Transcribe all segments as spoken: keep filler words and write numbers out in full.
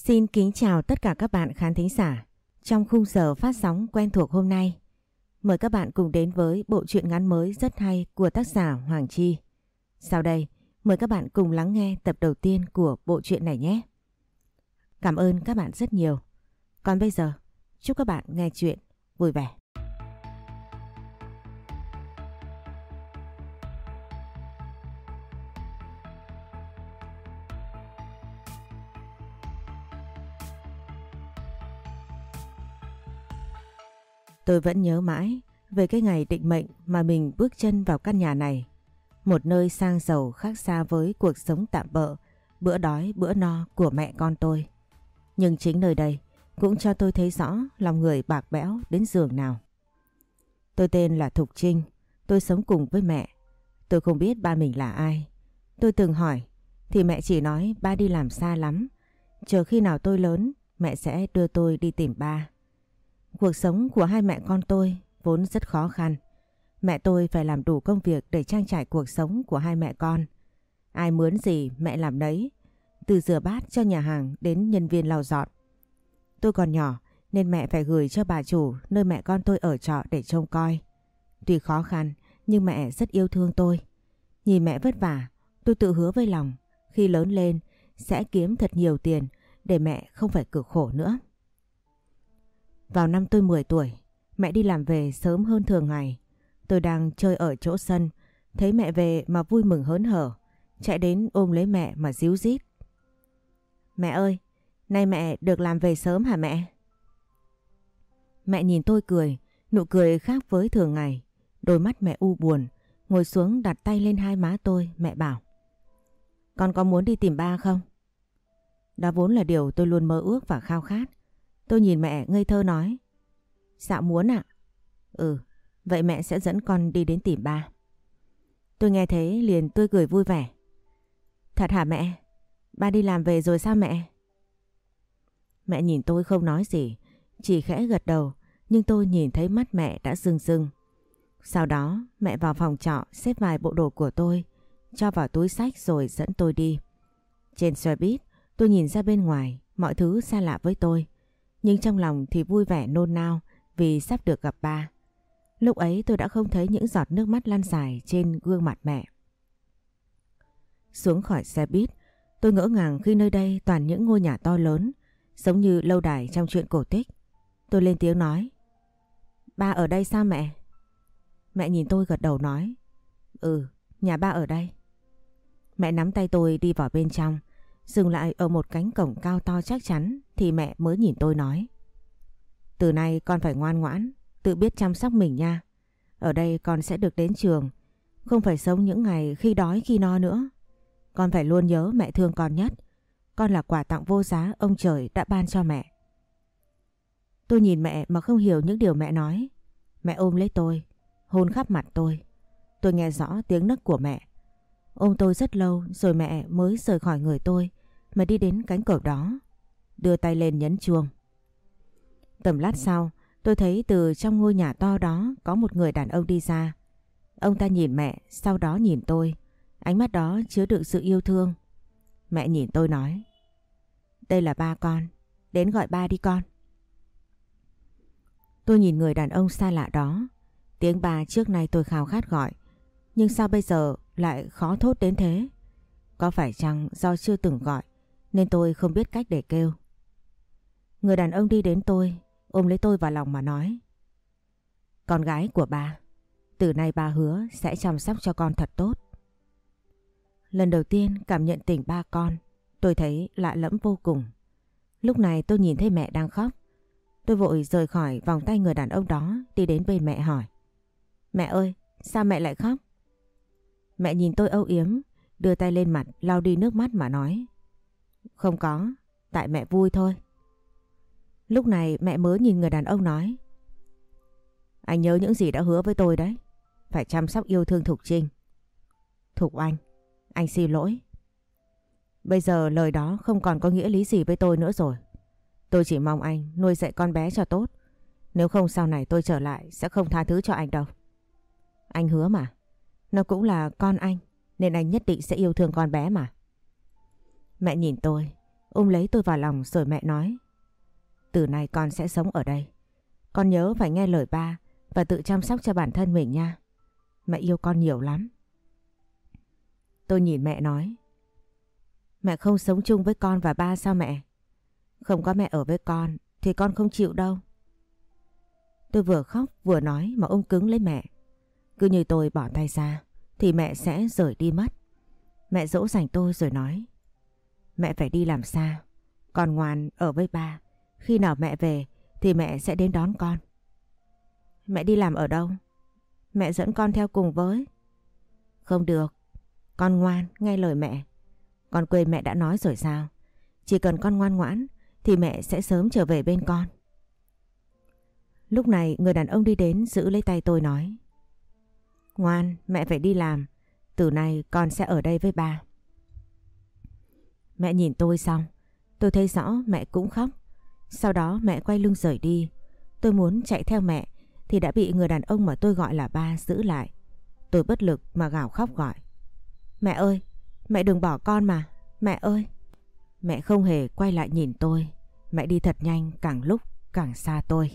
Xin kính chào tất cả các bạn khán thính giả. Trong khung giờ phát sóng quen thuộc hôm nay, mời các bạn cùng đến với bộ truyện ngắn mới rất hay của tác giả Hoàng Chi. Sau đây, mời các bạn cùng lắng nghe tập đầu tiên của bộ truyện này nhé. Cảm ơn các bạn rất nhiều. Còn bây giờ, chúc các bạn nghe truyện vui vẻ. Tôi vẫn nhớ mãi về cái ngày định mệnh mà mình bước chân vào căn nhà này. Một nơi sang giàu khác xa với cuộc sống tạm bợ, bữa đói bữa no của mẹ con tôi. Nhưng chính nơi đây cũng cho tôi thấy rõ lòng người bạc bẽo đến giường nào. Tôi tên là Thục Trinh, tôi sống cùng với mẹ. Tôi không biết ba mình là ai. Tôi từng hỏi thì mẹ chỉ nói ba đi làm xa lắm. Chờ khi nào tôi lớn mẹ sẽ đưa tôi đi tìm ba. Cuộc sống của hai mẹ con tôi vốn rất khó khăn. Mẹ tôi phải làm đủ công việc để trang trải cuộc sống của hai mẹ con. Ai mướn gì mẹ làm đấy, từ rửa bát cho nhà hàng đến nhân viên lau dọn. Tôi còn nhỏ nên mẹ phải gửi cho bà chủ nơi mẹ con tôi ở trọ để trông coi. Tuy khó khăn nhưng mẹ rất yêu thương tôi. Nhìn mẹ vất vả, tôi tự hứa với lòng khi lớn lên sẽ kiếm thật nhiều tiền để mẹ không phải cực khổ nữa. Vào năm tôi mười tuổi, mẹ đi làm về sớm hơn thường ngày. Tôi đang chơi ở chỗ sân, thấy mẹ về mà vui mừng hớn hở, chạy đến ôm lấy mẹ mà ríu rít. Mẹ ơi, nay mẹ được làm về sớm hả mẹ? Mẹ nhìn tôi cười, nụ cười khác với thường ngày. Đôi mắt mẹ u buồn, ngồi xuống đặt tay lên hai má tôi, mẹ bảo. Con có muốn đi tìm ba không? Đó vốn là điều tôi luôn mơ ước và khao khát. Tôi nhìn mẹ ngây thơ nói. Dạ muốn ạ. Ừ, vậy mẹ sẽ dẫn con đi đến tìm ba. Tôi nghe thế liền tươi cười vui vẻ. Thật hả mẹ? Ba đi làm về rồi sao mẹ? Mẹ nhìn tôi không nói gì, chỉ khẽ gật đầu, nhưng tôi nhìn thấy mắt mẹ đã rưng rưng. Sau đó mẹ vào phòng trọ xếp vài bộ đồ của tôi, cho vào túi xách rồi dẫn tôi đi. Trên xe buýt tôi nhìn ra bên ngoài, mọi thứ xa lạ với tôi. Nhưng trong lòng thì vui vẻ nôn nao vì sắp được gặp ba. Lúc ấy tôi đã không thấy những giọt nước mắt lăn dài trên gương mặt mẹ. Xuống khỏi xe buýt, tôi ngỡ ngàng khi nơi đây toàn những ngôi nhà to lớn, giống như lâu đài trong truyện cổ tích. Tôi lên tiếng nói. Ba ở đây sao mẹ? Mẹ nhìn tôi gật đầu nói. Ừ, nhà ba ở đây. Mẹ nắm tay tôi đi vào bên trong. Dừng lại ở một cánh cổng cao to chắc chắn thì mẹ mới nhìn tôi nói. Từ nay con phải ngoan ngoãn, tự biết chăm sóc mình nha. Ở đây con sẽ được đến trường, không phải sống những ngày khi đói khi no nữa. Con phải luôn nhớ mẹ thương con nhất. Con là quà tặng vô giá ông trời đã ban cho mẹ. Tôi nhìn mẹ mà không hiểu những điều mẹ nói. Mẹ ôm lấy tôi, hôn khắp mặt tôi. Tôi nghe rõ tiếng nấc của mẹ. Ôm tôi rất lâu rồi mẹ mới rời khỏi người tôi mà đi đến cánh cổng đó, đưa tay lên nhấn chuông. Tầm lát sau, tôi thấy từ trong ngôi nhà to đó có một người đàn ông đi ra. Ông ta nhìn mẹ, sau đó nhìn tôi. Ánh mắt đó chứa đựng sự yêu thương. Mẹ nhìn tôi nói. Đây là ba con, đến gọi ba đi con. Tôi nhìn người đàn ông xa lạ đó. Tiếng ba trước nay tôi khao khát gọi, nhưng sao bây giờ lại khó thốt đến thế? Có phải chăng do chưa từng gọi nên tôi không biết cách để kêu? Người đàn ông đi đến tôi, ôm lấy tôi vào lòng mà nói. Con gái của ba, từ nay ba hứa sẽ chăm sóc cho con thật tốt. Lần đầu tiên cảm nhận tình ba con, tôi thấy lạ lẫm vô cùng. Lúc này tôi nhìn thấy mẹ đang khóc. Tôi vội rời khỏi vòng tay người đàn ông đó, đi đến bên mẹ hỏi. Mẹ ơi, sao mẹ lại khóc? Mẹ nhìn tôi âu yếm, đưa tay lên mặt lau đi nước mắt mà nói. Không có, tại mẹ vui thôi. Lúc này mẹ mới nhìn người đàn ông nói. Anh nhớ những gì đã hứa với tôi đấy. Phải chăm sóc yêu thương Thục Trinh. Thục Anh, anh xin lỗi. Bây giờ lời đó không còn có nghĩa lý gì với tôi nữa rồi. Tôi chỉ mong anh nuôi dạy con bé cho tốt. Nếu không sau này tôi trở lại sẽ không tha thứ cho anh đâu. Anh hứa mà. Nó cũng là con anh nên anh nhất định sẽ yêu thương con bé mà. Mẹ nhìn tôi, ôm lấy tôi vào lòng rồi mẹ nói. Từ nay con sẽ sống ở đây. Con nhớ phải nghe lời ba và tự chăm sóc cho bản thân mình nha. Mẹ yêu con nhiều lắm. Tôi nhìn mẹ nói. Mẹ không sống chung với con và ba sao mẹ? Không có mẹ ở với con thì con không chịu đâu. Tôi vừa khóc vừa nói mà ôm cứng lấy mẹ. Cứ như tôi bỏ tay ra thì mẹ sẽ rời đi mất. Mẹ dỗ dành tôi rồi nói. Mẹ phải đi làm xa. Con ngoan ở với ba. Khi nào mẹ về thì mẹ sẽ đến đón con. Mẹ đi làm ở đâu? Mẹ dẫn con theo cùng với. Không được. Con ngoan nghe lời mẹ. Con quên mẹ đã nói rồi sao? Chỉ cần con ngoan ngoãn thì mẹ sẽ sớm trở về bên con. Lúc này người đàn ông đi đến giữ lấy tay tôi nói. Ngoan, mẹ phải đi làm. Từ nay con sẽ ở đây với ba. Mẹ nhìn tôi xong, tôi thấy rõ mẹ cũng khóc. Sau đó mẹ quay lưng rời đi. Tôi muốn chạy theo mẹ thì đã bị người đàn ông mà tôi gọi là ba giữ lại. Tôi bất lực mà gào khóc gọi. Mẹ ơi, mẹ đừng bỏ con mà, mẹ ơi. Mẹ không hề quay lại nhìn tôi. Mẹ đi thật nhanh, càng lúc càng xa tôi.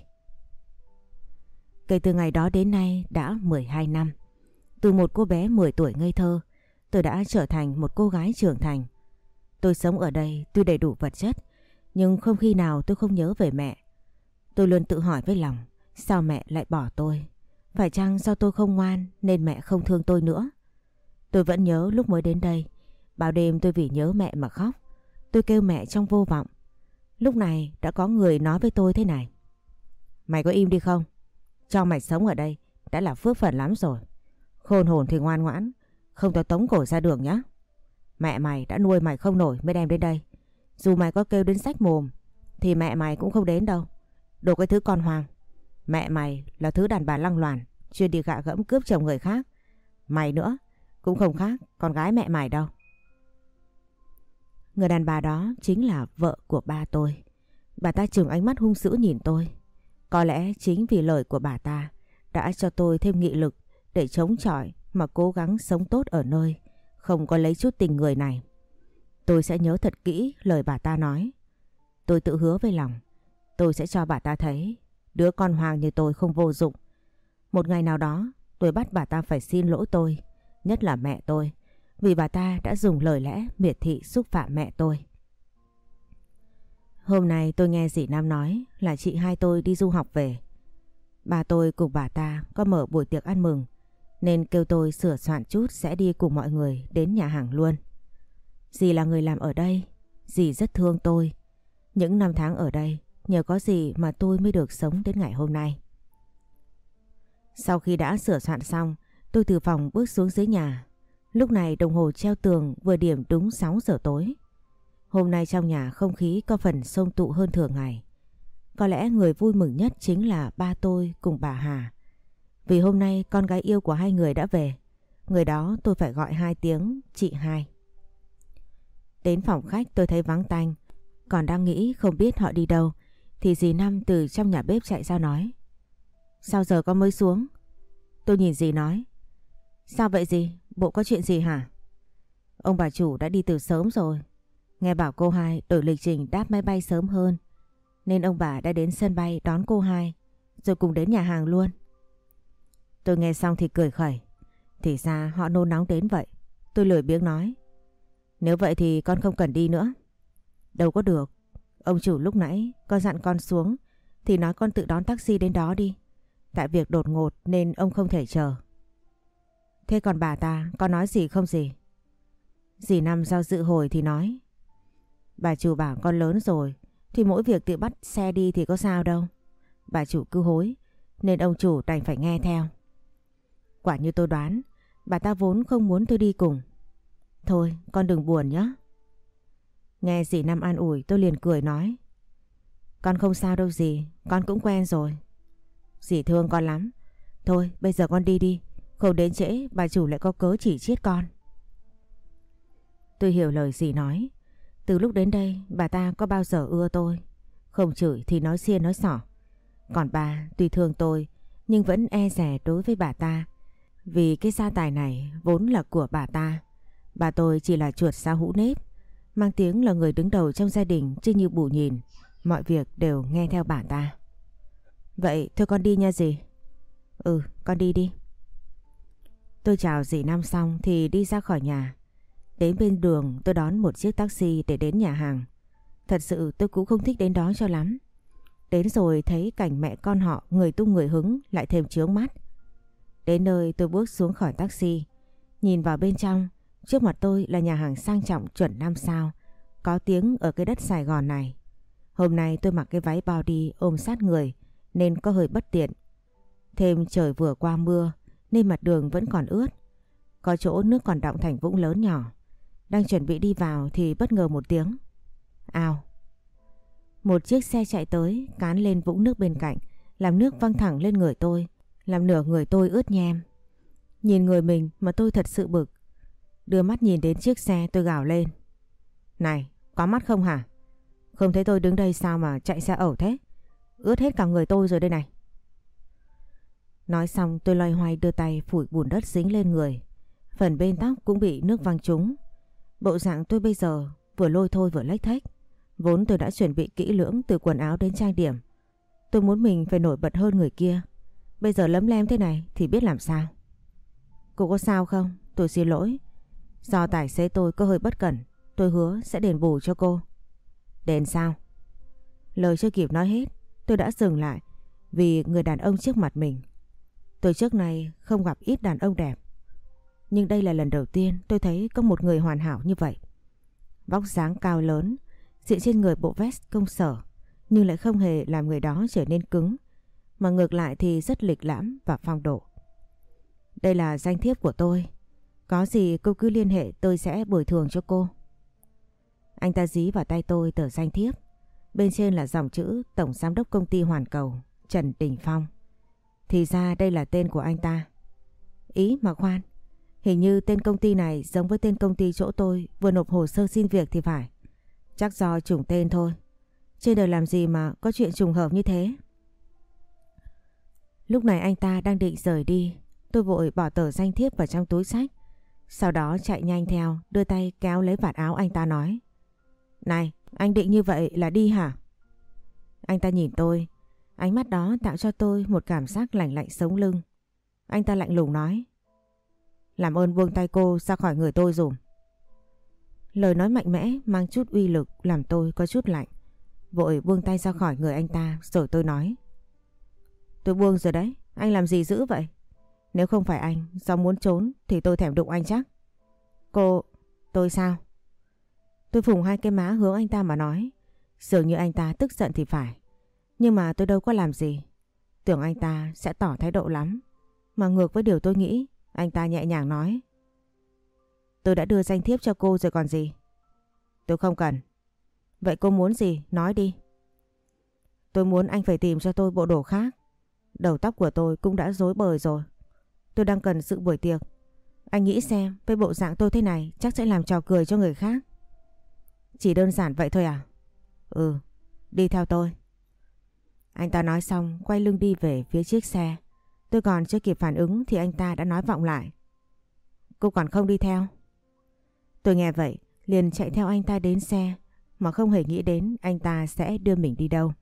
Kể từ ngày đó đến nay đã mười hai năm. Từ một cô bé mười tuổi ngây thơ, tôi đã trở thành một cô gái trưởng thành. Tôi sống ở đây tuy đầy đủ vật chất, nhưng không khi nào tôi không nhớ về mẹ. Tôi luôn tự hỏi với lòng, sao mẹ lại bỏ tôi? Phải chăng do tôi không ngoan nên mẹ không thương tôi nữa? Tôi vẫn nhớ lúc mới đến đây, bao đêm tôi vì nhớ mẹ mà khóc. Tôi kêu mẹ trong vô vọng. Lúc này đã có người nói với tôi thế này. Mày có im đi không? Cho mày sống ở đây đã là phước phần lắm rồi. Khôn hồn thì ngoan ngoãn, không tao tống cổ ra đường nhá. Mẹ mày đã nuôi mày không nổi mới đem đến đây. Dù mày có kêu đến rách mồm thì mẹ mày cũng không đến đâu. Đồ cái thứ con hoang. Mẹ mày là thứ đàn bà lăng loàn, chuyên đi gạ gẫm cướp chồng người khác. Mày nữa cũng không khác con gái mẹ mày đâu. Người đàn bà đó chính là vợ của ba tôi. Bà ta trừng ánh mắt hung dữ nhìn tôi. Có lẽ chính vì lời của bà ta đã cho tôi thêm nghị lực để chống chọi mà cố gắng sống tốt ở nơi không có lấy chút tình người này. Tôi sẽ nhớ thật kỹ lời bà ta nói. Tôi tự hứa với lòng, tôi sẽ cho bà ta thấy đứa con hoang như tôi không vô dụng. Một ngày nào đó tôi bắt bà ta phải xin lỗi tôi, nhất là mẹ tôi, vì bà ta đã dùng lời lẽ miệt thị xúc phạm mẹ tôi. Hôm nay tôi nghe dì Nam nói là chị hai tôi đi du học về. Bà tôi cùng bà ta có mở buổi tiệc ăn mừng nên kêu tôi sửa soạn chút sẽ đi cùng mọi người đến nhà hàng luôn. Dì là người làm ở đây, dì rất thương tôi. Những năm tháng ở đây nhờ có dì mà tôi mới được sống đến ngày hôm nay. Sau khi đã sửa soạn xong, tôi từ phòng bước xuống dưới nhà. Lúc này đồng hồ treo tường vừa điểm đúng sáu giờ tối. Hôm nay trong nhà không khí có phần xôm tụ hơn thường ngày. Có lẽ người vui mừng nhất chính là ba tôi cùng bà Hà. Vì hôm nay con gái yêu của hai người đã về. Người đó tôi phải gọi hai tiếng chị hai. Đến phòng khách tôi thấy vắng tanh. Còn đang nghĩ không biết họ đi đâu thì dì Năm từ trong nhà bếp chạy ra nói. Sao giờ con mới xuống? Tôi nhìn dì nói. Sao vậy dì? Bộ có chuyện gì hả? Ông bà chủ đã đi từ sớm rồi. Nghe bảo cô hai đổi lịch trình đáp máy bay sớm hơn nên ông bà đã đến sân bay đón cô hai rồi cùng đến nhà hàng luôn. Tôi nghe xong thì cười khẩy. Thì ra họ nôn nóng đến vậy. Tôi lười biếng nói. Nếu vậy thì con không cần đi nữa. Đâu có được. Ông chủ lúc nãy con dặn con xuống thì nói con tự đón taxi đến đó đi. Tại việc đột ngột nên ông không thể chờ. Thế còn bà ta có nói gì không dì? Dì Năm do dự hồi thì nói. Bà chủ bảo con lớn rồi thì mỗi việc tự bắt xe đi thì có sao đâu. Bà chủ cứ hối nên ông chủ đành phải nghe theo. Quả như tôi đoán, bà ta vốn không muốn tôi đi cùng. Thôi con đừng buồn nhé. Nghe dì Năm an ủi tôi liền cười nói. Con không sao đâu dì, con cũng quen rồi. Dì thương con lắm. Thôi bây giờ con đi đi, không đến trễ bà chủ lại có cớ chỉ chiết con. Tôi hiểu lời dì nói. Từ lúc đến đây bà ta có bao giờ ưa tôi. Không chửi thì nói xiên nói xỏ. Còn bà tuy thương tôi nhưng vẫn e dè đối với bà ta. Vì cái gia tài này vốn là của bà ta. Bà tôi chỉ là chuột sa hũ nếp. mang tiếng là người đứng đầu trong gia đình chứ như bù nhìn, mọi việc đều nghe theo bà ta. Vậy thôi con đi nha dì. Ừ, con đi đi. Tôi chào dì Năm xong thì đi ra khỏi nhà. Đến bên đường tôi đón một chiếc taxi để đến nhà hàng. Thật sự tôi cũng không thích đến đó cho lắm. Đến rồi thấy cảnh mẹ con họ người tung người hứng lại thêm chướng mắt. Đến nơi tôi bước xuống khỏi taxi. Nhìn vào bên trong, trước mặt tôi là nhà hàng sang trọng chuẩn năm sao, có tiếng ở cái đất Sài Gòn này. Hôm nay tôi mặc cái váy body ôm sát người nên có hơi bất tiện. Thêm trời vừa qua mưa nên mặt đường vẫn còn ướt. Có chỗ nước còn đọng thành vũng lớn nhỏ. Đang chuẩn bị đi vào thì bất ngờ một tiếng ào. Một chiếc xe chạy tới cán lên vũng nước bên cạnh, làm nước văng thẳng lên người tôi, làm nửa người tôi ướt nhem. Nhìn người mình mà tôi thật sự bực. Đưa mắt nhìn đến chiếc xe tôi gào lên. Này, có mắt không hả? Không thấy tôi đứng đây sao mà chạy xe ẩu thế? Ướt hết cả người tôi rồi đây này. Nói xong tôi loay hoay đưa tay phủi bùn đất dính lên người. Phần bên tóc cũng bị nước văng trúng. Bộ dạng tôi bây giờ vừa lôi thôi vừa lếch thếch. Vốn tôi đã chuẩn bị kỹ lưỡng từ quần áo đến trang điểm. Tôi muốn mình phải nổi bật hơn người kia. Bây giờ lấm lem thế này thì biết làm sao. Cô có sao không? Tôi xin lỗi. Do tài xế tôi có hơi bất cẩn, tôi hứa sẽ đền bù cho cô. Đền sao? Lời chưa kịp nói hết, tôi đã dừng lại vì người đàn ông trước mặt mình. Tôi trước này không gặp ít đàn ông đẹp, nhưng đây là lần đầu tiên tôi thấy có một người hoàn hảo như vậy. Vóc dáng cao lớn, diện trên người bộ vest công sở, nhưng lại không hề làm người đó trở nên cứng, mà ngược lại thì rất lịch lãm và phong độ. Đây là danh thiếp của tôi. Có gì cô cứ liên hệ, tôi sẽ bồi thường cho cô. Anh ta dí vào tay tôi tờ danh thiếp. Bên trên là dòng chữ Tổng Giám đốc Công ty Hoàn Cầu Trần Đình Phong. Thì ra đây là tên của anh ta. Ý mà khoan, hình như tên công ty này giống với tên công ty chỗ tôi vừa nộp hồ sơ xin việc thì phải. Chắc do trùng tên thôi. Trên đời làm gì mà có chuyện trùng hợp như thế. Lúc này anh ta đang định rời đi. Tôi vội bỏ tờ danh thiếp vào trong túi xách. Sau đó chạy nhanh theo, đưa tay kéo lấy vạt áo anh ta nói. Này, anh định như vậy là đi hả? Anh ta nhìn tôi. Ánh mắt đó tạo cho tôi một cảm giác lạnh lạnh sống lưng. Anh ta lạnh lùng nói. Làm ơn buông tay cô ra khỏi người tôi dùm. Lời nói mạnh mẽ mang chút uy lực làm tôi có chút lạnh. Vội buông tay ra khỏi người anh ta rồi tôi nói. Tôi buông rồi đấy, anh làm gì dữ vậy? Nếu không phải anh do muốn trốn thì tôi thèm đụng anh chắc. Cô, tôi sao? Tôi phùng hai cái má hướng anh ta mà nói. Dường như anh ta tức giận thì phải. Nhưng mà tôi đâu có làm gì. Tưởng anh ta sẽ tỏ thái độ lắm. Mà ngược với điều tôi nghĩ, anh ta nhẹ nhàng nói. Tôi đã đưa danh thiếp cho cô rồi còn gì. Tôi không cần. Vậy cô muốn gì? Nói đi. Tôi muốn anh phải tìm cho tôi bộ đồ khác. Đầu tóc của tôi cũng đã rối bời rồi. Tôi đang cần sự buổi tiệc. Anh nghĩ xem với bộ dạng tôi thế này chắc sẽ làm trò cười cho người khác. Chỉ đơn giản vậy thôi à? Ừ, đi theo tôi. Anh ta nói xong quay lưng đi về phía chiếc xe. Tôi còn chưa kịp phản ứng thì anh ta đã nói vọng lại. Cô còn không đi theo? Tôi nghe vậy liền chạy theo anh ta đến xe mà không hề nghĩ đến anh ta sẽ đưa mình đi đâu.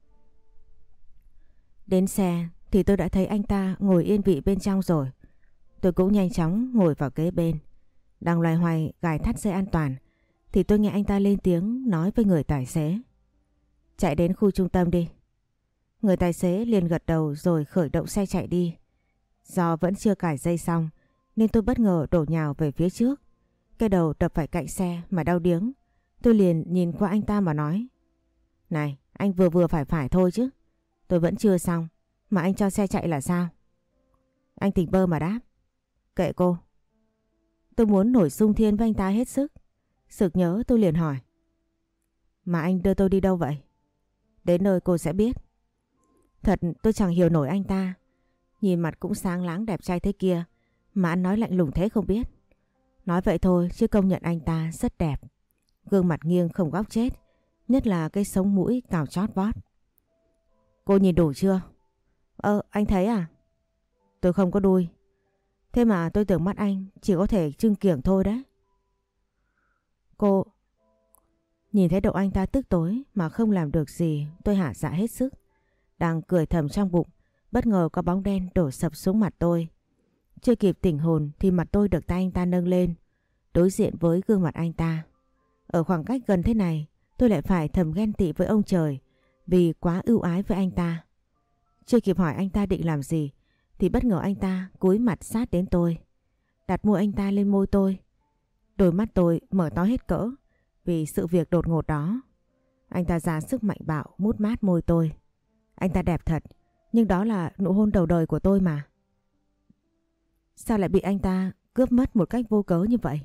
Đến xe thì tôi đã thấy anh ta ngồi yên vị bên trong rồi. Tôi cũng nhanh chóng ngồi vào kế bên. Đang loay hoay gài thắt dây an toàn thì tôi nghe anh ta lên tiếng nói với người tài xế. Chạy đến khu trung tâm đi. Người tài xế liền gật đầu rồi khởi động xe chạy đi. Do vẫn chưa cài dây xong nên tôi bất ngờ đổ nhào về phía trước. Cái đầu đập phải cạnh xe mà đau điếng. Tôi liền nhìn qua anh ta mà nói. Này, anh vừa vừa phải phải thôi chứ. Tôi vẫn chưa xong mà anh cho xe chạy là sao? Anh tỉnh bơ mà đáp. Kệ cô. Tôi muốn nổi xung thiên với anh ta hết sức. Sực nhớ tôi liền hỏi. Mà anh đưa tôi đi đâu vậy? Đến nơi cô sẽ biết. Thật tôi chẳng hiểu nổi anh ta. Nhìn mặt cũng sáng láng đẹp trai thế kia mà anh nói lạnh lùng thế không biết. Nói vậy thôi chứ công nhận anh ta rất đẹp. Gương mặt nghiêng không góc chết. Nhất là cái sống mũi cào chót vót. Cô nhìn đủ chưa? Ờ anh thấy à? Tôi không có đuôi. Thế mà tôi tưởng mắt anh chỉ có thể trưng kiểng thôi đấy. Cô... Nhìn thấy độ anh ta tức tối mà không làm được gì, tôi hả dạ hết sức. Đang cười thầm trong bụng, bất ngờ có bóng đen đổ sập xuống mặt tôi. Chưa kịp tỉnh hồn thì mặt tôi được tay anh ta nâng lên, đối diện với gương mặt anh ta. Ở khoảng cách gần thế này, tôi lại phải thầm ghen tị với ông trời vì quá ưu ái với anh ta. Chưa kịp hỏi anh ta định làm gì thì bất ngờ anh ta cúi mặt sát đến tôi, đặt môi anh ta lên môi tôi. Đôi mắt tôi mở to hết cỡ vì sự việc đột ngột đó. Anh ta ra sức mạnh bạo mút mát môi tôi. Anh ta đẹp thật, nhưng đó là nụ hôn đầu đời của tôi mà. Sao lại bị anh ta cướp mất một cách vô cớ như vậy?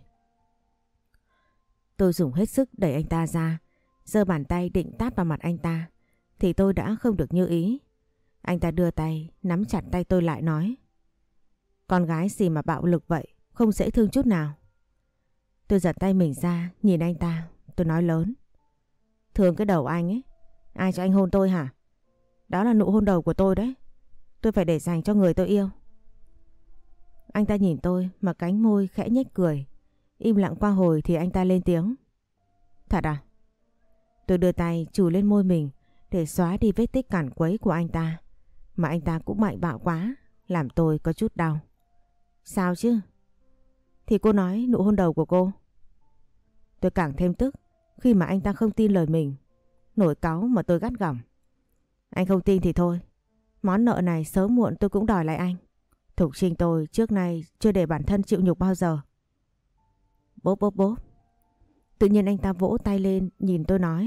Tôi dùng hết sức đẩy anh ta ra, giơ bàn tay định tát vào mặt anh ta thì tôi đã không được như ý. Anh ta đưa tay nắm chặt tay tôi lại nói: con gái gì mà bạo lực vậy, không dễ thương chút nào. Tôi giật tay mình ra nhìn anh ta, tôi nói lớn: thương cái đầu anh ấy, ai cho anh hôn tôi hả? Đó là nụ hôn đầu của tôi đấy, tôi phải để dành cho người tôi yêu. Anh ta nhìn tôi mà cánh môi khẽ nhếch cười. Im lặng qua hồi thì anh ta lên tiếng: thật à? Tôi đưa tay chùi lên môi mình để xóa đi vết tích cản quấy của anh ta. Mà anh ta cũng mạnh bạo quá, làm tôi có chút đau. Sao chứ? Thì cô nói nụ hôn đầu của cô. Tôi càng thêm tức khi mà anh ta không tin lời mình. Nổi cáu mà tôi gắt gỏng: anh không tin thì thôi, món nợ này sớm muộn tôi cũng đòi lại anh. Thục Trinh tôi trước nay chưa để bản thân chịu nhục bao giờ. Bốp bốp bốp. Tự nhiên anh ta vỗ tay lên nhìn tôi nói: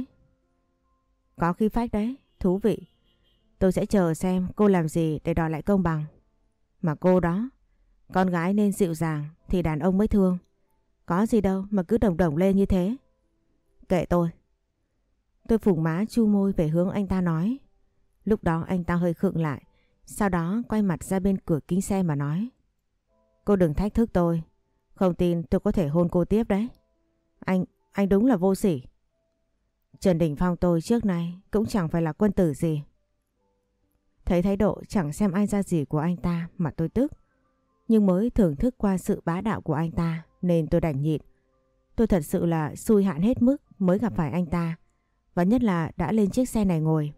có khí phách đấy, thú vị. Tôi sẽ chờ xem cô làm gì để đòi lại công bằng. Mà cô đó, con gái nên dịu dàng thì đàn ông mới thương. Có gì đâu mà cứ đồng đồng lên như thế. Kệ tôi. Tôi phủng má chu môi về hướng anh ta nói. Lúc đó anh ta hơi khựng lại, sau đó quay mặt ra bên cửa kính xe mà nói: cô đừng thách thức tôi. Không tin tôi có thể hôn cô tiếp đấy. Anh, anh đúng là vô sỉ. Trần Đình Phong tôi trước nay cũng chẳng phải là quân tử gì. Thấy thái độ chẳng xem ai ra gì của anh ta mà tôi tức. Nhưng mới thưởng thức qua sự bá đạo của anh ta nên tôi đành nhịn. Tôi thật sự là xui hạn hết mức mới gặp phải anh ta. Và nhất là đã lên chiếc xe này ngồi.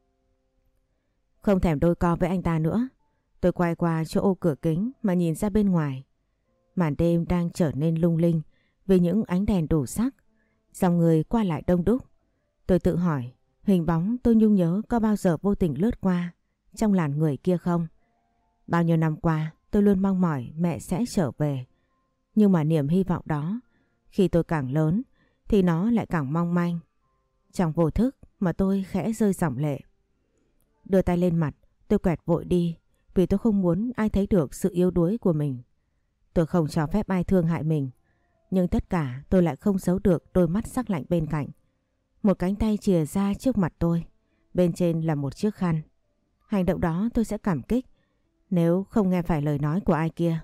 Không thèm đôi co với anh ta nữa, tôi quay qua chỗ ô cửa kính mà nhìn ra bên ngoài. Màn đêm đang trở nên lung linh vì những ánh đèn đủ sắc. Dòng người qua lại đông đúc. Tôi tự hỏi hình bóng tôi nhung nhớ có bao giờ vô tình lướt qua trong làn người kia không? Bao nhiêu năm qua tôi luôn mong mỏi mẹ sẽ trở về. Nhưng mà niềm hy vọng đó khi tôi càng lớn thì nó lại càng mong manh. Trong vô thức mà tôi khẽ rơi dòng lệ. Đưa tay lên mặt, tôi quẹt vội đi vì tôi không muốn ai thấy được sự yếu đuối của mình. Tôi không cho phép ai thương hại mình. Nhưng tất cả tôi lại không giấu được đôi mắt sắc lạnh bên cạnh. Một cánh tay chìa ra trước mặt tôi. Bên trên là một chiếc khăn. Hành động đó tôi sẽ cảm kích nếu không nghe phải lời nói của ai kia.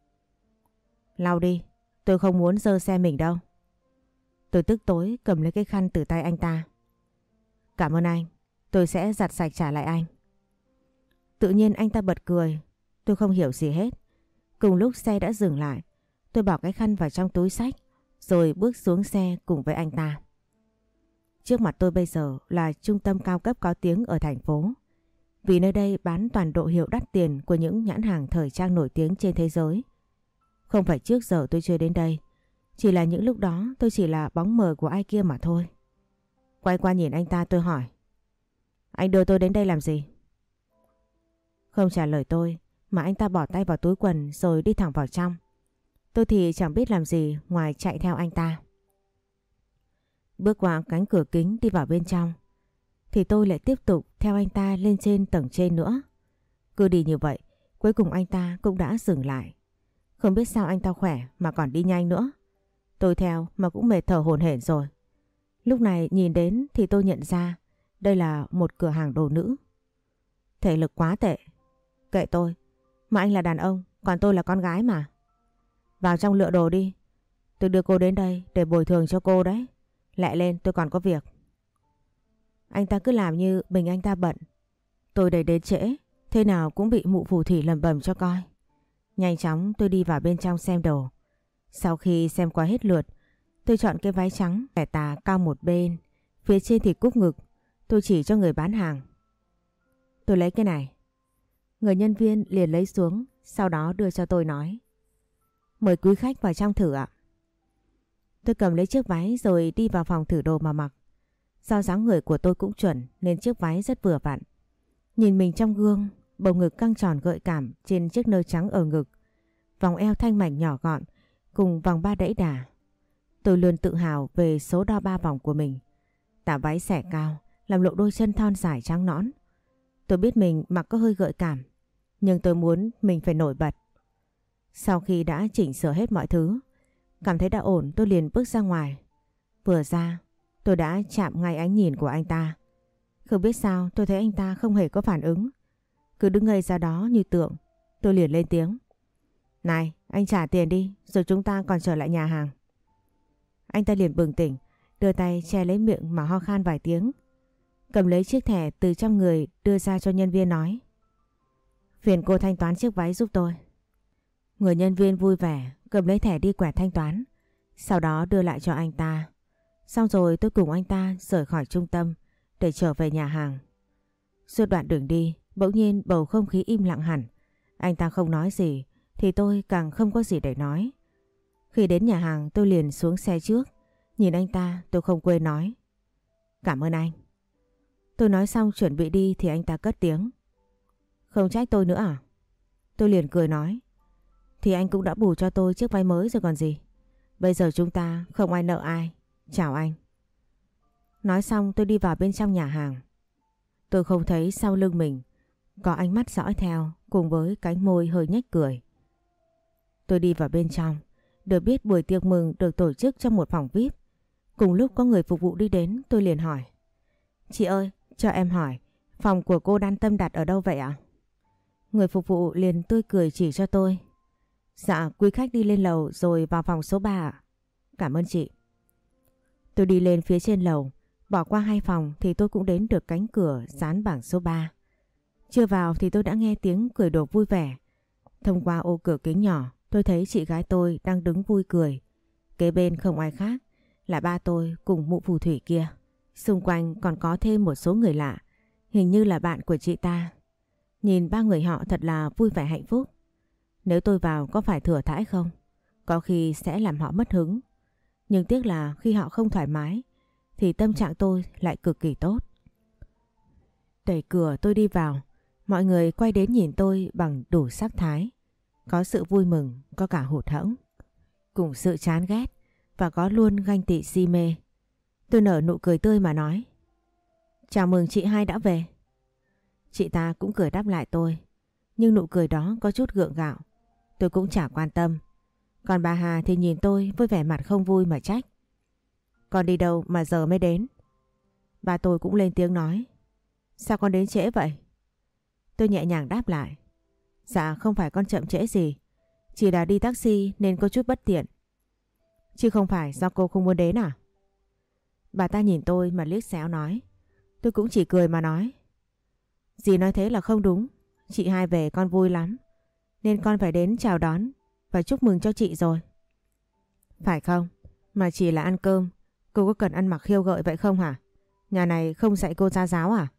Lau đi, tôi không muốn dơ xe mình đâu. Tôi tức tối cầm lấy cái khăn từ tay anh ta. Cảm ơn anh, tôi sẽ giặt sạch trả lại anh. Tự nhiên anh ta bật cười. Tôi không hiểu gì hết. Cùng lúc xe đã dừng lại, tôi bỏ cái khăn vào trong túi xách rồi bước xuống xe cùng với anh ta. Trước mặt tôi bây giờ là trung tâm cao cấp có tiếng ở thành phố. Vì nơi đây bán toàn độ hiệu đắt tiền của những nhãn hàng thời trang nổi tiếng trên thế giới. Không phải trước giờ tôi chưa đến đây, chỉ là những lúc đó tôi chỉ là bóng mờ của ai kia mà thôi. Quay qua nhìn anh ta tôi hỏi: anh đưa tôi đến đây làm gì? Không trả lời tôi mà anh ta bỏ tay vào túi quần rồi đi thẳng vào trong. Tôi thì chẳng biết làm gì ngoài chạy theo anh ta. Bước qua cánh cửa kính đi vào bên trong thì tôi lại tiếp tục theo anh ta lên trên tầng trên nữa. Cứ đi như vậy, cuối cùng anh ta cũng đã dừng lại. Không biết sao anh ta khỏe mà còn đi nhanh nữa. Tôi theo mà cũng mệt thở hổn hển rồi. Lúc này nhìn đến thì tôi nhận ra đây là một cửa hàng đồ nữ. Thể lực quá tệ. Kệ tôi, mà anh là đàn ông, còn tôi là con gái mà. Vào trong lựa đồ đi. Tôi đưa cô đến đây để bồi thường cho cô đấy. Lẹ lên, tôi còn có việc. Anh ta cứ làm như mình anh ta bận. Tôi đẩy đến trễ, thế nào cũng bị mụ phù thủy lầm bầm cho coi. Nhanh chóng tôi đi vào bên trong xem đồ. Sau khi xem qua hết lượt Tôi chọn cái váy trắng, kẻ tà cao một bên, phía trên thì cúc ngực. Tôi chỉ cho người bán hàng. Tôi lấy cái này. Người nhân viên liền lấy xuống, sau đó đưa cho tôi nói. Mời quý khách vào trong thử ạ. Tôi cầm lấy chiếc váy rồi đi vào phòng thử đồ mà mặc. Do dáng người của tôi cũng chuẩn nên chiếc váy rất vừa vặn. Nhìn mình trong gương, bầu ngực căng tròn gợi cảm trên chiếc nơ trắng ở ngực, vòng eo thanh mảnh nhỏ gọn cùng vòng ba đẫy đà. Tôi luôn tự hào về số đo ba vòng của mình. Tà váy xẻ cao làm lộ đôi chân thon dài trắng nõn. Tôi biết mình mặc có hơi gợi cảm, nhưng tôi muốn mình phải nổi bật. Sau khi đã chỉnh sửa hết mọi thứ, cảm thấy đã ổn, tôi liền bước ra ngoài. Vừa ra, tôi đã chạm ngay ánh nhìn của anh ta. Không biết sao tôi thấy anh ta không hề có phản ứng, cứ đứng ngây ra đó như tượng. Tôi liền lên tiếng. Này, anh trả tiền đi, rồi chúng ta còn trở lại nhà hàng. Anh ta liền bừng tỉnh, đưa tay che lấy miệng mà ho khan vài tiếng. Cầm lấy chiếc thẻ từ trong người đưa ra cho nhân viên nói. Phiền cô thanh toán chiếc váy giúp tôi. Người nhân viên vui vẻ cầm lấy thẻ đi quẹt thanh toán, sau đó đưa lại cho anh ta. Xong rồi tôi cùng anh ta rời khỏi trung tâm để trở về nhà hàng. Suốt đoạn đường đi, bỗng nhiên bầu không khí im lặng hẳn. Anh ta không nói gì thì tôi càng không có gì để nói. Khi đến nhà hàng tôi liền xuống xe trước. Nhìn anh ta tôi không quên nói. Cảm ơn anh. Tôi nói xong chuẩn bị đi thì anh ta cất tiếng. Không trách tôi nữa à? Tôi liền cười nói. Thì anh cũng đã bù cho tôi chiếc váy mới rồi còn gì. Bây giờ chúng ta không ai nợ ai. Chào anh. Nói xong tôi đi vào bên trong nhà hàng. Tôi không thấy sau lưng mình có ánh mắt dõi theo cùng với cánh môi hơi nhếch cười. Tôi đi vào bên trong, được biết buổi tiệc mừng được tổ chức trong một phòng vi ai pi. Cùng lúc có người phục vụ đi đến, tôi liền hỏi. Chị ơi, cho em hỏi, phòng của cô Đan Tâm đặt ở đâu vậy ạ? Người phục vụ liền tươi cười chỉ cho tôi. Dạ, quý khách đi lên lầu rồi vào phòng số ba ạ. Cảm ơn chị. Tôi đi lên phía trên lầu, bỏ qua hai phòng thì tôi cũng đến được cánh cửa dán bảng số ba. Chưa vào thì tôi đã nghe tiếng cười đùa vui vẻ. Thông qua ô cửa kính nhỏ, tôi thấy chị gái tôi đang đứng vui cười. Kế bên không ai khác là ba tôi cùng mụ phù thủy kia. Xung quanh còn có thêm một số người lạ, hình như là bạn của chị ta. Nhìn ba người họ thật là vui vẻ hạnh phúc. Nếu tôi vào có phải thừa thãi không? Có khi sẽ làm họ mất hứng. Nhưng tiếc là khi họ không thoải mái thì tâm trạng tôi lại cực kỳ tốt. Đẩy cửa tôi đi vào, mọi người quay đến nhìn tôi bằng đủ sắc thái. Có sự vui mừng, có cả hụt hẫng, cùng sự chán ghét và có luôn ganh tị si mê. Tôi nở nụ cười tươi mà nói. Chào mừng chị hai đã về. Chị ta cũng cười đáp lại tôi, nhưng nụ cười đó có chút gượng gạo. Tôi cũng chả quan tâm. Còn bà Hà thì nhìn tôi với vẻ mặt không vui mà trách. Con đi đâu mà giờ mới đến? Bà tôi cũng lên tiếng nói. Sao con đến trễ vậy? Tôi nhẹ nhàng đáp lại. Dạ không phải con chậm trễ gì, chỉ là đi taxi nên có chút bất tiện. Chứ không phải do cô không muốn đến à? Bà ta nhìn tôi mà liếc xéo nói. Tôi cũng chỉ cười mà nói. Dì nói thế là không đúng. Chị hai về con vui lắm, nên con phải đến chào đón và chúc mừng cho chị rồi. Phải không? Mà chỉ là ăn cơm, cô có cần ăn mặc khiêu gợi vậy không hả? Nhà này không dạy cô gia giáo à?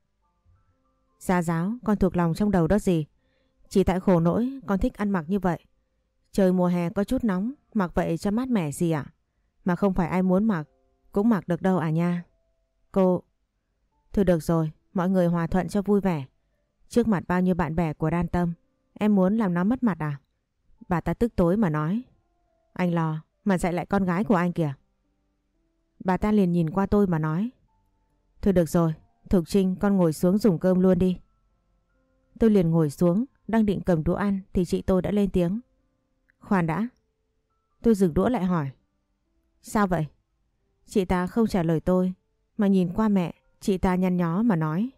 Gia giáo con thuộc lòng trong đầu đó gì. Chỉ tại khổ nỗi con thích ăn mặc như vậy. Trời mùa hè có chút nóng, mặc vậy cho mát mẻ gì ạ? Mà không phải ai muốn mặc cũng mặc được đâu à nha. Cô... Thôi được rồi, mọi người hòa thuận cho vui vẻ. Trước mặt bao nhiêu bạn bè của Đan Tâm, em muốn làm nó mất mặt à? Bà ta tức tối mà nói. Anh lo mà dạy lại con gái của anh kìa. Bà ta liền nhìn qua tôi mà nói. Thôi được rồi, Thục Trinh con ngồi xuống dùng cơm luôn đi. Tôi liền ngồi xuống, đang định cầm đũa ăn thì chị tôi đã lên tiếng. Khoan đã. Tôi dừng đũa lại hỏi. Sao vậy? Chị ta không trả lời tôi mà nhìn qua mẹ. Chị ta nhăn nhó mà nói.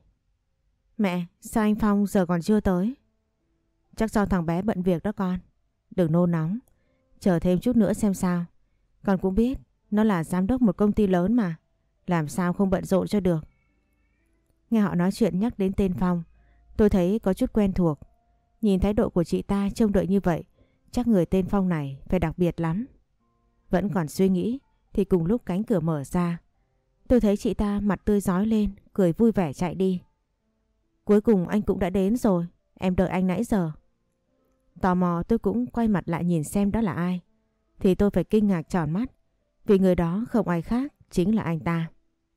Mẹ, sao anh Phong giờ còn chưa tới? Chắc do thằng bé bận việc đó con. Đừng nôn nóng, chờ thêm chút nữa xem sao. Con cũng biết nó là giám đốc một công ty lớn mà, làm sao không bận rộn cho được. Nghe họ nói chuyện nhắc đến tên Phong, tôi thấy có chút quen thuộc. Nhìn thái độ của chị ta trông đợi như vậy, chắc người tên Phong này phải đặc biệt lắm. Vẫn còn suy nghĩ thì cùng lúc cánh cửa mở ra. Tôi thấy chị ta mặt tươi rói lên, cười vui vẻ chạy đi. Cuối cùng anh cũng đã đến rồi, em đợi anh nãy giờ. Tò mò tôi cũng quay mặt lại nhìn xem đó là ai. Thì tôi phải kinh ngạc tròn mắt, vì người đó không ai khác, chính là anh ta.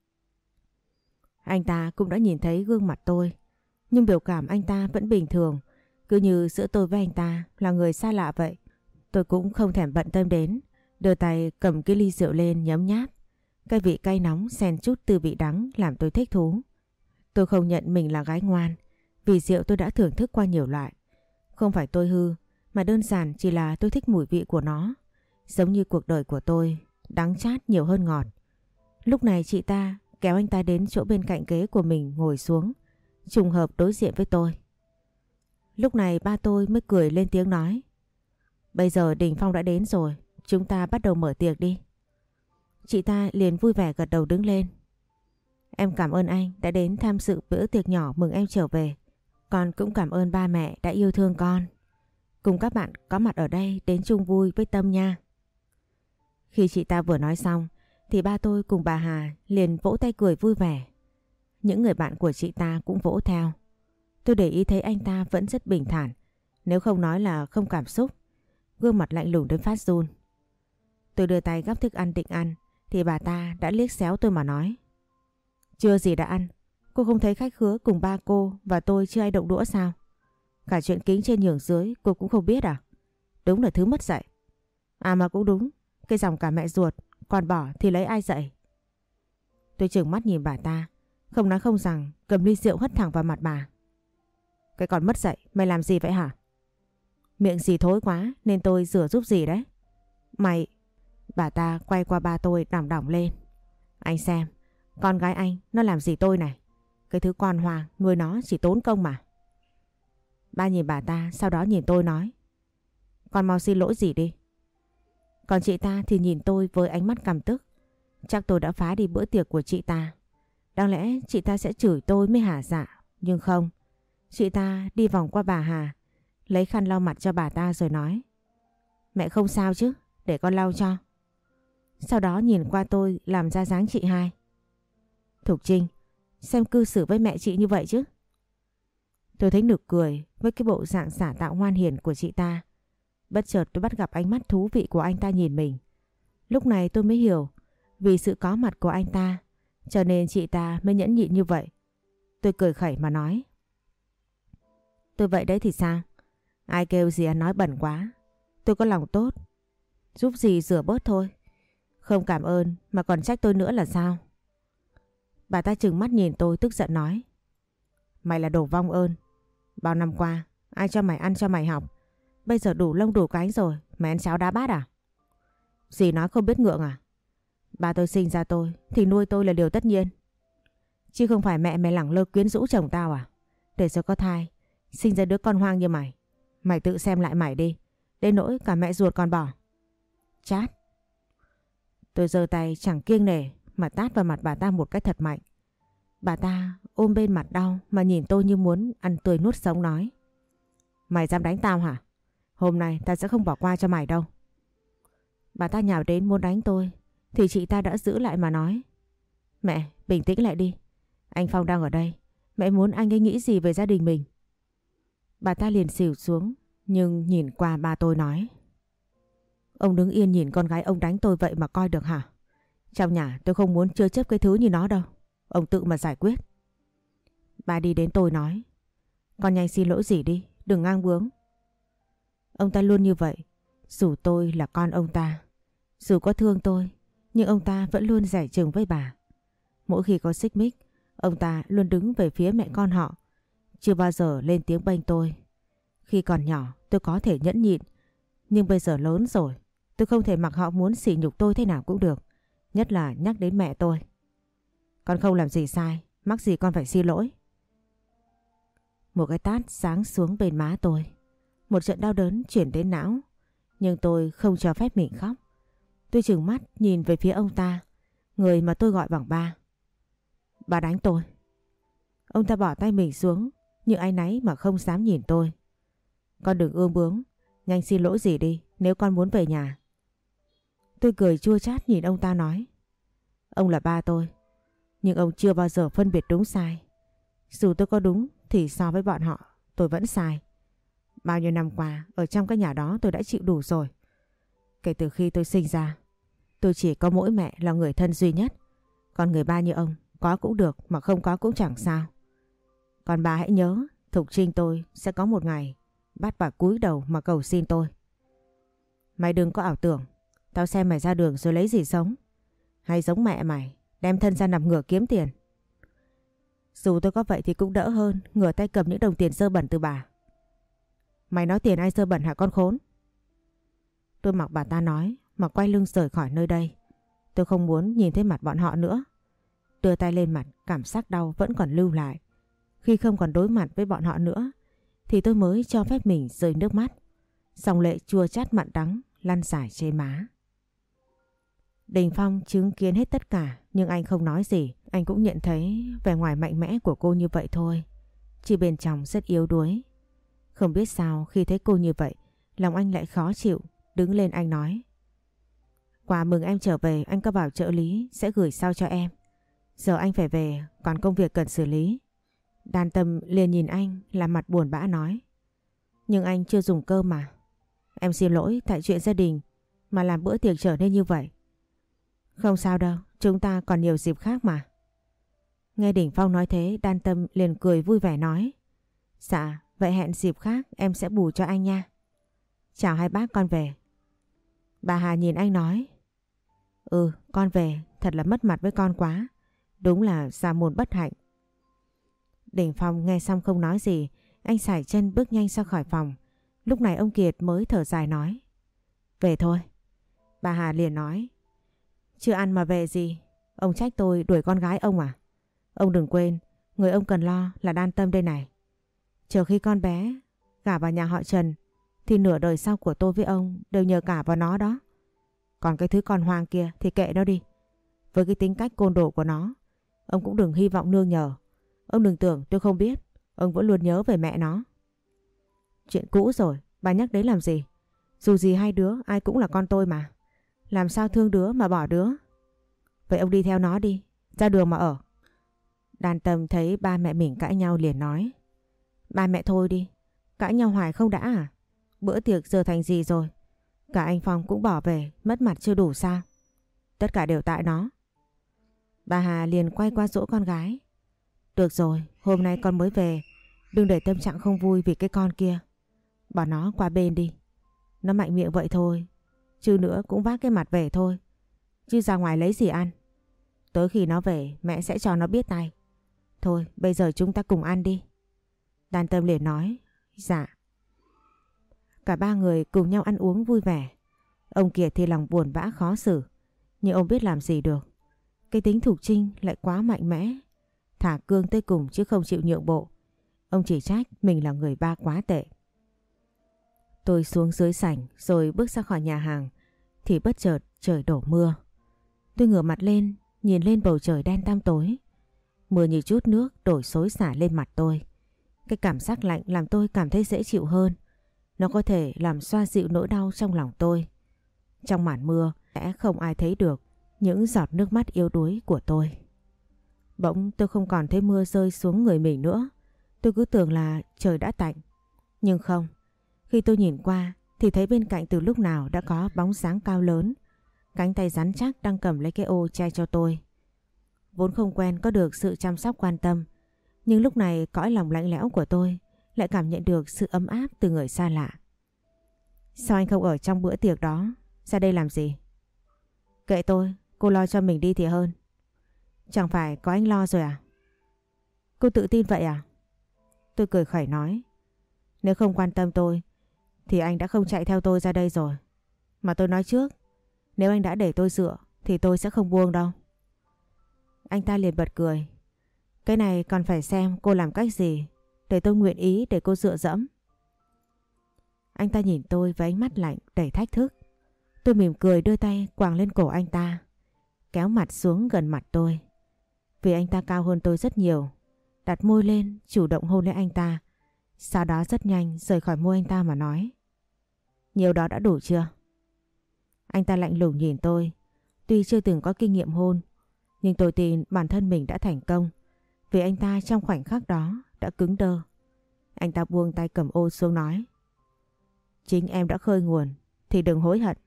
Anh ta cũng đã nhìn thấy gương mặt tôi, nhưng biểu cảm anh ta vẫn bình thường, cứ như giữa tôi với anh ta là người xa lạ vậy. Tôi cũng không thèm bận tâm đến, đưa tay cầm cái ly rượu lên nhấm nháp. Cái vị cay nóng xen chút tư vị đắng làm tôi thích thú. Tôi không nhận mình là gái ngoan, vì rượu tôi đã thưởng thức qua nhiều loại. Không phải tôi hư, mà đơn giản chỉ là tôi thích mùi vị của nó. Giống như cuộc đời của tôi, đắng chát nhiều hơn ngọt. Lúc này chị ta kéo anh ta đến chỗ bên cạnh ghế của mình ngồi xuống, trùng hợp đối diện với tôi. Lúc này ba tôi mới cười lên tiếng nói: Bây giờ Đình Phong đã đến rồi, chúng ta bắt đầu mở tiệc đi. Chị ta liền vui vẻ gật đầu đứng lên. Em cảm ơn anh đã đến tham dự bữa tiệc nhỏ mừng em trở về. Con cũng cảm ơn ba mẹ đã yêu thương con. Cùng các bạn có mặt ở đây đến chung vui với Tâm nha. Khi chị ta vừa nói xong thì ba tôi cùng bà Hà liền vỗ tay cười vui vẻ. Những người bạn của chị ta cũng vỗ theo. Tôi để ý thấy anh ta vẫn rất bình thản, nếu không nói là không cảm xúc. Gương mặt lạnh lùng đến phát run. Tôi đưa tay gắp thức ăn định ăn thì bà ta đã liếc xéo tôi mà nói: Chưa gì đã ăn, cô không thấy khách khứa cùng ba cô và tôi chưa ai động đũa sao? Cả chuyện kính trên nhường dưới cô cũng không biết à? Đúng là thứ mất dạy. À mà cũng đúng, cái dòng cả mẹ ruột còn bỏ thì lấy ai dạy? Tôi trừng mắt nhìn bà ta, không nói không rằng cầm ly rượu hất thẳng vào mặt bà. Cái còn mất dạy, mày làm gì vậy hả? Miệng gì thối quá nên tôi rửa giúp gì đấy. Mày... Bà ta quay qua ba tôi đỏng đỏng lên. Anh xem, con gái anh nó làm gì tôi này? Cái thứ con hoang nuôi nó chỉ tốn công mà. Ba nhìn bà ta, sau đó nhìn tôi nói: Con mau xin lỗi gì đi. Còn chị ta thì nhìn tôi với ánh mắt căm tức. Chắc tôi đã phá đi bữa tiệc của chị ta. Đáng lẽ chị ta sẽ chửi tôi mới hả dạ. Nhưng không. Chị ta đi vòng qua bà Hà, lấy khăn lau mặt cho bà ta rồi nói: Mẹ không sao chứ, để con lau cho. Sau đó nhìn qua tôi làm ra dáng chị hai. Thục Trinh, xem cư xử với mẹ chị như vậy chứ. Tôi thấy nực cười với cái bộ dạng giả tạo ngoan hiền của chị ta. Bất chợt tôi bắt gặp ánh mắt thú vị của anh ta nhìn mình. Lúc này tôi mới hiểu, vì sự có mặt của anh ta cho nên chị ta mới nhẫn nhịn như vậy. Tôi cười khẩy mà nói: Tôi vậy đấy thì sao? Ai kêu gì ăn nói bẩn quá. Tôi có lòng tốt, giúp gì rửa bớt thôi. Không cảm ơn mà còn trách tôi nữa là sao? Bà ta trừng mắt nhìn tôi tức giận nói: Mày là đồ vong ơn. Bao năm qua ai cho mày ăn cho mày học, bây giờ đủ lông đủ cánh rồi, mày ăn cháo đá bát à? Dì nói không biết ngượng à? Bà tôi sinh ra tôi thì nuôi tôi là điều tất nhiên, chứ không phải mẹ mày lẳng lơ quyến rũ chồng tao à? Để rồi có thai sinh ra đứa con hoang như mày. Mày tự xem lại mày đi, đến nỗi cả mẹ ruột còn bỏ. Chát. Tôi giơ tay chẳng kiêng nể mà tát vào mặt bà ta một cái thật mạnh. Bà ta ôm bên mặt đau mà nhìn tôi như muốn ăn tươi nuốt sống nói: Mày dám đánh tao hả? Hôm nay ta sẽ không bỏ qua cho mày đâu. Bà ta nhào đến muốn đánh tôi thì chị ta đã giữ lại mà nói: Mẹ, bình tĩnh lại đi. Anh Phong đang ở đây. Mẹ muốn anh ấy nghĩ gì về gia đình mình? Bà ta liền xỉu xuống, nhưng nhìn qua ba tôi nói: Ông đứng yên nhìn con gái ông đánh tôi vậy mà coi được hả? Trong nhà tôi không muốn chứa chấp cái thứ như nó đâu. Ông tự mà giải quyết. Bà đi đến tôi nói: Con nhanh xin lỗi dì đi, đừng ngang bướng. Ông ta luôn như vậy. Dù tôi là con ông ta, dù có thương tôi, nhưng ông ta vẫn luôn dè chừng với bà. Mỗi khi có xích mích, ông ta luôn đứng về phía mẹ con họ, chưa bao giờ lên tiếng bênh tôi. Khi còn nhỏ tôi có thể nhẫn nhịn, nhưng bây giờ lớn rồi, tôi không thể mặc họ muốn sỉ nhục tôi thế nào cũng được, nhất là nhắc đến mẹ tôi. Con không làm gì sai, mắc gì con phải xin lỗi. Một cái tát giáng xuống bên má tôi. Một trận đau đớn chuyển đến não, nhưng tôi không cho phép mình khóc. Tôi trừng mắt nhìn về phía ông ta, người mà tôi gọi bằng ba. Bà đánh tôi. Ông ta bỏ tay mình xuống, nhưng áy náy mà không dám nhìn tôi. Con đừng ương bướng, nhanh xin lỗi gì đi nếu con muốn về nhà. Tôi cười chua chát nhìn ông ta nói. Ông là ba tôi, nhưng ông chưa bao giờ phân biệt đúng sai. Dù tôi có đúng thì so với bọn họ tôi vẫn sai. Bao nhiêu năm qua ở trong cái nhà đó tôi đã chịu đủ rồi. Kể từ khi tôi sinh ra, tôi chỉ có mỗi mẹ là người thân duy nhất. Còn người ba như ông có cũng được mà không có cũng chẳng sao. Còn bà hãy nhớ, Thục Trinh tôi sẽ có một ngày bắt bà cúi đầu mà cầu xin tôi. Mày đừng có ảo tưởng tao xem mày ra đường rồi lấy gì sống. Hay giống mẹ mày, đem thân ra nằm ngửa kiếm tiền. Dù tôi có vậy thì cũng đỡ hơn ngửa tay cầm những đồng tiền dơ bẩn từ bà. Mày nói tiền ai dơ bẩn hả con khốn? Tôi mặc bà ta nói mà quay lưng rời khỏi nơi đây. Tôi không muốn nhìn thấy mặt bọn họ nữa. Đưa tay lên mặt, cảm giác đau vẫn còn lưu lại. Khi không còn đối mặt với bọn họ nữa thì tôi mới cho phép mình rơi nước mắt. Dòng lệ chua chát mặn đắng lăn dài trên má. Đình Phong chứng kiến hết tất cả nhưng anh không nói gì. Anh cũng nhận thấy vẻ ngoài mạnh mẽ của cô như vậy thôi, chỉ bên trong rất yếu đuối. Không biết sao khi thấy cô như vậy, lòng anh lại khó chịu. Đứng lên anh nói. Quà mừng em trở về anh có bảo trợ lý sẽ gửi sau cho em. Giờ anh phải về, còn công việc cần xử lý. Đan Tâm liền nhìn anh làm mặt buồn bã nói. Nhưng anh chưa dùng cơm mà. Em xin lỗi tại chuyện gia đình mà làm bữa tiệc trở nên như vậy. Không sao đâu, chúng ta còn nhiều dịp khác mà. Nghe Đình Phong nói thế, Đan Tâm liền cười vui vẻ nói. Dạ, vậy hẹn dịp khác em sẽ bù cho anh nha. Chào hai bác, con về. Bà Hà nhìn anh nói. Ừ, con về, thật là mất mặt với con quá. Đúng là gia môn bất hạnh. Đình Phong nghe xong không nói gì, anh sải chân bước nhanh ra khỏi phòng. Lúc này ông Kiệt mới thở dài nói. Về thôi. Bà Hà liền nói. Chưa ăn mà về gì? Ông trách tôi đuổi con gái ông à? Ông đừng quên, người ông cần lo là Đan Tâm đây này. Chờ khi con bé gả vào nhà họ Trần thì nửa đời sau của tôi với ông đều nhờ cả vào nó đó. Còn cái thứ con hoang kia thì kệ nó đi. Với cái tính cách côn đồ của nó, ông cũng đừng hy vọng nương nhờ. Ông đừng tưởng tôi không biết, ông vẫn luôn nhớ về mẹ nó. Chuyện cũ rồi, bà nhắc đấy làm gì? Dù gì hai đứa ai cũng là con tôi mà. Làm sao thương đứa mà bỏ đứa? Vậy ông đi theo nó đi, ra đường mà ở. Đan Tâm thấy ba mẹ mình cãi nhau liền nói. Ba mẹ thôi đi, cãi nhau hoài không đã à? Bữa tiệc giờ thành gì rồi? Cả anh Phong cũng bỏ về, mất mặt chưa đủ sao? Tất cả đều tại nó. Bà Hà liền quay qua dỗ con gái. Được rồi, hôm nay con mới về, đừng để tâm trạng không vui vì cái con kia. Bỏ nó qua bên đi. Nó mạnh miệng vậy thôi, chứ nữa cũng vác cái mặt về thôi. Chứ ra ngoài lấy gì ăn. Tới khi nó về mẹ sẽ cho nó biết tay. Thôi bây giờ chúng ta cùng ăn đi. Đan Tâm liền nói. Dạ. Cả ba người cùng nhau ăn uống vui vẻ. Ông Kiệt thì lòng buồn bã khó xử, nhưng ông biết làm gì được. Cái tính Thục Trinh lại quá mạnh mẽ, thả cương tới cùng chứ không chịu nhượng bộ. Ông chỉ trách mình là người ba quá tệ. Tôi xuống dưới sảnh rồi bước ra khỏi nhà hàng thì bất chợt trời đổ mưa. Tôi ngửa mặt lên, nhìn lên bầu trời đen tăm tối. Mưa như chút nước đổ xối xả lên mặt tôi. Cái cảm giác lạnh làm tôi cảm thấy dễ chịu hơn. Nó có thể làm xoa dịu nỗi đau trong lòng tôi. Trong màn mưa sẽ không ai thấy được những giọt nước mắt yếu đuối của tôi. Bỗng tôi không còn thấy mưa rơi xuống người mình nữa. Tôi cứ tưởng là trời đã tạnh. Nhưng không. Khi tôi nhìn qua thì thấy bên cạnh từ lúc nào đã có bóng dáng cao lớn. Cánh tay rắn chắc đang cầm lấy cái ô che cho tôi. Vốn không quen có được sự chăm sóc quan tâm. Nhưng lúc này cõi lòng lạnh lẽo của tôi lại cảm nhận được sự ấm áp từ người xa lạ. Sao anh không ở trong bữa tiệc đó? Ra đây làm gì? Kệ tôi, cô lo cho mình đi thì hơn. Chẳng phải có anh lo rồi à? Cô tự tin vậy à? Tôi cười khẩy nói. Nếu không quan tâm tôi thì anh đã không chạy theo tôi ra đây rồi. Mà tôi nói trước, nếu anh đã để tôi dựa thì tôi sẽ không buông đâu. Anh ta liền bật cười. Cái này còn phải xem cô làm cách gì để tôi nguyện ý để cô dựa dẫm. Anh ta nhìn tôi với ánh mắt lạnh đầy thách thức. Tôi mỉm cười đưa tay quàng lên cổ anh ta, kéo mặt xuống gần mặt tôi. Vì anh ta cao hơn tôi rất nhiều, đặt môi lên chủ động hôn lên anh ta. Sau đó rất nhanh rời khỏi môi anh ta mà nói. Nhiều đó đã đủ chưa? Anh ta lạnh lùng nhìn tôi. Tuy chưa từng có kinh nghiệm hôn, nhưng tôi tin bản thân mình đã thành công. Vì anh ta trong khoảnh khắc đó đã cứng đơ. Anh ta buông tay cầm ô xuống nói: chính em đã khơi nguồn thì đừng hối hận.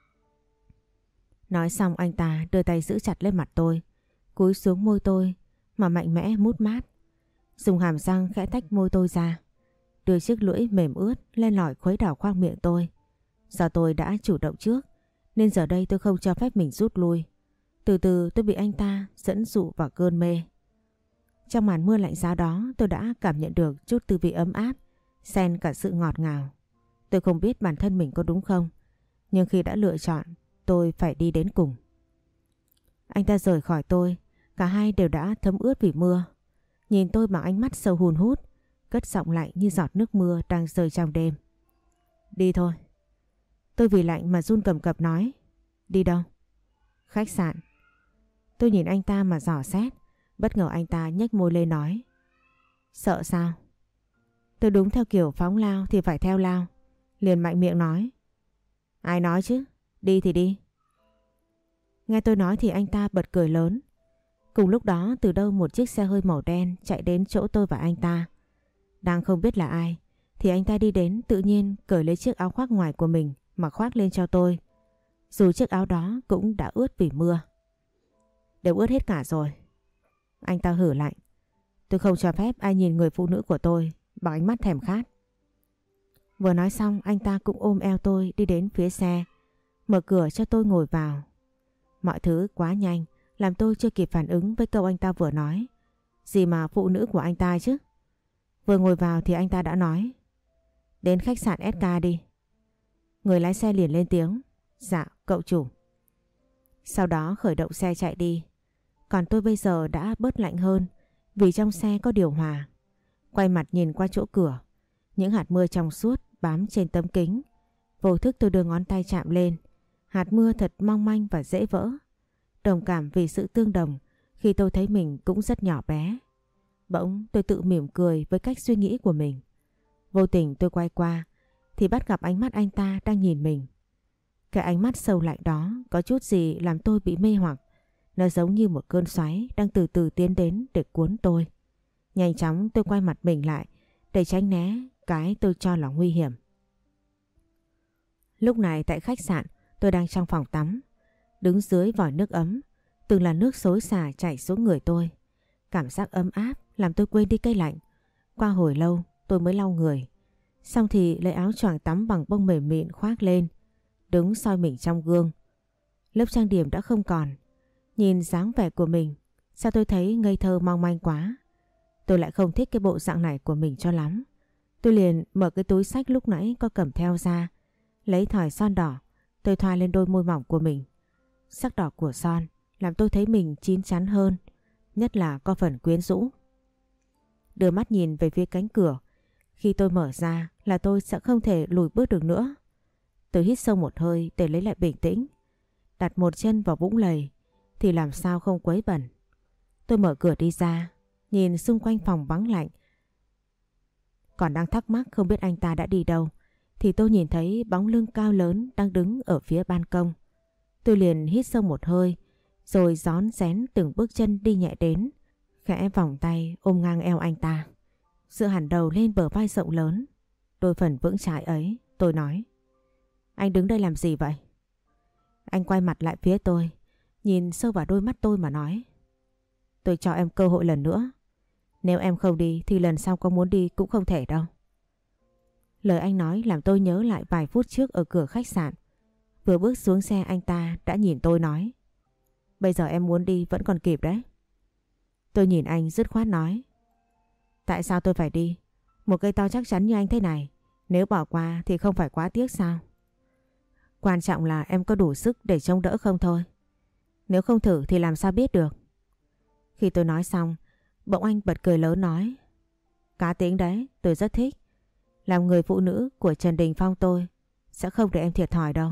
Nói xong anh ta đưa tay giữ chặt lên mặt tôi, cúi xuống môi tôi mà mạnh mẽ mút mát. Dùng hàm răng khẽ tách môi tôi ra, đưa chiếc lưỡi mềm ướt lên lỏi khuấy đảo khoang miệng tôi. Do tôi đã chủ động trước nên giờ đây tôi không cho phép mình rút lui. Từ từ tôi bị anh ta dẫn dụ vào cơn mê. Trong màn mưa lạnh giá đó tôi đã cảm nhận được chút tư vị ấm áp, xen cả sự ngọt ngào. Tôi không biết bản thân mình có đúng không, nhưng khi đã lựa chọn, tôi phải đi đến cùng. Anh ta rời khỏi tôi, cả hai đều đã thấm ướt vì mưa. Nhìn tôi bằng ánh mắt sâu hun hút, cất giọng lạnh như giọt nước mưa đang rơi trong đêm. Đi thôi. Tôi vì lạnh mà run cầm cập nói. Đi đâu? Khách sạn. Tôi nhìn anh ta mà dò xét. Bất ngờ anh ta nhếch môi lên nói. Sợ sao? Tôi đúng theo kiểu phóng lao thì phải theo lao. Liền mạnh miệng nói. Ai nói chứ? Đi thì đi. Nghe tôi nói thì anh ta bật cười lớn. Cùng lúc đó từ đâu một chiếc xe hơi màu đen chạy đến chỗ tôi và anh ta. Đang không biết là ai thì anh ta đi đến tự nhiên cởi lấy chiếc áo khoác ngoài của mình mà khoác lên cho tôi. Dù chiếc áo đó cũng đã ướt vì mưa. Đều ướt hết cả rồi. Anh ta hử lạnh. Tôi không cho phép ai nhìn người phụ nữ của tôi bằng ánh mắt thèm khát. Vừa nói xong anh ta cũng ôm eo tôi đi đến phía xe, mở cửa cho tôi ngồi vào. Mọi thứ quá nhanh làm tôi chưa kịp phản ứng với câu anh ta vừa nói. Gì mà phụ nữ của anh ta chứ? Vừa ngồi vào thì anh ta đã nói. Đến khách sạn ét ca đi. Người lái xe liền lên tiếng. Dạ cậu chủ. Sau đó khởi động xe chạy đi. Còn tôi bây giờ đã bớt lạnh hơn vì trong xe có điều hòa. Quay mặt nhìn qua chỗ cửa, những hạt mưa trong suốt bám trên tấm kính. Vô thức tôi đưa ngón tay chạm lên. Hạt mưa thật mong manh và dễ vỡ. Đồng cảm vì sự tương đồng khi tôi thấy mình cũng rất nhỏ bé. Bỗng tôi tự mỉm cười với cách suy nghĩ của mình. Vô tình tôi quay qua thì bắt gặp ánh mắt anh ta đang nhìn mình. Cái ánh mắt sâu lạnh đó có chút gì làm tôi bị mê hoặc. Nó giống như một cơn xoáy đang từ từ tiến đến để cuốn tôi. Nhanh chóng tôi quay mặt mình lại để tránh né cái tôi cho là nguy hiểm. Lúc này tại khách sạn tôi đang trong phòng tắm. Đứng dưới vòi nước ấm, từng là nước xối xả chảy xuống người tôi. Cảm giác ấm áp làm tôi quên đi cái lạnh. Qua hồi lâu tôi mới lau người. Xong thì lấy áo choàng tắm bằng bông mềm mịn khoác lên. Đứng soi mình trong gương. Lớp trang điểm đã không còn. Nhìn dáng vẻ của mình, sao tôi thấy ngây thơ mong manh quá. Tôi lại không thích cái bộ dạng này của mình cho lắm. Tôi liền mở cái túi xách lúc nãy có cầm theo ra. Lấy thỏi son đỏ, tôi thoa lên đôi môi mỏng của mình. Sắc đỏ của son làm tôi thấy mình chín chắn hơn, nhất là có phần quyến rũ. Đưa mắt nhìn về phía cánh cửa. Khi tôi mở ra là tôi sẽ không thể lùi bước được nữa. Tôi hít sâu một hơi để lấy lại bình tĩnh. Đặt một chân vào vũng lầy thì làm sao không quấy bẩn. Tôi mở cửa đi ra, nhìn xung quanh phòng vắng lạnh. Còn đang thắc mắc không biết anh ta đã đi đâu thì tôi nhìn thấy bóng lưng cao lớn đang đứng ở phía ban công. Tôi liền hít sâu một hơi rồi rón rén từng bước chân đi nhẹ đến, khẽ vòng tay ôm ngang eo anh ta. Dựa hẳn đầu lên bờ vai rộng lớn, đôi phần vững chãi ấy, tôi nói. Anh đứng đây làm gì vậy? Anh quay mặt lại phía tôi, nhìn sâu vào đôi mắt tôi mà nói. Tôi cho em cơ hội lần nữa. Nếu em không đi thì lần sau có muốn đi cũng không thể đâu. Lời anh nói làm tôi nhớ lại vài phút trước ở cửa khách sạn. Vừa bước xuống xe anh ta đã nhìn tôi nói. Bây giờ em muốn đi vẫn còn kịp đấy. Tôi nhìn anh dứt khoát nói. Tại sao tôi phải đi? Một cây to chắc chắn như anh thế này, nếu bỏ qua thì không phải quá tiếc sao? Quan trọng là em có đủ sức để chống đỡ không thôi. Nếu không thử thì làm sao biết được. Khi tôi nói xong, bỗng anh bật cười lớn nói. Cá tính đấy, tôi rất thích. Làm người phụ nữ của Trần Đình Phong tôi sẽ không để em thiệt thòi đâu.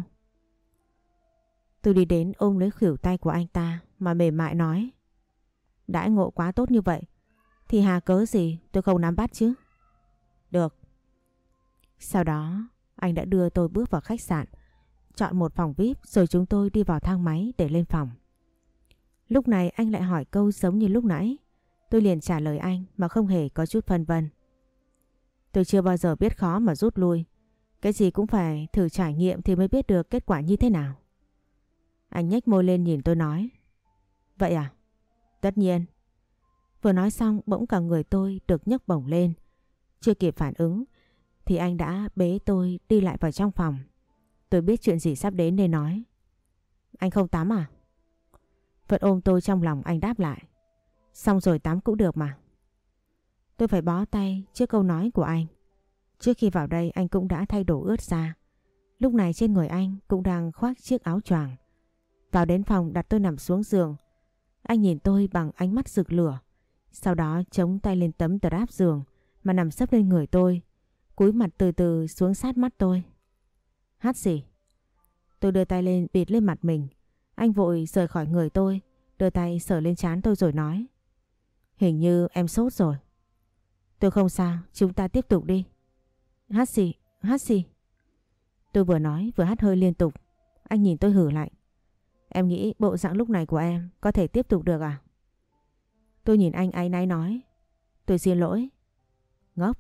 Tôi đi đến ôm lấy khuỷu tay của anh ta mà mềm mại nói. Đãi ngộ quá tốt như vậy thì hà cớ gì tôi không nắm bắt chứ. Được. Sau đó anh đã đưa tôi bước vào khách sạn. chọn một phòng vi ai pi rồi chúng tôi đi vào thang máy để lên phòng. Lúc này anh lại hỏi câu giống như lúc nãy. Tôi liền trả lời anh mà không hề có chút phân vân. Tôi chưa bao giờ biết khó mà rút lui. Cái gì cũng phải thử trải nghiệm thì mới biết được kết quả như thế nào. Anh nhếch môi lên nhìn tôi nói. Vậy à? Tất nhiên. Vừa nói xong bỗng cả người tôi được nhấc bổng lên. Chưa kịp phản ứng thì anh đã bế tôi đi lại vào trong phòng. Tôi biết chuyện gì sắp đến nên nói. Anh không tắm à? Vẫn ôm tôi trong lòng anh đáp lại. Xong rồi tắm cũng được mà. Tôi phải bó tay trước câu nói của anh. Trước khi vào đây anh cũng đã thay đồ ướt ra. Lúc này trên người anh cũng đang khoác chiếc áo choàng. Vào đến phòng đặt tôi nằm xuống giường. Anh nhìn tôi bằng ánh mắt rực lửa. Sau đó chống tay lên tấm drap giường mà nằm sấp lên người tôi. Cúi mặt từ từ xuống sát mắt tôi. Hát gì? Tôi đưa tay lên bịt lên mặt mình. Anh vội rời khỏi người tôi, đưa tay sờ lên trán tôi rồi nói. Hình như em sốt rồi. Tôi không sao, chúng ta tiếp tục đi. Hát gì? Hát gì? Tôi vừa nói vừa hắt hơi liên tục. Anh nhìn tôi hử lạnh. Em nghĩ bộ dạng lúc này của em có thể tiếp tục được à? Tôi nhìn anh áy náy nói. Tôi xin lỗi. Ngốc.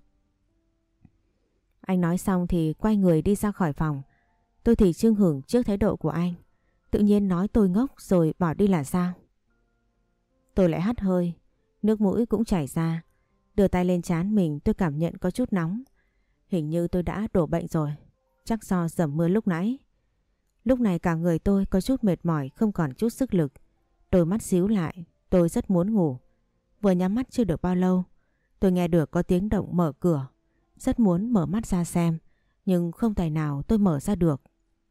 Anh nói xong thì quay người đi ra khỏi phòng. Tôi thì chưng hửng trước thái độ của anh. Tự nhiên nói tôi ngốc rồi bỏ đi là sao? Tôi lại hắt hơi. Nước mũi cũng chảy ra. Đưa tay lên trán mình tôi cảm nhận có chút nóng. Hình như tôi đã đổ bệnh rồi. Chắc do dầm mưa lúc nãy. Lúc này cả người tôi có chút mệt mỏi, không còn chút sức lực. Đôi mắt díu lại. Tôi rất muốn ngủ. Vừa nhắm mắt chưa được bao lâu, tôi nghe được có tiếng động mở cửa. Rất muốn mở mắt ra xem, nhưng không tài nào tôi mở ra được.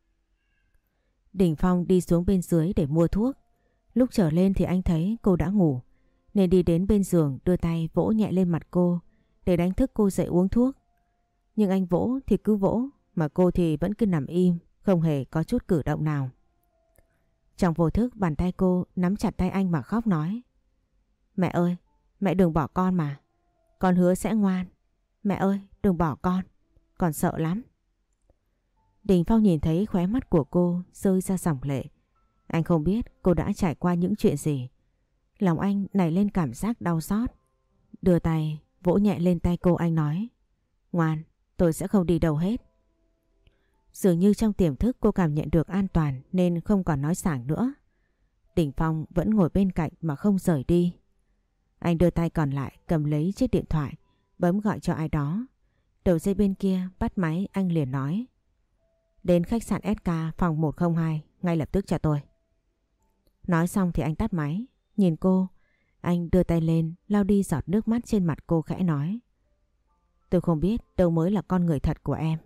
Đình Phong đi xuống bên dưới để mua thuốc. Lúc trở lên thì anh thấy cô đã ngủ, nên đi đến bên giường đưa tay vỗ nhẹ lên mặt cô để đánh thức cô dậy uống thuốc. Nhưng anh vỗ thì cứ vỗ, mà cô thì vẫn cứ nằm im, không hề có chút cử động nào. Trong vô thức bàn tay cô nắm chặt tay anh mà khóc nói. Mẹ ơi, mẹ đừng bỏ con mà. Con hứa sẽ ngoan. Mẹ ơi, đừng bỏ con. Con sợ lắm. Đình Phong nhìn thấy khóe mắt của cô rơi ra dòng lệ. Anh không biết cô đã trải qua những chuyện gì. Lòng anh nảy lên cảm giác đau xót. Đưa tay vỗ nhẹ lên tay cô, anh nói. Ngoan, tôi sẽ không đi đâu hết. Dường như trong tiềm thức cô cảm nhận được an toàn nên không còn nói sảng nữa. Đình Phong vẫn ngồi bên cạnh mà không rời đi. Anh đưa tay còn lại cầm lấy chiếc điện thoại, bấm gọi cho ai đó. Đầu dây bên kia bắt máy, anh liền nói. Đến khách sạn ét ca phòng một không hai, ngay lập tức cho tôi. Nói xong thì anh tắt máy. Nhìn cô, anh đưa tay lên lau đi giọt nước mắt trên mặt cô, khẽ nói. Tôi không biết đâu mới là con người thật của em.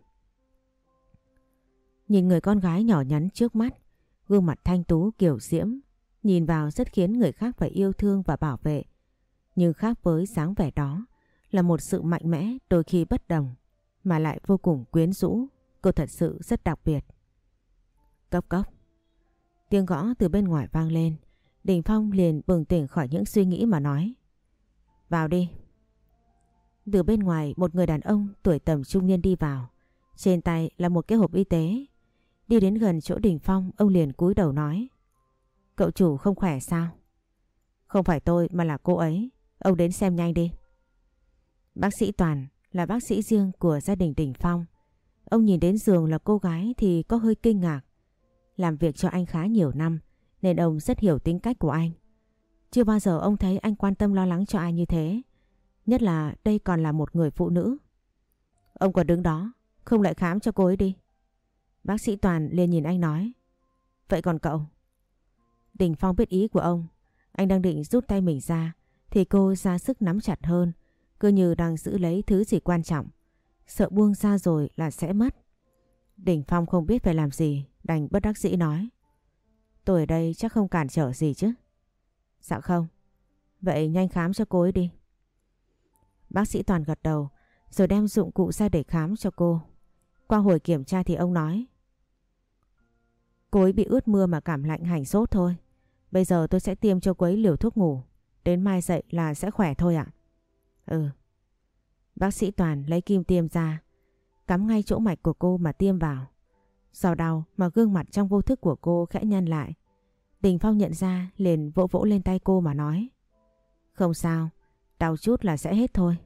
Nhìn người con gái nhỏ nhắn trước mắt, gương mặt thanh tú kiều diễm, nhìn vào rất khiến người khác phải yêu thương và bảo vệ. Nhưng khác với dáng vẻ đó là một sự mạnh mẽ, đôi khi bất đồng, mà lại vô cùng quyến rũ. Cô thật sự rất đặc biệt. Cốc cốc. Tiếng gõ từ bên ngoài vang lên. Đình Phong liền bừng tỉnh khỏi những suy nghĩ mà nói. Vào đi. Từ bên ngoài một người đàn ông tuổi tầm trung niên đi vào. Trên tay là một cái hộp y tế. Đi đến gần chỗ Đình Phong, ông liền cúi đầu nói. Cậu chủ không khỏe sao? Không phải tôi mà là cô ấy. Ông đến xem nhanh đi. Bác sĩ Toàn là bác sĩ riêng của gia đình Đình Phong. Ông nhìn đến giường là cô gái thì có hơi kinh ngạc. Làm việc cho anh khá nhiều năm nên ông rất hiểu tính cách của anh. Chưa bao giờ ông thấy anh quan tâm lo lắng cho ai như thế. Nhất là đây còn là một người phụ nữ. Ông còn đứng đó, không lại khám cho cô ấy đi. Bác sĩ Toàn liền nhìn anh nói. Vậy còn cậu? Đình Phong biết ý của ông. Anh đang định rút tay mình ra thì cô ra sức nắm chặt hơn, cứ như đang giữ lấy thứ gì quan trọng. Sợ buông ra rồi là sẽ mất. Đình Phong không biết phải làm gì, đành bất đắc dĩ nói. Tôi ở đây chắc không cản trở gì chứ? Dạ không. Vậy nhanh khám cho cô ấy đi. Bác sĩ Toàn gật đầu rồi đem dụng cụ ra để khám cho cô. Qua hồi kiểm tra thì ông nói. Cô ấy bị ướt mưa mà cảm lạnh hành sốt thôi. Bây giờ tôi sẽ tiêm cho cô ấy liều thuốc ngủ. Đến mai dậy là sẽ khỏe thôi ạ. Ừ. Bác sĩ Toàn lấy kim tiêm ra, cắm ngay chỗ mạch của cô mà tiêm vào. Do đau mà gương mặt trong vô thức của cô khẽ nhăn lại. Đình Phong nhận ra liền vỗ vỗ lên tay cô mà nói. Không sao, đau chút là sẽ hết thôi.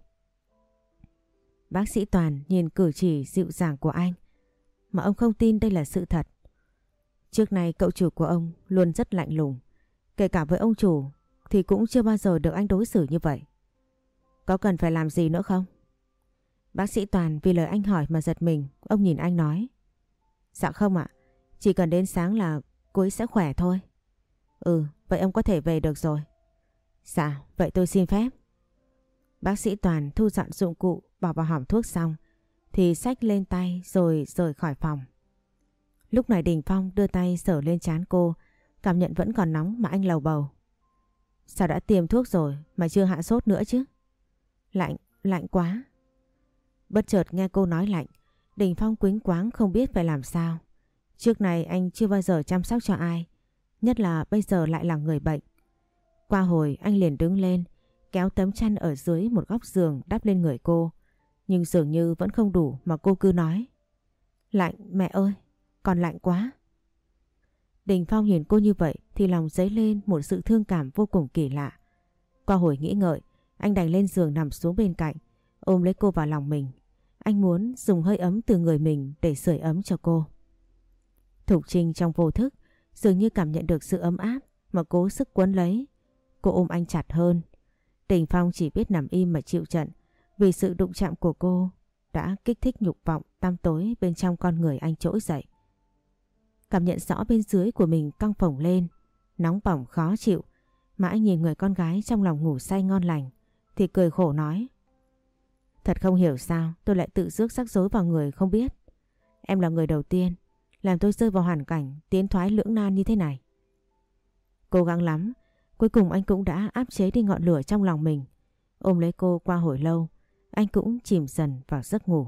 Bác sĩ Toàn nhìn cử chỉ dịu dàng của anh mà ông không tin đây là sự thật. Trước này cậu chủ của ông luôn rất lạnh lùng. Kể cả với ông chủ thì cũng chưa bao giờ được anh đối xử như vậy. Có cần phải làm gì nữa không? Bác sĩ Toàn vì lời anh hỏi mà giật mình. Ông nhìn anh nói. Dạ không ạ, chỉ cần đến sáng là cô ấy sẽ khỏe thôi. Ừ, vậy ông có thể về được rồi. Dạ, vậy tôi xin phép. Bác sĩ Toàn thu dọn dụng cụ bỏ vào hòm thuốc xong thì xách lên tay rồi rời khỏi phòng. Lúc này Đình Phong đưa tay sờ lên trán cô, cảm nhận vẫn còn nóng mà anh lầu bầu. Sao đã tiêm thuốc rồi mà chưa hạ sốt nữa chứ? Lạnh, lạnh quá. Bất chợt nghe cô nói lạnh, Đình Phong quĩnh quáng không biết phải làm sao. Trước này anh chưa bao giờ chăm sóc cho ai, nhất là bây giờ lại là người bệnh. Qua hồi anh liền đứng lên, kéo tấm chăn ở dưới một góc giường đắp lên người cô. Nhưng dường như vẫn không đủ mà cô cứ nói. Lạnh mẹ ơi, còn lạnh quá. Đình Phong nhìn cô như vậy thì lòng dấy lên một sự thương cảm vô cùng kỳ lạ. Qua hồi nghĩ ngợi, anh đành lên giường nằm xuống bên cạnh, ôm lấy cô vào lòng mình. Anh muốn dùng hơi ấm từ người mình để sưởi ấm cho cô. Thục Trinh trong vô thức dường như cảm nhận được sự ấm áp mà cố sức quấn lấy. Cô ôm anh chặt hơn. Đình Phong chỉ biết nằm im mà chịu trận, vì sự đụng chạm của cô đã kích thích nhục vọng tăm tối bên trong con người anh trỗi dậy. Cảm nhận rõ bên dưới của mình căng phồng lên, nóng bỏng khó chịu, mà anh nhìn người con gái trong lòng ngủ say ngon lành thì cười khổ nói. Thật không hiểu sao tôi lại tự rước rắc rối vào người không biết. Em là người đầu tiên làm tôi rơi vào hoàn cảnh tiến thoái lưỡng nan như thế này. Cố gắng lắm, cuối cùng anh cũng đã áp chế đi ngọn lửa trong lòng mình. Ôm lấy cô qua hồi lâu, anh cũng chìm dần vào giấc ngủ.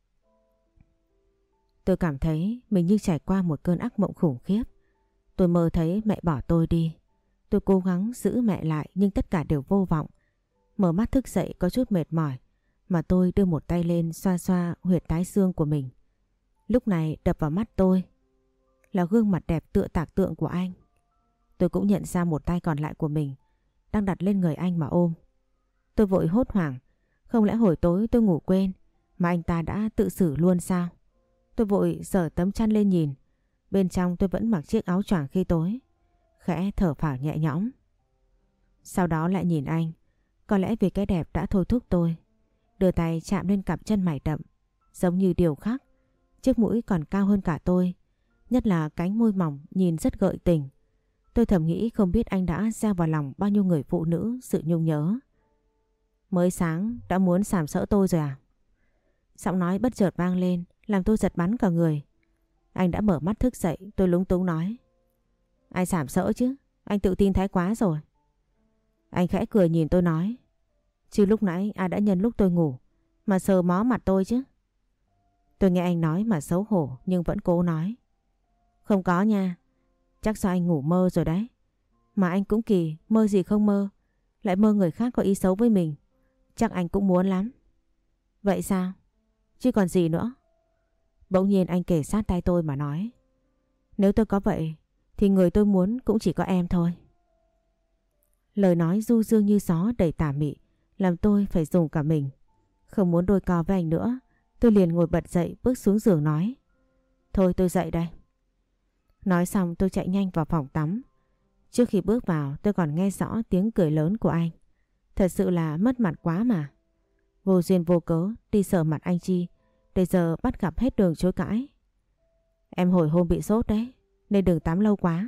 Tôi cảm thấy mình như trải qua một cơn ác mộng khủng khiếp. Tôi mơ thấy mẹ bỏ tôi đi. Tôi cố gắng giữ mẹ lại nhưng tất cả đều vô vọng. Mở mắt thức dậy có chút mệt mỏi, mà tôi đưa một tay lên xoa xoa huyệt thái dương của mình. Lúc này đập vào mắt tôi là gương mặt đẹp tựa tạc tượng của anh. Tôi cũng nhận ra một tay còn lại của mình đang đặt lên người anh mà ôm. Tôi vội hốt hoảng. Không lẽ hồi tối tôi ngủ quên mà anh ta đã tự xử luôn sao? Tôi vội giở tấm chăn lên nhìn. Bên trong tôi vẫn mặc chiếc áo choàng khi tối. Khẽ thở phào nhẹ nhõm. Sau đó lại nhìn anh. Có lẽ vì cái đẹp đã thôi thúc tôi. Đưa tay chạm lên cặp chân mày đậm, giống như điều khắc. Chiếc mũi còn cao hơn cả tôi. Nhất là cánh môi mỏng nhìn rất gợi tình. Tôi thầm nghĩ không biết anh đã gieo vào lòng bao nhiêu người phụ nữ sự nhung nhớ. Mới sáng đã muốn sàm sỡ tôi rồi à? Giọng nói bất chợt vang lên làm tôi giật bắn cả người. Anh đã mở mắt thức dậy, tôi lúng túng nói. Ai sàm sỡ chứ? Anh tự tin thái quá rồi. Anh khẽ cười nhìn tôi nói. Chứ lúc nãy ai đã nhân lúc tôi ngủ mà sờ mó mặt tôi chứ? Tôi nghe anh nói mà xấu hổ nhưng vẫn cố nói. Không có nha. Chắc do anh ngủ mơ rồi đấy. Mà anh cũng kỳ, mơ gì không mơ, lại mơ người khác có ý xấu với mình. Chắc anh cũng muốn lắm. Vậy sao? Chứ còn gì nữa? Bỗng nhiên anh kề sát tay tôi mà nói. Nếu tôi có vậy thì người tôi muốn cũng chỉ có em thôi. Lời nói du dương như gió đầy tà mị làm tôi phải dùng cả mình. Không muốn đôi co với anh nữa, tôi liền ngồi bật dậy bước xuống giường nói. Thôi tôi dậy đây. Nói xong tôi chạy nhanh vào phòng tắm. Trước khi bước vào tôi còn nghe rõ tiếng cười lớn của anh. Thật sự là mất mặt quá mà. Vô duyên vô cớ đi sờ mặt anh chi, để giờ bắt gặp hết đường chối cãi. Em hồi hôm bị sốt đấy, nên đừng tắm lâu quá.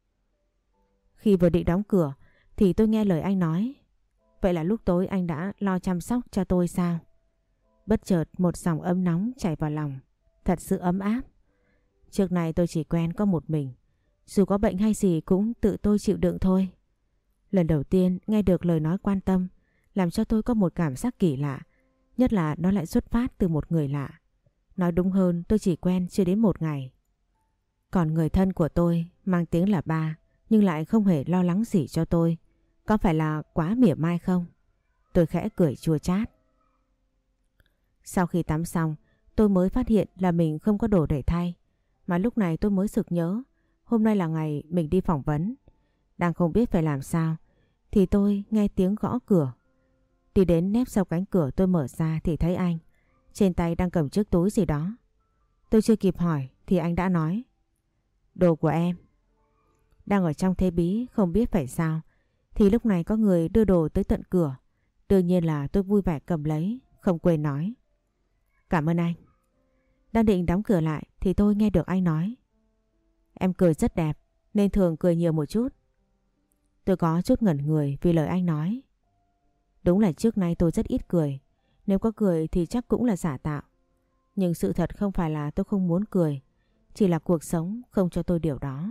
Khi vừa định đóng cửa thì tôi nghe lời anh nói. Vậy là lúc tối anh đã lo chăm sóc cho tôi sao? Bất chợt một dòng ấm nóng chảy vào lòng, thật sự ấm áp. Trước này tôi chỉ quen có một mình, dù có bệnh hay gì cũng tự tôi chịu đựng thôi. Lần đầu tiên nghe được lời nói quan tâm làm cho tôi có một cảm giác kỳ lạ, nhất là nó lại xuất phát từ một người lạ. Nói đúng hơn tôi chỉ quen chưa đến một ngày. Còn người thân của tôi mang tiếng là ba nhưng lại không hề lo lắng gì cho tôi. Có phải là quá mỉa mai không? Tôi khẽ cười chua chát. Sau khi tắm xong tôi mới phát hiện là mình không có đồ để thay. Mà lúc này tôi mới sực nhớ, hôm nay là ngày mình đi phỏng vấn. Đang không biết phải làm sao, thì tôi nghe tiếng gõ cửa. Đi đến nép sau cánh cửa tôi mở ra thì thấy anh. Trên tay đang cầm chiếc túi gì đó. Tôi chưa kịp hỏi thì anh đã nói: Đồ của em. Đang ở trong thế bí không biết phải sao, thì lúc này có người đưa đồ tới tận cửa. Đương nhiên là tôi vui vẻ cầm lấy, không quên nói: Cảm ơn anh. Đang định đóng cửa lại thì tôi nghe được anh nói: Em cười rất đẹp, nên thường cười nhiều một chút. Tôi có chút ngẩn người vì lời anh nói. Đúng là trước nay tôi rất ít cười. Nếu có cười thì chắc cũng là giả tạo. Nhưng sự thật không phải là tôi không muốn cười, chỉ là cuộc sống không cho tôi điều đó.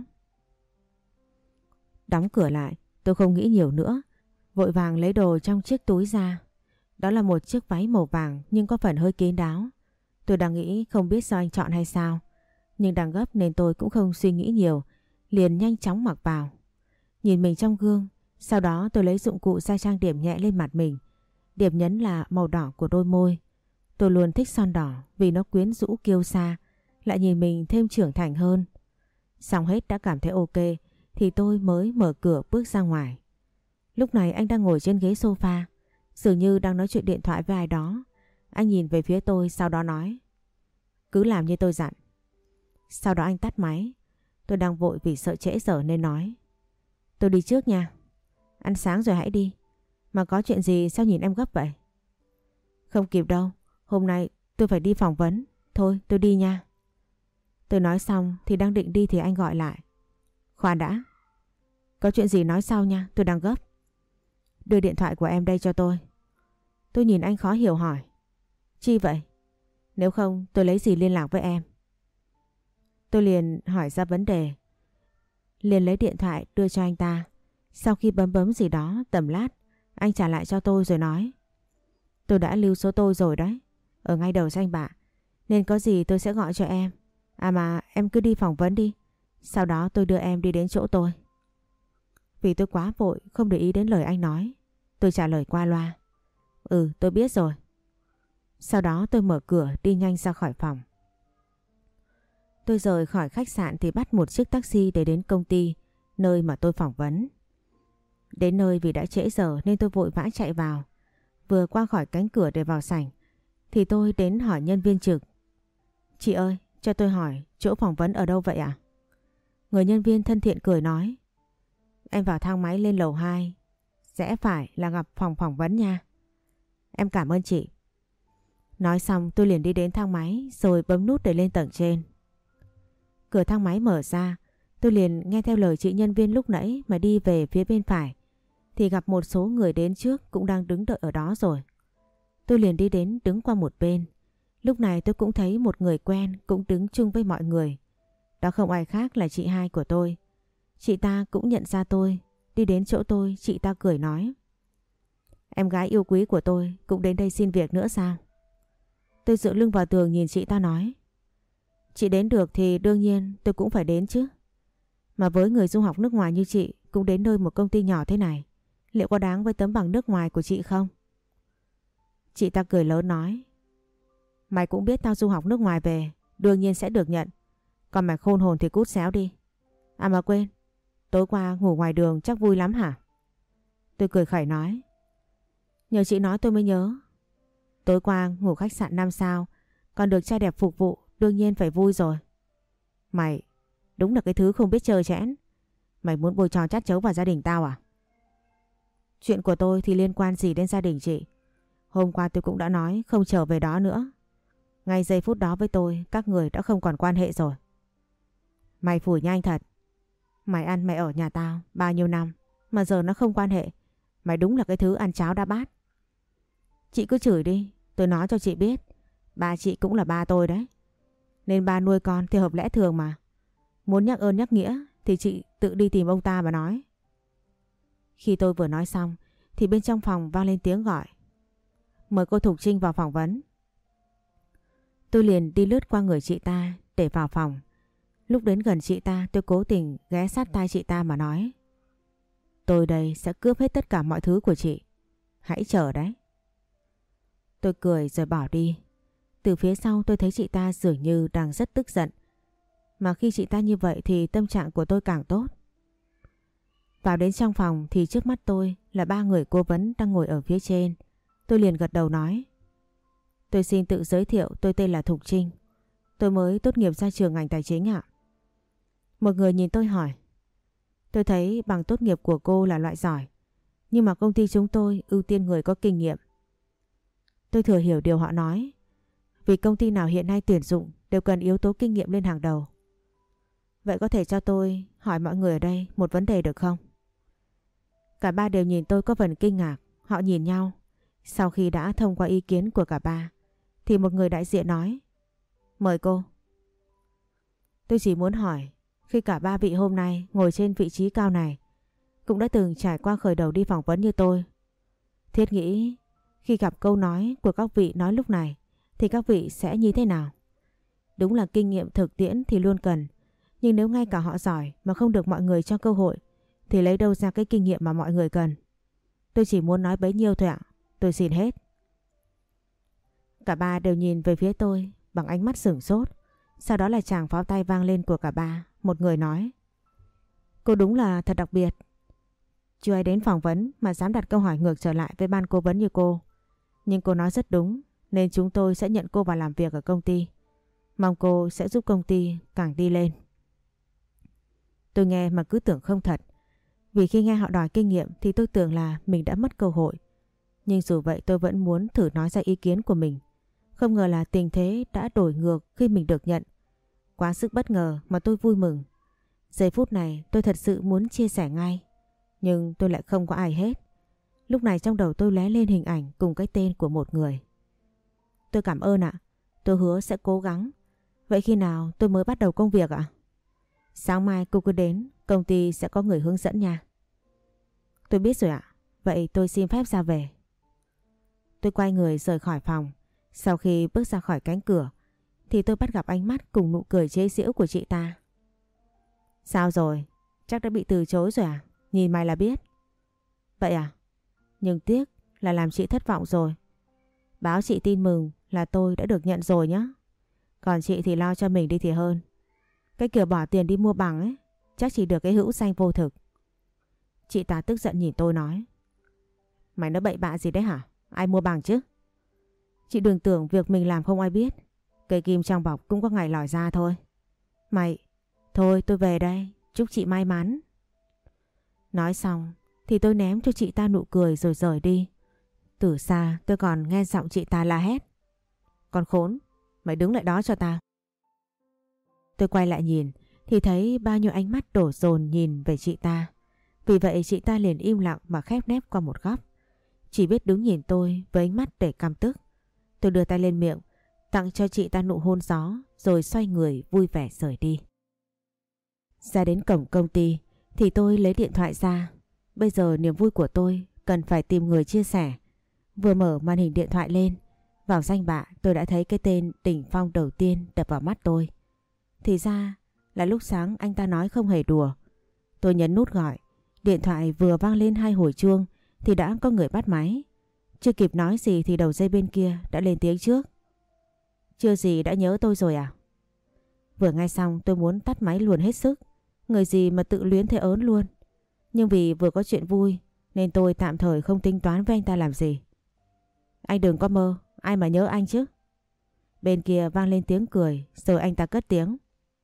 Đóng cửa lại, tôi không nghĩ nhiều nữa, vội vàng lấy đồ trong chiếc túi ra. Đó là một chiếc váy màu vàng nhưng có phần hơi kín đáo. Tôi đang nghĩ không biết do anh chọn hay sao, nhưng đang gấp nên tôi cũng không suy nghĩ nhiều, liền nhanh chóng mặc vào. Nhìn mình trong gương, sau đó tôi lấy dụng cụ ra trang điểm nhẹ lên mặt mình. Điểm nhấn là màu đỏ của đôi môi. Tôi luôn thích son đỏ vì nó quyến rũ kiêu sa, lại nhìn mình thêm trưởng thành hơn. Xong hết đã cảm thấy ok thì tôi mới mở cửa bước ra ngoài. Lúc này anh đang ngồi trên ghế sofa, dường như đang nói chuyện điện thoại với ai đó. Anh nhìn về phía tôi sau đó nói: Cứ làm như tôi dặn. Sau đó anh tắt máy. Tôi đang vội vì sợ trễ giờ nên nói: Tôi đi trước nha. Ăn sáng rồi hãy đi. Mà có chuyện gì sao nhìn em gấp vậy? Không kịp đâu, hôm nay tôi phải đi phỏng vấn. Thôi tôi đi nha. Tôi nói xong thì đang định đi thì anh gọi lại: Khoan đã. Có chuyện gì nói sau nha, tôi đang gấp. Đưa điện thoại của em đây cho tôi. Tôi nhìn anh khó hiểu hỏi: Chi vậy? Nếu không tôi lấy gì liên lạc với em? Tôi liền hỏi ra vấn đề, liền lấy điện thoại đưa cho anh ta. Sau khi bấm bấm gì đó tầm lát, anh trả lại cho tôi rồi nói: Tôi đã lưu số tôi rồi đấy, ở ngay đầu danh bạ, nên có gì tôi sẽ gọi cho em. À mà em cứ đi phỏng vấn đi, sau đó tôi đưa em đi đến chỗ tôi. Vì tôi quá vội không để ý đến lời anh nói, tôi trả lời qua loa: Ừ tôi biết rồi. Sau đó tôi mở cửa đi nhanh ra khỏi phòng. Tôi rời khỏi khách sạn thì bắt một chiếc taxi để đến công ty, nơi mà tôi phỏng vấn. Đến nơi vì đã trễ giờ nên tôi vội vã chạy vào. Vừa qua khỏi cánh cửa để vào sảnh thì tôi đến hỏi nhân viên trực: Chị ơi, cho tôi hỏi chỗ phỏng vấn ở đâu vậy ạ? Người nhân viên thân thiện cười nói: Em vào thang máy lên lầu hai, rẽ phải là gặp phòng phỏng vấn nha. Em cảm ơn chị. Nói xong tôi liền đi đến thang máy rồi bấm nút để lên tầng trên. Cửa thang máy mở ra, tôi liền nghe theo lời chị nhân viên lúc nãy mà đi về phía bên phải thì gặp một số người đến trước cũng đang đứng đợi ở đó rồi. Tôi liền đi đến đứng qua một bên. Lúc này tôi cũng thấy một người quen cũng đứng chung với mọi người. Đó không ai khác là chị hai của tôi. Chị ta cũng nhận ra tôi, đi đến chỗ tôi, chị ta cười nói: Em gái yêu quý của tôi cũng đến đây xin việc nữa sao? Tôi dựa lưng vào tường nhìn chị ta nói: Chị đến được thì đương nhiên tôi cũng phải đến chứ. Mà với người du học nước ngoài như chị cũng đến nơi một công ty nhỏ thế này, liệu có đáng với tấm bằng nước ngoài của chị không? Chị ta cười lớn nói: Mày cũng biết tao du học nước ngoài về, đương nhiên sẽ được nhận. Còn mày khôn hồn thì cút xéo đi. À mà quên, tối qua ngủ ngoài đường chắc vui lắm hả? Tôi cười khẩy nói: Nhờ chị nói tôi mới nhớ. Tối qua ngủ khách sạn năm sao, còn được trai đẹp phục vụ, đương nhiên phải vui rồi. Mày đúng là cái thứ không biết chơi chẽn. Mày muốn bôi trò chát chấu vào gia đình tao à? Chuyện của tôi thì liên quan gì đến gia đình chị? Hôm qua tôi cũng đã nói không trở về đó nữa. Ngay giây phút đó với tôi, các người đã không còn quan hệ rồi. Mày phủi nhanh thật. Mày ăn mày ở nhà tao bao nhiêu năm mà giờ nó không quan hệ. Mày đúng là cái thứ ăn cháo đá bát. Chị cứ chửi đi, tôi nói cho chị biết, ba chị cũng là ba tôi đấy. Nên ba nuôi con thì hợp lẽ thường mà. Muốn nhắc ơn nhắc nghĩa thì chị tự đi tìm ông ta mà nói. Khi tôi vừa nói xong thì bên trong phòng vang lên tiếng gọi: Mời cô Thục Trinh vào phỏng vấn. Tôi liền đi lướt qua người chị ta để vào phòng. Lúc đến gần chị ta tôi cố tình ghé sát tai chị ta mà nói: Tôi đây sẽ cướp hết tất cả mọi thứ của chị. Hãy chờ đấy. Tôi cười rồi bỏ đi. Từ phía sau tôi thấy chị ta dường như đang rất tức giận. Mà khi chị ta như vậy thì tâm trạng của tôi càng tốt. Vào đến trong phòng thì trước mắt tôi là ba người cố vấn đang ngồi ở phía trên. Tôi liền gật đầu nói: Tôi xin tự giới thiệu, tôi tên là Thục Trinh. Tôi mới tốt nghiệp ra trường ngành tài chính ạ. Một người nhìn tôi hỏi: Tôi thấy bằng tốt nghiệp của cô là loại giỏi, nhưng mà công ty chúng tôi ưu tiên người có kinh nghiệm. Tôi thừa hiểu điều họ nói, vì công ty nào hiện nay tuyển dụng đều cần yếu tố kinh nghiệm lên hàng đầu. Vậy có thể cho tôi hỏi mọi người ở đây một vấn đề được không? Cả ba đều nhìn tôi có phần kinh ngạc, họ nhìn nhau. Sau khi đã thông qua ý kiến của cả ba, thì một người đại diện nói: Mời cô. Tôi chỉ muốn hỏi, khi cả ba vị hôm nay ngồi trên vị trí cao này cũng đã từng trải qua khởi đầu đi phỏng vấn như tôi, Thiết nghĩ khi gặp câu nói của các vị nói lúc này thì các vị sẽ như thế nào? Đúng là kinh nghiệm thực tiễn thì luôn cần, nhưng nếu ngay cả họ giỏi mà không được mọi người cho cơ hội thì lấy đâu ra cái kinh nghiệm mà mọi người cần? Tôi chỉ muốn nói bấy nhiêu thôi ạ. Tôi xin hết. Cả ba đều nhìn về phía tôi bằng ánh mắt sửng sốt. Sau đó là tràng pháo tay vang lên của cả ba. Một người nói: Cô đúng là thật đặc biệt. Chưa ai đến phỏng vấn mà dám đặt câu hỏi ngược trở lại với ban cố vấn như cô. Nhưng cô nói rất đúng, nên chúng tôi sẽ nhận cô vào làm việc ở công ty. Mong cô sẽ giúp công ty càng đi lên. Tôi nghe mà cứ tưởng không thật. Vì khi nghe họ đòi kinh nghiệm thì tôi tưởng là mình đã mất cơ hội. Nhưng dù vậy tôi vẫn muốn thử nói ra ý kiến của mình. Không ngờ là tình thế đã đổi ngược khi mình được nhận. Quá sức bất ngờ mà tôi vui mừng. Giây phút này tôi thật sự muốn chia sẻ ngay. Nhưng tôi lại không có ai hết. Lúc này trong đầu tôi lóe lên hình ảnh cùng cái tên của một người. Tôi cảm ơn ạ. Tôi hứa sẽ cố gắng. Vậy khi nào tôi mới bắt đầu công việc ạ? Sáng mai cô cứ đến, công ty sẽ có người hướng dẫn nha. Tôi biết rồi ạ. Vậy tôi xin phép ra về. Tôi quay người rời khỏi phòng. Sau khi bước ra khỏi cánh cửa thì tôi bắt gặp ánh mắt cùng nụ cười chế giễu của chị ta. Sao rồi? Chắc đã bị từ chối rồi à? Nhìn mày là biết. Vậy à? Nhưng tiếc là làm chị thất vọng rồi. Báo chị tin mừng là tôi đã được nhận rồi nhé. Còn chị thì lo cho mình đi thì hơn. Cái kiểu bỏ tiền đi mua bằng ấy, chắc chỉ được cái hữu danh vô thực. Chị ta tức giận nhìn tôi nói: Mày nói bậy bạ gì đấy hả? Ai mua bằng chứ? Chị đừng tưởng việc mình làm không ai biết. Cây kim trong bọc cũng có ngày lòi ra thôi. Mày... Thôi tôi về đây. Chúc chị may mắn. Nói xong thì tôi ném cho chị ta nụ cười rồi rời đi. Từ xa tôi còn nghe giọng chị ta la hét: Con khốn, mày đứng lại đó cho tao. Tôi quay lại nhìn thì thấy bao nhiêu ánh mắt đổ dồn nhìn về chị ta. Vì vậy chị ta liền im lặng mà khép nép qua một góc. Chỉ biết đứng nhìn tôi với ánh mắt đầy căm tức. Tôi đưa tay lên miệng, tặng cho chị ta nụ hôn gió, rồi xoay người vui vẻ rời đi. Ra đến cổng công ty thì tôi lấy điện thoại ra. Bây giờ niềm vui của tôi cần phải tìm người chia sẻ. Vừa mở màn hình điện thoại lên, vào danh bạ tôi đã thấy cái tên Đỉnh Phong đầu tiên đập vào mắt tôi. Thì ra là lúc sáng anh ta nói không hề đùa. Tôi nhấn nút gọi, điện thoại vừa vang lên hai hồi chuông thì đã có người bắt máy. Chưa kịp nói gì thì đầu dây bên kia đã lên tiếng trước: Chưa gì đã nhớ tôi rồi à? Vừa nghe xong tôi muốn tắt máy luôn hết sức. Người gì mà tự luyến thế ớn luôn. Nhưng vì vừa có chuyện vui nên tôi tạm thời không tính toán với anh ta làm gì. Anh đừng có mơ, ai mà nhớ anh chứ? Bên kia vang lên tiếng cười, rồi anh ta cất tiếng: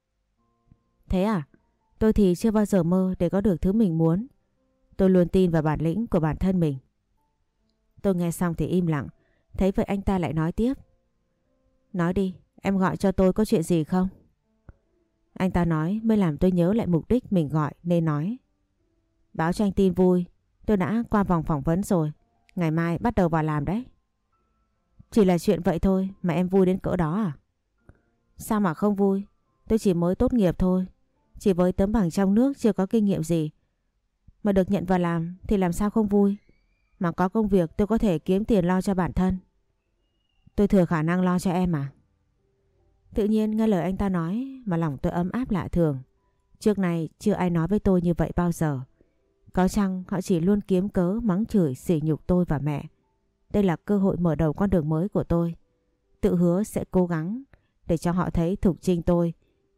Thế à? Tôi thì chưa bao giờ mơ để có được thứ mình muốn. Tôi luôn tin vào bản lĩnh của bản thân mình. Tôi nghe xong thì im lặng. Thấy vậy anh ta lại nói tiếp: Nói đi, em gọi cho tôi có chuyện gì không? Anh ta nói mới làm tôi nhớ lại mục đích mình gọi nên nói: Báo cho anh tin vui, tôi đã qua vòng phỏng vấn rồi. Ngày mai bắt đầu vào làm đấy. Chỉ là chuyện vậy thôi mà em vui đến cỡ đó à? Sao mà không vui? Tôi chỉ mới tốt nghiệp thôi. Chỉ với tấm bằng trong nước chưa có kinh nghiệm gì mà được nhận vào làm thì làm sao không vui? Mà có công việc tôi có thể kiếm tiền lo cho bản thân. Tôi thừa khả năng lo cho em mà. Tự nhiên nghe lời anh ta nói mà lòng tôi ấm áp lạ thường. Trước này chưa ai nói với tôi như vậy bao giờ. Có chăng họ chỉ luôn kiếm cớ mắng chửi sỉ nhục tôi và mẹ. Đây là cơ hội mở đầu con đường mới của tôi. Tự hứa sẽ cố gắng để cho họ thấy Thục Trinh tôi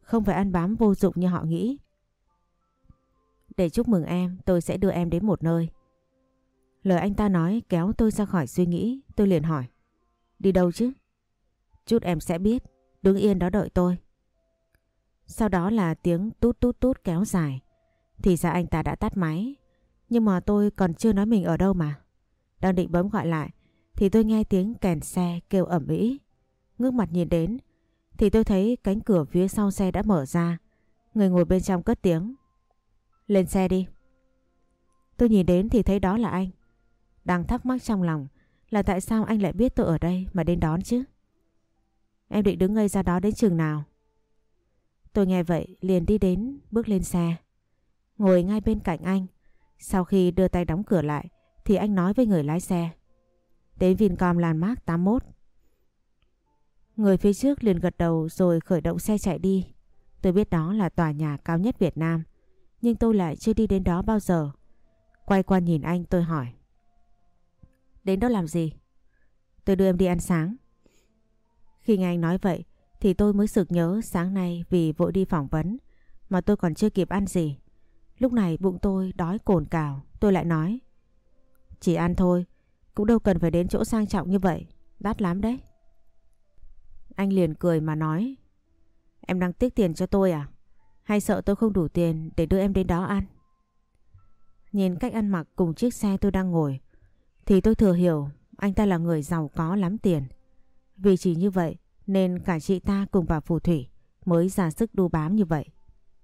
không phải ăn bám vô dụng như họ nghĩ. Để chúc mừng em, tôi sẽ đưa em đến một nơi. Lời anh ta nói kéo tôi ra khỏi suy nghĩ, tôi liền hỏi. Đi đâu chứ? Chút em sẽ biết, đứng yên đó đợi tôi. Sau đó là tiếng tút tút tút kéo dài. Thì ra anh ta đã tắt máy. Nhưng mà tôi còn chưa nói mình ở đâu mà. Đang định bấm gọi lại thì tôi nghe tiếng kèn xe kêu ầm ĩ. Ngước mặt nhìn đến thì tôi thấy cánh cửa phía sau xe đã mở ra. Người ngồi bên trong cất tiếng. Lên xe đi. Tôi nhìn đến thì thấy đó là anh. Đang thắc mắc trong lòng là tại sao anh lại biết tôi ở đây mà đến đón chứ. Em định đứng ngây ra đó đến chừng nào? Tôi nghe vậy liền đi đến bước lên xe. Ngồi ngay bên cạnh anh. Sau khi đưa tay đóng cửa lại thì anh nói với người lái xe. Đến Vincom Landmark tám mốt. Người phía trước liền gật đầu rồi khởi động xe chạy đi. Tôi biết đó là tòa nhà cao nhất Việt Nam. Nhưng tôi lại chưa đi đến đó bao giờ. Quay qua nhìn anh tôi hỏi. Đến đó làm gì? Tôi đưa em đi ăn sáng. Khi nghe anh nói vậy thì tôi mới sực nhớ sáng nay vì vội đi phỏng vấn mà tôi còn chưa kịp ăn gì. Lúc này bụng tôi đói cồn cào. Tôi lại nói. Chỉ ăn thôi, cũng đâu cần phải đến chỗ sang trọng như vậy. Đắt lắm đấy. Anh liền cười mà nói. Em đang tiếc tiền cho tôi à? Hay sợ tôi không đủ tiền để đưa em đến đó ăn? Nhìn cách ăn mặc cùng chiếc xe tôi đang ngồi thì tôi thừa hiểu anh ta là người giàu có lắm tiền. Vì chỉ như vậy nên cả chị ta cùng bà phù thủy mới ra sức đu bám như vậy.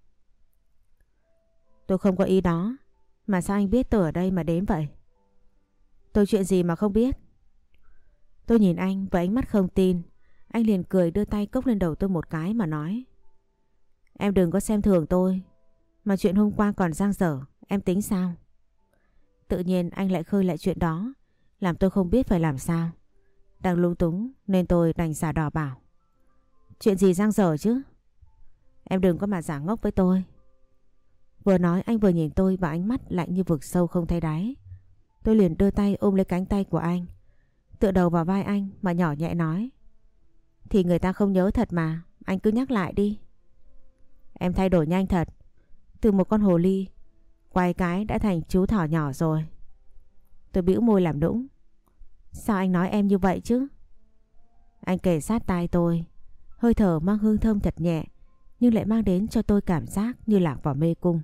Tôi không có ý đó. Mà sao anh biết tôi ở đây mà đến vậy? Tôi chuyện gì mà không biết? Tôi nhìn anh với ánh mắt không tin. Anh liền cười đưa tay cốc lên đầu tôi một cái mà nói. Em đừng có xem thường tôi. Mà chuyện hôm qua còn dang dở, em tính sao? Tự nhiên anh lại khơi lại chuyện đó, làm tôi không biết phải làm sao. Đang lung túng nên tôi đành giả đò bảo. Chuyện gì dang dở chứ? Em đừng có mà giả ngốc với tôi. Vừa nói anh vừa nhìn tôi và ánh mắt lạnh như vực sâu không thấy đáy. Tôi liền đưa tay ôm lấy cánh tay của anh, tựa đầu vào vai anh mà nhỏ nhẹ nói. Thì người ta không nhớ thật mà, anh cứ nhắc lại đi. Em thay đổi nhanh thật. Từ một con hồ ly quay cái đã thành chú thỏ nhỏ rồi. Tôi bĩu môi làm nũng. Sao anh nói em như vậy chứ? Anh kề sát tai tôi, hơi thở mang hương thơm thật nhẹ nhưng lại mang đến cho tôi cảm giác như lạc vào mê cung.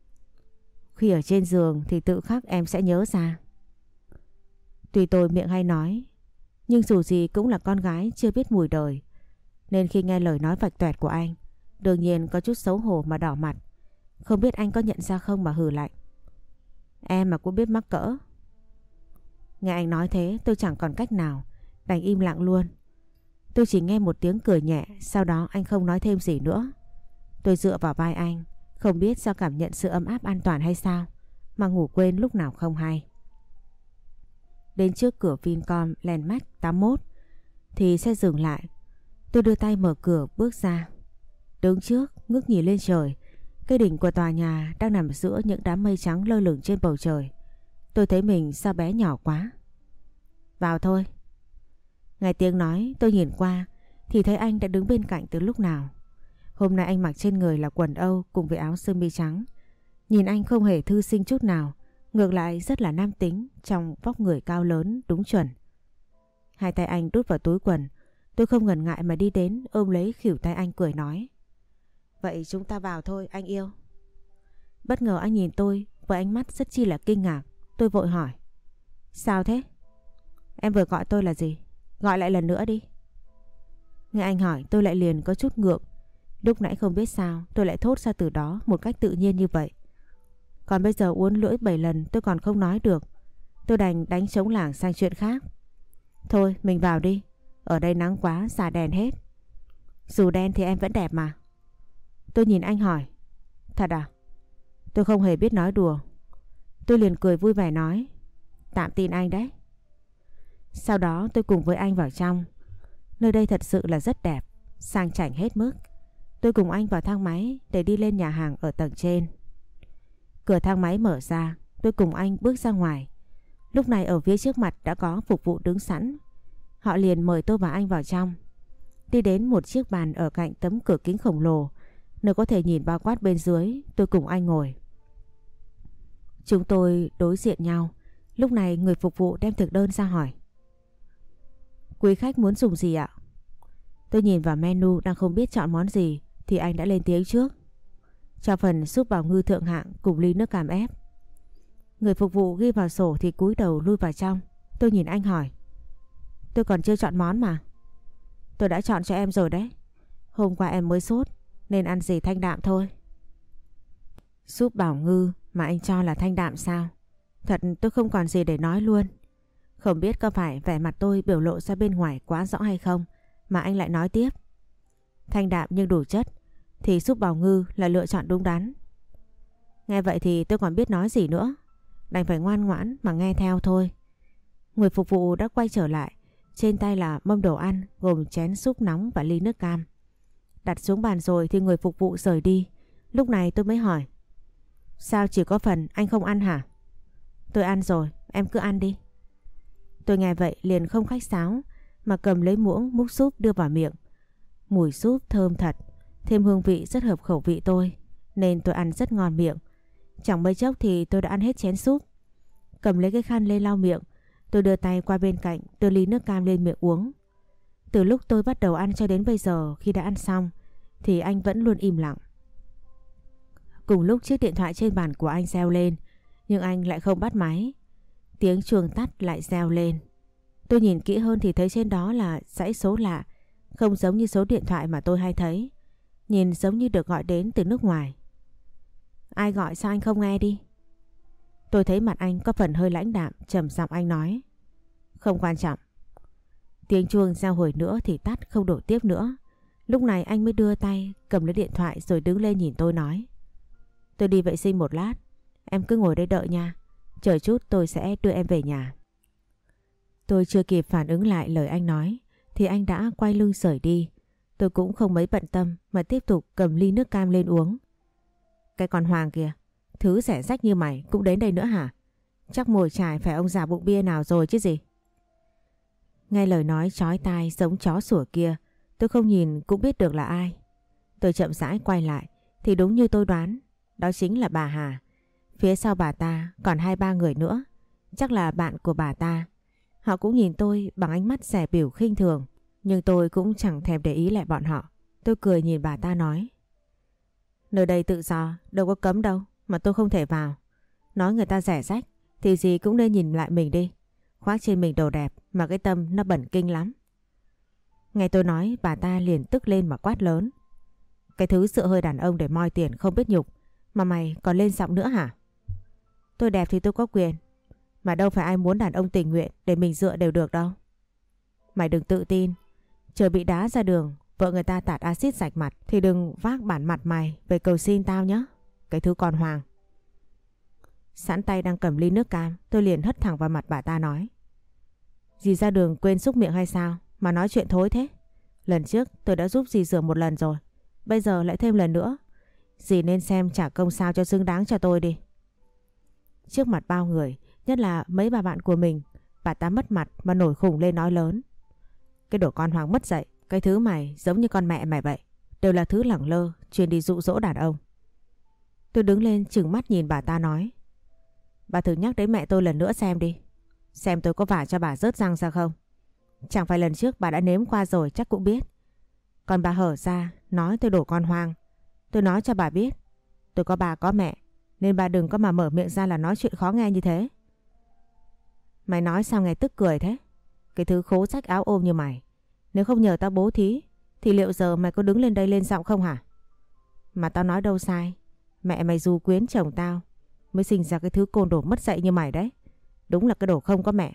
Khi ở trên giường thì tự khắc em sẽ nhớ ra. Tuy tôi miệng hay nói, nhưng dù gì cũng là con gái chưa biết mùi đời, nên khi nghe lời nói vạch toẹt của anh, đương nhiên có chút xấu hổ mà đỏ mặt. Không biết anh có nhận ra không mà hừ lạnh. Em mà cũng biết mắc cỡ. Nghe anh nói thế tôi chẳng còn cách nào, đành im lặng luôn. Tôi chỉ nghe một tiếng cười nhẹ, sau đó anh không nói thêm gì nữa. Tôi dựa vào vai anh, không biết do cảm nhận sự ấm áp an toàn hay sao mà ngủ quên lúc nào không hay. Đến trước cửa Vincom Landmark tám mốt thì xe dừng lại. Tôi đưa tay mở cửa bước ra. Đứng trước ngước nhìn lên trời. Cây đỉnh của tòa nhà đang nằm giữa những đám mây trắng lơ lửng trên bầu trời. Tôi thấy mình sao bé nhỏ quá. Vào thôi. Nghe tiếng nói tôi nhìn qua thì thấy anh đã đứng bên cạnh từ lúc nào. Hôm nay anh mặc trên người là quần âu cùng với áo sơ mi trắng. Nhìn anh không hề thư sinh chút nào, ngược lại rất là nam tính trong vóc người cao lớn đúng chuẩn. Hai tay anh đút vào túi quần. Tôi không ngần ngại mà đi đến ôm lấy khuỷu tay anh cười nói. Vậy chúng ta vào thôi anh yêu. Bất ngờ anh nhìn tôi với ánh mắt rất chi là kinh ngạc. Tôi vội hỏi. Sao thế? Em vừa gọi tôi là gì? Gọi lại lần nữa đi. Nghe anh hỏi tôi lại liền có chút ngượng. Lúc nãy không biết sao tôi lại thốt ra từ đó một cách tự nhiên như vậy. Còn bây giờ uốn lưỡi bảy lần tôi còn không nói được. Tôi đành đánh trống lảng sang chuyện khác. Thôi mình vào đi. Ở đây nắng quá xả đèn hết. Dù đen thì em vẫn đẹp mà. Tôi nhìn anh hỏi. Thật à? Tôi không hề biết nói đùa. Tôi liền cười vui vẻ nói. Tạm tin anh đấy. Sau đó tôi cùng với anh vào trong. Nơi đây thật sự là rất đẹp, sang chảnh hết mức. Tôi cùng anh vào thang máy để đi lên nhà hàng ở tầng trên. Cửa thang máy mở ra, tôi cùng anh bước ra ngoài. Lúc này ở phía trước mặt đã có phục vụ đứng sẵn. Họ liền mời tôi và anh vào trong. Đi đến một chiếc bàn ở cạnh tấm cửa kính khổng lồ nơi có thể nhìn bao quát bên dưới. Tôi cùng anh ngồi. Chúng tôi đối diện nhau. Lúc này người phục vụ đem thực đơn ra hỏi: quý khách muốn dùng gì ạ? Tôi nhìn vào menu đang không biết chọn món gì thì anh đã lên tiếng trước: cho phần súp bào ngư thượng hạng cùng ly nước cam ép. Người phục vụ ghi vào sổ thì cúi đầu lui vào trong. Tôi nhìn anh hỏi: tôi còn chưa chọn món mà. Tôi đã chọn cho em rồi đấy. Hôm qua em mới sốt nên ăn gì thanh đạm thôi. Súp bào ngư mà anh cho là thanh đạm sao? Thật tôi không còn gì để nói luôn. Không biết có phải vẻ mặt tôi biểu lộ ra bên ngoài quá rõ hay không mà anh lại nói tiếp: thanh đạm nhưng đủ chất thì súp bào ngư là lựa chọn đúng đắn. Nghe vậy thì tôi còn biết nói gì nữa, đành phải ngoan ngoãn mà nghe theo thôi. Người phục vụ đã quay trở lại. Trên tay là mâm đồ ăn gồm chén súp nóng và ly nước cam. Đặt xuống bàn rồi thì người phục vụ rời đi. Lúc này tôi mới hỏi: sao chỉ có phần anh không ăn hả? Tôi ăn rồi, em cứ ăn đi. Tôi nghe vậy liền không khách sáo mà cầm lấy muỗng múc súp đưa vào miệng. Mùi súp thơm thật, thêm hương vị rất hợp khẩu vị tôi, nên tôi ăn rất ngon miệng. Chẳng mấy chốc thì tôi đã ăn hết chén súp. Cầm lấy cái khăn lên lau miệng, tôi đưa tay qua bên cạnh đưa ly nước cam lên miệng uống. Từ lúc tôi bắt đầu ăn cho đến bây giờ, khi đã ăn xong thì anh vẫn luôn im lặng. Cùng lúc chiếc điện thoại trên bàn của anh reo lên, nhưng anh lại không bắt máy. Tiếng chuông tắt lại reo lên. Tôi nhìn kỹ hơn thì thấy trên đó là dãy số lạ, không giống như số điện thoại mà tôi hay thấy. Nhìn giống như được gọi đến từ nước ngoài. Ai gọi sao anh không nghe đi? Tôi thấy mặt anh có phần hơi lãnh đạm, trầm giọng anh nói: không quan trọng. Tiếng chuông reo hồi nữa thì tắt, không đổ tiếp nữa. Lúc này anh mới đưa tay cầm lấy điện thoại rồi đứng lên nhìn tôi nói: tôi đi vệ sinh một lát, em cứ ngồi đây đợi nha. Chờ chút tôi sẽ đưa em về nhà. Tôi chưa kịp phản ứng lại lời anh nói thì anh đã quay lưng rời đi. Tôi cũng không mấy bận tâm mà tiếp tục cầm ly nước cam lên uống. Cái con Hoàng kìa, thứ rẻ rách như mày cũng đến đây nữa hả? Chắc mồi chài phải ông già bụng bia nào rồi chứ gì. Nghe lời nói chói tai giống chó sủa kia, tôi không nhìn cũng biết được là ai. Tôi chậm rãi quay lại thì đúng như tôi đoán, đó chính là bà Hà. Phía sau bà ta còn hai ba người nữa, chắc là bạn của bà ta. Họ cũng nhìn tôi bằng ánh mắt dè bỉu khinh thường, nhưng tôi cũng chẳng thèm để ý lại bọn họ. Tôi cười nhìn bà ta nói: nơi đây tự do, đâu có cấm đâu mà tôi không thể vào. Nói người ta rẻ rách thì gì cũng nên nhìn lại mình đi. Khoác trên mình đồ đẹp mà cái tâm nó bẩn kinh lắm. Nghe tôi nói, bà ta liền tức lên mà quát lớn: cái thứ dựa hơi đàn ông để moi tiền không biết nhục mà mày còn lên giọng nữa hả? Tôi đẹp thì tôi có quyền, mà đâu phải ai muốn đàn ông tình nguyện để mình dựa đều được đâu. Mày đừng tự tin, chờ bị đá ra đường, vợ người ta tạt axit rạch mặt thì đừng vác bản mặt mày về cầu xin tao nhé. Cái thứ con Hoàng. Sẵn tay đang cầm ly nước cam, tôi liền hất thẳng vào mặt bà ta nói: dì ra đường quên xúc miệng hay sao mà nói chuyện thối thế? Lần trước tôi đã giúp dì rửa một lần rồi, bây giờ lại thêm lần nữa. Dì nên xem trả công sao cho xứng đáng cho tôi đi. Trước mặt bao người, nhất là mấy bà bạn của mình, bà ta mất mặt mà nổi khùng lên nói lớn: cái đồ con Hoàng mất dạy, cái thứ mày giống như con mẹ mày vậy, đều là thứ lẳng lơ, chuyên đi dụ dỗ đàn ông. Tôi đứng lên trừng mắt nhìn bà ta nói: bà thử nhắc đến mẹ tôi lần nữa xem đi, xem tôi có vả cho bà rớt răng ra không. Chẳng phải lần trước bà đã nếm qua rồi chắc cũng biết. Còn bà hở ra nói tôi đổ con Hoang, tôi nói cho bà biết tôi có bà có mẹ, nên bà đừng có mà mở miệng ra là nói chuyện khó nghe như thế. Mày nói sao nghe tức cười thế? Cái thứ khố rách áo ôm như mày, nếu không nhờ tao bố thí thì liệu giờ mày có đứng lên đây lên giọng không hả? Mà tao nói đâu sai, mẹ mày dù quyến chồng tao mới sinh ra cái thứ côn đồ mất dạy như mày đấy. Đúng là cái đồ không có mẹ.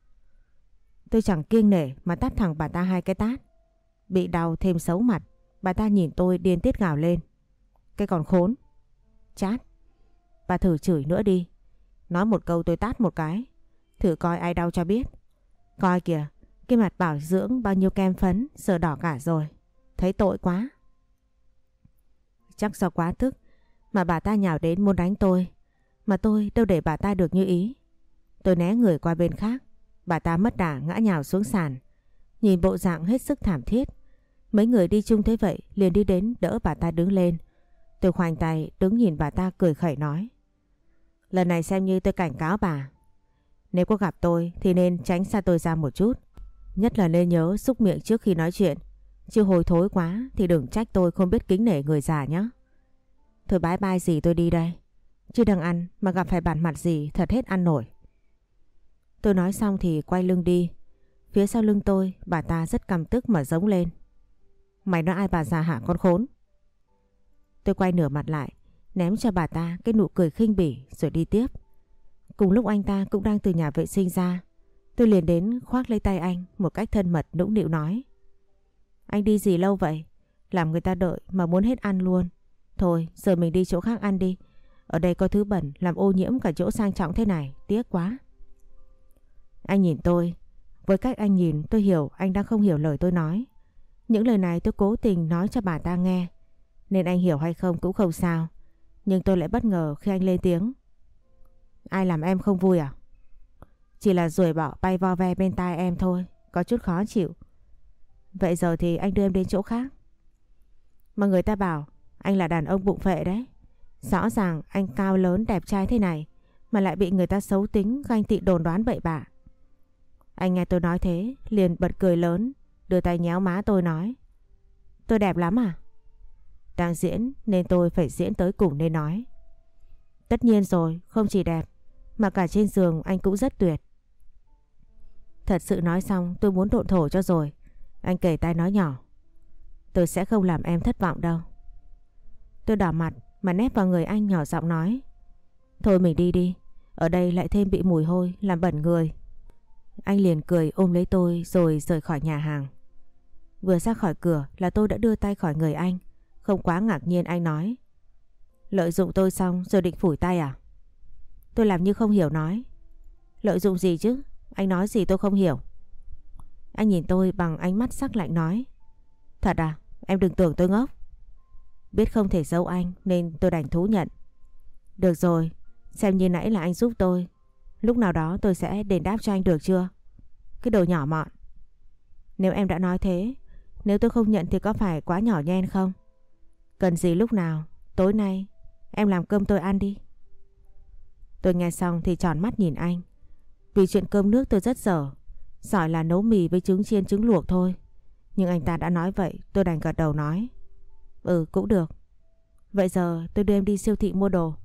Tôi chẳng kiêng nể mà tát thẳng bà ta hai cái tát. Bị đau thêm xấu mặt, bà ta nhìn tôi điên tiết gào lên: cái còn khốn. Chát. Bà thử chửi nữa đi. Nói một câu tôi tát một cái, thử coi ai đau cho biết. Coi kìa, cái mặt bảo dưỡng bao nhiêu kem phấn giờ đỏ cả rồi. Thấy tội quá. Chắc do quá tức mà bà ta nhào đến muốn đánh tôi, mà tôi đâu để bà ta được như ý. Tôi né người qua bên khác. Bà ta mất đà ngã nhào xuống sàn. Nhìn bộ dạng hết sức thảm thiết, mấy người đi chung thấy vậy liền đi đến đỡ bà ta đứng lên, Tôi khoanh tay đứng nhìn bà ta cười khẩy nói. Lần này xem như tôi cảnh cáo bà. Nếu có gặp tôi thì nên tránh xa tôi ra một chút. Nhất là nên nhớ xúc miệng trước khi nói chuyện. Chứ hôi thối quá thì đừng trách tôi không biết kính nể người già nhé. Thôi bye bye gì, tôi đi đây. Chứ đang ăn mà gặp phải bản mặt gì thật hết ăn nổi. Tôi nói xong thì quay lưng đi. Phía sau lưng tôi bà ta rất căm tức mà giống lên. Mày nói ai bà già hả con khốn? Tôi quay nửa mặt lại, ném cho bà ta cái nụ cười khinh bỉ rồi đi tiếp. Cùng lúc anh ta cũng đang từ nhà vệ sinh ra, tôi liền đến khoác lấy tay anh một cách thân mật nũng nịu nói. Anh đi gì lâu vậy? Làm người ta đợi mà muốn hết ăn luôn. Thôi giờ mình đi chỗ khác ăn đi. Ở đây có thứ bẩn làm ô nhiễm cả chỗ sang trọng thế này, tiếc quá. Anh nhìn tôi. Với cách anh nhìn tôi hiểu anh đang không hiểu lời tôi nói. Những lời này tôi cố tình nói cho bà ta nghe. Nên anh hiểu hay không cũng không sao. Nhưng tôi lại bất ngờ khi anh lên tiếng. Ai làm em không vui à? Chỉ là ruồi bọ bay vo ve bên tai em thôi. Có chút khó chịu. Vậy giờ thì anh đưa em đến chỗ khác. Mà người ta bảo anh là đàn ông bụng phệ đấy. Rõ ràng anh cao lớn đẹp trai thế này mà lại bị người ta xấu tính ganh tị đồn đoán bậy bạ. Anh nghe tôi nói thế liền bật cười lớn, đưa tay nhéo má tôi nói. Tôi đẹp lắm à? Đang diễn nên tôi phải diễn tới cùng nên nói. Tất nhiên rồi, không chỉ đẹp mà cả trên giường anh cũng rất tuyệt. Thật sự nói xong tôi muốn độn thổ cho rồi. Anh kề tai nói nhỏ. Tôi sẽ không làm em thất vọng đâu. Tôi đỏ mặt mà nép vào người anh nhỏ giọng nói. Thôi mình đi đi. Ở đây lại thêm bị mùi hôi làm bẩn người. Anh liền cười ôm lấy tôi rồi rời khỏi nhà hàng. Vừa ra khỏi cửa là tôi đã đưa tay khỏi người anh. Không quá ngạc nhiên anh nói. Lợi dụng tôi xong rồi định phủi tay à? Tôi làm như không hiểu nói. Lợi dụng gì chứ? Anh nói gì tôi không hiểu. Anh nhìn tôi bằng ánh mắt sắc lạnh nói. Thật à? Em đừng tưởng tôi ngốc. Biết không thể giấu anh nên tôi đành thú nhận. Được rồi, xem như nãy là anh giúp tôi. Lúc nào đó tôi sẽ đền đáp cho anh được chưa? Cái đồ nhỏ mọn. Nếu em đã nói thế, nếu tôi không nhận thì có phải quá nhỏ nhen không? Cần gì lúc nào? Tối nay em làm cơm tôi ăn đi. Tôi nghe xong thì tròn mắt nhìn anh. Vì chuyện cơm nước tôi rất dở. Giỏi là nấu mì với trứng chiên trứng luộc thôi. Nhưng anh ta đã nói vậy tôi đành gật đầu nói. Ừ cũng được. Vậy giờ tôi đưa em đi siêu thị mua đồ.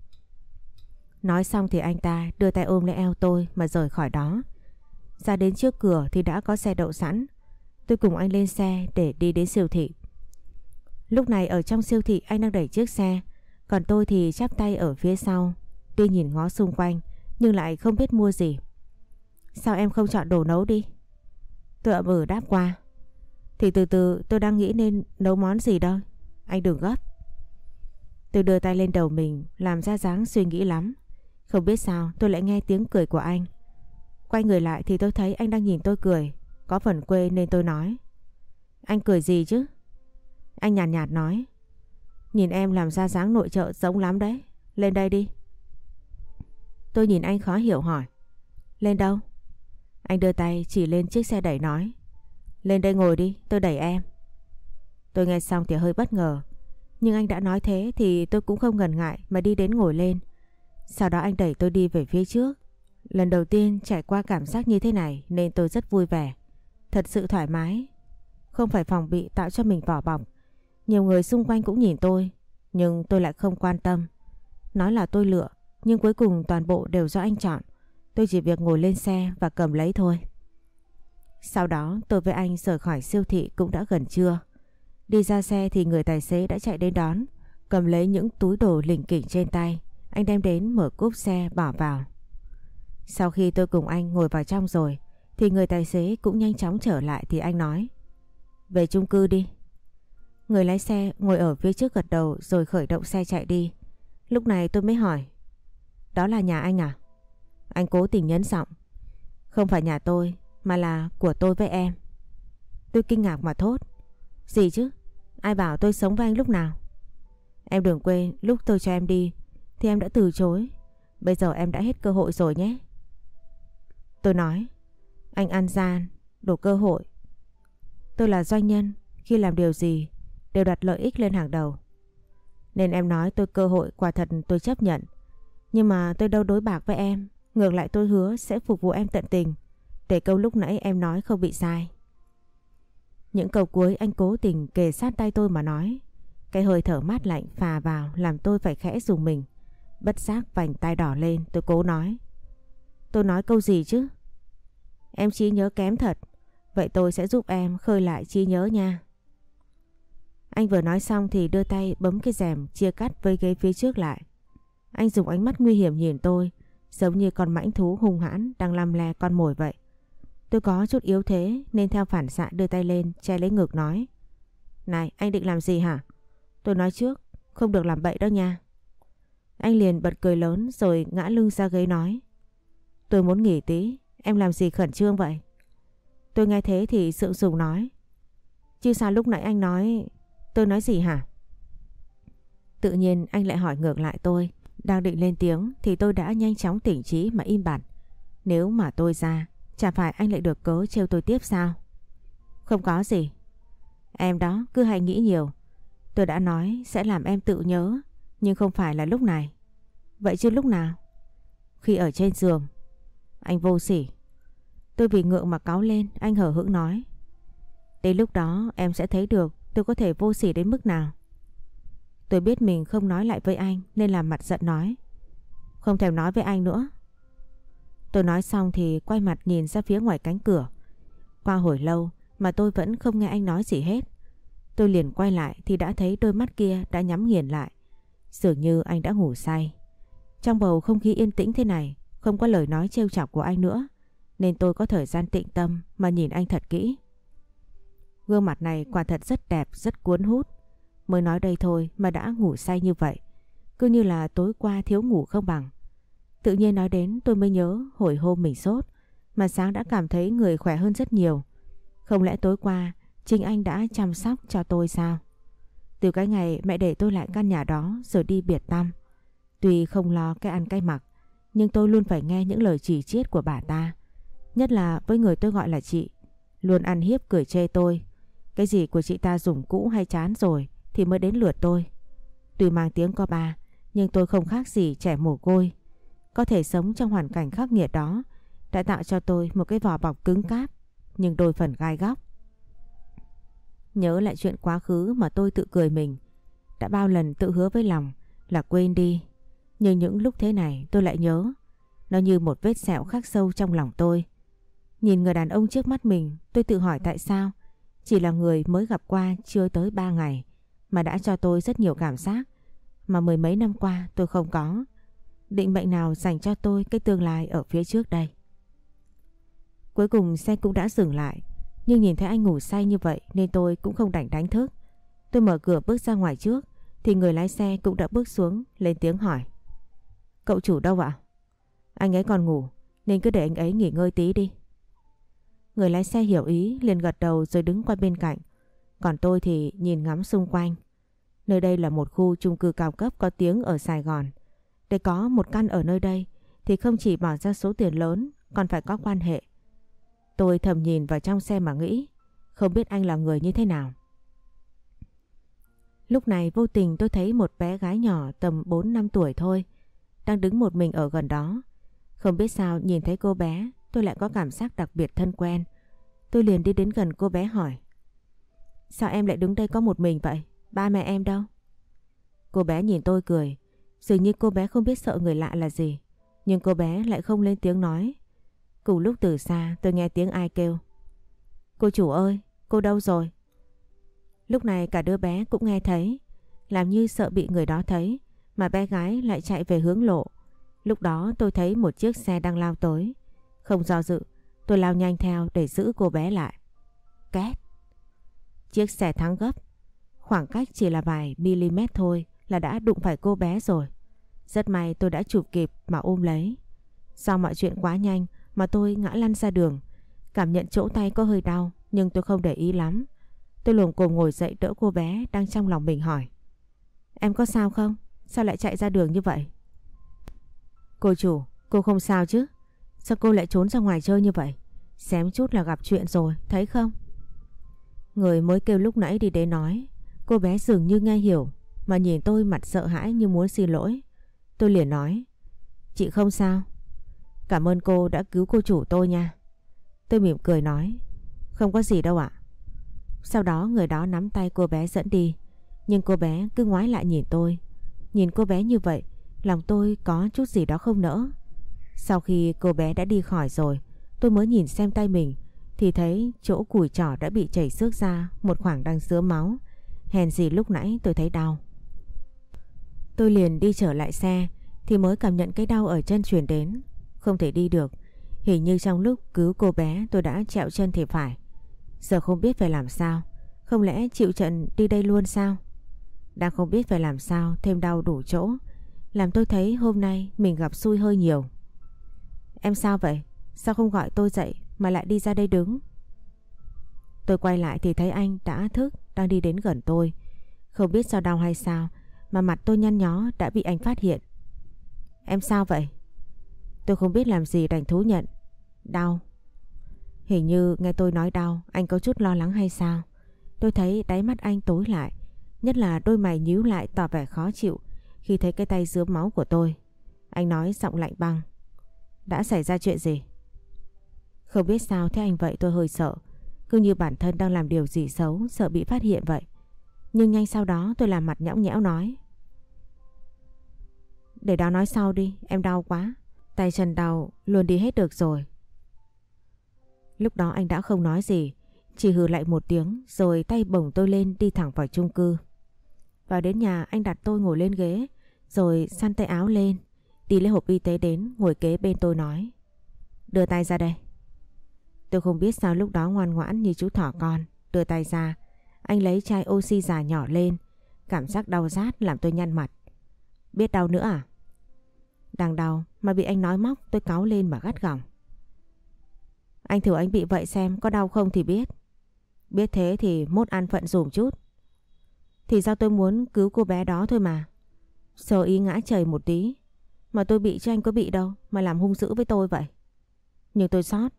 Nói xong thì anh ta đưa tay ôm lấy eo tôi mà rời khỏi đó. Ra đến trước cửa thì đã có xe đậu sẵn. Tôi cùng anh lên xe để đi đến siêu thị. Lúc này ở trong siêu thị anh đang đẩy chiếc xe. Còn tôi thì chắp tay ở phía sau. Tuy nhìn ngó xung quanh nhưng lại không biết mua gì. Sao em không chọn đồ nấu đi? Tôi ậm ừ đáp qua. Thì từ từ tôi đang nghĩ nên nấu món gì đâu. Anh đừng gấp. Tôi đưa tay lên đầu mình làm ra dáng suy nghĩ lắm. Không biết sao tôi lại nghe tiếng cười của anh. Quay người lại thì tôi thấy anh đang nhìn tôi cười. Có phần quê nên tôi nói. Anh cười gì chứ? Anh nhàn nhạt, nhạt nói. Nhìn em làm ra dáng nội trợ giống lắm đấy. Lên đây đi. Tôi nhìn anh khó hiểu hỏi. Lên đâu? Anh đưa tay chỉ lên chiếc xe đẩy nói. Lên đây ngồi đi, tôi đẩy em. Tôi nghe xong thì hơi bất ngờ. Nhưng anh đã nói thế thì tôi cũng không ngần ngại mà đi đến ngồi lên. Sau đó anh đẩy tôi đi về phía trước. Lần đầu tiên trải qua cảm giác như thế này nên tôi rất vui vẻ. Thật sự thoải mái. Không phải phòng bị tạo cho mình vỏ bọc. Nhiều người xung quanh cũng nhìn tôi. Nhưng tôi lại không quan tâm. Nói là tôi lựa. Nhưng cuối cùng toàn bộ đều do anh chọn. Tôi chỉ việc ngồi lên xe và cầm lấy thôi. Sau đó tôi với anh rời khỏi siêu thị cũng đã gần trưa. Đi ra xe thì người tài xế đã chạy đến đón. Cầm lấy những túi đồ lỉnh kỉnh trên tay. Anh đem đến mở cốp xe bỏ vào. Sau khi tôi cùng anh ngồi vào trong rồi thì người tài xế cũng nhanh chóng trở lại thì anh nói. Về chung cư đi. Người lái xe ngồi ở phía trước gật đầu rồi khởi động xe chạy đi. Lúc này tôi mới hỏi. Đó là nhà anh à? Anh cố tình nhấn giọng. Không phải nhà tôi mà là của tôi với em. Tôi kinh ngạc mà thốt. Gì chứ? Ai bảo tôi sống với anh lúc nào? Em đừng quên lúc tôi cho em đi thì em đã từ chối. Bây giờ em đã hết cơ hội rồi nhé. Tôi nói. Anh ăn gian, đổ cơ hội. Tôi là doanh nhân, khi làm điều gì đều đặt lợi ích lên hàng đầu. Nên em nói tôi cơ hội quả thật tôi chấp nhận. Nhưng mà tôi đâu đối bạc với em. Ngược lại tôi hứa sẽ phục vụ em tận tình. Để câu lúc nãy em nói không bị sai. Những câu cuối anh cố tình kề sát tay tôi mà nói. Cái hơi thở mát lạnh phà vào làm tôi phải khẽ rùng mình. Bất giác vành tai đỏ lên, tôi cố nói. Tôi nói câu gì chứ? Em trí nhớ kém thật. Vậy tôi sẽ giúp em khơi lại trí nhớ nha. Anh vừa nói xong thì đưa tay bấm cái rèm chia cắt với ghế phía trước lại. Anh dùng ánh mắt nguy hiểm nhìn tôi, giống như con mãnh thú hung hãn đang lăm le con mồi vậy. Tôi có chút yếu thế nên theo phản xạ đưa tay lên che lấy ngực nói. Này, anh định làm gì hả? Tôi nói trước, không được làm bậy đó nha. Anh liền bật cười lớn rồi ngã lưng ra ghế nói. Tôi muốn nghỉ tí, em làm gì khẩn trương vậy? Tôi nghe thế thì sượng sùng nói. Chứ sao lúc nãy anh nói... Tôi nói gì hả? Tự nhiên anh lại hỏi ngược lại tôi. Đang định lên tiếng thì tôi đã nhanh chóng tỉnh trí mà im bặt. Nếu mà tôi ra, chả phải anh lại được cớ trêu tôi tiếp sao? Không có gì. Em đó cứ hay nghĩ nhiều. Tôi đã nói sẽ làm em tự nhớ, nhưng không phải là lúc này. Vậy chứ lúc nào? Khi ở trên giường. Anh vô sỉ. Tôi vì ngượng mà cáu lên, anh hờ hững nói. Đến lúc đó em sẽ thấy được tôi có thể vô sỉ đến mức nào. Tôi biết mình không nói lại với anh nên làm mặt giận nói. Không thèm nói với anh nữa. Tôi nói xong thì quay mặt nhìn ra phía ngoài cánh cửa. Qua hồi lâu mà tôi vẫn không nghe anh nói gì hết. Tôi liền quay lại thì đã thấy đôi mắt kia đã nhắm nghiền lại. Dường như anh đã ngủ say. Trong bầu không khí yên tĩnh thế này, không có lời nói trêu chọc của anh nữa, nên tôi có thời gian tĩnh tâm mà nhìn anh thật kỹ. Gương mặt này quả thật rất đẹp, rất cuốn hút. Mới nói đây thôi mà đã ngủ say như vậy. Cứ như là tối qua thiếu ngủ không bằng. Tự nhiên nói đến tôi mới nhớ hồi hôm mình sốt, mà sáng đã cảm thấy người khỏe hơn rất nhiều. Không lẽ tối qua chính anh đã chăm sóc cho tôi sao? Từ cái ngày mẹ để tôi lại căn nhà đó rồi đi biệt tăm, tuy không lo cái ăn cái mặc, nhưng tôi luôn phải nghe những lời chỉ chiết của bà ta. Nhất là với người tôi gọi là chị, luôn ăn hiếp cười chê tôi. Cái gì của chị ta dùng cũ hay chán rồi thì mới đến lượt tôi. Tuy mang tiếng có ba, nhưng tôi không khác gì trẻ mồ côi. Có thể sống trong hoàn cảnh khắc nghiệt đó đã tạo cho tôi một cái vỏ bọc cứng cáp, nhưng đôi phần gai góc. Nhớ lại chuyện quá khứ mà tôi tự cười mình. Đã bao lần tự hứa với lòng là quên đi, nhưng những lúc thế này tôi lại nhớ. Nó như một vết sẹo khắc sâu trong lòng tôi. Nhìn người đàn ông trước mắt mình, tôi tự hỏi tại sao chỉ là người mới gặp qua chưa tới ba ngày mà đã cho tôi rất nhiều cảm giác mà mười mấy năm qua tôi không có. Định mệnh nào dành cho tôi cái tương lai ở phía trước đây? Cuối cùng xe cũng đã dừng lại, nhưng nhìn thấy anh ngủ say như vậy nên tôi cũng không đành đánh thức. Tôi mở cửa bước ra ngoài trước thì người lái xe cũng đã bước xuống lên tiếng hỏi. Cậu chủ đâu ạ? Anh ấy còn ngủ nên cứ để anh ấy nghỉ ngơi tí đi. Người lái xe hiểu ý liền gật đầu rồi đứng qua bên cạnh. Còn tôi thì nhìn ngắm xung quanh. Nơi đây là một khu chung cư cao cấp có tiếng ở Sài Gòn. Để có một căn ở nơi đây thì không chỉ bỏ ra số tiền lớn, còn phải có quan hệ. Tôi thầm nhìn vào trong xe mà nghĩ, không biết anh là người như thế nào. Lúc này vô tình tôi thấy một bé gái nhỏ tầm bốn năm tuổi thôi, đang đứng một mình ở gần đó. Không biết sao nhìn thấy cô bé, tôi lại có cảm giác đặc biệt thân quen. Tôi liền đi đến gần cô bé hỏi. Sao em lại đứng đây có một mình vậy? Ba mẹ em đâu? Cô bé nhìn tôi cười. Dường như cô bé không biết sợ người lạ là gì. Nhưng cô bé lại không lên tiếng nói. Cùng lúc từ xa tôi nghe tiếng ai kêu. Cô chủ ơi, cô đâu rồi? Lúc này cả đứa bé cũng nghe thấy. Làm như sợ bị người đó thấy, mà bé gái lại chạy về hướng lộ. Lúc đó tôi thấy một chiếc xe đang lao tới. Không do dự, tôi lao nhanh theo để giữ cô bé lại. Két. Chiếc xe thắng gấp. Khoảng cách chỉ là vài mm thôi là đã đụng phải cô bé rồi. Rất may tôi đã chụp kịp mà ôm lấy. Do mọi chuyện quá nhanh mà tôi ngã lăn ra đường. Cảm nhận chỗ tay có hơi đau, nhưng tôi không để ý lắm. Tôi luồm cồm ngồi dậy đỡ cô bé đang trong lòng mình hỏi. Em có sao không? Sao lại chạy ra đường như vậy? Cô chủ, cô không sao chứ? Sao cô lại trốn ra ngoài chơi như vậy? Xém chút là gặp chuyện rồi, thấy không? Người mới kêu lúc nãy đi đến nói. Cô bé dường như nghe hiểu mà nhìn tôi mặt sợ hãi như muốn xin lỗi. Tôi liền nói: Chị không sao. Cảm ơn cô đã cứu cô chủ tôi nha. Tôi mỉm cười nói: Không có gì đâu ạ. Sau đó người đó nắm tay cô bé dẫn đi. Nhưng cô bé cứ ngoái lại nhìn tôi. Nhìn cô bé như vậy, lòng tôi có chút gì đó không nỡ. Sau khi cô bé đã đi khỏi rồi, tôi mới nhìn xem tay mình thì thấy chỗ cùi chỏ đã bị chảy xước ra một khoảng đang rứa máu. Hèn gì lúc nãy tôi thấy đau. Tôi liền đi trở lại xe thì mới cảm nhận cái đau ở chân truyền đến. Không thể đi được. Hình như trong lúc cứu cô bé tôi đã trẹo chân thì phải. Giờ không biết phải làm sao. Không lẽ chịu trận đi đây luôn sao? Đang không biết phải làm sao, thêm đau đủ chỗ, làm tôi thấy hôm nay mình gặp xui hơi nhiều. Em sao vậy? Sao không gọi tôi dậy mà lại đi ra đây đứng? Tôi quay lại thì thấy anh đã thức, đang đi đến gần tôi. Không biết do đau hay sao mà mặt tôi nhăn nhó đã bị anh phát hiện. Em sao vậy? Tôi không biết làm gì đành thú nhận. Đau. Hình như nghe tôi nói đau, anh có chút lo lắng hay sao? Tôi thấy đáy mắt anh tối lại, nhất là đôi mày nhíu lại tỏ vẻ khó chịu khi thấy cái tay rướm máu của tôi. Anh nói giọng lạnh băng: Đã xảy ra chuyện gì? Không biết sao thế anh vậy, tôi hơi sợ. Cứ như bản thân đang làm điều gì xấu, sợ bị phát hiện vậy. Nhưng nhanh sau đó tôi làm mặt nhõng nhẽo nói: Để đó nói sau đi, em đau quá. Tay chân đau luôn đi hết được rồi. Lúc đó anh đã không nói gì, chỉ hừ lại một tiếng rồi tay bổng tôi lên đi thẳng vào chung cư. Vào đến nhà anh đặt tôi ngồi lên ghế rồi xăn tay áo lên, đi lấy hộp y tế đến ngồi kế bên tôi nói: Đưa tay ra đây. Tôi không biết sao lúc đó ngoan ngoãn như chú thỏ con. Đưa tay ra, anh lấy chai oxy già nhỏ lên. Cảm giác đau rát làm tôi nhăn mặt. Biết đau nữa à? Đang đau mà bị anh nói móc, tôi cáu lên mà gắt gỏng: Anh thử anh bị vậy xem có đau không thì biết. Biết thế thì mốt ăn phận dùm chút. Thì do tôi muốn cứu cô bé đó thôi mà. Sơ ý ngã chày một tí. Mà tôi bị chứ anh có bị đâu mà làm hung dữ với tôi vậy. Nhưng tôi sót.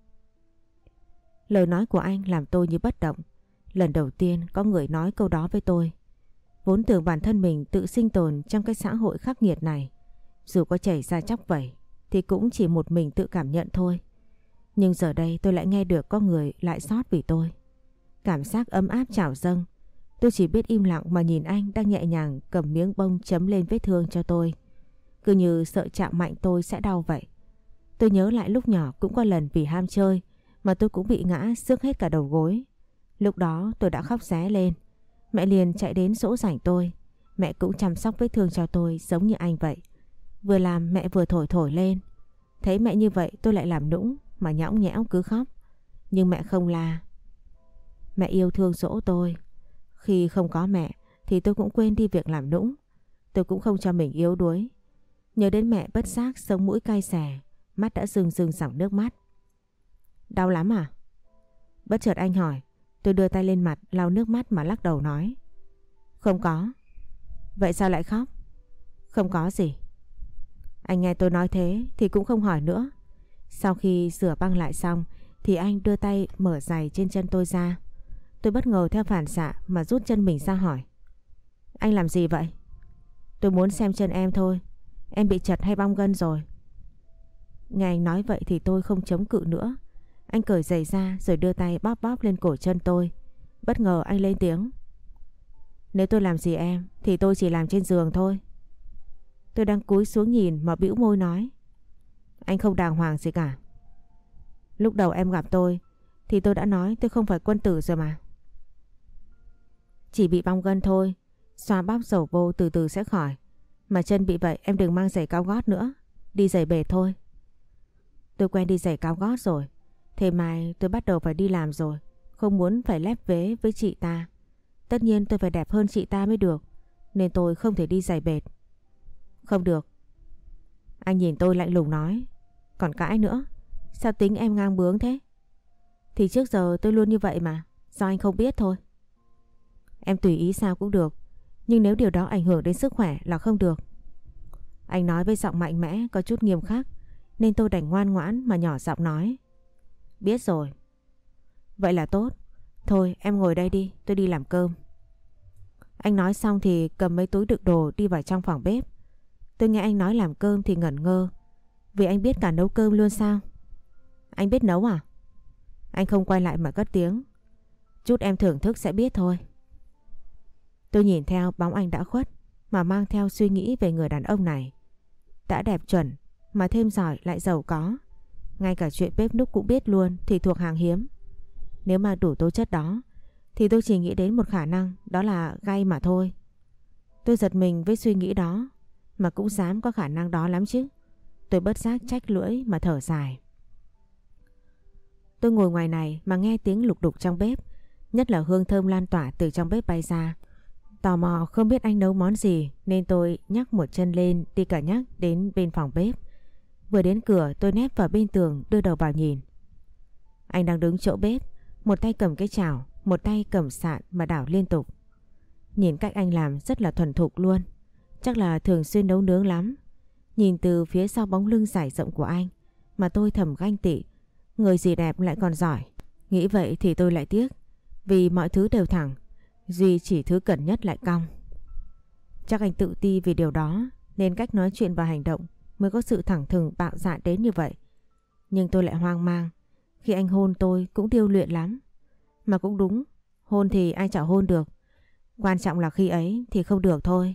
Lời nói của anh làm tôi như bất động. Lần đầu tiên có người nói câu đó với tôi. Vốn tưởng bản thân mình tự sinh tồn trong cái xã hội khắc nghiệt này. Dù có chảy ra chóc vẩy thì cũng chỉ một mình tự cảm nhận thôi. Nhưng giờ đây tôi lại nghe được có người lại xót vì tôi. Cảm giác ấm áp trào dâng. Tôi chỉ biết im lặng mà nhìn anh đang nhẹ nhàng cầm miếng bông chấm lên vết thương cho tôi. Cứ như sợ chạm mạnh tôi sẽ đau vậy. Tôi nhớ lại lúc nhỏ cũng có lần vì ham chơi mà tôi cũng bị ngã xước hết cả đầu gối. Lúc đó tôi đã khóc ré lên. Mẹ liền chạy đến dỗ dành tôi. Mẹ cũng chăm sóc vết thương cho tôi giống như anh vậy. Vừa làm mẹ vừa thổi thổi lên. Thấy mẹ như vậy tôi lại làm nũng mà nhõng nhẽo cứ khóc. Nhưng mẹ không la. Mẹ yêu thương dỗ tôi. Khi không có mẹ thì tôi cũng quên đi việc làm nũng. Tôi cũng không cho mình yếu đuối. Nhớ đến mẹ bất giác sống mũi cay xè, mắt đã rưng rưng dòng nước mắt. Đau lắm à? Bất chợt anh hỏi. Tôi đưa tay lên mặt lau nước mắt mà lắc đầu nói: Không có. Vậy sao lại khóc? Không có gì. Anh nghe tôi nói thế thì cũng không hỏi nữa. Sau khi rửa băng lại xong thì anh đưa tay mở giày trên chân tôi ra. Tôi bất ngờ theo phản xạ mà rút chân mình ra hỏi: Anh làm gì vậy? Tôi muốn xem chân em thôi. Em bị chật hay bong gân rồi? Nghe anh nói vậy thì tôi không chống cự nữa. Anh cởi giày ra rồi đưa tay bóp bóp lên cổ chân tôi. Bất ngờ anh lên tiếng: Nếu tôi làm gì em thì tôi chỉ làm trên giường thôi. Tôi đang cúi xuống nhìn mà bĩu môi nói: Anh không đàng hoàng gì cả. Lúc đầu em gặp tôi thì tôi đã nói tôi không phải quân tử rồi mà. Chỉ bị bong gân thôi, xoa bóp dầu vô từ từ sẽ khỏi. Mà chân bị vậy em đừng mang giày cao gót nữa. Đi giày bệt thôi. Tôi quen đi giày cao gót rồi. Thế mai tôi bắt đầu phải đi làm rồi. Không muốn phải lép vế với chị ta. Tất nhiên tôi phải đẹp hơn chị ta mới được. Nên tôi không thể đi giày bệt. Không được. Anh nhìn tôi lạnh lùng nói: Còn cãi nữa? Sao tính em ngang bướng thế? Thì trước giờ tôi luôn như vậy mà. Do anh không biết thôi. Em tùy ý sao cũng được. Nhưng nếu điều đó ảnh hưởng đến sức khỏe là không được. Anh nói với giọng mạnh mẽ có chút nghiêm khắc. Nên tôi đành ngoan ngoãn mà nhỏ giọng nói: Biết rồi. Vậy là tốt. Thôi em ngồi đây đi, tôi đi làm cơm. Anh nói xong thì cầm mấy túi đựng đồ đi vào trong phòng bếp. Tôi nghe anh nói làm cơm thì ngẩn ngơ. Vì anh biết cả nấu cơm luôn sao? Anh biết nấu à? Anh không quay lại mà cất tiếng. Chút em thưởng thức sẽ biết thôi. Tôi nhìn theo bóng anh đã khuất mà mang theo suy nghĩ về người đàn ông này. Đã đẹp chuẩn mà thêm giỏi lại giàu có. Ngay cả chuyện bếp núc cũng biết luôn thì thuộc hàng hiếm. Nếu mà đủ tố chất đó thì tôi chỉ nghĩ đến một khả năng, đó là gay mà thôi. Tôi giật mình với suy nghĩ đó, mà cũng dám có khả năng đó lắm chứ. Tôi bất giác trách lưỡi mà thở dài. Tôi ngồi ngoài này mà nghe tiếng lục đục trong bếp, nhất là hương thơm lan tỏa từ trong bếp bay ra. Tò mò không biết anh nấu món gì nên tôi nhắc một chân lên đi cả nhắc đến bên phòng bếp. Vừa đến cửa tôi nép vào bên tường đưa đầu vào nhìn. Anh đang đứng chỗ bếp, một tay cầm cái chảo, một tay cầm sạn mà đảo liên tục. Nhìn cách anh làm rất là thuần thục luôn, chắc là thường xuyên nấu nướng lắm. Nhìn từ phía sau bóng lưng dải rộng của anh mà tôi thầm ganh tị. Người gì đẹp lại còn giỏi. Nghĩ vậy thì tôi lại tiếc, vì mọi thứ đều thẳng, duy chỉ thứ cần nhất lại cong. Chắc anh tự ti vì điều đó nên cách nói chuyện và hành động mới có sự thẳng thừng bạo dạn đến như vậy. Nhưng tôi lại hoang mang. Khi anh hôn tôi cũng điêu luyện lắm. Mà cũng đúng, hôn thì ai chả hôn được, quan trọng là khi ấy thì không được thôi.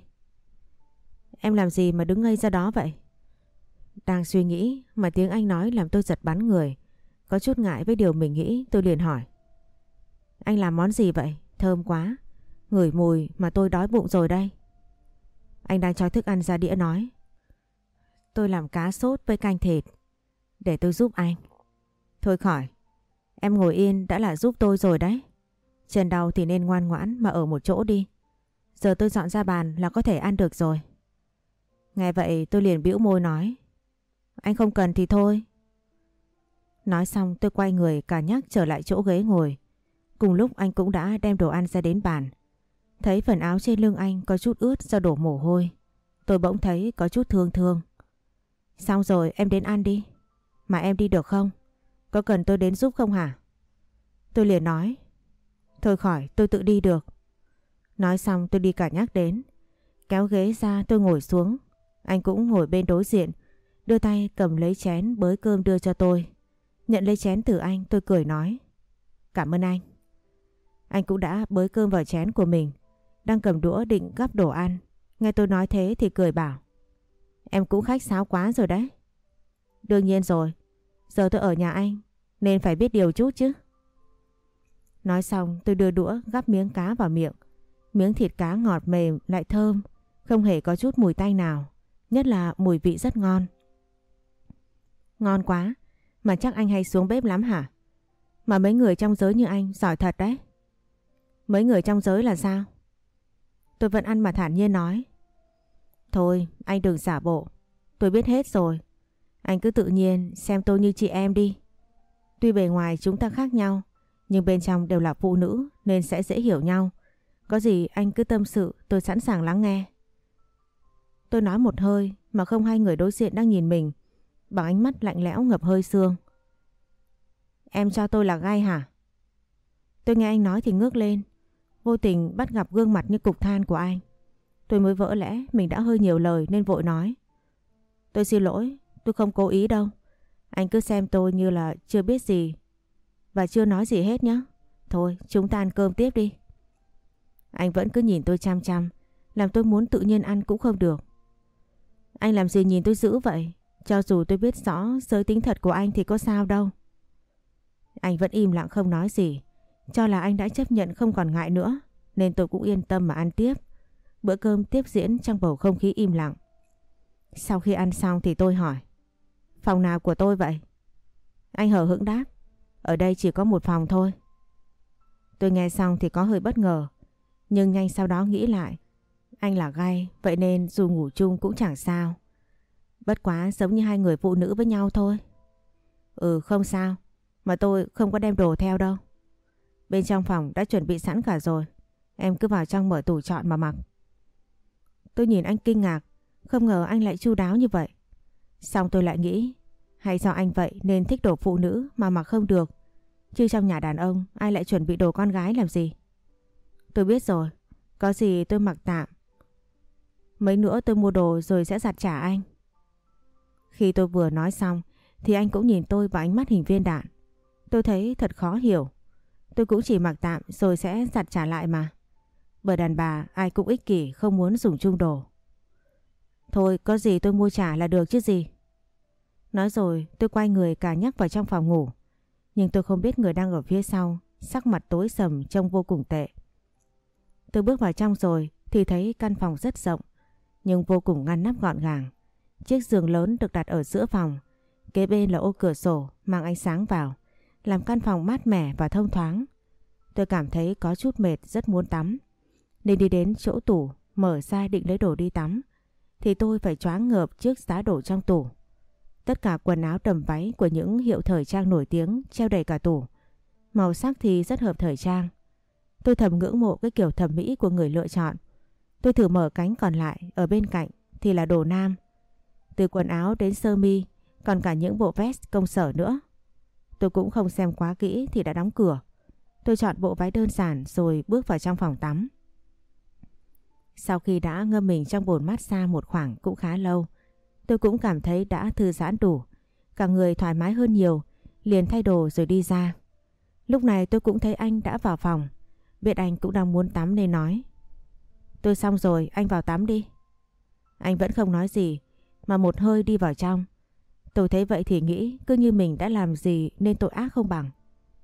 Em làm gì mà đứng ngây ra đó vậy? Đang suy nghĩ mà tiếng anh nói làm tôi giật bắn người. Có chút ngại với điều mình nghĩ, tôi liền hỏi. Anh làm món gì vậy? Thơm quá, ngửi mùi mà tôi đói bụng rồi đây. Anh đang cho thức ăn ra đĩa nói. Tôi làm cá sốt với canh thịt. Để tôi giúp anh. Thôi khỏi, em ngồi yên đã là giúp tôi rồi đấy. Chân đau thì nên ngoan ngoãn mà ở một chỗ đi. Giờ tôi dọn ra bàn là có thể ăn được rồi. Nghe vậy tôi liền bĩu môi nói. Anh không cần thì thôi. Nói xong tôi quay người cả nhắc trở lại chỗ ghế ngồi. Cùng lúc anh cũng đã đem đồ ăn ra đến bàn. Thấy phần áo trên lưng anh có chút ướt do đổ mồ hôi. Tôi bỗng thấy có chút thương thương. Xong rồi em đến ăn đi. Mà em đi được không? Có cần tôi đến giúp không hả? Tôi liền nói. Thôi khỏi, tôi tự đi được. Nói xong tôi đi cả nhắc đến. Kéo ghế ra tôi ngồi xuống. Anh cũng ngồi bên đối diện, đưa tay cầm lấy chén bới cơm đưa cho tôi. Nhận lấy chén từ anh tôi cười nói. Cảm ơn anh. Anh cũng đã bới cơm vào chén của mình, đang cầm đũa định gắp đồ ăn. Nghe tôi nói thế thì cười bảo. Em cũng khách sáo quá rồi đấy. Đương nhiên rồi, giờ tôi ở nhà anh nên phải biết điều chút chứ. Nói xong tôi đưa đũa gắp miếng cá vào miệng. Miếng thịt cá ngọt mềm lại thơm, không hề có chút mùi tanh nào, nhất là mùi vị rất ngon. Ngon quá, mà chắc anh hay xuống bếp lắm hả? Mà mấy người trong giới như anh giỏi thật đấy. Mấy người trong giới là sao? Tôi vẫn ăn mà thản nhiên nói. Thôi anh đừng giả bộ, tôi biết hết rồi. Anh cứ tự nhiên xem tôi như chị em đi. Tuy bề ngoài chúng ta khác nhau, nhưng bên trong đều là phụ nữ nên sẽ dễ hiểu nhau. Có gì anh cứ tâm sự, tôi sẵn sàng lắng nghe. Tôi nói một hơi mà không hai người đối diện đang nhìn mình bằng ánh mắt lạnh lẽo ngập hơi sương. Em cho tôi là gai hả? Tôi nghe anh nói thì ngước lên, vô tình bắt gặp gương mặt như cục than của anh. Tôi mới vỡ lẽ mình đã hơi nhiều lời nên vội nói. Tôi xin lỗi, tôi không cố ý đâu. Anh cứ xem tôi như là chưa biết gì và chưa nói gì hết nhé. Thôi chúng ta ăn cơm tiếp đi. Anh vẫn cứ nhìn tôi chăm chăm, làm tôi muốn tự nhiên ăn cũng không được. Anh làm gì nhìn tôi dữ vậy? Cho dù tôi biết rõ giới tính thật của anh thì có sao đâu. Anh vẫn im lặng không nói gì. Cho là anh đã chấp nhận không còn ngại nữa, nên tôi cũng yên tâm mà ăn tiếp. Bữa cơm tiếp diễn trong bầu không khí im lặng. Sau khi ăn xong thì tôi hỏi. Phòng nào của tôi vậy? Anh hờ hững đáp. Ở đây chỉ có một phòng thôi. Tôi nghe xong thì có hơi bất ngờ, nhưng nhanh sau đó nghĩ lại. Anh là gay, vậy nên dù ngủ chung cũng chẳng sao. Bất quá giống như hai người phụ nữ với nhau thôi. Ừ không sao, mà tôi không có đem đồ theo đâu. Bên trong phòng đã chuẩn bị sẵn cả rồi. Em cứ vào trong mở tủ chọn mà mặc. Tôi nhìn anh kinh ngạc, không ngờ anh lại chu đáo như vậy. Xong tôi lại nghĩ, hay do anh vậy nên thích đồ phụ nữ mà mặc không được. Chứ trong nhà đàn ông ai lại chuẩn bị đồ con gái làm gì. Tôi biết rồi, Có gì tôi mặc tạm. Mấy nữa tôi mua đồ rồi sẽ giặt trả anh. Khi tôi vừa nói xong thì anh cũng nhìn tôi bằng ánh mắt hình viên đạn. Tôi thấy thật khó hiểu. Tôi cũng chỉ mặc tạm rồi sẽ giặt trả lại mà. Bởi đàn bà ai cũng ích kỷ không muốn dùng chung đồ. Thôi có gì tôi mua trả là được chứ gì. Nói rồi tôi quay người cả nhắc vào trong phòng ngủ. Nhưng tôi không biết người đang ở phía sau sắc mặt tối sầm trông vô cùng tệ. Tôi bước vào trong rồi thì thấy căn phòng rất rộng nhưng vô cùng ngăn nắp gọn gàng. Chiếc giường lớn được đặt ở giữa phòng. Kế bên là ô cửa sổ mang ánh sáng vào, làm căn phòng mát mẻ và thông thoáng. Tôi cảm thấy có chút mệt, rất muốn tắm. Nên đi đến chỗ tủ, mở ra định lấy đồ đi tắm. Thì tôi phải choáng ngợp trước giá đồ trong tủ. Tất cả quần áo đầm váy của những hiệu thời trang nổi tiếng treo đầy cả tủ. Màu sắc thì rất hợp thời trang. Tôi thầm ngưỡng mộ cái kiểu thẩm mỹ của người lựa chọn. Tôi thử mở cánh còn lại ở bên cạnh thì là đồ nam. Từ quần áo đến sơ mi, còn cả những bộ vest công sở nữa. Tôi cũng không xem quá kỹ thì đã đóng cửa. Tôi chọn bộ váy đơn giản rồi bước vào trong phòng tắm. Sau khi đã ngâm mình trong bồn massage một khoảng cũng khá lâu, tôi cũng cảm thấy đã thư giãn đủ. Cả người thoải mái hơn nhiều, liền thay đồ rồi đi ra. Lúc này tôi cũng thấy anh đã vào phòng. Biết anh cũng đang muốn tắm nên nói: Tôi xong rồi, anh vào tắm đi. Anh vẫn không nói gì mà một hơi đi vào trong. Tôi thấy vậy thì nghĩ cứ như mình đã làm gì nên tội ác không bằng.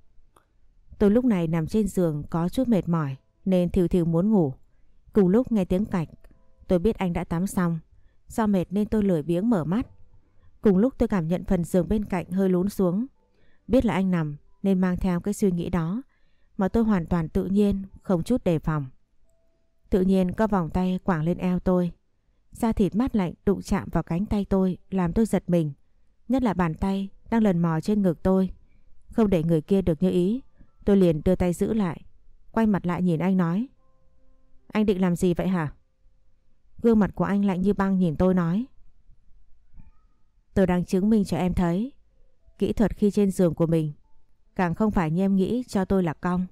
Tôi lúc này nằm trên giường có chút mệt mỏi nên thìu thìu muốn ngủ. Cùng lúc nghe tiếng cạch, tôi biết anh đã tắm xong. Do mệt nên tôi lười biếng mở mắt. Cùng lúc tôi cảm nhận phần giường bên cạnh hơi lún xuống. Biết là anh nằm nên mang theo cái suy nghĩ đó mà tôi hoàn toàn tự nhiên, không chút đề phòng. Tự nhiên có vòng tay quàng lên eo tôi. Da thịt mát lạnh đụng chạm vào cánh tay tôi làm tôi giật mình. Nhất là bàn tay đang lần mò trên ngực tôi. Không để người kia được như ý, tôi liền đưa tay giữ lại. Quay mặt lại nhìn anh nói: Anh định làm gì vậy hả? Gương mặt của anh lạnh như băng nhìn tôi nói: Tôi đang chứng minh cho em thấy kỹ thuật khi trên giường của mình càng không phải như em nghĩ cho tôi là cong.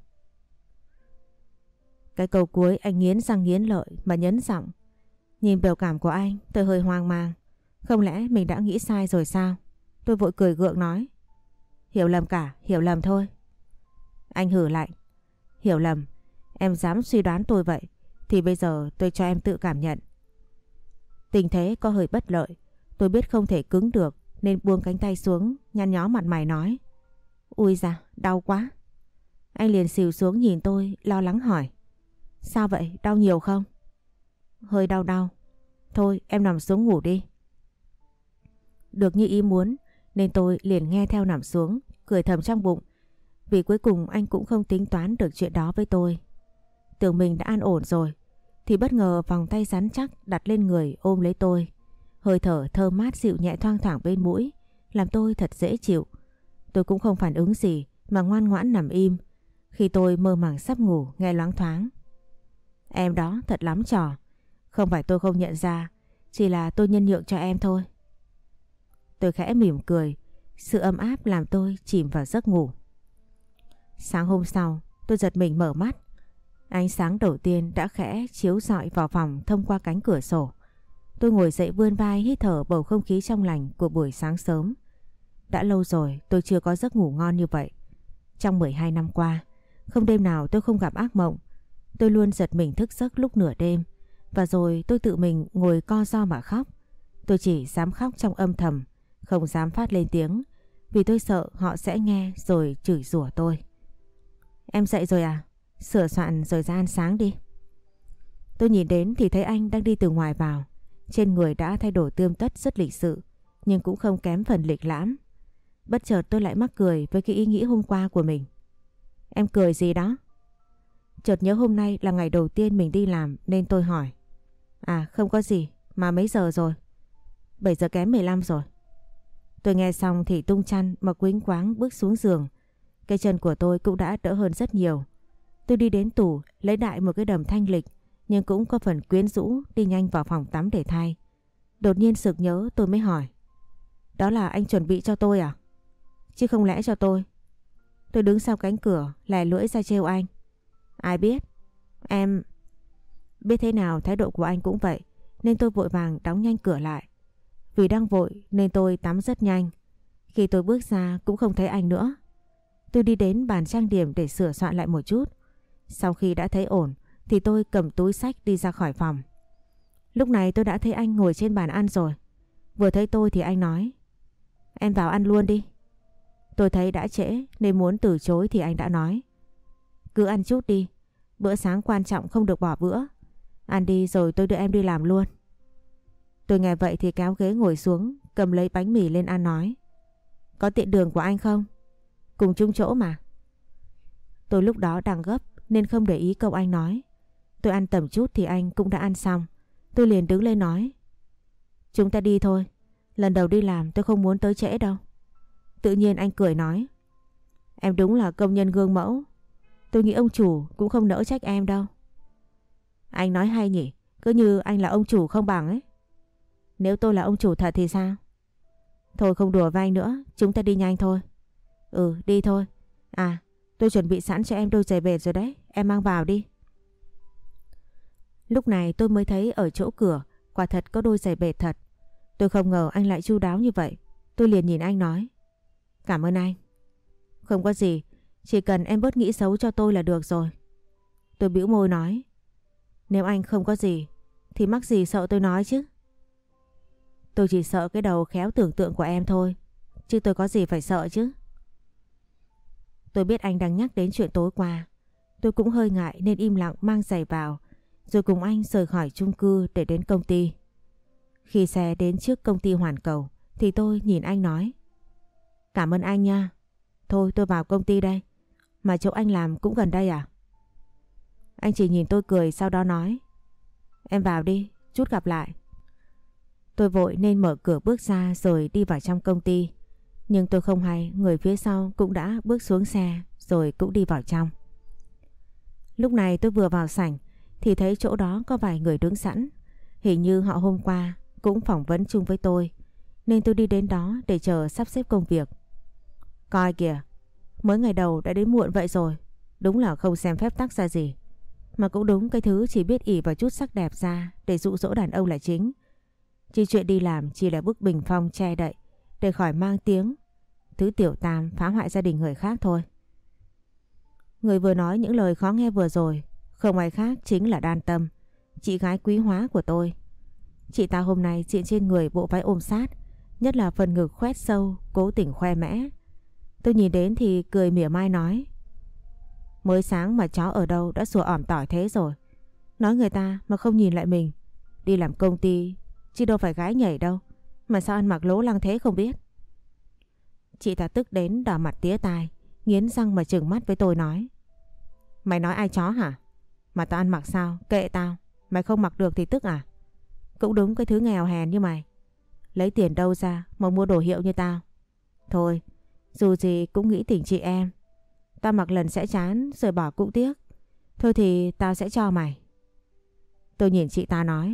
Cái câu cuối anh nghiến răng nghiến lợi mà nhấn giọng. Nhìn biểu cảm của anh tôi hơi hoang mang. Không lẽ mình đã nghĩ sai rồi sao? Tôi vội cười gượng nói: Hiểu lầm cả, hiểu lầm thôi. Anh hử lạnh: Hiểu lầm? Em dám suy đoán tôi vậy thì bây giờ tôi cho em tự cảm nhận. Tình thế có hơi bất lợi. Tôi biết không thể cứng được nên buông cánh tay xuống, nhăn nhó mặt mày nói: Ui da, đau quá. Anh liền xìu xuống nhìn tôi lo lắng hỏi: Sao vậy, đau nhiều không? Hơi đau đau. Thôi em nằm xuống ngủ đi. Được như ý muốn nên tôi liền nghe theo nằm xuống, cười thầm trong bụng. Vì cuối cùng anh cũng không tính toán được chuyện đó với tôi. Tưởng mình đã an ổn rồi thì bất ngờ vòng tay rắn chắc đặt lên người ôm lấy tôi. Hơi thở thơm mát dịu nhẹ thoang thoảng bên mũi làm tôi thật dễ chịu. Tôi cũng không phản ứng gì mà ngoan ngoãn nằm im. Khi tôi mơ màng sắp ngủ nghe loáng thoáng: Em đó thật lắm trò. Không phải tôi không nhận ra, chỉ là tôi nhân nhượng cho em thôi. Tôi khẽ mỉm cười. Sự ấm áp làm tôi chìm vào giấc ngủ. Sáng hôm sau tôi giật mình mở mắt. Ánh sáng đầu tiên đã khẽ chiếu rọi vào phòng thông qua cánh cửa sổ. Tôi ngồi dậy vươn vai hít thở bầu không khí trong lành của buổi sáng sớm. Đã lâu rồi tôi chưa có giấc ngủ ngon như vậy. Trong mười hai năm qua, không đêm nào tôi không gặp ác mộng. Tôi luôn giật mình thức giấc lúc nửa đêm. Và rồi tôi tự mình ngồi co ro mà khóc. Tôi chỉ dám khóc trong âm thầm, không dám phát lên tiếng. Vì tôi sợ họ sẽ nghe rồi chửi rủa tôi. Em dậy rồi à? Sửa soạn rồi ra ăn sáng đi. Tôi nhìn đến thì thấy anh đang đi từ ngoài vào. Trên người đã thay đổi tươm tất rất lịch sự, nhưng cũng không kém phần lịch lãm. Bất chợt tôi lại mắc cười với cái ý nghĩ hôm qua của mình. Em cười gì đó? Chợt nhớ hôm nay là ngày đầu tiên mình đi làm nên tôi hỏi. À không có gì, mà mấy giờ rồi? bảy giờ kém mười lăm rồi. Tôi nghe xong thì tung chăn mà quĩnh quáng bước xuống giường. Cái chân của tôi cũng đã đỡ hơn rất nhiều. Tôi đi đến tủ lấy đại một cái đầm thanh lịch nhưng cũng có phần quyến rũ, đi nhanh vào phòng tắm để thay. Đột nhiên sực nhớ tôi mới hỏi: Đó là anh chuẩn bị cho tôi à? Chứ không lẽ cho tôi? Tôi đứng sau cánh cửa lè lưỡi ra trêu anh: Ai biết? Em... Biết thế nào thái độ của anh cũng vậy nên tôi vội vàng đóng nhanh cửa lại. Vì đang vội nên tôi tắm rất nhanh. Khi tôi bước ra cũng không thấy anh nữa. Tôi đi đến bàn trang điểm để sửa soạn lại một chút. Sau khi đã thấy ổn thì tôi cầm túi xách đi ra khỏi phòng. Lúc này tôi đã thấy anh ngồi trên bàn ăn rồi. Vừa thấy tôi thì anh nói: "Em vào ăn luôn đi." Tôi thấy đã trễ nên muốn từ chối thì anh đã nói: "Cứ ăn chút đi, bữa sáng quan trọng không được bỏ bữa. Ăn đi rồi tôi đưa em đi làm luôn." Tôi nghe vậy thì kéo ghế ngồi xuống, cầm lấy bánh mì lên ăn nói: "Có tiện đường của anh không? Cùng chung chỗ mà." Tôi lúc đó đang gấp nên không để ý câu anh nói. Tôi ăn tầm chút thì anh cũng đã ăn xong. Tôi liền đứng lên nói: "Chúng ta đi thôi. Lần đầu đi làm tôi không muốn tới trễ đâu." Tự nhiên anh cười nói: "Em đúng là công nhân gương mẫu. Tôi nghĩ ông chủ cũng không nỡ trách em đâu." Anh nói hay nhỉ, cứ như anh là ông chủ không bằng ấy. Nếu tôi là ông chủ thật thì sao? Thôi không đùa với anh nữa, chúng ta đi nhanh thôi. Ừ, đi thôi. À, tôi chuẩn bị sẵn cho em đôi giày bệt rồi đấy, em mang vào đi. Lúc này tôi mới thấy ở chỗ cửa quả thật có đôi giày bệt thật. Tôi không ngờ anh lại chu đáo như vậy. Tôi liền nhìn anh nói: "Cảm ơn anh." "Không có gì, chỉ cần em bớt nghĩ xấu cho tôi là được rồi." Tôi bĩu môi nói: "Nếu anh không có gì thì mắc gì sợ tôi nói chứ." "Tôi chỉ sợ cái đầu khéo tưởng tượng của em thôi, chứ tôi có gì phải sợ chứ." Tôi biết anh đang nhắc đến chuyện tối qua. Tôi cũng hơi ngại nên im lặng mang giày vào, rồi cùng anh rời khỏi chung cư để đến công ty. Khi xe đến trước công ty Hoàn Cầu thì tôi nhìn anh nói: "Cảm ơn anh nha. Thôi tôi vào công ty đây. Mà chỗ anh làm cũng gần đây à?" Anh chỉ nhìn tôi cười, sau đó nói: "Em vào đi, chút gặp lại." Tôi vội nên mở cửa bước ra rồi đi vào trong công ty. Nhưng tôi không hay, người phía sau cũng đã bước xuống xe rồi cũng đi vào trong. Lúc này tôi vừa vào sảnh thì thấy chỗ đó có vài người đứng sẵn. Hình như họ hôm qua cũng phỏng vấn chung với tôi, nên tôi đi đến đó để chờ sắp xếp công việc. Coi kìa, mới ngày đầu đã đến muộn vậy rồi. Đúng là không xem phép tắc ra gì. Mà cũng đúng, cái thứ chỉ biết ỷ vào chút sắc đẹp ra để dụ dỗ đàn ông là chính. Chỉ chuyện đi làm chỉ là bức bình phong che đậy để khỏi mang tiếng thứ tiểu tam phá hoại gia đình người khác thôi. Người vừa nói những lời khó nghe vừa rồi không ai khác chính là Đan Tâm, chị gái quý hóa của tôi. Chị ta hôm nay diện trên người bộ váy ôm sát, nhất là phần ngực khoét sâu, cố tình khoe mẽ. Tôi nhìn đến thì cười mỉa mai nói: "Mới sáng mà chó ở đâu đã sủa ỏm tỏi thế rồi. Nói người ta mà không nhìn lại mình. Đi làm công ty chứ đâu phải gái nhảy đâu, mà sao ăn mặc lố lăng thế không biết." Chị ta tức đến đỏ mặt tía tai, nghiến răng mà trừng mắt với tôi nói: "Mày nói ai chó hả? Mà tao ăn mặc sao? Kệ tao. Mày không mặc được thì tức à? Cũng đúng, cái thứ nghèo hèn như mày lấy tiền đâu ra mà mua đồ hiệu như tao. Thôi, dù gì cũng nghĩ tình chị em. Tao mặc lần sẽ chán rồi bỏ cũng tiếc. Thôi thì tao sẽ cho mày." Tôi nhìn chị ta nói: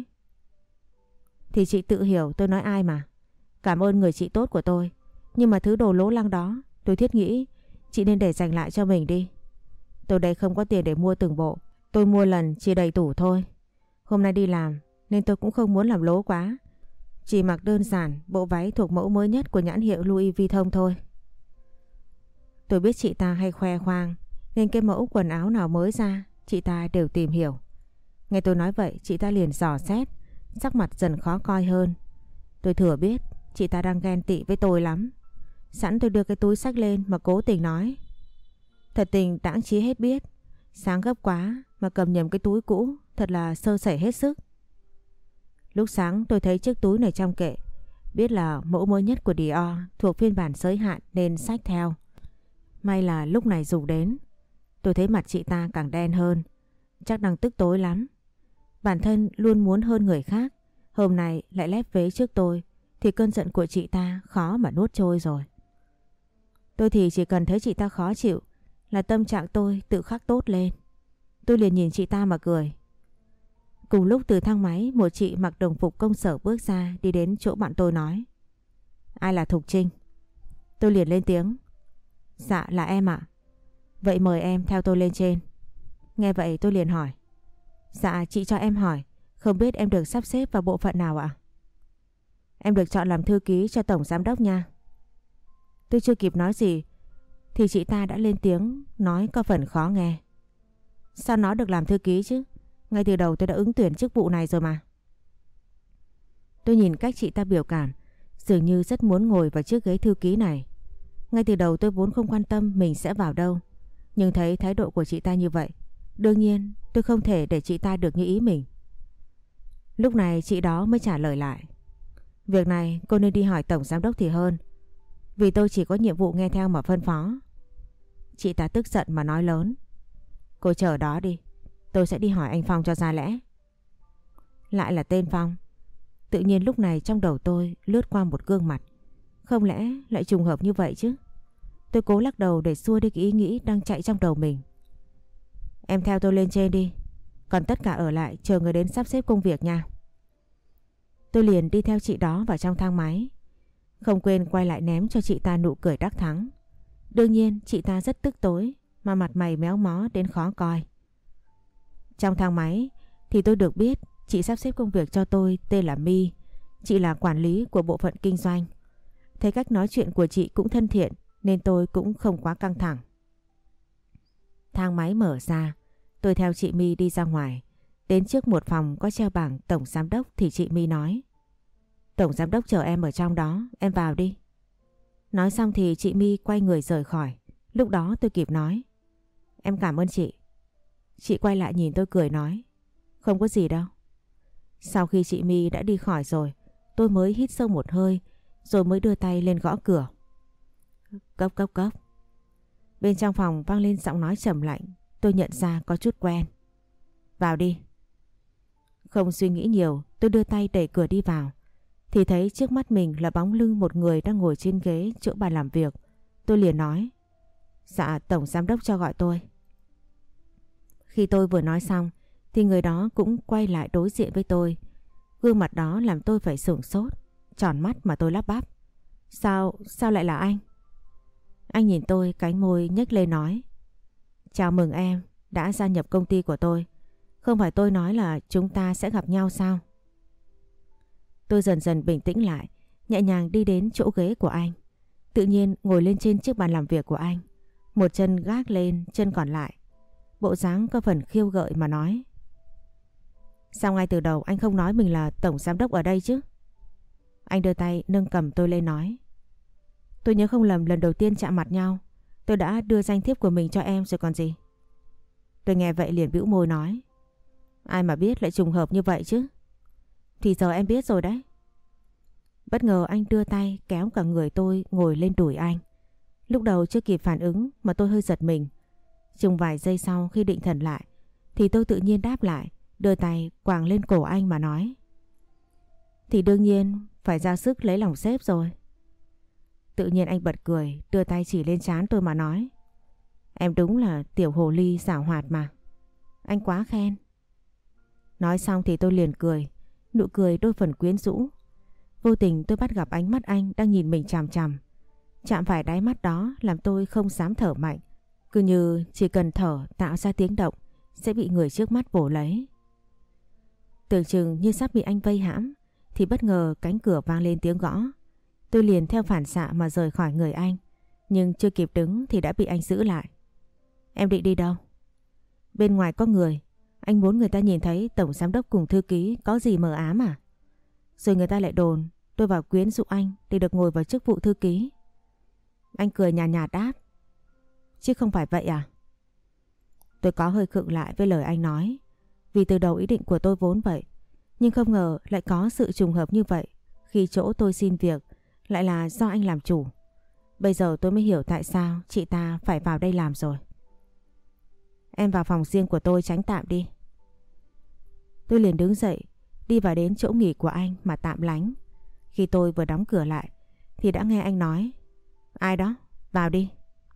"Thì chị tự hiểu tôi nói ai mà. Cảm ơn người chị tốt của tôi. Nhưng mà thứ đồ lố lăng đó tôi thiết nghĩ chị nên để dành lại cho mình đi. Tôi đây không có tiền để mua từng bộ. Tôi mua lần chỉ đầy tủ thôi. Hôm nay đi làm nên tôi cũng không muốn làm lố quá. Chỉ mặc đơn giản bộ váy thuộc mẫu mới nhất của nhãn hiệu Louis Vuitton thôi." Tôi biết chị ta hay khoe khoang nên cái mẫu quần áo nào mới ra chị ta đều tìm hiểu. Nghe tôi nói vậy chị ta liền dò xét, sắc mặt dần khó coi hơn. Tôi thừa biết chị ta đang ghen tị với tôi lắm. Sẵn tôi đưa cái túi xách lên mà cố tình nói: "Thật tình đãng trí hết biết. Sáng gấp quá mà cầm nhầm cái túi cũ, thật là sơ sẩy hết sức." Lúc sáng tôi thấy chiếc túi này trong kệ, biết là mẫu mới nhất của Dior thuộc phiên bản giới hạn nên xách theo. May là lúc này dùng đến. Tôi thấy mặt chị ta càng đen hơn, chắc đang tức tối lắm. Bản thân luôn muốn hơn người khác, hôm nay lại lép vế trước tôi thì cơn giận của chị ta khó mà nuốt trôi rồi. Tôi thì chỉ cần thấy chị ta khó chịu là tâm trạng tôi tự khắc tốt lên. Tôi liền nhìn chị ta mà cười. Cùng lúc từ thang máy một chị mặc đồng phục công sở bước ra đi đến chỗ bạn tôi nói: "Ai là Thục Trinh?" Tôi liền lên tiếng: "Dạ là em ạ." "Vậy mời em theo tôi lên trên." Nghe vậy tôi liền hỏi: Dạ chị cho em hỏi, không biết em được sắp xếp vào bộ phận nào ạ? Em được chọn làm thư ký cho tổng giám đốc nha. Tôi chưa kịp nói gì thì chị ta đã lên tiếng nói có phần khó nghe. Sao nó được làm thư ký chứ? Ngay từ đầu tôi đã ứng tuyển chức vụ này rồi mà. Tôi nhìn cách chị ta biểu cảm, dường như rất muốn ngồi vào chiếc ghế thư ký này. Ngay từ đầu tôi vốn không quan tâm mình sẽ vào đâu, nhưng thấy thái độ của chị ta như vậy, đương nhiên tôi không thể để chị ta được như ý mình. Lúc này chị đó mới trả lời lại. Việc này cô nên đi hỏi tổng giám đốc thì hơn, vì tôi chỉ có nhiệm vụ nghe theo mà phân phó. Chị ta tức giận mà nói lớn. Cô chờ đó đi, tôi sẽ đi hỏi anh Phong cho ra lẽ. Lại là tên Phong. Tự nhiên lúc này trong đầu tôi lướt qua một gương mặt. Không lẽ lại trùng hợp như vậy chứ? Tôi cố lắc đầu để xua đi cái ý nghĩ đang chạy trong đầu mình. Em theo tôi lên trên đi, còn tất cả ở lại chờ người đến sắp xếp công việc nha. Tôi liền đi theo chị đó vào trong thang máy, không quên quay lại ném cho chị ta nụ cười đắc thắng. Đương nhiên chị ta rất tức tối, mà mặt mày méo mó đến khó coi. Trong thang máy thì tôi được biết chị sắp xếp công việc cho tôi tên là My. Chị là quản lý của bộ phận kinh doanh. Thấy cách nói chuyện của chị cũng thân thiện nên tôi cũng không quá căng thẳng. Thang máy mở ra, tôi theo chị My đi ra ngoài. Đến trước một phòng có treo bảng tổng giám đốc thì chị My nói. Tổng giám đốc chờ em ở trong đó, em vào đi. Nói xong thì chị My quay người rời khỏi. Lúc đó tôi kịp nói. Em cảm ơn chị. Chị quay lại nhìn tôi cười nói. Không có gì đâu. Sau khi chị My đã đi khỏi rồi, tôi mới hít sâu một hơi, rồi mới đưa tay lên gõ cửa. Cốc cốc cốc. Bên trong phòng vang lên giọng nói trầm lạnh. Tôi nhận ra có chút quen. Vào đi. Không suy nghĩ nhiều, tôi đưa tay đẩy cửa đi vào. Thì thấy trước mắt mình là bóng lưng một người đang ngồi trên ghế chỗ bàn làm việc. Tôi liền nói. Dạ, tổng giám đốc cho gọi tôi. Khi tôi vừa nói xong thì người đó cũng quay lại đối diện với tôi. Gương mặt đó làm tôi phải sửng sốt, tròn mắt mà tôi lắp bắp. Sao, sao lại là anh? Anh nhìn tôi, cánh môi nhếch lên nói. Chào mừng em đã gia nhập công ty của tôi. Không phải tôi nói là chúng ta sẽ gặp nhau sao? Tôi dần dần bình tĩnh lại, nhẹ nhàng đi đến chỗ ghế của anh. Tự nhiên ngồi lên trên chiếc bàn làm việc của anh. Một chân gác lên chân còn lại. Bộ dáng có phần khiêu gợi mà nói. Sao ngay từ đầu anh không nói mình là tổng giám đốc ở đây chứ? Anh đưa tay nâng cầm tôi lên nói. Tôi nhớ không lầm lần đầu tiên chạm mặt nhau, tôi đã đưa danh thiếp của mình cho em rồi còn gì. Tôi nghe vậy liền bĩu môi nói. Ai mà biết lại trùng hợp như vậy chứ? Thì giờ em biết rồi đấy. Bất ngờ anh đưa tay kéo cả người tôi ngồi lên đùi anh. Lúc đầu chưa kịp phản ứng mà tôi hơi giật mình. Chừng vài giây sau khi định thần lại thì tôi tự nhiên đáp lại, đưa tay quàng lên cổ anh mà nói. Thì đương nhiên phải ra sức lấy lòng sếp rồi. Tự nhiên anh bật cười, đưa tay chỉ lên trán tôi mà nói. Em đúng là tiểu hồ ly giảo hoạt mà. Anh quá khen. Nói xong thì tôi liền cười, nụ cười đôi phần quyến rũ. Vô tình tôi bắt gặp ánh mắt anh đang nhìn mình chằm chằm. Chạm phải đáy mắt đó làm tôi không dám thở mạnh. Cứ như chỉ cần thở tạo ra tiếng động sẽ bị người trước mắt vồ lấy. Tưởng chừng như sắp bị anh vây hãm thì bất ngờ cánh cửa vang lên tiếng gõ. Tôi liền theo phản xạ mà rời khỏi người anh, nhưng chưa kịp đứng thì đã bị anh giữ lại. Em định đi đâu? Bên ngoài có người. Anh muốn người ta nhìn thấy tổng giám đốc cùng thư ký có gì mờ ám à? Rồi người ta lại đồn tôi vào quyến rũ anh để được ngồi vào chức vụ thư ký. Anh cười nhạt nhạt đáp. Chứ không phải vậy à? Tôi có hơi khựng lại với lời anh nói, vì từ đầu ý định của tôi vốn vậy. Nhưng không ngờ lại có sự trùng hợp như vậy khi chỗ tôi xin việc lại là do anh làm chủ. Bây giờ tôi mới hiểu tại sao chị ta phải vào đây làm rồi. Em vào phòng riêng của tôi tránh tạm đi. Tôi liền đứng dậy, đi vào đến chỗ nghỉ của anh mà tạm lánh. Khi tôi vừa đóng cửa lại thì đã nghe anh nói. Ai đó? Vào đi.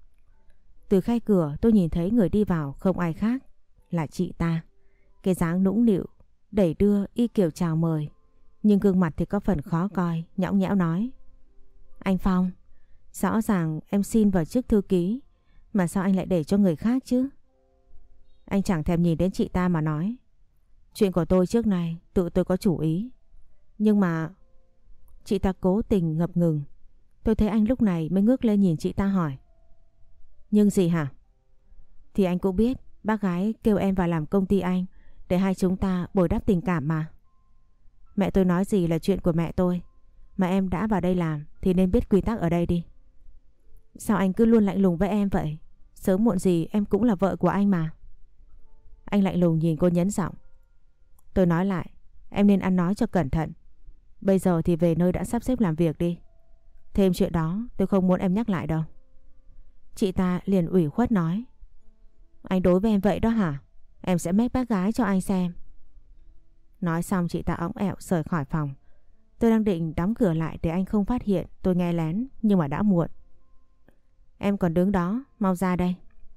Từ khe cửa tôi nhìn thấy người đi vào không ai khác là chị ta. Cái dáng nũng nịu, đẩy đưa y kiểu chào mời, nhưng gương mặt thì có phần khó coi, nhõng nhẽo nói. Anh Phong, rõ ràng em xin vào chức thư ký, mà sao anh lại để cho người khác chứ? Anh chẳng thèm nhìn đến chị ta mà nói. Chuyện của tôi trước này tự tôi có chủ ý. Nhưng mà... Chị ta cố tình ngập ngừng. Tôi thấy anh lúc này mới ngước lên nhìn chị ta hỏi. Nhưng gì hả? Thì anh cũng biết bác gái kêu em vào làm công ty anh để hai chúng ta bồi đắp tình cảm mà. Mẹ tôi nói gì là chuyện của mẹ tôi. Mà em đã vào đây làm thì nên biết quy tắc ở đây đi. Sao anh cứ luôn lạnh lùng với em vậy? Sớm muộn gì em cũng là vợ của anh mà. Anh lạnh lùng nhìn cô nhấn giọng. Tôi nói lại, em nên ăn nói cho cẩn thận. Bây giờ thì về nơi đã sắp xếp làm việc đi. Thêm chuyện đó tôi không muốn em nhắc lại đâu. Chị ta liền ủy khuất nói. Anh đối với em vậy đó hả? Em sẽ mách bác gái cho anh xem. Nói xong chị ta õng ẹo rời khỏi phòng. Tôi đang định đóng cửa lại để anh không phát hiện tôi nghe lén, nhưng mà đã muộn. Em còn đứng đó, mau ra đây.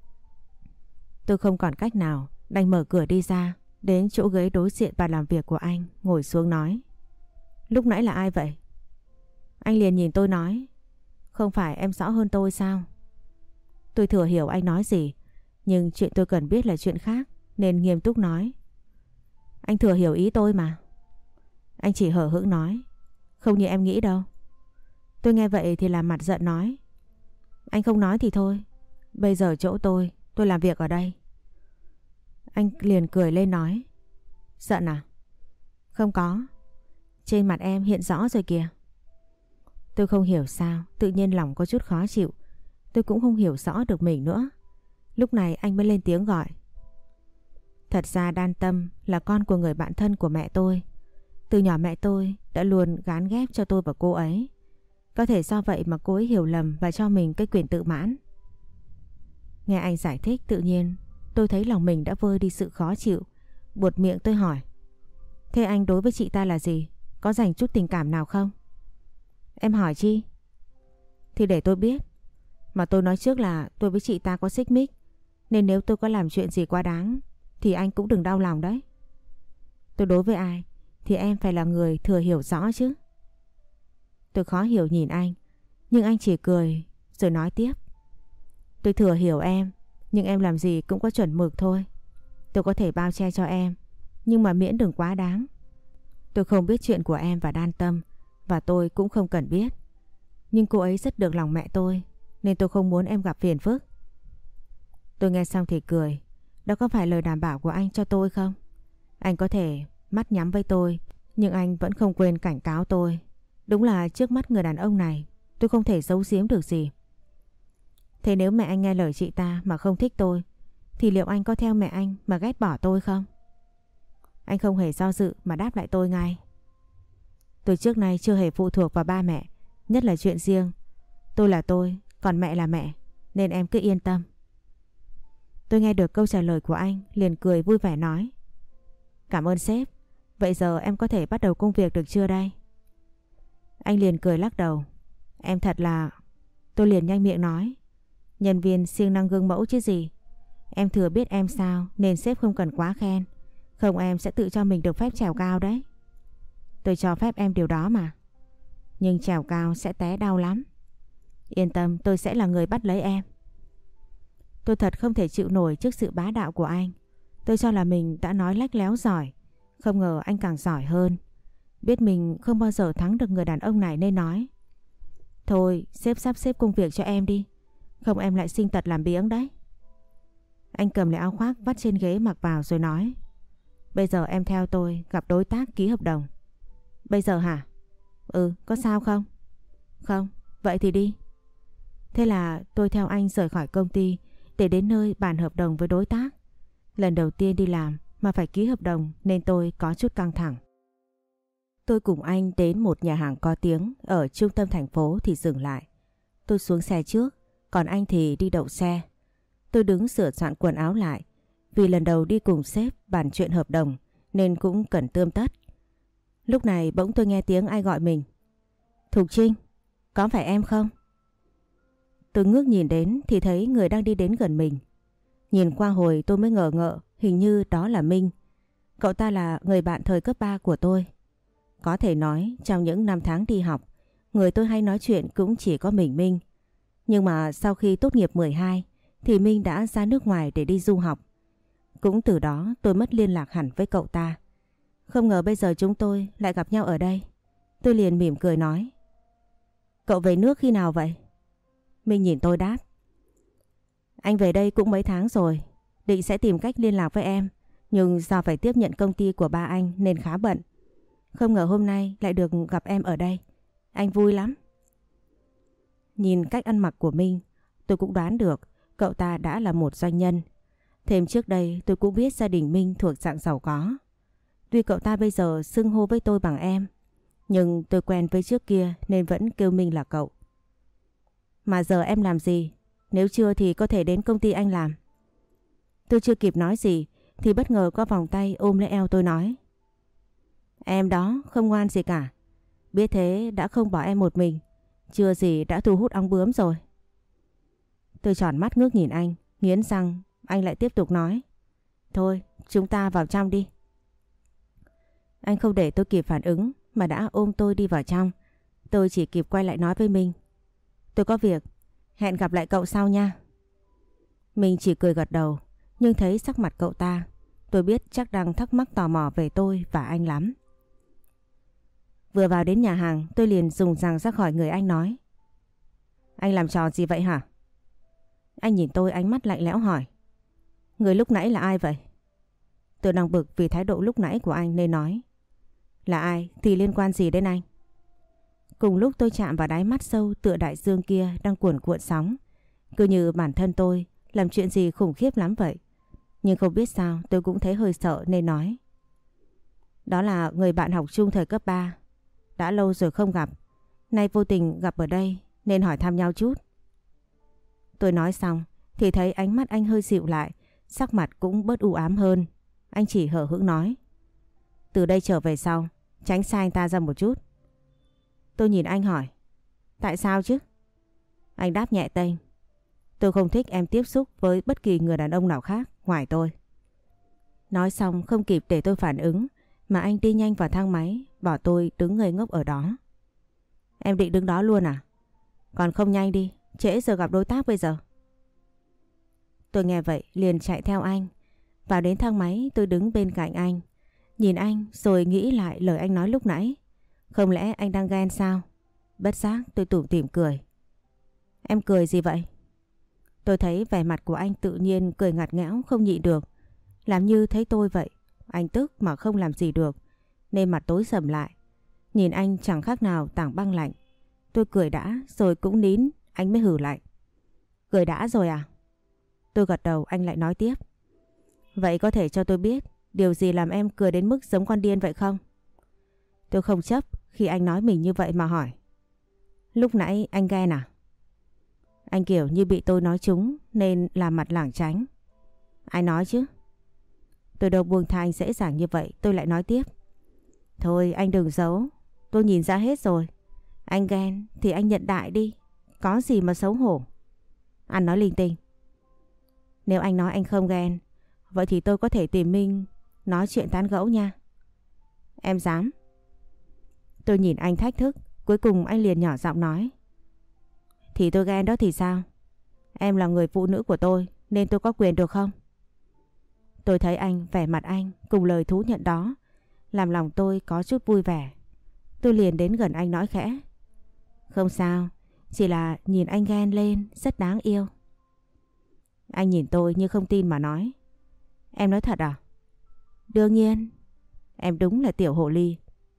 Tôi không còn cách nào, đành mở cửa đi ra, đến chỗ ghế đối diện bàn làm việc của anh, ngồi xuống nói. Lúc nãy là ai vậy? Anh liền nhìn tôi nói. Không phải em rõ hơn tôi sao? Tôi thừa hiểu anh nói gì, nhưng chuyện tôi cần biết là chuyện khác, nên nghiêm túc nói. Anh thừa hiểu ý tôi mà. Anh chỉ hờ hững nói. Không như em nghĩ đâu. Tôi nghe vậy thì làm mặt giận nói. Anh không nói thì thôi. Bây giờ chỗ tôi, tôi làm việc ở đây. Anh liền cười lên nói. Giận à? Không có. Trên mặt em hiện rõ rồi kìa. Tôi không hiểu sao, tự nhiên lòng có chút khó chịu. Tôi cũng không hiểu rõ được mình nữa. Lúc này anh mới lên tiếng gọi. Thật ra Đan Tâm là con của người bạn thân của mẹ tôi. Từ nhỏ mẹ tôi đã luôn gán ghép cho tôi và cô ấy. Có thể do vậy mà cô ấy hiểu lầm và cho mình cái quyền tự mãn. Nghe anh giải thích tự nhiên tôi thấy lòng mình đã vơi đi sự khó chịu. Buột miệng tôi hỏi. Thế anh đối với chị ta là gì? Có dành chút tình cảm nào không? Em hỏi chi? Thì để tôi biết. Mà tôi nói trước là tôi với chị ta có xích mích, nên nếu tôi có làm chuyện gì quá đáng thì anh cũng đừng đau lòng đấy. Tôi đối với ai thì em phải là người thừa hiểu rõ chứ. Tôi khó hiểu nhìn anh, nhưng anh chỉ cười rồi nói tiếp. Tôi thừa hiểu em, nhưng em làm gì cũng có chuẩn mực thôi. Tôi có thể bao che cho em, nhưng mà miễn đừng quá đáng. Tôi không biết chuyện của em và Đan Tâm, và tôi cũng không cần biết. Nhưng cô ấy rất được lòng mẹ tôi, nên tôi không muốn em gặp phiền phức. Tôi nghe xong thì cười. Đó có phải lời đảm bảo của anh cho tôi không? Anh có thể mắt nhắm với tôi, nhưng anh vẫn không quên cảnh cáo tôi. Đúng là trước mắt người đàn ông này, tôi không thể giấu giếm được gì. Thế nếu mẹ anh nghe lời chị ta mà không thích tôi, thì liệu anh có theo mẹ anh mà ghét bỏ tôi không? Anh không hề do dự mà đáp lại tôi ngay. Tôi trước nay chưa hề phụ thuộc vào ba mẹ, nhất là chuyện riêng. Tôi là tôi, còn mẹ là mẹ, nên em cứ yên tâm. Tôi nghe được câu trả lời của anh, liền cười vui vẻ nói. Cảm ơn sếp. Vậy giờ em có thể bắt đầu công việc được chưa đây? Anh liền cười lắc đầu. Em thật là... Tôi liền nhanh miệng nói. Nhân viên siêng năng gương mẫu chứ gì. Em thừa biết em sao nên sếp không cần quá khen. Không em sẽ tự cho mình được phép trèo cao đấy. Tôi cho phép em điều đó mà. Nhưng trèo cao sẽ té đau lắm. Yên tâm, tôi sẽ là người bắt lấy em. Tôi thật không thể chịu nổi trước sự bá đạo của anh. Tôi cho là mình đã nói lách léo giỏi. Không ngờ anh càng giỏi hơn. Biết mình không bao giờ thắng được người đàn ông này nên nói. Thôi, sếp sắp xếp công việc cho em đi. Không em lại sinh tật làm biếng đấy. Anh cầm lấy áo khoác vắt trên ghế mặc vào rồi nói. Bây giờ em theo tôi gặp đối tác ký hợp đồng. Bây giờ hả? Ừ, có sao không? Không, vậy thì đi. Thế là tôi theo anh rời khỏi công ty để đến nơi bàn hợp đồng với đối tác. Lần đầu tiên đi làm mà phải ký hợp đồng nên tôi có chút căng thẳng. Tôi cùng anh đến một nhà hàng có tiếng ở trung tâm thành phố thì dừng lại. Tôi xuống xe trước, còn anh thì đi đậu xe. Tôi đứng sửa soạn quần áo lại, vì lần đầu đi cùng sếp bàn chuyện hợp đồng nên cũng cần tươm tất. Lúc này bỗng tôi nghe tiếng ai gọi mình. Thục Trinh, có phải em không? Tôi ngước nhìn đến thì thấy người đang đi đến gần mình. Nhìn qua hồi tôi mới ngờ ngợ, hình như đó là Minh. Cậu ta là người bạn thời cấp ba của tôi. Có thể nói trong những năm tháng đi học, người tôi hay nói chuyện cũng chỉ có mình Minh. Nhưng mà sau khi tốt nghiệp mười hai thì Minh đã ra nước ngoài để đi du học. Cũng từ đó tôi mất liên lạc hẳn với cậu ta. Không ngờ bây giờ chúng tôi lại gặp nhau ở đây. Tôi liền mỉm cười nói. Cậu về nước khi nào vậy? Minh nhìn tôi đáp. Anh về đây cũng mấy tháng rồi. Định sẽ tìm cách liên lạc với em. Nhưng do phải tiếp nhận công ty của ba anh nên khá bận. Không ngờ hôm nay lại được gặp em ở đây. Anh vui lắm. Nhìn cách ăn mặc của Minh, tôi cũng đoán được cậu ta đã là một doanh nhân. Thêm trước đây tôi cũng biết gia đình Minh thuộc dạng giàu có. Tuy cậu ta bây giờ xưng hô với tôi bằng em, nhưng tôi quen với trước kia nên vẫn kêu Minh là cậu. Mà giờ em làm gì? Nếu chưa thì có thể đến công ty anh làm. Tôi chưa kịp nói gì thì bất ngờ có vòng tay ôm lấy eo tôi nói. Em đó không ngoan gì cả. Biết thế đã không bỏ em một mình. Chưa gì đã thu hút ong bướm rồi. Tôi tròn mắt ngước nhìn anh, nghiến răng, anh lại tiếp tục nói. Thôi, chúng ta vào trong đi. Anh không để tôi kịp phản ứng mà đã ôm tôi đi vào trong. Tôi chỉ kịp quay lại nói với Minh. Tôi có việc, hẹn gặp lại cậu sau nha. Mình chỉ cười gật đầu, nhưng thấy sắc mặt cậu ta, tôi biết chắc đang thắc mắc tò mò về tôi và anh lắm. Vừa vào đến nhà hàng, tôi liền dùng rằng ra khỏi người anh nói. Anh làm trò gì vậy hả? Anh nhìn tôi ánh mắt lạnh lẽo hỏi. Người lúc nãy là ai vậy? Tôi đang bực vì thái độ lúc nãy của anh nên nói. Là ai thì liên quan gì đến anh? Cùng lúc tôi chạm vào đáy mắt sâu tựa đại dương kia đang cuồn cuộn sóng. Cứ như bản thân tôi làm chuyện gì khủng khiếp lắm vậy. Nhưng không biết sao tôi cũng thấy hơi sợ nên nói. Đó là người bạn học chung thời cấp ba. Đã lâu rồi không gặp. Nay vô tình gặp ở đây nên hỏi thăm nhau chút. Tôi nói xong thì thấy ánh mắt anh hơi dịu lại, sắc mặt cũng bớt u ám hơn. Anh chỉ hờ hững nói. Từ đây trở về sau, tránh xa anh ta ra một chút. Tôi nhìn anh hỏi. Tại sao chứ? Anh đáp nhẹ tênh. Tôi không thích em tiếp xúc với bất kỳ người đàn ông nào khác ngoài tôi. Nói xong không kịp để tôi phản ứng mà anh đi nhanh vào thang máy, bỏ tôi đứng ngây ngốc ở đó. Em định đứng đó luôn à? Còn không nhanh đi, trễ giờ gặp đối tác bây giờ. Tôi nghe vậy liền chạy theo anh. Vào đến thang máy tôi đứng bên cạnh anh. Nhìn anh rồi nghĩ lại lời anh nói lúc nãy. Không lẽ anh đang ghen sao? Bất giác tôi tủm tỉm cười. Em cười gì vậy? Tôi thấy vẻ mặt của anh tự nhiên cười ngặt nghẽo không nhịn được. Làm như thấy tôi vậy. Anh tức mà không làm gì được nên mặt tối sầm lại. Nhìn anh chẳng khác nào tảng băng lạnh. Tôi cười đã rồi cũng nín. Anh mới hử lạnh. Cười đã rồi à? Tôi gật đầu, anh lại nói tiếp. Vậy có thể cho tôi biết điều gì làm em cười đến mức giống con điên vậy không? Tôi không chấp khi anh nói mình như vậy mà hỏi. Lúc nãy anh ghen à? Anh kiểu như bị tôi nói trúng nên làm mặt lảng tránh. Ai nói chứ? Tôi đâu buông tha anh dễ dàng như vậy, tôi lại nói tiếp. Thôi anh đừng giấu, tôi nhìn ra hết rồi. Anh ghen thì anh nhận đại đi, có gì mà xấu hổ. Anh nói linh tinh. Nếu anh nói anh không ghen, vậy thì tôi có thể tìm Minh nói chuyện tán gẫu nha. Em dám? Tôi nhìn anh thách thức, cuối cùng anh liền nhỏ giọng nói. Thì tôi ghen đó thì sao? Em là người phụ nữ của tôi nên tôi có quyền được không? Tôi thấy anh, vẻ mặt anh cùng lời thú nhận đó làm lòng tôi có chút vui vẻ. Tôi liền đến gần anh nói khẽ. Không sao, chỉ là nhìn anh ghen lên rất đáng yêu. Anh nhìn tôi như không tin mà nói. Em nói thật à? Đương nhiên. Em đúng là tiểu hồ ly.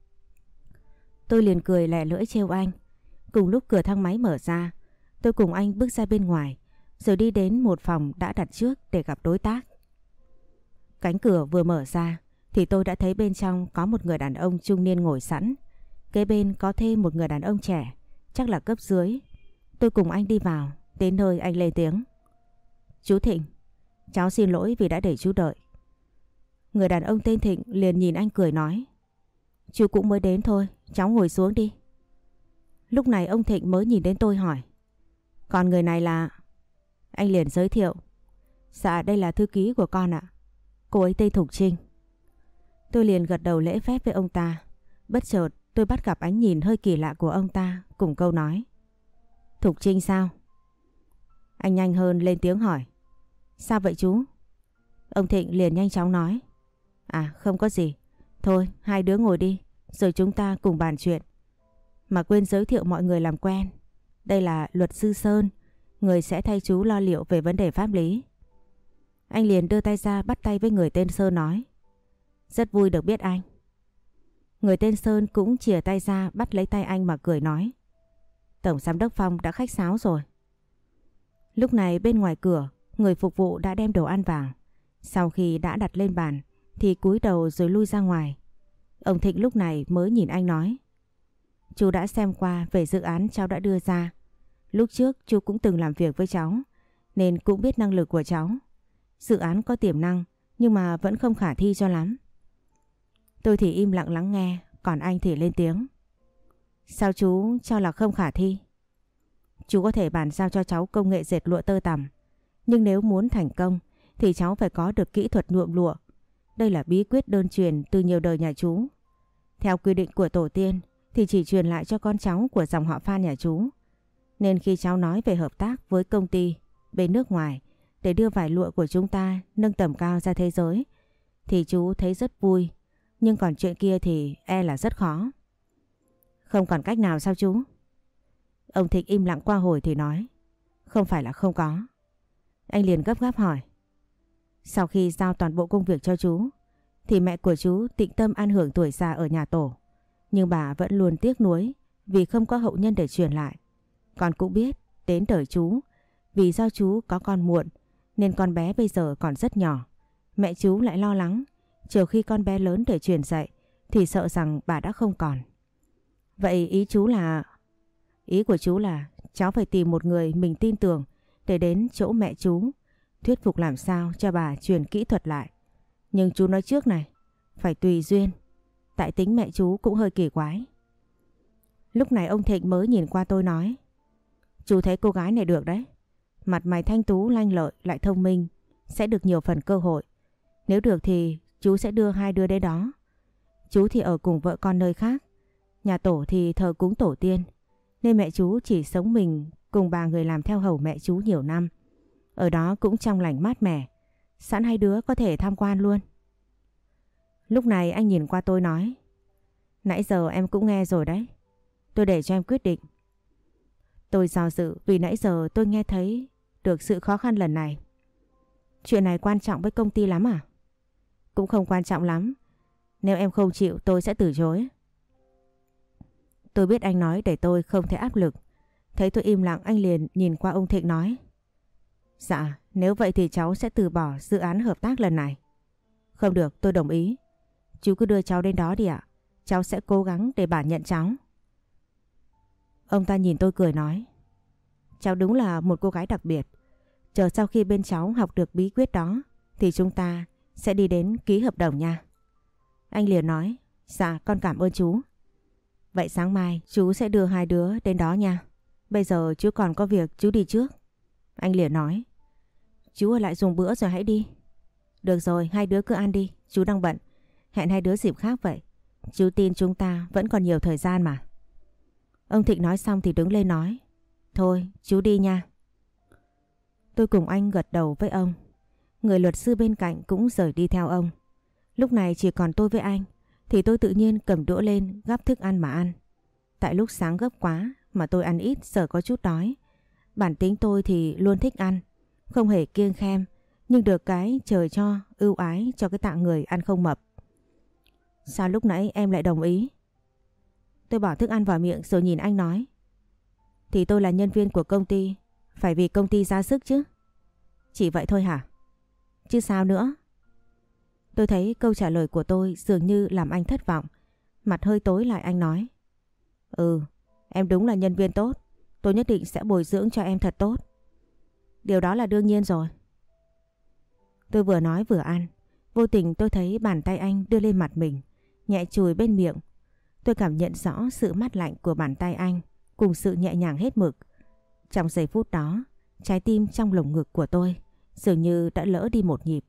Tôi liền cười lẹ lưỡi trêu anh. Cùng lúc cửa thang máy mở ra, tôi cùng anh bước ra bên ngoài, rồi đi đến một phòng đã đặt trước để gặp đối tác. Cánh cửa vừa mở ra thì tôi đã thấy bên trong có một người đàn ông trung niên ngồi sẵn. Kế bên có thêm một người đàn ông trẻ, chắc là cấp dưới. Tôi cùng anh đi vào, đến nơi anh lên tiếng. Chú Thịnh, cháu xin lỗi vì đã để chú đợi. Người đàn ông tên Thịnh liền nhìn anh cười nói. Chú cũng mới đến thôi, cháu ngồi xuống đi. Lúc này ông Thịnh mới nhìn đến tôi hỏi. Còn người này là... Anh liền giới thiệu. Dạ đây là thư ký của con ạ. Cô ấy tên Thục Trinh. Tôi liền gật đầu lễ phép với ông ta. Bất chợt tôi bắt gặp ánh nhìn hơi kỳ lạ của ông ta cùng câu nói. Thục Trinh sao? Anh nhanh hơn lên tiếng hỏi. Sao vậy chú? Ông Thịnh liền nhanh chóng nói. À không có gì. Thôi hai đứa ngồi đi, rồi chúng ta cùng bàn chuyện. Mà quên giới thiệu mọi người làm quen. Đây là luật sư Sơn, người sẽ thay chú lo liệu về vấn đề pháp lý. Anh liền đưa tay ra bắt tay với người tên Sơn nói. Rất vui được biết anh. Người tên Sơn cũng chìa tay ra bắt lấy tay anh mà cười nói. Tổng giám đốc Phong đã khách sáo rồi. Lúc này bên ngoài cửa, người phục vụ đã đem đồ ăn vào. Sau khi đã đặt lên bàn thì cúi đầu rồi lui ra ngoài. Ông Thịnh lúc này mới nhìn anh nói. Chú đã xem qua về dự án cháu đã đưa ra. Lúc trước chú cũng từng làm việc với cháu, nên cũng biết năng lực của cháu. Dự án có tiềm năng nhưng mà vẫn không khả thi cho lắm. Tôi thì im lặng lắng nghe, còn anh thì lên tiếng. Sao chú cho là không khả thi? Chú có thể bàn giao cho cháu công nghệ dệt lụa tơ tằm, nhưng nếu muốn thành công thì cháu phải có được kỹ thuật nhuộm lụa. Đây là bí quyết đơn truyền từ nhiều đời nhà chú. Theo quy định của tổ tiên thì chỉ truyền lại cho con cháu của dòng họ Phan nhà chú. Nên khi cháu nói về hợp tác với công ty bên nước ngoài để đưa vải lụa của chúng ta nâng tầm cao ra thế giới thì chú thấy rất vui. Nhưng còn chuyện kia thì e là rất khó. Không còn cách nào sao chú? Ông Thịnh im lặng qua hồi thì nói. Không phải là không có. Anh liền gấp gáp hỏi. Sau khi giao toàn bộ công việc cho chú thì mẹ của chú tịnh tâm an hưởng tuổi già ở nhà tổ. Nhưng bà vẫn luôn tiếc nuối vì không có hậu nhân để truyền lại. Con cũng biết đến đời chú, vì do chú có con muộn nên con bé bây giờ còn rất nhỏ. Mẹ chú lại lo lắng chiều khi con bé lớn để truyền dạy thì sợ rằng bà đã không còn. Vậy ý chú là... Ý của chú là cháu phải tìm một người mình tin tưởng để đến chỗ mẹ chú, thuyết phục làm sao cho bà truyền kỹ thuật lại. Nhưng chú nói trước này, phải tùy duyên, tại tính mẹ chú cũng hơi kỳ quái. Lúc này ông Thịnh mới nhìn qua tôi nói. Chú thấy cô gái này được đấy. Mặt mày thanh tú lanh lợi lại thông minh, sẽ được nhiều phần cơ hội. Nếu được thì chú sẽ đưa hai đứa đến đó. Chú thì ở cùng vợ con nơi khác. Nhà tổ thì thờ cúng tổ tiên, nên mẹ chú chỉ sống mình cùng bà người làm theo hầu mẹ chú nhiều năm. Ở đó cũng trong lành mát mẻ. Sẵn hai đứa có thể tham quan luôn. Lúc này anh nhìn qua tôi nói. Nãy giờ em cũng nghe rồi đấy. Tôi để cho em quyết định. Tôi do dự vì nãy giờ tôi nghe thấy được sự khó khăn lần này. Chuyện này quan trọng với công ty lắm à? Cũng không quan trọng lắm. Nếu em không chịu tôi sẽ từ chối. Tôi biết anh nói để tôi không thể áp lực. Thấy tôi im lặng anh liền nhìn qua ông Thịnh nói. Dạ, nếu vậy thì cháu sẽ từ bỏ dự án hợp tác lần này. Không được, tôi đồng ý. Chú cứ đưa cháu đến đó đi ạ. Cháu sẽ cố gắng để bà nhận cháu. Ông ta nhìn tôi cười nói. Cháu đúng là một cô gái đặc biệt. Chờ sau khi bên cháu học được bí quyết đó thì chúng ta sẽ đi đến ký hợp đồng nha. Anh liền nói. Dạ, con cảm ơn chú. Vậy sáng mai chú sẽ đưa hai đứa đến đó nha. Bây giờ chú còn có việc, chú đi trước. Anh liền nói. Chú ở lại dùng bữa rồi hãy đi. Được rồi, hai đứa cứ ăn đi, chú đang bận. Hẹn hai đứa dịp khác vậy. Chú tin chúng ta vẫn còn nhiều thời gian mà. Ông Thịnh nói xong thì đứng lên nói. Thôi, chú đi nha. Tôi cùng anh gật đầu với ông. Người luật sư bên cạnh cũng rời đi theo ông. Lúc này chỉ còn tôi với anh thì tôi tự nhiên cầm đũa lên gắp thức ăn mà ăn. Tại lúc sáng gấp quá mà tôi ăn ít sợ có chút đói. Bản tính tôi thì luôn thích ăn, không hề kiêng khem, nhưng được cái trời cho ưu ái cho cái tạng người ăn không mập. Sao lúc nãy em lại đồng ý? Tôi bỏ thức ăn vào miệng rồi nhìn anh nói. Thì tôi là nhân viên của công ty, phải vì công ty ra sức chứ. Chỉ vậy thôi hả? Chứ sao nữa? Tôi thấy câu trả lời của tôi dường như làm anh thất vọng. Mặt hơi tối lại anh nói. Ừ, em đúng là nhân viên tốt. Tôi nhất định sẽ bồi dưỡng cho em thật tốt. Điều đó là đương nhiên rồi. Tôi vừa nói vừa ăn. Vô tình tôi thấy bàn tay anh đưa lên mặt mình, nhẹ chùi bên miệng. Tôi cảm nhận rõ sự mát lạnh của bàn tay anh cùng sự nhẹ nhàng hết mực. Trong giây phút đó, trái tim trong lồng ngực của tôi dường như đã lỡ đi một nhịp.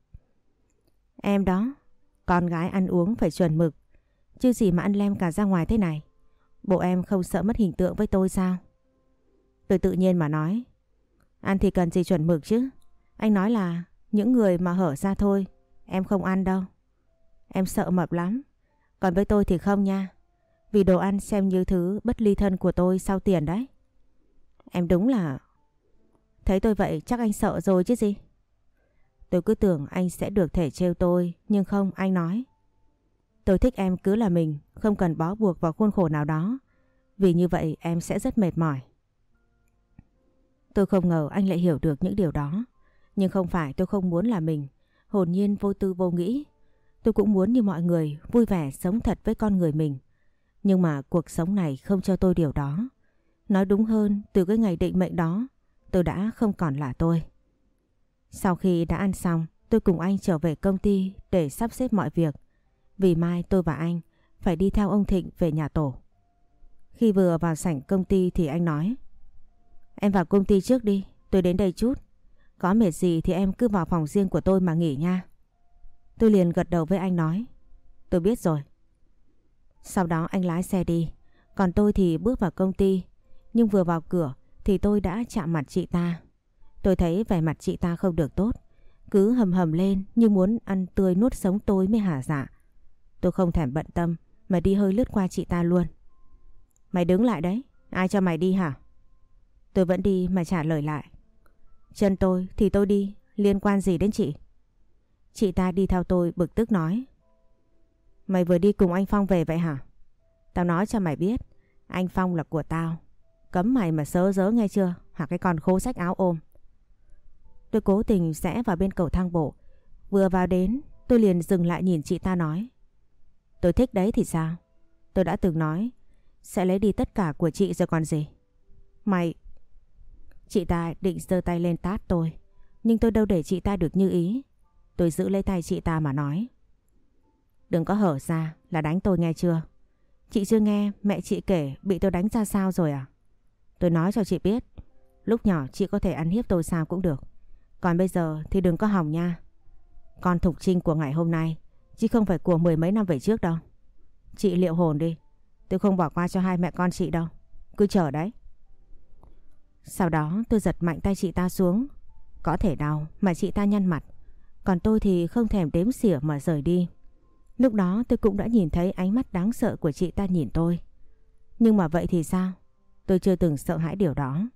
Em đó, con gái ăn uống phải chuẩn mực, chứ gì mà ăn lem cả ra ngoài thế này. Bộ em không sợ mất hình tượng với tôi sao? Tôi tự nhiên mà nói. Ăn thì cần gì chuẩn mực chứ. Anh nói là những người mà hở ra thôi, em không ăn đâu. Em sợ mập lắm. Còn với tôi thì không nha. Vì đồ ăn xem như thứ bất ly thân của tôi sau tiền đấy. Em đúng là... Thấy tôi vậy chắc anh sợ rồi chứ gì. Tôi cứ tưởng anh sẽ được thể trêu tôi, nhưng không, anh nói. Tôi thích em cứ là mình, không cần bó buộc vào khuôn khổ nào đó. Vì như vậy em sẽ rất mệt mỏi. Tôi không ngờ anh lại hiểu được những điều đó. Nhưng không phải tôi không muốn là mình, hồn nhiên vô tư vô nghĩ. Tôi cũng muốn như mọi người vui vẻ sống thật với con người mình. Nhưng mà cuộc sống này không cho tôi điều đó. Nói đúng hơn, từ cái ngày định mệnh đó, tôi đã không còn là tôi. Sau khi đã ăn xong, tôi cùng anh trở về công ty để sắp xếp mọi việc. Vì mai tôi và anh phải đi theo ông Thịnh về nhà tổ. Khi vừa vào sảnh công ty thì anh nói: Em vào công ty trước đi, tôi đến đây chút. Có mệt gì thì em cứ vào phòng riêng của tôi mà nghỉ nha. Tôi liền gật đầu với anh nói: Tôi biết rồi. Sau đó anh lái xe đi, còn tôi thì bước vào công ty. Nhưng vừa vào cửa thì tôi đã chạm mặt chị ta. Tôi thấy vẻ mặt chị ta không được tốt, cứ hầm hầm lên như muốn ăn tươi nuốt sống tôi mới hả dạ. Tôi không thèm bận tâm mà đi hơi lướt qua chị ta luôn. Mày đứng lại đấy, ai cho mày đi hả? Tôi vẫn đi mà trả lời lại: Chân tôi thì tôi đi, liên quan gì đến chị? Chị ta đi theo tôi bực tức nói: Mày vừa đi cùng anh Phong về vậy hả? Tao nói cho mày biết, anh Phong là của tao. Cấm mày mà sớ dớ nghe chưa, hả cái con khố rách áo ôm. Tôi cố tình rẽ vào bên cầu thang bộ. Vừa vào đến tôi liền dừng lại nhìn chị ta nói: Tôi thích đấy thì sao? Tôi đã từng nói sẽ lấy đi tất cả của chị rồi còn gì. Mày... Chị ta định giơ tay lên tát tôi, nhưng tôi đâu để chị ta được như ý. Tôi giữ lấy tay chị ta mà nói: Đừng có hở ra là đánh tôi nghe chưa? Chị chưa nghe mẹ chị kể bị tôi đánh ra sao rồi à? Tôi nói cho chị biết, lúc nhỏ chị có thể ăn hiếp tôi sao cũng được. Còn bây giờ thì đừng có hòng nha. Con Thục Trinh của ngày hôm nay chứ không phải của mười mấy năm về trước đâu. Chị liệu hồn đi, tôi không bỏ qua cho hai mẹ con chị đâu. Cứ chờ đấy. Sau đó tôi giật mạnh tay chị ta xuống. Có thể đau mà chị ta nhăn mặt, còn tôi thì không thèm đếm xỉa mà rời đi. Lúc đó tôi cũng đã nhìn thấy ánh mắt đáng sợ của chị ta nhìn tôi. Nhưng mà vậy thì sao? Tôi chưa từng sợ hãi điều đó.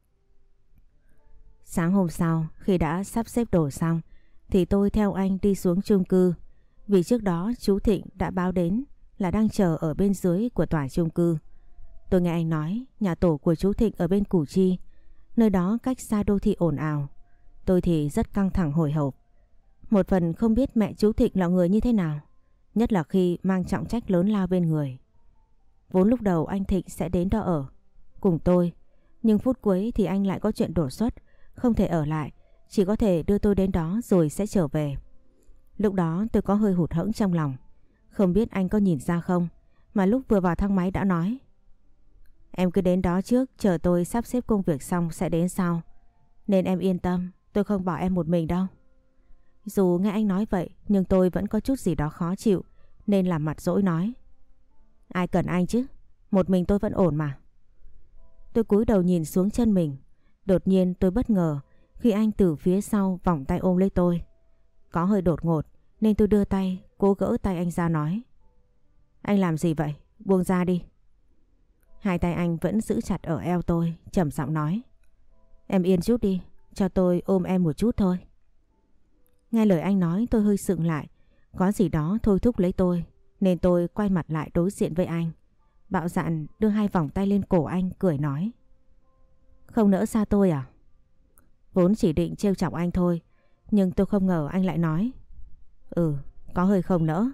Sáng hôm sau, khi đã sắp xếp đồ xong thì tôi theo anh đi xuống chung cư. Vì trước đó chú Thịnh đã báo đến là đang chờ ở bên dưới của tòa chung cư. Tôi nghe anh nói nhà tổ của chú Thịnh ở bên Củ Chi, nơi đó cách xa đô thị ồn ào. Tôi thì rất căng thẳng hồi hộp. Một phần không biết mẹ chú Thịnh là người như thế nào, nhất là khi mang trọng trách lớn lao bên người. Vốn lúc đầu anh Thịnh sẽ đến đó ở cùng tôi, nhưng phút cuối thì anh lại có chuyện đột xuất, không thể ở lại, chỉ có thể đưa tôi đến đó rồi sẽ trở về. Lúc đó tôi có hơi hụt hẫng trong lòng. Không biết anh có nhìn ra không, mà lúc vừa vào thang máy đã nói: Em cứ đến đó trước, chờ tôi sắp xếp công việc xong sẽ đến sau. Nên em yên tâm, tôi không bỏ em một mình đâu. Dù nghe anh nói vậy, nhưng tôi vẫn có chút gì đó khó chịu, nên làm mặt dỗi nói: Ai cần anh chứ, một mình tôi vẫn ổn mà. Tôi cúi đầu nhìn xuống chân mình. Đột nhiên tôi bất ngờ khi anh từ phía sau vòng tay ôm lấy tôi. Có hơi đột ngột nên tôi đưa tay cố gỡ tay anh ra nói: Anh làm gì vậy? Buông ra đi. Hai tay anh vẫn giữ chặt ở eo tôi, trầm giọng nói: Em yên chút đi, cho tôi ôm em một chút thôi. Nghe lời anh nói tôi hơi sững lại, có gì đó thôi thúc lấy tôi, nên tôi quay mặt lại đối diện với anh. Bạo dạn đưa hai vòng tay lên cổ anh, cười nói: Không nỡ xa tôi à? Vốn chỉ định trêu chọc anh thôi, nhưng tôi không ngờ anh lại nói: Ừ, có hơi không nỡ.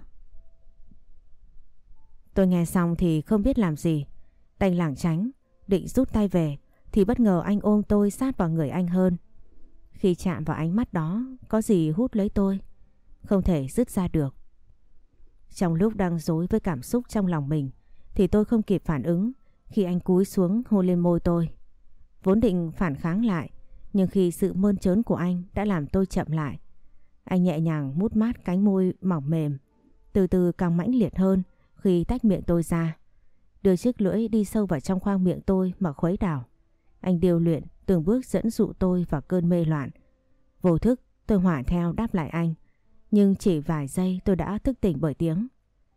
Tôi nghe xong thì không biết làm gì, đành lảng tránh, định rút tay về thì bất ngờ anh ôm tôi sát vào người anh hơn. Khi chạm vào ánh mắt đó, có gì hút lấy tôi, không thể dứt ra được. Trong lúc đang rối với cảm xúc trong lòng mình thì tôi không kịp phản ứng khi anh cúi xuống hôn lên môi tôi. Vốn định phản kháng lại, nhưng khi sự mơn trớn của anh đã làm tôi chậm lại. Anh nhẹ nhàng mút mát cánh môi mỏng mềm, từ từ càng mãnh liệt hơn khi tách miệng tôi ra, đưa chiếc lưỡi đi sâu vào trong khoang miệng tôi mà khuấy đảo. Anh điều luyện từng bước dẫn dụ tôi vào cơn mê loạn. Vô thức tôi hỏa theo đáp lại anh, nhưng chỉ vài giây tôi đã thức tỉnh bởi tiếng: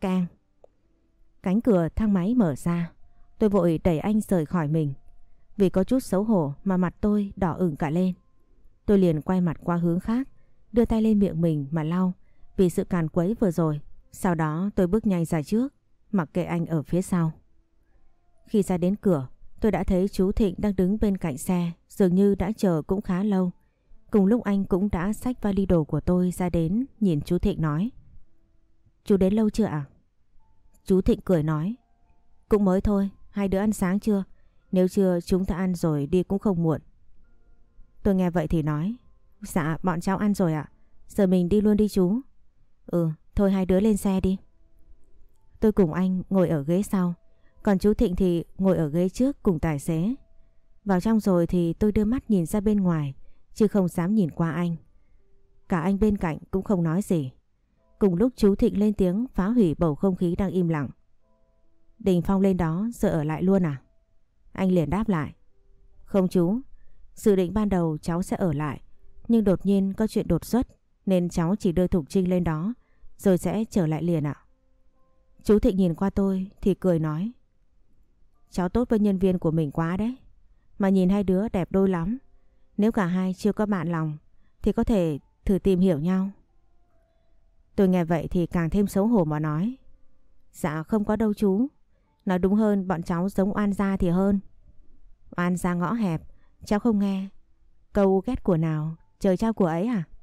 Keng. Cánh cửa thang máy mở ra. Tôi vội đẩy anh rời khỏi mình. Vì có chút xấu hổ mà mặt tôi đỏ ửng cả lên. Tôi liền quay mặt qua hướng khác, đưa tay lên miệng mình mà lau vì sự càn quấy vừa rồi. Sau đó tôi bước nhanh ra trước, mặc kệ anh ở phía sau. Khi ra đến cửa, tôi đã thấy chú Thịnh đang đứng bên cạnh xe, dường như đã chờ cũng khá lâu. Cùng lúc anh cũng đã xách vali đồ của tôi ra đến, nhìn chú Thịnh nói: Chú đến lâu chưa ạ? Chú Thịnh cười nói: Cũng mới thôi, hai đứa ăn sáng chưa? Nếu chưa chúng ta ăn rồi đi cũng không muộn. Tôi nghe vậy thì nói: Dạ bọn cháu ăn rồi ạ. Giờ mình đi luôn đi chú. Ừ, thôi hai đứa lên xe đi. Tôi cùng anh ngồi ở ghế sau, còn chú Thịnh thì ngồi ở ghế trước cùng tài xế. Vào trong rồi thì tôi đưa mắt nhìn ra bên ngoài, chứ không dám nhìn qua anh. Cả anh bên cạnh cũng không nói gì. Cùng lúc chú Thịnh lên tiếng phá hủy bầu không khí đang im lặng: Đình Phong lên đó rồi ở lại luôn à? Anh liền đáp lại: Không chú, dự định ban đầu cháu sẽ ở lại, nhưng đột nhiên có chuyện đột xuất nên cháu chỉ đưa Thục Trinh lên đó rồi sẽ trở lại liền ạ. Chú Thịnh nhìn qua tôi thì cười nói: Cháu tốt với nhân viên của mình quá đấy. Mà nhìn hai đứa đẹp đôi lắm. Nếu cả hai chưa có bạn lòng thì có thể thử tìm hiểu nhau. Tôi nghe vậy thì càng thêm xấu hổ mà nói: Dạ không có đâu chú. Nói đúng hơn bọn cháu giống oan gia thì hơn. Oan gia ngõ hẹp, cháu không nghe câu ghét của nào trời trao của ấy à?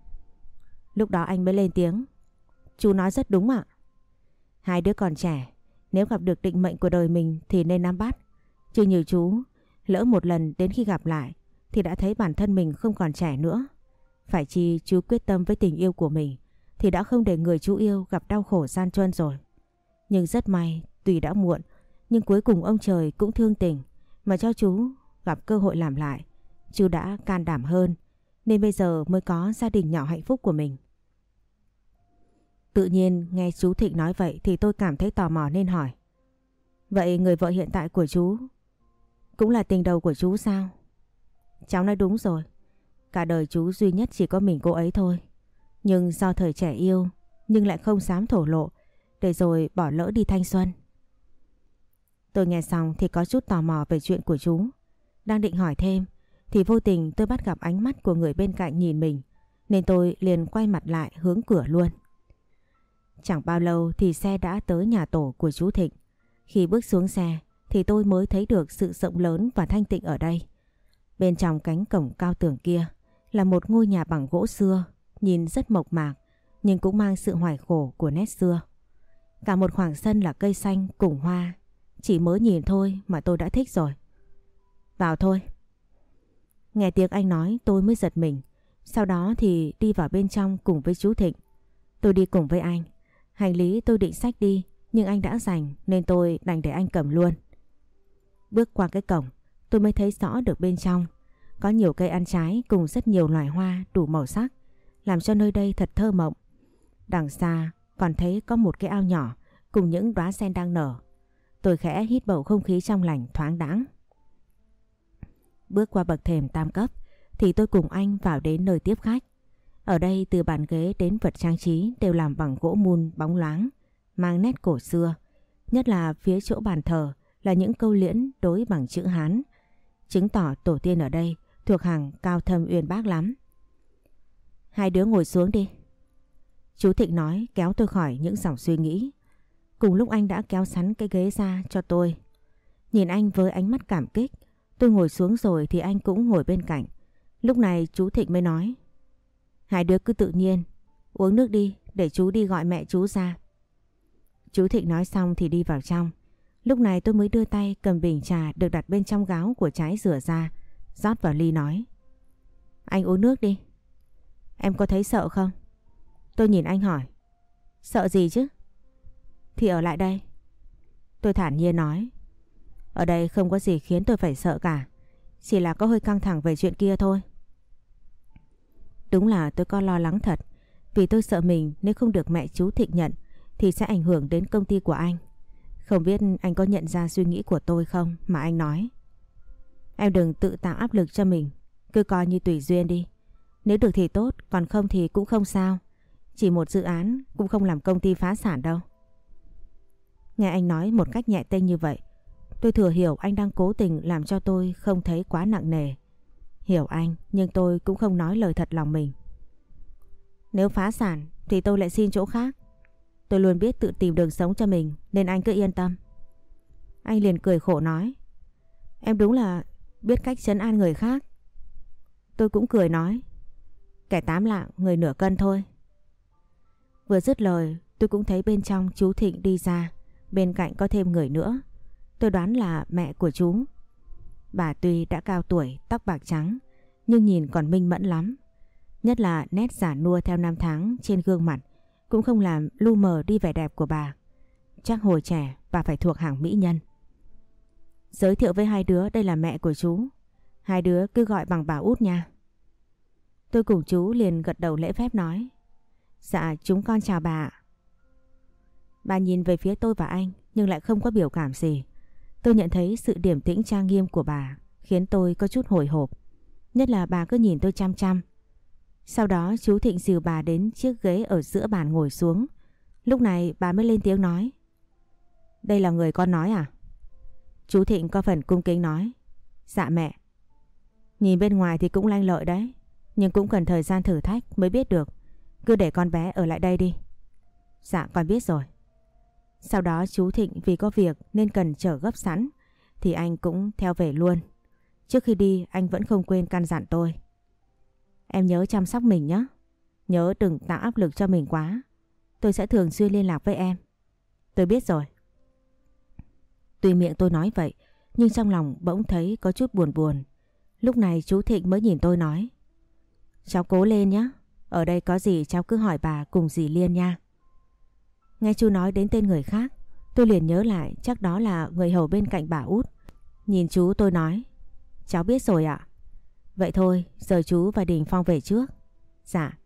Lúc đó anh mới lên tiếng: Chú nói rất đúng ạ. Hai đứa còn trẻ, nếu gặp được định mệnh của đời mình thì nên nắm bắt. Chứ như chú, lỡ một lần đến khi gặp lại thì đã thấy bản thân mình không còn trẻ nữa. Phải chi chú quyết tâm với tình yêu của mình thì đã không để người chú yêu gặp đau khổ gian truân rồi. Nhưng rất may, tuy đã muộn, nhưng cuối cùng ông trời cũng thương tình mà cho chú gặp cơ hội làm lại. Chú đã can đảm hơn nên bây giờ mới có gia đình nhỏ hạnh phúc của mình. Tự nhiên nghe chú Thịnh nói vậy thì tôi cảm thấy tò mò nên hỏi: Vậy người vợ hiện tại của chú cũng là tình đầu của chú sao? Cháu nói đúng rồi. Cả đời chú duy nhất chỉ có mình cô ấy thôi. Nhưng do thời trẻ yêu nhưng lại không dám thổ lộ, để rồi bỏ lỡ đi thanh xuân. Tôi nghe xong thì có chút tò mò về chuyện của chú. Đang định hỏi thêm thì vô tình tôi bắt gặp ánh mắt của người bên cạnh nhìn mình, nên tôi liền quay mặt lại hướng cửa luôn. Chẳng bao lâu thì xe đã tới nhà tổ của chú Thịnh. Khi bước xuống xe thì tôi mới thấy được sự rộng lớn và thanh tịnh ở đây. Bên trong cánh cổng cao tường kia là một ngôi nhà bằng gỗ xưa, nhìn rất mộc mạc nhưng cũng mang sự hoài khổ của nét xưa. Cả một khoảng sân là cây xanh cùng hoa. Chỉ mới nhìn thôi mà tôi đã thích rồi. Vào thôi. Nghe tiếng anh nói tôi mới giật mình. Sau đó thì đi vào bên trong cùng với chú Thịnh. Tôi đi cùng với anh. Hành lý tôi định xách đi nhưng anh đã dành nên tôi đành để anh cầm luôn. Bước qua cái cổng tôi mới thấy rõ được bên trong. Có nhiều cây ăn trái cùng rất nhiều loài hoa đủ màu sắc, làm cho nơi đây thật thơ mộng. Đằng xa còn thấy có một cái ao nhỏ cùng những đóa sen đang nở. Tôi khẽ hít bầu không khí trong lành thoáng đãng. Bước qua bậc thềm tam cấp thì tôi cùng anh vào đến nơi tiếp khách. Ở đây từ bàn ghế đến vật trang trí đều làm bằng gỗ mun bóng loáng, mang nét cổ xưa. Nhất là phía chỗ bàn thờ là những câu liễn đối bằng chữ Hán, chứng tỏ tổ tiên ở đây thuộc hàng cao thâm uyên bác lắm. Hai đứa ngồi xuống đi. Chú Thịnh nói kéo tôi khỏi những dòng suy nghĩ. Cùng lúc anh đã kéo sẵn cái ghế ra cho tôi. Nhìn anh với ánh mắt cảm kích, tôi ngồi xuống rồi thì anh cũng ngồi bên cạnh. Lúc này chú Thịnh mới nói: Hai đứa cứ tự nhiên, uống nước đi để chú đi gọi mẹ chú ra. Chú Thịnh nói xong thì đi vào trong. Lúc này tôi mới đưa tay cầm bình trà được đặt bên trong gáo của trái rửa ra, rót vào ly nói: Anh uống nước đi. Em có thấy sợ không? Tôi nhìn anh hỏi: Sợ gì chứ? Thì ở lại đây. Tôi thản nhiên nói: Ở đây không có gì khiến tôi phải sợ cả. Chỉ là có hơi căng thẳng về chuyện kia thôi. Đúng là tôi có lo lắng thật. Vì tôi sợ mình nếu không được mẹ chú Thịnh nhận thì sẽ ảnh hưởng đến công ty của anh. Không biết anh có nhận ra suy nghĩ của tôi không mà anh nói: Em đừng tự tạo áp lực cho mình. Cứ coi như tùy duyên đi. Nếu được thì tốt, còn không thì cũng không sao. Chỉ một dự án cũng không làm công ty phá sản đâu. Nghe anh nói một cách nhẹ tênh như vậy, tôi thừa hiểu anh đang cố tình làm cho tôi không thấy quá nặng nề. Hiểu anh, nhưng tôi cũng không nói lời thật lòng mình. Nếu phá sản thì tôi lại xin chỗ khác. Tôi luôn biết tự tìm đường sống cho mình nên anh cứ yên tâm. Anh liền cười khổ nói. Em đúng là biết cách trấn an người khác. Tôi cũng cười nói. Kẻ tám lạng người nửa cân thôi. Vừa dứt lời tôi cũng thấy bên trong chú Thịnh đi ra. Bên cạnh có thêm người nữa. Tôi đoán là mẹ của chú. Bà tuy đã cao tuổi, tóc bạc trắng, nhưng nhìn còn minh mẫn lắm. Nhất là nét già nua theo năm tháng trên gương mặt cũng không làm lu mờ đi vẻ đẹp của bà. Chắc hồi trẻ bà phải thuộc hàng mỹ nhân. Giới thiệu với hai đứa đây là mẹ của chú. Hai đứa cứ gọi bằng bà Út nha. Tôi cùng chú liền gật đầu lễ phép nói. Dạ chúng con chào bà ạ. Bà nhìn về phía tôi và anh nhưng lại không có biểu cảm gì. Tôi nhận thấy sự điềm tĩnh trang nghiêm của bà khiến tôi có chút hồi hộp. Nhất là bà cứ nhìn tôi chăm chăm. Sau đó chú Thịnh dìu bà đến chiếc ghế ở giữa bàn ngồi xuống. Lúc này bà mới lên tiếng nói. Đây là người con nói à? Chú Thịnh có phần cung kính nói. Dạ mẹ. Nhìn bên ngoài thì cũng lanh lợi đấy, nhưng cũng cần thời gian thử thách mới biết được. Cứ để con bé ở lại đây đi. Dạ con biết rồi. Sau đó chú Thịnh vì có việc nên cần chở gấp sẵn thì anh cũng theo về luôn. Trước khi đi anh vẫn không quên căn dặn tôi. Em nhớ chăm sóc mình nhé. Nhớ đừng tạo áp lực cho mình quá. Tôi sẽ thường xuyên liên lạc với em. Tôi biết rồi. Tuy miệng tôi nói vậy nhưng trong lòng bỗng thấy có chút buồn buồn. Lúc này chú Thịnh mới nhìn tôi nói. Cháu cố lên nhé. Ở đây có gì cháu cứ hỏi bà cùng dì Liên nha. Nghe chú nói đến tên người khác, tôi liền nhớ lại chắc đó là người hầu bên cạnh bà Út. Nhìn chú tôi nói. Cháu biết rồi ạ. Vậy thôi, giờ chú và Đình Phong về trước. Dạ.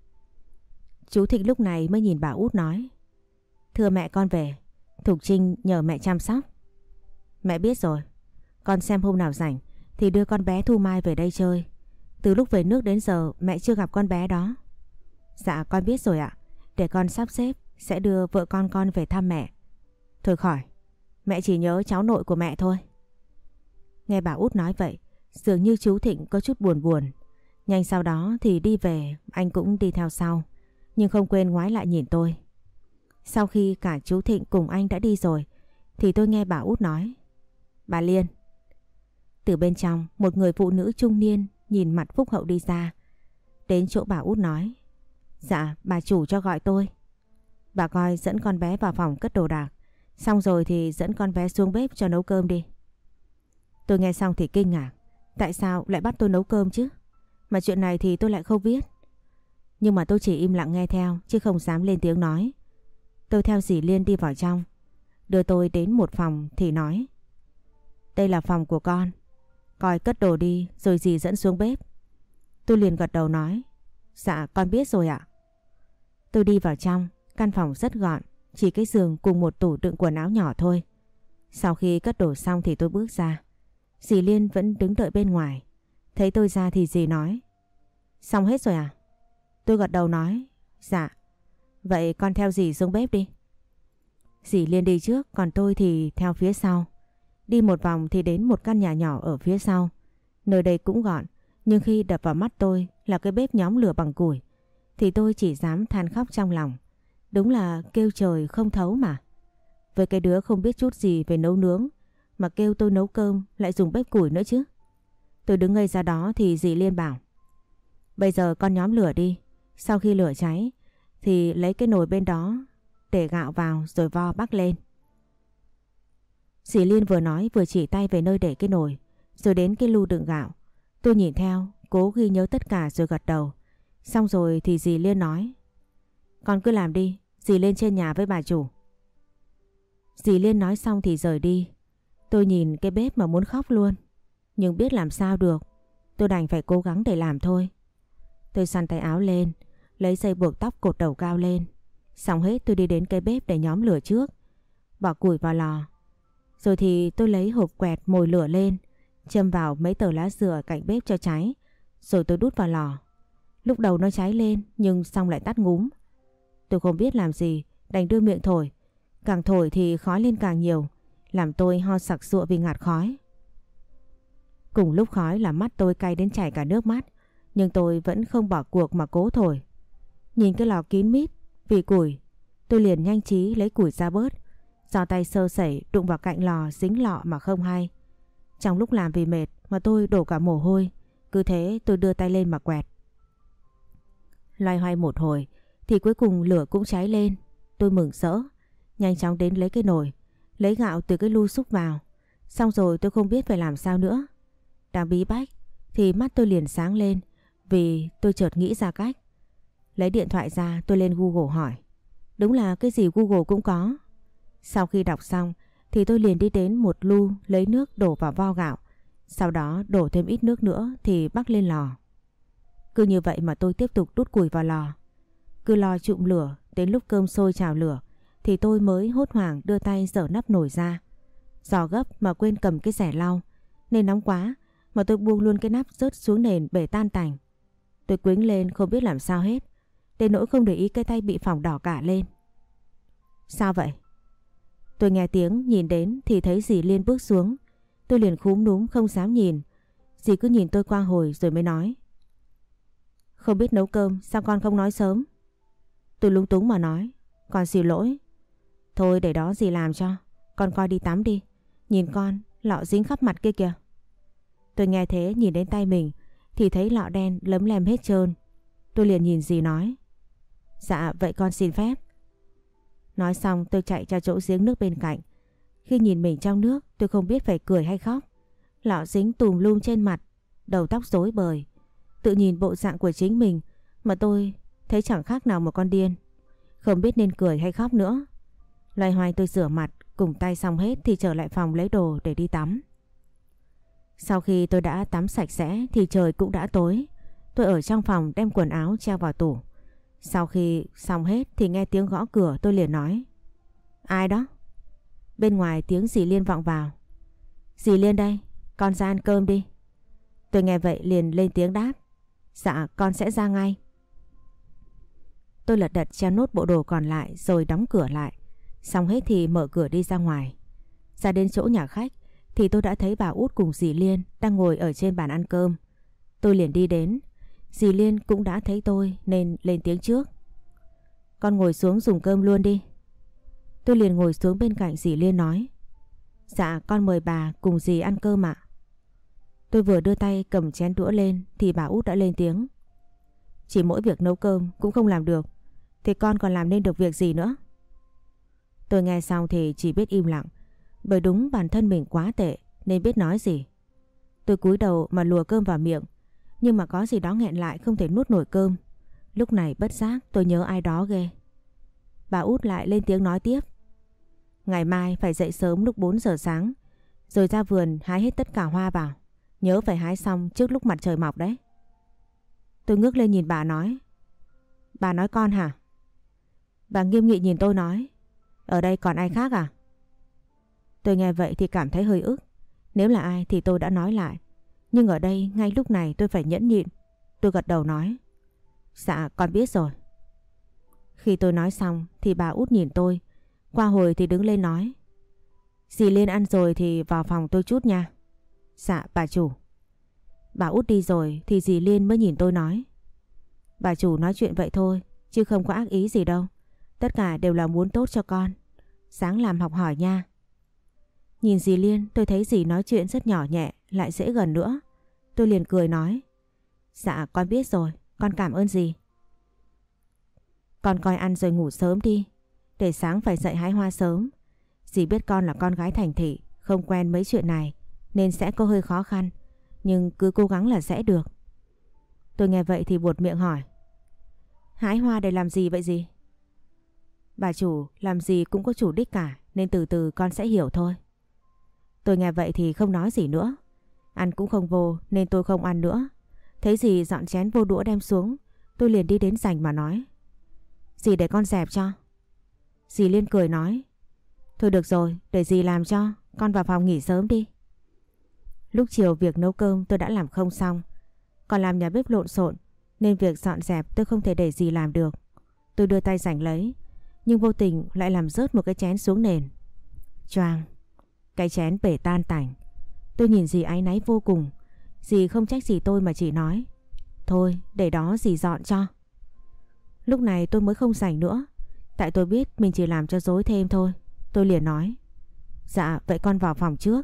Chú Thịnh lúc này mới nhìn bà Út nói. Thưa mẹ con về, Thục Trinh nhờ mẹ chăm sóc. Mẹ biết rồi. Con xem hôm nào rảnh thì đưa con bé Thu Mai về đây chơi. Từ lúc về nước đến giờ mẹ chưa gặp con bé đó. Dạ con biết rồi ạ. Để con sắp xếp sẽ đưa vợ con con về thăm mẹ. Thôi khỏi, mẹ chỉ nhớ cháu nội của mẹ thôi. Nghe bà Út nói vậy, dường như chú Thịnh có chút buồn buồn. Nhanh sau đó thì đi về, anh cũng đi theo sau, nhưng không quên ngoái lại nhìn tôi. Sau khi cả chú Thịnh cùng anh đã đi rồi thì tôi nghe bà Út nói. Bà Liên. Từ bên trong, một người phụ nữ trung niên nhìn mặt phúc hậu đi ra. Đến chỗ bà Út nói. Dạ, bà chủ cho gọi tôi. Bà coi dẫn con bé vào phòng cất đồ đạc. Xong rồi thì dẫn con bé xuống bếp cho nấu cơm đi. Tôi nghe xong thì kinh ngạc. Tại sao lại bắt tôi nấu cơm chứ? Mà chuyện này thì tôi lại không biết. Nhưng mà tôi chỉ im lặng nghe theo chứ không dám lên tiếng nói. Tôi theo dì Liên đi vào trong. Đưa tôi đến một phòng thì nói. Đây là phòng của con. Coi cất đồ đi rồi dì dẫn xuống bếp. Tôi liền gật đầu nói. Dạ con biết rồi ạ. Tôi đi vào trong. Căn phòng rất gọn. Chỉ cái giường cùng một tủ đựng quần áo nhỏ thôi. Sau khi cất đồ xong thì tôi bước ra. Dì Liên vẫn đứng đợi bên ngoài. Thấy tôi ra thì dì nói. Xong hết rồi à? Tôi gật đầu nói. Dạ. Vậy con theo dì xuống bếp đi. Dì Liên đi trước, còn tôi thì theo phía sau. Đi một vòng thì đến một căn nhà nhỏ ở phía sau. Nơi đây cũng gọn, nhưng khi đập vào mắt tôi là cái bếp nhóm lửa bằng củi thì tôi chỉ dám than khóc trong lòng. Đúng là kêu trời không thấu mà. Với cái đứa không biết chút gì về nấu nướng mà kêu tôi nấu cơm lại dùng bếp củi nữa chứ. Tôi đứng ngây ra đó thì dì Liên bảo. Bây giờ con nhóm lửa đi. Sau khi lửa cháy thì lấy cái nồi bên đó để gạo vào rồi vo bắc lên. Dì Liên vừa nói vừa chỉ tay về nơi để cái nồi, rồi đến cái lu đựng gạo. Tôi nhìn theo, cố ghi nhớ tất cả rồi gật đầu. Xong rồi thì dì Liên nói. Con cứ làm đi, dì lên trên nhà với bà chủ. Dì Liên nói xong thì rời đi. Tôi nhìn cái bếp mà muốn khóc luôn. Nhưng biết làm sao được, tôi đành phải cố gắng để làm thôi. Tôi xăn tay áo lên, lấy dây buộc tóc cột đầu cao lên. Xong hết tôi đi đến cái bếp để nhóm lửa trước, bỏ củi vào lò. Rồi thì tôi lấy hộp quẹt mồi lửa lên, châm vào mấy tờ lá dừa cạnh bếp cho cháy. Rồi tôi đút vào lò. Lúc đầu nó cháy lên nhưng xong lại tắt ngúm. Tôi không biết làm gì, đành đưa miệng thổi. Càng thổi thì khói lên càng nhiều, làm tôi ho sặc sụa vì ngạt khói. Cùng lúc khói là mắt tôi cay đến chảy cả nước mắt, nhưng tôi vẫn không bỏ cuộc mà cố thổi. Nhìn cái lò kín mít vì củi, tôi liền nhanh trí lấy củi ra bớt, giò tay sơ sẩy đụng vào cạnh lò dính lọ mà không hay. Trong lúc làm vì mệt mà tôi đổ cả mồ hôi, cứ thế tôi đưa tay lên mà quẹt. Loay hoay một hồi thì cuối cùng lửa cũng cháy lên. Tôi mừng rỡ, nhanh chóng đến lấy cái nồi, lấy gạo từ cái lu xúc vào. Xong rồi tôi không biết phải làm sao nữa. Đang bí bách thì mắt tôi liền sáng lên vì tôi chợt nghĩ ra cách. Lấy điện thoại ra tôi lên Google hỏi. Đúng là cái gì Google cũng có. Sau khi đọc xong thì tôi liền đi đến một lu lấy nước đổ vào vo gạo. Sau đó đổ thêm ít nước nữa thì bắc lên lò. Cứ như vậy mà tôi tiếp tục đút củi vào lò. Cứ lo trụm lửa đến lúc cơm sôi trào lửa thì tôi mới hốt hoảng đưa tay giở nắp nồi ra. Giò gấp mà quên cầm cái rẻ lau nên nóng quá mà tôi buông luôn cái nắp rớt xuống nền bể tan tành. Tôi quĩnh lên không biết làm sao hết, đến nỗi không để ý cái tay bị phỏng đỏ cả lên. Sao vậy? Tôi nghe tiếng nhìn đến thì thấy dì Liên bước xuống. Tôi liền khúm núm không dám nhìn. Dì cứ nhìn tôi qua hồi rồi mới nói. Không biết nấu cơm sao con không nói sớm? Tôi lúng túng mà nói. Con xin lỗi. Thôi để đó dì làm cho. Con coi đi tắm đi. Nhìn con, lọ dính khắp mặt kia kìa. Tôi nghe thế nhìn đến tay mình thì thấy lọ đen lấm lem hết trơn. Tôi liền nhìn dì nói. Dạ vậy con xin phép. Nói xong tôi chạy ra chỗ giếng nước bên cạnh. Khi nhìn mình trong nước tôi không biết phải cười hay khóc. Lọ dính tùm lum trên mặt, đầu tóc rối bời. Tự nhìn bộ dạng của chính mình mà tôi thấy chẳng khác nào một con điên. Không biết nên cười hay khóc nữa. Loay hoay tôi rửa mặt cùng tay xong hết thì trở lại phòng lấy đồ để đi tắm. Sau khi tôi đã tắm sạch sẽ thì trời cũng đã tối. Tôi ở trong phòng đem quần áo treo vào tủ. Sau khi xong hết thì nghe tiếng gõ cửa, tôi liền nói. Ai đó? Bên ngoài tiếng dì Liên vọng vào. Dì Liên đây, con ra ăn cơm đi. Tôi nghe vậy liền lên tiếng đáp. Dạ con sẽ ra ngay. Tôi lật đật treo nốt bộ đồ còn lại rồi đóng cửa lại. Xong hết thì mở cửa đi ra ngoài. Ra đến chỗ nhà khách thì tôi đã thấy bà Út cùng dì Liên đang ngồi ở trên bàn ăn cơm. Tôi liền đi đến. Dì Liên cũng đã thấy tôi nên lên tiếng trước. Con ngồi xuống dùng cơm luôn đi. Tôi liền ngồi xuống bên cạnh dì Liên nói. Dạ con mời bà cùng dì ăn cơm ạ. Tôi vừa đưa tay cầm chén đũa lên thì bà Út đã lên tiếng. Chỉ mỗi việc nấu cơm cũng không làm được thì con còn làm nên được việc gì nữa? Tôi nghe xong thì chỉ biết im lặng. Bởi đúng bản thân mình quá tệ nên biết nói gì. Tôi cúi đầu mà lùa cơm vào miệng. Nhưng mà có gì đó nghẹn lại không thể nuốt nổi cơm. Lúc này bất giác tôi nhớ ai đó ghê. Bà Út lại lên tiếng nói tiếp. Ngày mai phải dậy sớm lúc bốn giờ sáng. Rồi ra vườn hái hết tất cả hoa vào. Nhớ phải hái xong trước lúc mặt trời mọc đấy. Tôi ngước lên nhìn bà nói. Bà nói con hả? Bà nghiêm nghị nhìn tôi nói. Ở đây còn ai khác à? Tôi nghe vậy thì cảm thấy hơi ức. Nếu là ai thì tôi đã nói lại. Nhưng ở đây ngay lúc này tôi phải nhẫn nhịn. Tôi gật đầu nói. Dạ con biết rồi. Khi tôi nói xong thì bà Út nhìn tôi. Qua hồi thì đứng lên nói. Dì Liên ăn rồi thì vào phòng tôi chút nha. Dạ bà chủ. Bà Út đi rồi thì dì Liên mới nhìn tôi nói. Bà chủ nói chuyện vậy thôi chứ không có ác ý gì đâu. Tất cả đều là muốn tốt cho con. Sáng làm học hỏi nha. Nhìn dì Liên tôi thấy dì nói chuyện rất nhỏ nhẹ lại dễ gần nữa. Tôi liền cười nói. Dạ con biết rồi, con cảm ơn dì. Con coi ăn rồi ngủ sớm đi. Để sáng phải dậy hái hoa sớm. Dì biết con là con gái thành thị, không quen mấy chuyện này nên sẽ có hơi khó khăn. Nhưng cứ cố gắng là sẽ được. Tôi nghe vậy thì buột miệng hỏi. Hái hoa để làm gì vậy dì? Bà chủ làm gì cũng có chủ đích cả nên từ từ con sẽ hiểu thôi. Tôi nghe vậy thì không nói gì nữa. Ăn cũng không vô nên tôi không ăn nữa. Thấy dì dọn chén vô đũa đem xuống, tôi liền đi đến sành mà nói. Dì để con dẹp cho. Dì Liên cười nói. Thôi được rồi, để dì làm cho. Con vào phòng nghỉ sớm đi. Lúc chiều việc nấu cơm tôi đã làm không xong. Còn làm nhà bếp lộn xộn nên việc dọn dẹp tôi không thể để dì làm được. Tôi đưa tay giành lấy. nhưng vô tình lại làm rớt một cái chén xuống nền. Choang, cái chén bể tan tành. Tôi nhìn dì áy náy vô cùng. Dì không trách gì tôi mà chỉ nói: thôi để đó dì dọn cho. Lúc này tôi mới không rảnh nữa, tại tôi biết mình chỉ làm cho rối thêm thôi. Tôi liền nói: dạ vậy con vào phòng trước.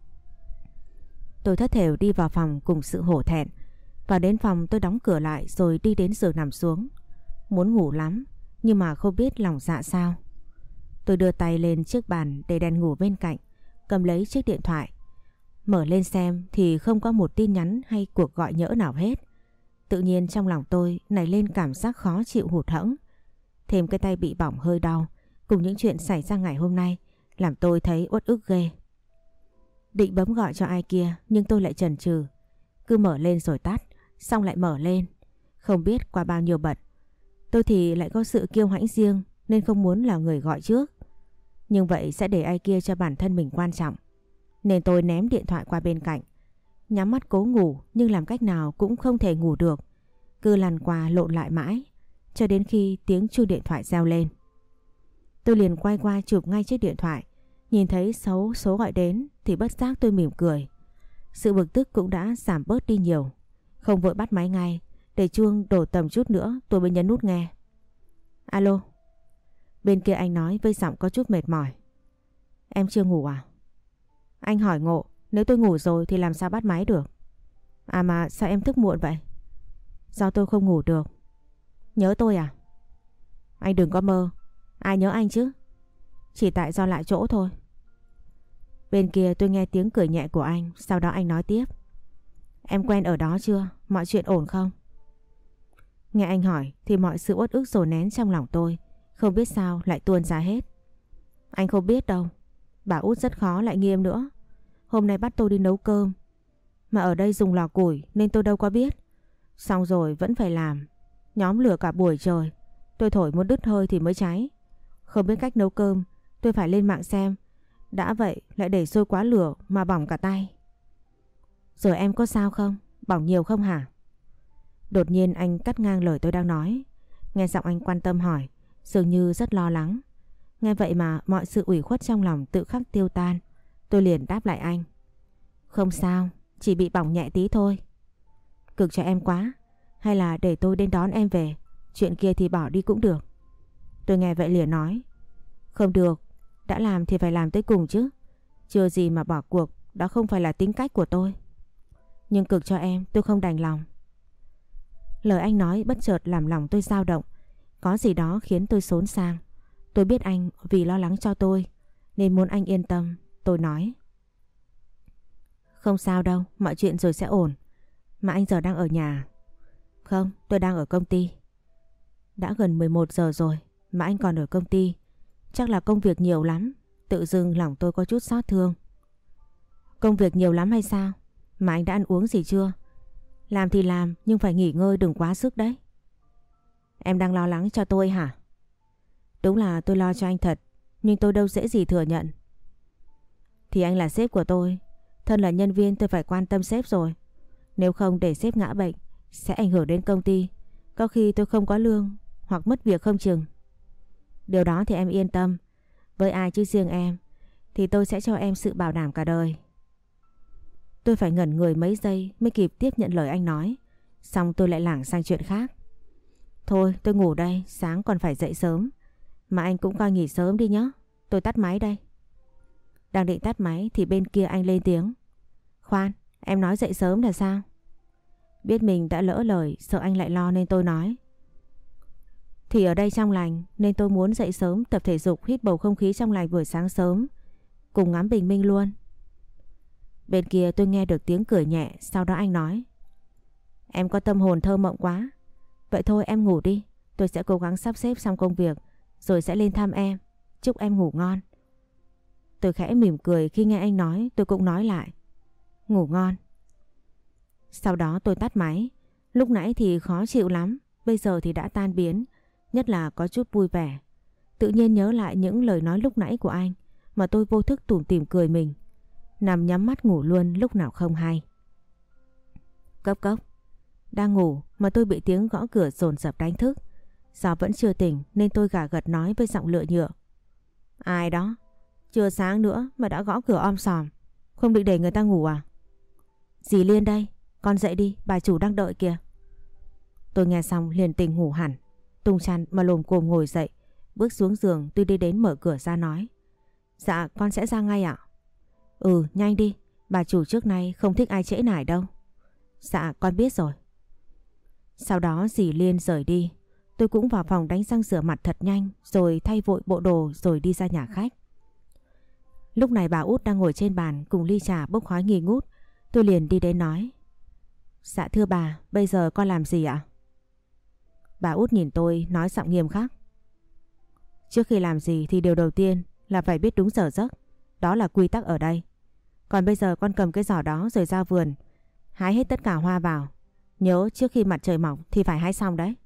Tôi thất thểu đi vào phòng cùng sự hổ thẹn. Vào đến phòng tôi đóng cửa lại rồi đi đến giường nằm xuống. Muốn ngủ lắm nhưng mà không biết lòng dạ sao. Tôi đưa tay lên chiếc bàn để đèn ngủ bên cạnh, cầm lấy chiếc điện thoại. Mở lên xem thì không có một tin nhắn hay cuộc gọi nhỡ nào hết. Tự nhiên trong lòng tôi nảy lên cảm giác khó chịu hụt hẫng. Thêm cái tay bị bỏng hơi đau cùng những chuyện xảy ra ngày hôm nay làm tôi thấy uất ức ghê. Định bấm gọi cho ai kia nhưng tôi lại chần chừ. Cứ mở lên rồi tắt, xong lại mở lên. Không biết qua bao nhiêu bận. Tôi thì lại có sự kiêu hãnh riêng nên không muốn là người gọi trước. Nhưng vậy sẽ để ai kia cho bản thân mình quan trọng. Nên tôi ném điện thoại qua bên cạnh. Nhắm mắt cố ngủ nhưng làm cách nào cũng không thể ngủ được. Cứ lăn qua lộn lại mãi cho đến khi tiếng chuông điện thoại reo lên. Tôi liền quay qua chụp ngay chiếc điện thoại. Nhìn thấy số số gọi đến thì bất giác tôi mỉm cười. Sự bực tức cũng đã giảm bớt đi nhiều. Không vội bắt máy ngay, để chuông đổ tầm chút nữa tôi mới nhấn nút nghe. Alo. Bên kia anh nói với giọng có chút mệt mỏi. Em chưa ngủ à? Anh hỏi ngộ, nếu tôi ngủ rồi thì làm sao bắt máy được? À mà sao em thức muộn vậy? Do tôi không ngủ được. Nhớ tôi à? Anh đừng có mơ. Ai nhớ anh chứ? Chỉ tại do lại chỗ thôi. Bên kia tôi nghe tiếng cười nhẹ của anh. Sau đó anh nói tiếp. Em quen ở đó chưa? Mọi chuyện ổn không? Nghe anh hỏi thì mọi sự uất ức dồn nén trong lòng tôi không biết sao lại tuôn ra hết. Anh không biết đâu. Bà út rất khó lại nghiêm nữa. Hôm nay bắt tôi đi nấu cơm. Mà ở đây dùng lò củi nên tôi đâu có biết. Xong rồi vẫn phải làm. Nhóm lửa cả buổi trời. Tôi thổi muốn đứt hơi thì mới cháy. Không biết cách nấu cơm. Tôi phải lên mạng xem. Đã vậy lại để sôi quá lửa mà bỏng cả tay. Rồi em có sao không? Bỏng nhiều không hả? Đột nhiên anh cắt ngang lời tôi đang nói. Nghe giọng anh quan tâm hỏi, dường như rất lo lắng. Nghe vậy mà mọi sự ủy khuất trong lòng tự khắc tiêu tan. Tôi liền đáp lại anh. Không sao, chỉ bị bỏng nhẹ tí thôi. Cực cho em quá. Hay là để tôi đến đón em về? Chuyện kia thì bỏ đi cũng được. Tôi nghe vậy liền nói. Không được, đã làm thì phải làm tới cùng chứ. Chưa gì mà bỏ cuộc, đó không phải là tính cách của tôi. Nhưng cực cho em, tôi không đành lòng. Lời anh nói bất chợt làm lòng tôi dao động. Có gì đó khiến tôi xốn sang. Tôi biết anh vì lo lắng cho tôi nên muốn anh yên tâm. Tôi nói. Không sao đâu, mọi chuyện rồi sẽ ổn. Mà anh giờ đang ở nhà? Không, tôi đang ở công ty. Đã gần mười một giờ rồi mà anh còn ở công ty. Chắc là công việc nhiều lắm. Tự dưng lòng tôi có chút xót thương. Công việc nhiều lắm hay sao? Mà anh đã ăn uống gì chưa? Làm thì làm nhưng phải nghỉ ngơi đừng quá sức đấy. Em đang lo lắng cho tôi hả? Đúng là tôi lo cho anh thật. Nhưng tôi đâu dễ gì thừa nhận. Thì anh là sếp của tôi. Thân là nhân viên tôi phải quan tâm sếp rồi. Nếu không để sếp ngã bệnh sẽ ảnh hưởng đến công ty. Có khi tôi không có lương hoặc mất việc không chừng. Điều đó thì em yên tâm. Với ai chứ riêng em thì tôi sẽ cho em sự bảo đảm cả đời. Tôi phải ngẩn người mấy giây mới kịp tiếp nhận lời anh nói. Xong tôi lại lảng sang chuyện khác. Thôi tôi ngủ đây, sáng còn phải dậy sớm. Mà anh cũng coi nghỉ sớm đi nhé. Tôi tắt máy đây. Đang định tắt máy thì bên kia anh lên tiếng. Khoan, em nói dậy sớm là sao? Biết mình đã lỡ lời, sợ anh lại lo nên tôi nói. Thì ở đây trong lành nên tôi muốn dậy sớm tập thể dục hít bầu không khí trong lành buổi sáng sớm. Cùng ngắm bình minh luôn. Bên kia tôi nghe được tiếng cười nhẹ. Sau đó anh nói. Em có tâm hồn thơ mộng quá. Vậy thôi em ngủ đi. Tôi sẽ cố gắng sắp xếp xong công việc rồi sẽ lên thăm em. Chúc em ngủ ngon. Tôi khẽ mỉm cười khi nghe anh nói. Tôi cũng nói lại. Ngủ ngon. Sau đó tôi tắt máy. Lúc nãy thì khó chịu lắm. Bây giờ thì đã tan biến. Nhất là có chút vui vẻ. Tự nhiên nhớ lại những lời nói lúc nãy của anh mà tôi vô thức tủm tỉm cười mình. Nằm nhắm mắt ngủ luôn lúc nào không hay. Cốc cốc. Đang ngủ mà tôi bị tiếng gõ cửa dồn dập đánh thức. Do vẫn chưa tỉnh nên tôi gà gật nói với giọng lựa nhựa. Ai đó? Chưa sáng nữa mà đã gõ cửa om sòm. Không định để người ta ngủ à? Dì Liên đây, con dậy đi, bà chủ đang đợi kìa. Tôi nghe xong liền tỉnh ngủ hẳn, tung chăn mà lồm cồm ngồi dậy, bước xuống giường. Tôi đi đến mở cửa ra nói. Dạ con sẽ ra ngay ạ. Ừ nhanh đi, bà chủ trước nay không thích ai trễ nải đâu. Dạ con biết rồi. Sau đó dì Liên rời đi. Tôi cũng vào phòng đánh răng rửa mặt thật nhanh, rồi thay vội bộ đồ rồi đi ra nhà khách. Lúc này bà Út đang ngồi trên bàn cùng ly trà bốc khói nghi ngút. Tôi liền đi đến nói. Dạ thưa bà, bây giờ con làm gì ạ? Bà Út nhìn tôi nói giọng nghiêm khắc. Trước khi làm gì thì điều đầu tiên là phải biết đúng giờ giấc. Đó là quy tắc ở đây. Còn bây giờ con cầm cái giỏ đó rồi ra vườn, hái hết tất cả hoa vào. Nhớ trước khi mặt trời mọc thì phải hái xong đấy.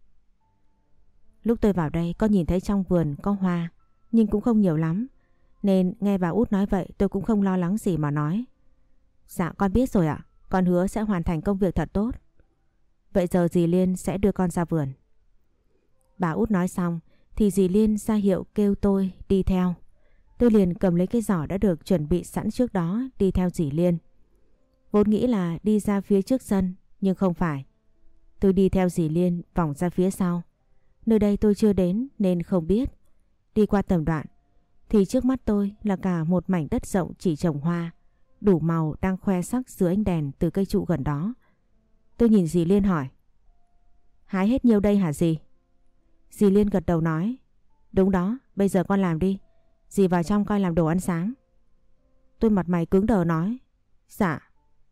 Lúc tôi vào đây con nhìn thấy trong vườn có hoa, nhưng cũng không nhiều lắm. Nên nghe bà Út nói vậy tôi cũng không lo lắng gì mà nói. Dạ con biết rồi ạ, con hứa sẽ hoàn thành công việc thật tốt. Vậy giờ dì Liên sẽ đưa con ra vườn. Bà Út nói xong thì dì Liên ra hiệu kêu tôi đi theo. Tôi liền cầm lấy cái giỏ đã được chuẩn bị sẵn trước đó đi theo dì Liên. Vốn nghĩ là đi ra phía trước sân, nhưng không phải. Tôi đi theo dì Liên vòng ra phía sau. Nơi đây tôi chưa đến nên không biết. Đi qua tầm đoạn thì trước mắt tôi là cả một mảnh đất rộng chỉ trồng hoa, đủ màu đang khoe sắc dưới ánh đèn từ cây trụ gần đó. Tôi nhìn dì Liên hỏi. Hái hết nhiêu đây hả dì? Dì Liên gật đầu nói. Đúng đó, bây giờ con làm đi. Dì vào trong coi làm đồ ăn sáng. Tôi mặt mày cứng đờ nói. Dạ.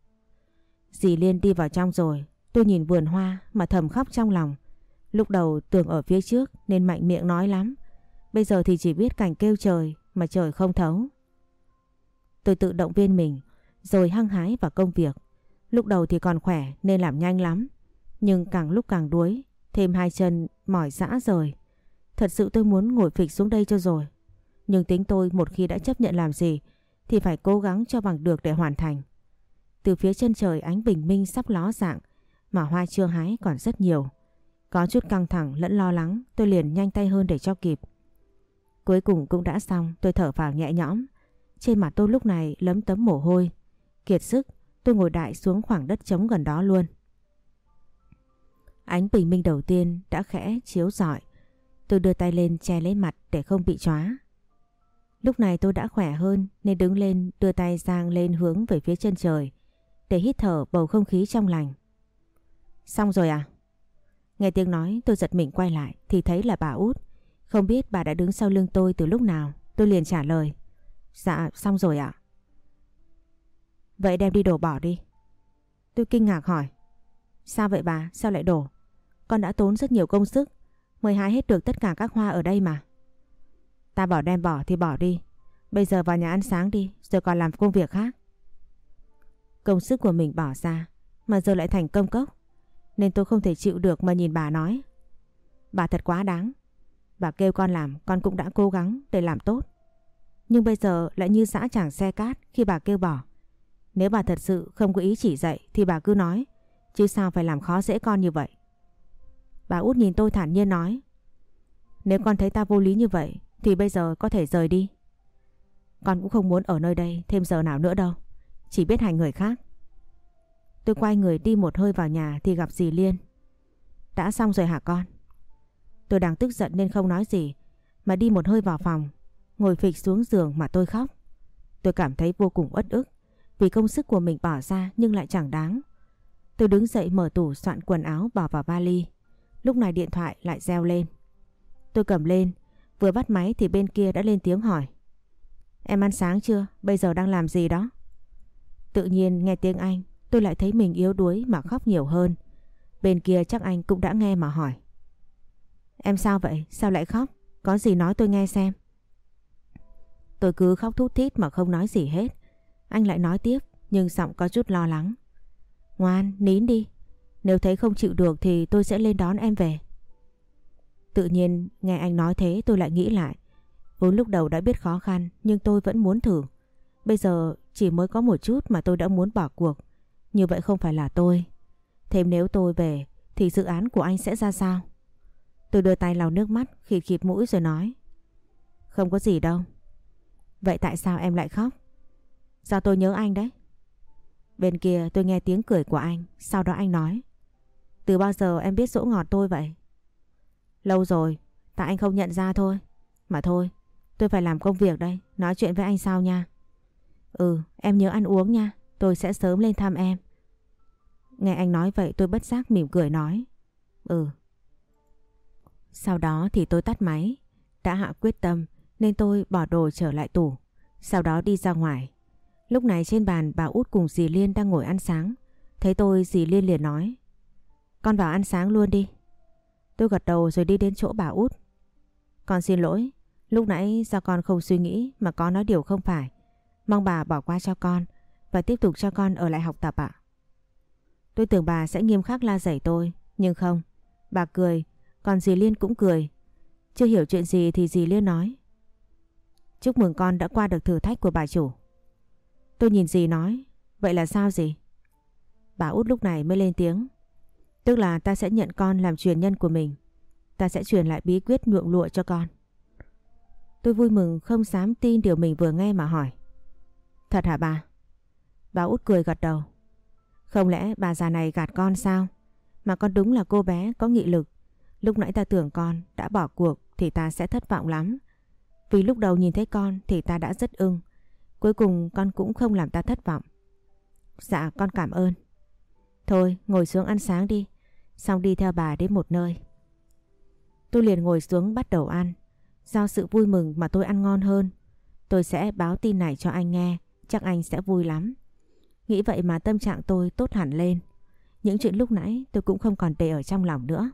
Dì Liên đi vào trong rồi. Tôi nhìn vườn hoa mà thầm khóc trong lòng. Lúc đầu tưởng ở phía trước nên mạnh miệng nói lắm. Bây giờ thì chỉ biết cảnh kêu trời mà trời không thấu. Tôi tự động viên mình rồi hăng hái vào công việc. Lúc đầu thì còn khỏe nên làm nhanh lắm. Nhưng càng lúc càng đuối, thêm hai chân mỏi rã rời. Thật sự tôi muốn ngồi phịch xuống đây cho rồi. Nhưng tính tôi một khi đã chấp nhận làm gì thì phải cố gắng cho bằng được để hoàn thành. Từ phía chân trời ánh bình minh sắp ló dạng mà hoa chưa hái còn rất nhiều. Có chút căng thẳng lẫn lo lắng, tôi liền nhanh tay hơn để cho kịp. Cuối cùng cũng đã xong, tôi thở phào nhẹ nhõm. Trên mặt tôi lúc này lấm tấm mồ hôi. Kiệt sức, tôi ngồi đại xuống khoảng đất trống gần đó luôn. Ánh bình minh đầu tiên đã khẽ chiếu rọi. Tôi đưa tay lên che lấy mặt để không bị chóa. Lúc này tôi đã khỏe hơn nên đứng lên đưa tay giang lên hướng về phía chân trời để hít thở bầu không khí trong lành. Xong rồi à? Nghe tiếng nói tôi giật mình quay lại thì thấy là bà Út. Không biết bà đã đứng sau lưng tôi từ lúc nào. Tôi liền trả lời. Dạ xong rồi ạ. Vậy đem đi đổ bỏ đi. Tôi kinh ngạc hỏi. Sao vậy bà? Sao lại đổ? Con đã tốn rất nhiều công sức mới hái hết được tất cả các hoa ở đây mà. Ta bảo đem bỏ thì bỏ đi. Bây giờ vào nhà ăn sáng đi rồi còn làm công việc khác. Công sức của mình bỏ ra mà giờ lại thành công cốc. Nên tôi không thể chịu được mà nhìn bà nói. Bà thật quá đáng. Bà kêu con làm con cũng đã cố gắng để làm tốt. Nhưng bây giờ lại như dã tràng xe cát khi bà kêu bỏ. Nếu bà thật sự không có ý chỉ dạy thì bà cứ nói. Chứ sao phải làm khó dễ con như vậy. Bà Út nhìn tôi thản nhiên nói. Nếu con thấy ta vô lý như vậy thì bây giờ có thể rời đi. Con cũng không muốn ở nơi đây thêm giờ nào nữa đâu. Chỉ biết hành người khác. Tôi quay người đi một hơi vào nhà thì gặp dì Liên. Đã xong rồi hả con? Tôi đang tức giận nên không nói gì mà đi một hơi vào phòng, ngồi phịch xuống giường mà tôi khóc. Tôi cảm thấy vô cùng uất ức vì công sức của mình bỏ ra nhưng lại chẳng đáng. Tôi đứng dậy mở tủ soạn quần áo bỏ vào vali. Lúc này điện thoại lại reo lên. Tôi cầm lên, vừa bắt máy thì bên kia đã lên tiếng hỏi. Em ăn sáng chưa? Bây giờ đang làm gì đó? Tự nhiên nghe tiếng anh, tôi lại thấy mình yếu đuối mà khóc nhiều hơn. Bên kia chắc anh cũng đã nghe mà hỏi. Em sao vậy? Sao lại khóc? Có gì nói tôi nghe xem. Tôi cứ khóc thút thít mà không nói gì hết. Anh lại nói tiếp nhưng giọng có chút lo lắng. Ngoan, nín đi. Nếu thấy không chịu được thì tôi sẽ lên đón em về. Tự nhiên nghe anh nói thế tôi lại nghĩ lại. Vốn lúc đầu đã biết khó khăn nhưng tôi vẫn muốn thử. Bây giờ chỉ mới có một chút mà tôi đã muốn bỏ cuộc. Như vậy không phải là tôi. Thêm nếu tôi về thì dự án của anh sẽ ra sao? Tôi đưa tay lau nước mắt, khịt khịt mũi rồi nói. Không có gì đâu. Vậy tại sao em lại khóc? Do tôi nhớ anh đấy. Bên kia tôi nghe tiếng cười của anh. Sau đó anh nói. Từ bao giờ em biết dỗ ngọt tôi vậy? Lâu rồi, tại anh không nhận ra thôi. Mà thôi, tôi phải làm công việc đây. Nói chuyện với anh sau nha. Ừ, em nhớ ăn uống nha. Tôi sẽ sớm lên thăm em. Nghe anh nói vậy tôi bất giác mỉm cười nói. Ừ. Sau đó thì tôi tắt máy. Đã hạ quyết tâm nên tôi bỏ đồ trở lại tủ. Sau đó đi ra ngoài. Lúc này trên bàn bà Út cùng dì Liên đang ngồi ăn sáng. Thấy tôi dì Liên liền nói. Con vào ăn sáng luôn đi. Tôi gật đầu rồi đi đến chỗ bà Út. Con xin lỗi. Lúc nãy do con không suy nghĩ mà có nói điều không phải. Mong bà bỏ qua cho con và tiếp tục cho con ở lại học tập ạ. Tôi tưởng bà sẽ nghiêm khắc la dạy tôi. Nhưng không. Bà cười. Còn dì Liên cũng cười. Chưa hiểu chuyện gì thì dì Liên nói. Chúc mừng con đã qua được thử thách của bà chủ. Tôi nhìn dì nói. Vậy là sao dì? Bà Út lúc này mới lên tiếng. Tức là ta sẽ nhận con làm truyền nhân của mình. Ta sẽ truyền lại bí quyết nhuộm lụa cho con. Tôi vui mừng không dám tin điều mình vừa nghe mà hỏi. Thật hả bà? Bà Út cười gật đầu. Không lẽ bà già này gạt con sao? Mà con đúng là cô bé có nghị lực. Lúc nãy ta tưởng con đã bỏ cuộc thì ta sẽ thất vọng lắm. Vì lúc đầu nhìn thấy con thì ta đã rất ưng. Cuối cùng con cũng không làm ta thất vọng. Dạ con cảm ơn. Thôi ngồi xuống ăn sáng đi. Xong đi theo bà đến một nơi. Tôi liền ngồi xuống bắt đầu ăn. Do sự vui mừng mà tôi ăn ngon hơn. Tôi sẽ báo tin này cho anh nghe. Chắc anh sẽ vui lắm. Nghĩ vậy mà tâm trạng tôi tốt hẳn lên. Những chuyện lúc nãy tôi cũng không còn để ở trong lòng nữa.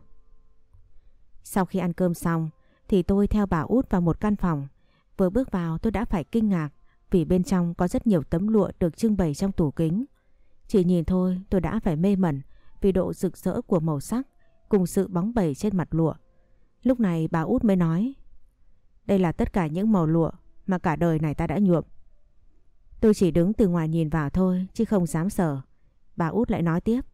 Sau khi ăn cơm xong thì tôi theo bà Út vào một căn phòng. Vừa bước vào tôi đã phải kinh ngạc vì bên trong có rất nhiều tấm lụa được trưng bày trong tủ kính. Chỉ nhìn thôi tôi đã phải mê mẩn vì độ rực rỡ của màu sắc cùng sự bóng bẩy trên mặt lụa. Lúc này bà Út mới nói. Đây là tất cả những màu lụa mà cả đời này ta đã nhuộm. Tôi chỉ đứng từ ngoài nhìn vào thôi chứ không dám sờ. Bà Út lại nói tiếp.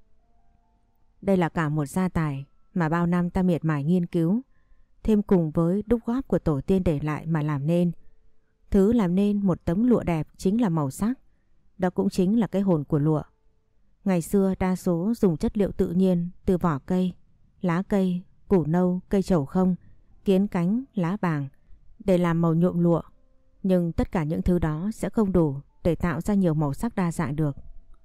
Đây là cả một gia tài mà bao năm ta miệt mài nghiên cứu, thêm cùng với đúc góp của tổ tiên để lại mà làm nên. Thứ làm nên một tấm lụa đẹp chính là màu sắc. Đó cũng chính là cái hồn của lụa. Ngày xưa đa số dùng chất liệu tự nhiên từ vỏ cây, lá cây, củ nâu, cây trầu không, kiến cánh, lá bàng để làm màu nhuộm lụa. Nhưng tất cả những thứ đó sẽ không đủ để tạo ra nhiều màu sắc đa dạng được.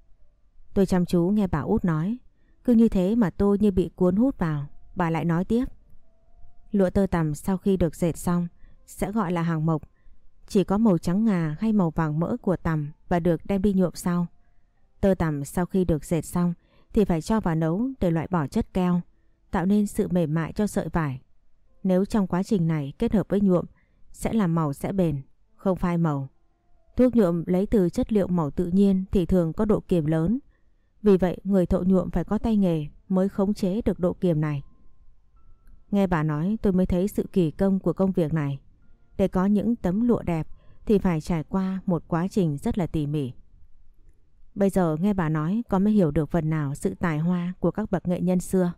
Tôi chăm chú nghe bà Út nói. Cứ như thế mà tôi như bị cuốn hút vào. Bà lại nói tiếp. Lụa tơ tằm sau khi được dệt xong sẽ gọi là hàng mộc. Chỉ có màu trắng ngà hay màu vàng mỡ của tằm và được đem đi nhuộm sau. Tơ tằm sau khi được dệt xong thì phải cho vào nấu để loại bỏ chất keo, tạo nên sự mềm mại cho sợi vải. Nếu trong quá trình này kết hợp với nhuộm sẽ làm màu sẽ bền, không phai màu. Thuốc nhuộm lấy từ chất liệu màu tự nhiên thì thường có độ kiềm lớn. Vì vậy người thợ nhuộm phải có tay nghề mới khống chế được độ kiềm này. Nghe bà nói tôi mới thấy sự kỳ công của công việc này. Để có những tấm lụa đẹp thì phải trải qua một quá trình rất là tỉ mỉ. Bây giờ nghe bà nói con mới hiểu được phần nào sự tài hoa của các bậc nghệ nhân xưa.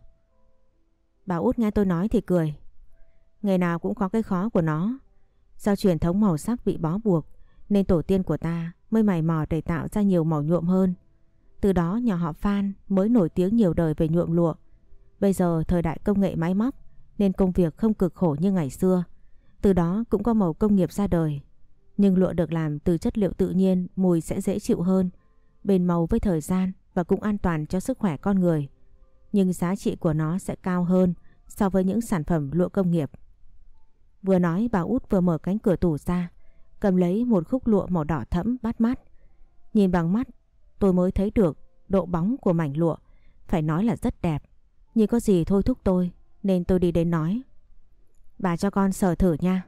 Bà Út nghe tôi nói thì cười. Nghề nào cũng có cái khó của nó. Do truyền thống màu sắc bị bó buộc nên tổ tiên của ta mới mày mò để tạo ra nhiều màu nhuộm hơn. Từ đó nhà họ Phan mới nổi tiếng nhiều đời về nhuộm lụa. Bây giờ thời đại công nghệ máy móc nên công việc không cực khổ như ngày xưa. Từ đó cũng có màu công nghiệp ra đời. Nhưng lụa được làm từ chất liệu tự nhiên mùi sẽ dễ chịu hơn, bền màu với thời gian và cũng an toàn cho sức khỏe con người. Nhưng giá trị của nó sẽ cao hơn so với những sản phẩm lụa công nghiệp. Vừa nói bà Út vừa mở cánh cửa tủ ra, cầm lấy một khúc lụa màu đỏ thẫm bắt mắt. Nhìn bằng mắt tôi mới thấy được độ bóng của mảnh lụa, phải nói là rất đẹp. Nhưng có gì thôi thúc tôi nên tôi đi đến nói. Bà cho con sờ thử nha.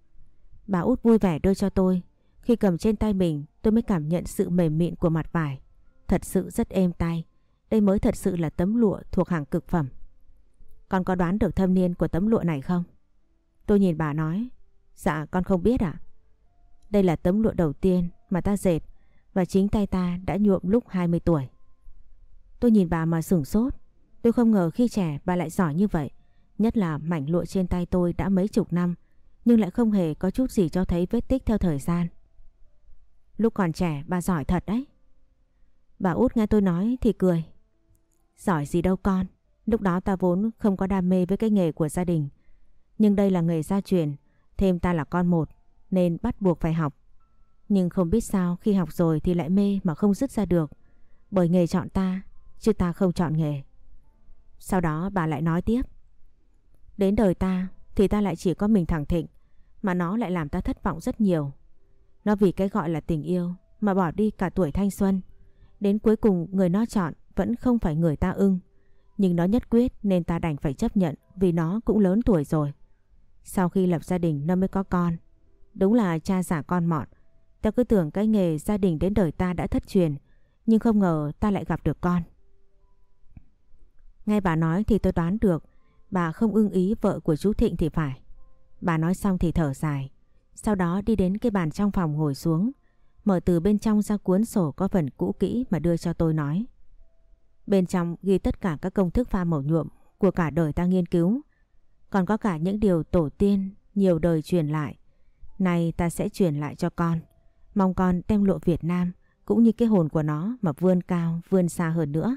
Bà Út vui vẻ đưa cho tôi. Khi cầm trên tay mình tôi mới cảm nhận sự mềm mịn của mặt vải. Thật sự rất êm tay. Đây mới thật sự là tấm lụa thuộc hàng cực phẩm. Con có đoán được thâm niên của tấm lụa này không? Tôi nhìn bà nói. Dạ con không biết ạ. Đây là tấm lụa đầu tiên mà ta dệt và chính tay ta đã nhuộm lúc hai mươi tuổi. Tôi nhìn bà mà sửng sốt. Tôi không ngờ khi trẻ bà lại giỏi như vậy. Nhất là mảnh lụa trên tay tôi đã mấy chục năm nhưng lại không hề có chút gì cho thấy vết tích theo thời gian. Lúc còn trẻ bà giỏi thật đấy. Bà út nghe tôi nói thì cười. Giỏi gì đâu con, lúc đó ta vốn không có đam mê với cái nghề của gia đình. Nhưng đây là nghề gia truyền, thêm ta là con một nên bắt buộc phải học. Nhưng không biết sao khi học rồi thì lại mê mà không dứt ra được. Bởi nghề chọn ta, chứ ta không chọn nghề. Sau đó bà lại nói tiếp. Đến đời ta thì ta lại chỉ có mình thằng Thịnh, mà nó lại làm ta thất vọng rất nhiều. Nó vì cái gọi là tình yêu mà bỏ đi cả tuổi thanh xuân. Đến cuối cùng người nó chọn vẫn không phải người ta ưng. Nhưng nó nhất quyết nên ta đành phải chấp nhận vì nó cũng lớn tuổi rồi. Sau khi lập gia đình nó mới có con. Đúng là cha giả con mọn. Ta cứ tưởng cái nghề gia đình đến đời ta đã thất truyền, nhưng không ngờ ta lại gặp được con. Nghe bà nói thì tôi đoán được bà không ưng ý vợ của chú Thịnh thì phải. Bà nói xong thì thở dài. Sau đó đi đến cái bàn trong phòng ngồi xuống, mở từ bên trong ra cuốn sổ có phần cũ kỹ mà đưa cho tôi nói. Bên trong ghi tất cả các công thức pha màu nhuộm của cả đời ta nghiên cứu. Còn có cả những điều tổ tiên nhiều đời truyền lại. Này ta sẽ truyền lại cho con. Mong con đem lụa Việt Nam cũng như cái hồn của nó mà vươn cao, vươn xa hơn nữa.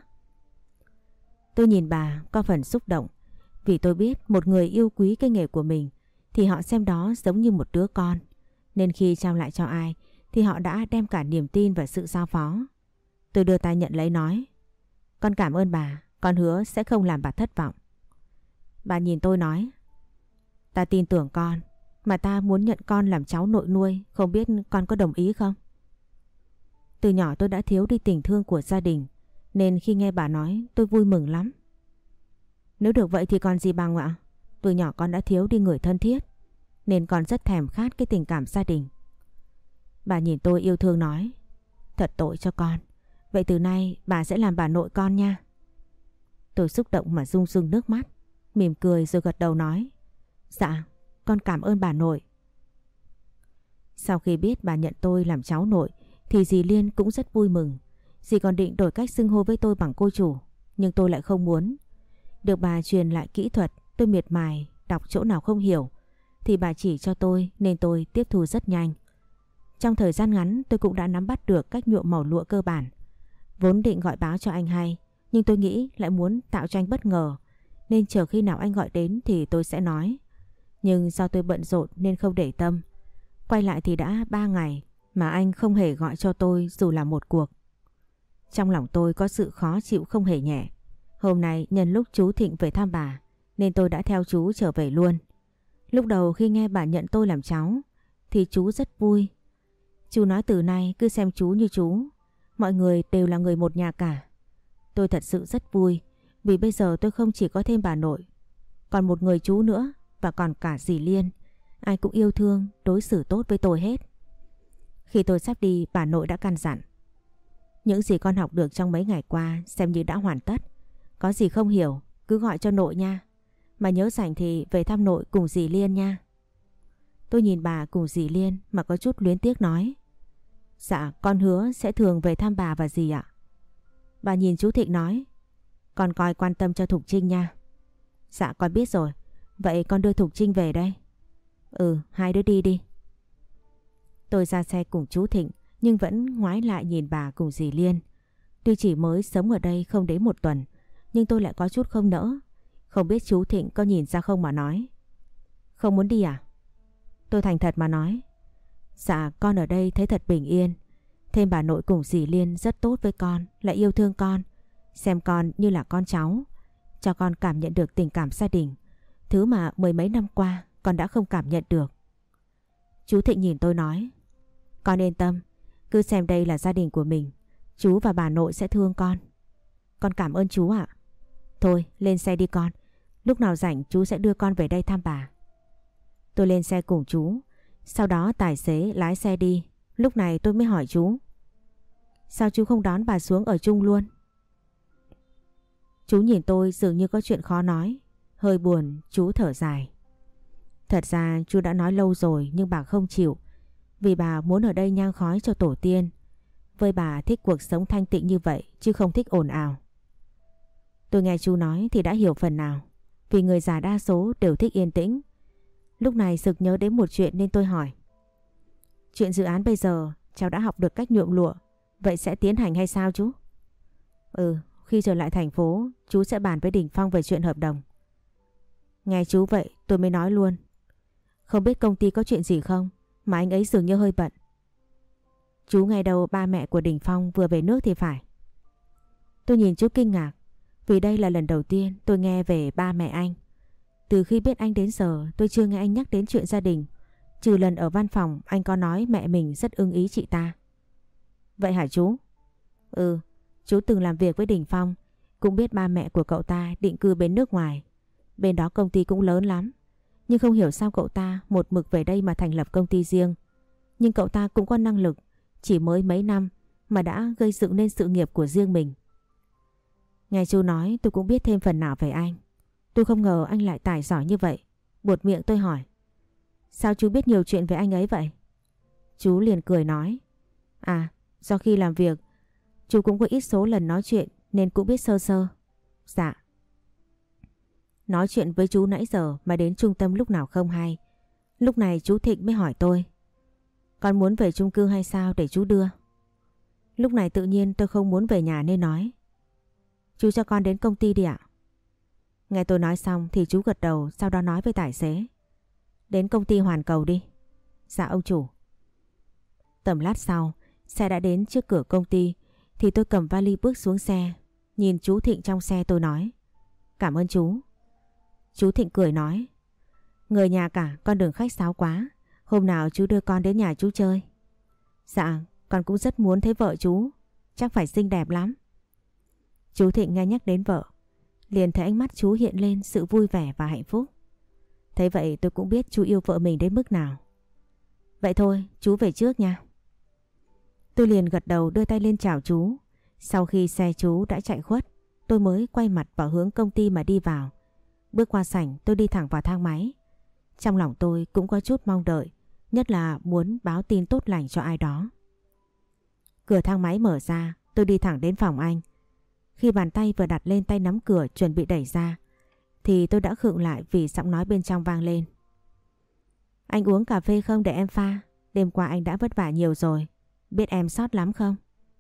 Tôi nhìn bà có phần xúc động. Vì tôi biết một người yêu quý cái nghề của mình thì họ xem đó giống như một đứa con. Nên khi trao lại cho ai thì họ đã đem cả niềm tin và sự giao phó. Tôi đưa tay nhận lấy nói. Con cảm ơn bà, con hứa sẽ không làm bà thất vọng. Bà nhìn tôi nói. Ta tin tưởng con, mà ta muốn nhận con làm cháu nội nuôi, không biết con có đồng ý không? Từ nhỏ tôi đã thiếu đi tình thương của gia đình, nên khi nghe bà nói tôi vui mừng lắm. Nếu được vậy thì còn gì bằng ạ? Từ nhỏ con đã thiếu đi người thân thiết, nên con rất thèm khát cái tình cảm gia đình. Bà nhìn tôi yêu thương nói. Thật tội cho con. Vậy từ nay bà sẽ làm bà nội con nha. Tôi xúc động mà rưng rưng nước mắt, mỉm cười rồi gật đầu nói. Dạ, con cảm ơn bà nội. Sau khi biết bà nhận tôi làm cháu nội thì dì Liên cũng rất vui mừng. Dì còn định đổi cách xưng hô với tôi bằng cô chủ, nhưng tôi lại không muốn. Được bà truyền lại kỹ thuật, tôi miệt mài, đọc chỗ nào không hiểu thì bà chỉ cho tôi nên tôi tiếp thu rất nhanh. Trong thời gian ngắn tôi cũng đã nắm bắt được cách nhuộm màu lụa cơ bản. Vốn định gọi báo cho anh hay, nhưng tôi nghĩ lại muốn tạo cho anh bất ngờ, nên chờ khi nào anh gọi đến thì tôi sẽ nói. Nhưng do tôi bận rộn nên không để tâm. Quay lại thì đã ba ngày mà anh không hề gọi cho tôi dù là một cuộc. Trong lòng tôi có sự khó chịu không hề nhẹ. Hôm nay nhân lúc chú Thịnh về thăm bà nên tôi đã theo chú trở về luôn. Lúc đầu khi nghe bà nhận tôi làm cháu thì chú rất vui. Chú nói từ nay cứ xem chú như chú, mọi người đều là người một nhà cả. Tôi thật sự rất vui vì bây giờ tôi không chỉ có thêm bà nội, còn một người chú nữa và còn cả dì Liên. Ai cũng yêu thương, đối xử tốt với tôi hết. Khi tôi sắp đi, bà nội đã căn dặn. Những gì con học được trong mấy ngày qua xem như đã hoàn tất. Có gì không hiểu cứ gọi cho nội nha. Mà nhớ rảnh thì về thăm nội cùng dì Liên nha. Tôi nhìn bà cùng dì Liên mà có chút luyến tiếc nói. Dạ con hứa sẽ thường về thăm bà và dì ạ. Bà nhìn chú Thịnh nói. Con coi quan tâm cho Thục Trinh nha. Dạ con biết rồi. Vậy con đưa Thục Trinh về đây. Ừ, hai đứa đi đi. Tôi ra xe cùng chú Thịnh nhưng vẫn ngoái lại nhìn bà cùng dì Liên. Tuy chỉ mới sống ở đây không đến một tuần, nhưng tôi lại có chút không nỡ. Không biết chú Thịnh có nhìn ra không mà nói. Không muốn đi à? Tôi thành thật mà nói. Dạ con ở đây thấy thật bình yên. Thêm bà nội cùng dì Liên rất tốt với con, lại yêu thương con, xem con như là con cháu, cho con cảm nhận được tình cảm gia đình, thứ mà mười mấy năm qua con đã không cảm nhận được. Chú Thịnh nhìn tôi nói. Con yên tâm, cứ xem đây là gia đình của mình, chú và bà nội sẽ thương con. Con cảm ơn chú ạ. Thôi lên xe đi con, lúc nào rảnh chú sẽ đưa con về đây thăm bà. Tôi lên xe cùng chú. Sau đó tài xế lái xe đi. Lúc này tôi mới hỏi chú. Sao chú không đón bà xuống ở chung luôn? Chú nhìn tôi dường như có chuyện khó nói. Hơi buồn chú thở dài. Thật ra chú đã nói lâu rồi nhưng bà không chịu. Vì bà muốn ở đây nhang khói cho tổ tiên. Với bà thích cuộc sống thanh tịnh như vậy chứ không thích ồn ào. Tôi nghe chú nói thì đã hiểu phần nào. vì người già đa số đều thích yên tĩnh. Lúc này sực nhớ đến một chuyện nên tôi hỏi. Chuyện dự án bây giờ cháu đã học được cách nhuộm lụa, vậy sẽ tiến hành hay sao chú? Ừ, khi trở lại thành phố chú sẽ bàn với Đình Phong về chuyện hợp đồng. Nghe chú vậy tôi mới nói luôn. Không biết công ty có chuyện gì không mà anh ấy dường như hơi bận. Chú nghe đâu ba mẹ của Đình Phong vừa về nước thì phải. Tôi nhìn chú kinh ngạc vì đây là lần đầu tiên tôi nghe về ba mẹ anh. Từ khi biết anh đến giờ tôi chưa nghe anh nhắc đến chuyện gia đình, trừ lần ở văn phòng anh có nói mẹ mình rất ưng ý chị ta. Vậy hả chú? Ừ, chú từng làm việc với Đình Phong, cũng biết ba mẹ của cậu ta định cư bên nước ngoài. Bên đó công ty cũng lớn lắm, nhưng không hiểu sao cậu ta một mực về đây mà thành lập công ty riêng. Nhưng cậu ta cũng có năng lực, chỉ mới mấy năm mà đã gây dựng nên sự nghiệp của riêng mình. Nghe chú nói tôi cũng biết thêm phần nào về anh. Tôi không ngờ anh lại tài giỏi như vậy. Buột miệng tôi hỏi. Sao chú biết nhiều chuyện về anh ấy vậy? Chú liền cười nói. À, do khi làm việc chú cũng có ít số lần nói chuyện nên cũng biết sơ sơ. Dạ. Nói chuyện với chú nãy giờ mà đến trung tâm lúc nào không hay. Lúc này chú Thịnh mới hỏi tôi. Con muốn về chung cư hay sao để chú đưa? Lúc này tự nhiên tôi không muốn về nhà nên nói. Chú cho con đến công ty đi ạ. Nghe tôi nói xong thì chú gật đầu, sau đó nói với tài xế. Đến công ty Hoàn Cầu đi. Dạ ông chủ. Tầm lát sau, xe đã đến trước cửa công ty thì tôi cầm vali bước xuống xe. Nhìn chú Thịnh trong xe tôi nói. Cảm ơn chú. Chú Thịnh cười nói. Người nhà cả, con đừng khách sáo quá. Hôm nào chú đưa con đến nhà chú chơi. Dạ, con cũng rất muốn thấy vợ chú. Chắc phải xinh đẹp lắm. Chú Thịnh nghe nhắc đến vợ, liền thấy ánh mắt chú hiện lên sự vui vẻ và hạnh phúc. Thấy vậy tôi cũng biết chú yêu vợ mình đến mức nào. Vậy thôi, chú về trước nha. Tôi liền gật đầu đưa tay lên chào chú. Sau khi xe chú đã chạy khuất, tôi mới quay mặt vào hướng công ty mà đi vào. Bước qua sảnh tôi đi thẳng vào thang máy. Trong lòng tôi cũng có chút mong đợi, nhất là muốn báo tin tốt lành cho ai đó. Cửa thang máy mở ra, tôi đi thẳng đến phòng anh. Khi bàn tay vừa đặt lên tay nắm cửa chuẩn bị đẩy ra, thì tôi đã khựng lại vì giọng nói bên trong vang lên. Anh uống cà phê không để em pha? Đêm qua anh đã vất vả nhiều rồi, biết em sót lắm không?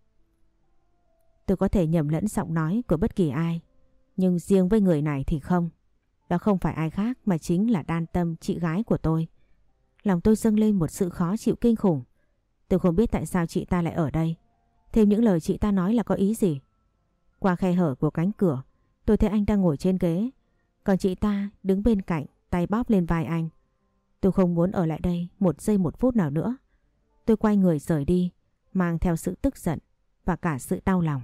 Tôi có thể nhầm lẫn giọng nói của bất kỳ ai, nhưng riêng với người này thì không. Đó không phải ai khác mà chính là Đan Tâm, chị gái của tôi. Lòng tôi dâng lên một sự khó chịu kinh khủng. Tôi không biết tại sao chị ta lại ở đây. Thêm những lời chị ta nói là có ý gì? Qua khe hở của cánh cửa, tôi thấy anh đang ngồi trên ghế, còn chị ta đứng bên cạnh, tay bóp lên vai anh. Tôi không muốn ở lại đây một giây một phút nào nữa. Tôi quay người rời đi, mang theo sự tức giận và cả sự đau lòng.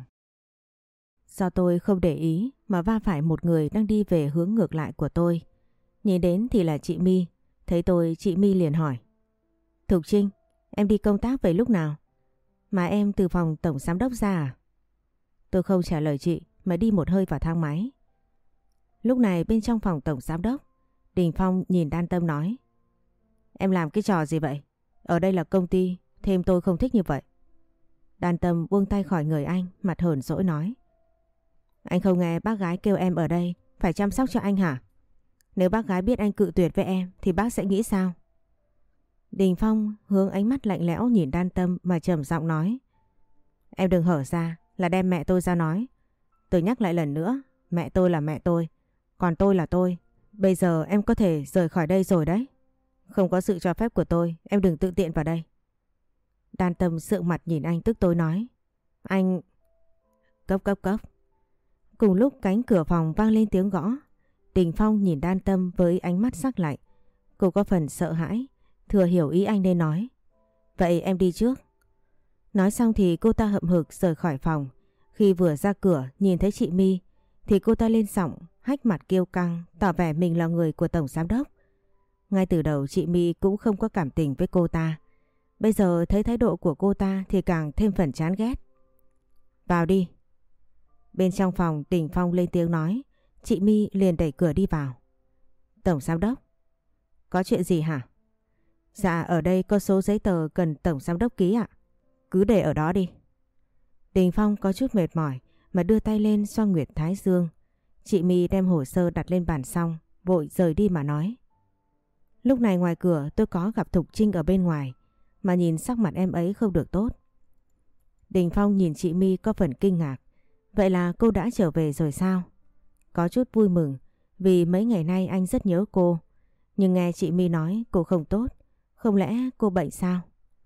Do tôi không để ý mà va phải một người đang đi về hướng ngược lại của tôi. Nhìn đến thì là chị My. Thấy tôi, chị My liền hỏi. Thục Trinh, em đi công tác về lúc nào? Mà em từ phòng tổng giám đốc ra à? Tôi không trả lời chị mà đi một hơi vào thang máy. Lúc này bên trong phòng tổng giám đốc, Đình Phong nhìn Đan Tâm nói. Em làm cái trò gì vậy? Ở đây là công ty, thêm tôi không thích như vậy. Đan Tâm buông tay khỏi người anh, mặt hờn dỗi nói. Anh không nghe bác gái kêu em ở đây phải chăm sóc cho anh hả? Nếu bác gái biết anh cự tuyệt với em thì bác sẽ nghĩ sao? Đình Phong hướng ánh mắt lạnh lẽo nhìn Đan Tâm mà trầm giọng nói. Em đừng hở ra là đem mẹ tôi ra nói. Tôi nhắc lại lần nữa, mẹ tôi là mẹ tôi, còn tôi là tôi. Bây giờ em có thể rời khỏi đây rồi đấy. Không có sự cho phép của tôi, em đừng tự tiện vào đây. Đan Tâm sượng mặt nhìn anh tức tối nói. Anh... Cốc cốc cốc. Cùng lúc cánh cửa phòng vang lên tiếng gõ. Đình Phong nhìn Đan Tâm với ánh mắt sắc lạnh. Cô có phần sợ hãi, thừa hiểu ý anh nên nói. Vậy em đi trước. Nói xong thì cô ta hậm hực rời khỏi phòng. Khi vừa ra cửa nhìn thấy chị My thì cô ta lên giọng hách mặt kiêu căng, tỏ vẻ mình là người của tổng giám đốc. Ngay từ đầu chị My cũng không có cảm tình với cô ta. Bây giờ thấy thái độ của cô ta thì càng thêm phần chán ghét. Vào đi. Bên trong phòng Đình Phong lên tiếng nói. Chị My liền đẩy cửa đi vào. Tổng giám đốc, có chuyện gì hả? Dạ ở đây có số giấy tờ cần tổng giám đốc ký ạ. Cứ để ở đó đi. Đình Phong có chút mệt mỏi mà đưa tay lên xoa nguyệt thái dương. Chị My đem hồ sơ đặt lên bàn xong, vội rời đi mà nói. Lúc này ngoài cửa tôi có gặp Thục Trinh ở bên ngoài, mà nhìn sắc mặt em ấy không được tốt. Đình Phong nhìn chị My có phần kinh ngạc. Vậy là cô đã trở về rồi sao? Có chút vui mừng vì mấy ngày nay anh rất nhớ cô. Nhưng nghe chị My nói cô không tốt. Không lẽ cô bệnh sao?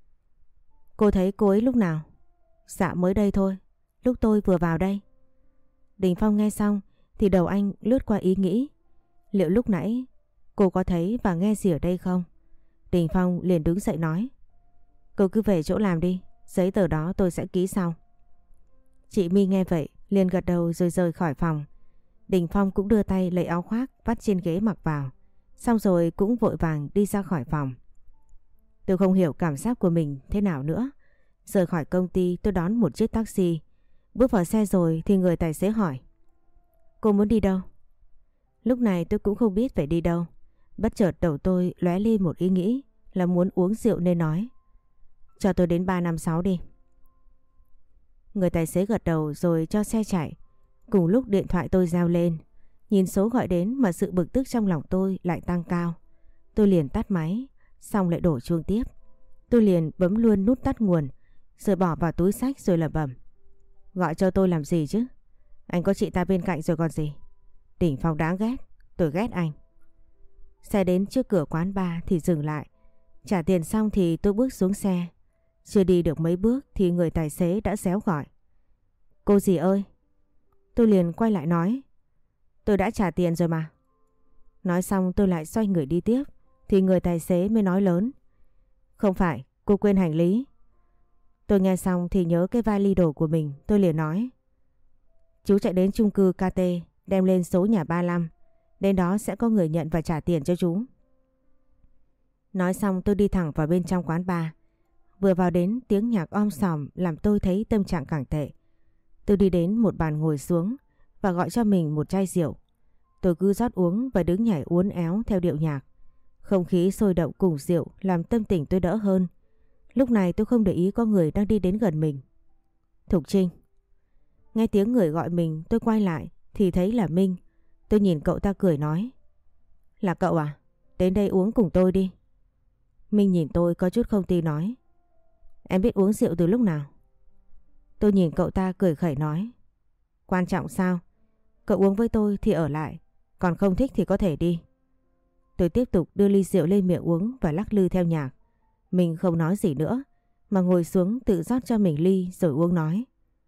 Cô thấy cô ấy lúc nào? Dạ mới đây thôi. Lúc tôi vừa vào đây. Đình Phong nghe xong thì đầu anh lướt qua ý nghĩ. Liệu lúc nãy cô có thấy và nghe gì ở đây không? Đình Phong liền đứng dậy nói. Cô cứ về chỗ làm đi. Giấy tờ đó tôi sẽ ký sau. Chị My nghe vậy liền gật đầu rồi rời khỏi phòng. Đình Phong cũng đưa tay lấy áo khoác vắt trên ghế mặc vào. Xong rồi cũng vội vàng đi ra khỏi phòng. Tôi không hiểu cảm giác của mình thế nào nữa. Rời khỏi công ty tôi đón một chiếc taxi. Bước vào xe rồi thì người tài xế hỏi. Cô muốn đi đâu? Lúc này tôi cũng không biết phải đi đâu. Bất chợt đầu tôi lóe lên một ý nghĩ là muốn uống rượu nên nói. Cho tôi đến ba năm sáu đi. Người tài xế gật đầu rồi cho xe chạy. Cùng lúc điện thoại tôi reo lên. Nhìn số gọi đến mà sự bực tức trong lòng tôi lại tăng cao. Tôi liền tắt máy, xong lại đổ chuông tiếp. Tôi liền bấm luôn nút tắt nguồn, rồi bỏ vào túi xách rồi lẩm bẩm. Gọi cho tôi làm gì chứ? Anh có chị ta bên cạnh rồi còn gì? Đình Phong đáng ghét, tôi ghét anh. Xe đến trước cửa quán bar thì dừng lại. Trả tiền xong thì tôi bước xuống xe. Chưa đi được mấy bước thì người tài xế đã réo gọi. Cô dì ơi! Tôi liền quay lại nói. Tôi đã trả tiền rồi mà. Nói xong tôi lại xoay người đi tiếp thì người tài xế mới nói lớn. Không phải, cô quên hành lý. Tôi nghe xong thì nhớ cái vali đồ của mình. Tôi liền nói. Chú chạy đến chung cư ca tê, đem lên số nhà ba lăm. Đến đó sẽ có người nhận và trả tiền cho chú. Nói xong tôi đi thẳng vào bên trong quán bar. Vừa vào đến tiếng nhạc om sòm làm tôi thấy tâm trạng càng tệ. Tôi đi đến một bàn ngồi xuống và gọi cho mình một chai rượu. Tôi cứ rót uống và đứng nhảy uốn éo theo điệu nhạc. Không khí sôi động cùng rượu làm tâm tình tôi đỡ hơn. Lúc này tôi không để ý có người đang đi đến gần mình. Thục Trinh. Nghe tiếng người gọi mình tôi quay lại thì thấy là Minh. Tôi nhìn cậu ta cười nói. Là cậu à? Đến đây uống cùng tôi đi. Minh nhìn tôi có chút không tin nói. Em biết uống rượu từ lúc nào? Tôi nhìn cậu ta cười khẩy nói. Quan trọng sao? Cậu uống với tôi thì ở lại, còn không thích thì có thể đi. Tôi tiếp tục đưa ly rượu lên miệng uống và lắc lư theo nhạc. Mình không nói gì nữa mà ngồi xuống tự rót cho mình ly rồi uống nói.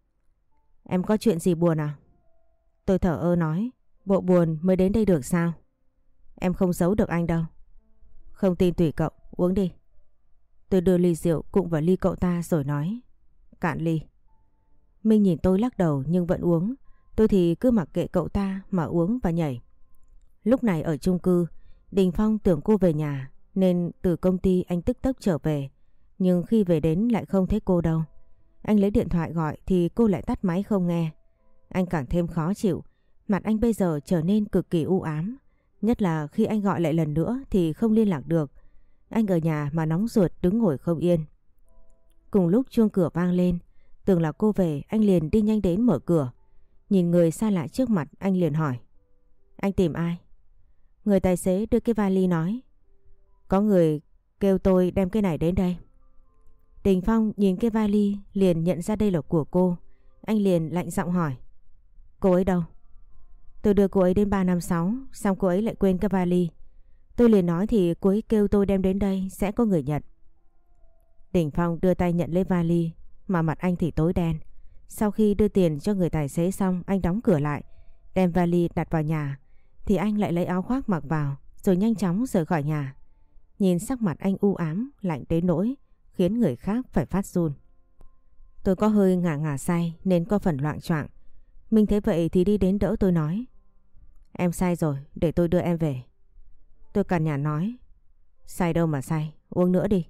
Em có chuyện gì buồn à? Tôi thở ơ nói. Bộ buồn mới đến đây được sao? Em không giấu được anh đâu. Không tin tùy cậu, uống đi. Tôi đưa ly rượu cụng vào ly cậu ta rồi nói. Cạn ly. Minh nhìn tôi lắc đầu nhưng vẫn uống. Tôi thì cứ mặc kệ cậu ta mà uống và nhảy. Lúc này ở chung cư, Đình Phong tưởng cô về nhà nên từ công ty anh tức tốc trở về. Nhưng khi về đến lại không thấy cô đâu. Anh lấy điện thoại gọi thì cô lại tắt máy không nghe. Anh càng thêm khó chịu. Mặt anh bây giờ trở nên cực kỳ u ám. Nhất là khi anh gọi lại lần nữa thì không liên lạc được. Anh ở nhà mà nóng ruột đứng ngồi không yên. Cùng lúc chuông cửa vang lên, tưởng là cô về, anh liền đi nhanh đến mở cửa. Nhìn người xa lạ trước mặt anh liền hỏi. Anh tìm ai? Người tài xế đưa cái vali nói. Có người kêu tôi đem cái này đến đây. Đình Phong nhìn cái vali liền nhận ra đây là của cô. Anh liền lạnh giọng hỏi. Cô ấy đâu? Tôi đưa cô ấy đến ba năm sáu, xong cô ấy lại quên cái vali. Tôi liền nói thì cô ấy kêu tôi đem đến đây sẽ có người nhận. Đình Phong đưa tay nhận lấy vali mà mặt anh thì tối đen. Sau khi đưa tiền cho người tài xế xong anh đóng cửa lại, đem vali đặt vào nhà thì anh lại lấy áo khoác mặc vào rồi nhanh chóng rời khỏi nhà. Nhìn sắc mặt anh u ám, lạnh đến nỗi khiến người khác phải phát run. Tôi có hơi ngả ngả say nên có phần loạng choạng. Minh thấy vậy thì đi đến đỡ tôi nói. Em say rồi, để tôi đưa em về. Tôi cằn nhằn nói. Say đâu mà say, uống nữa đi.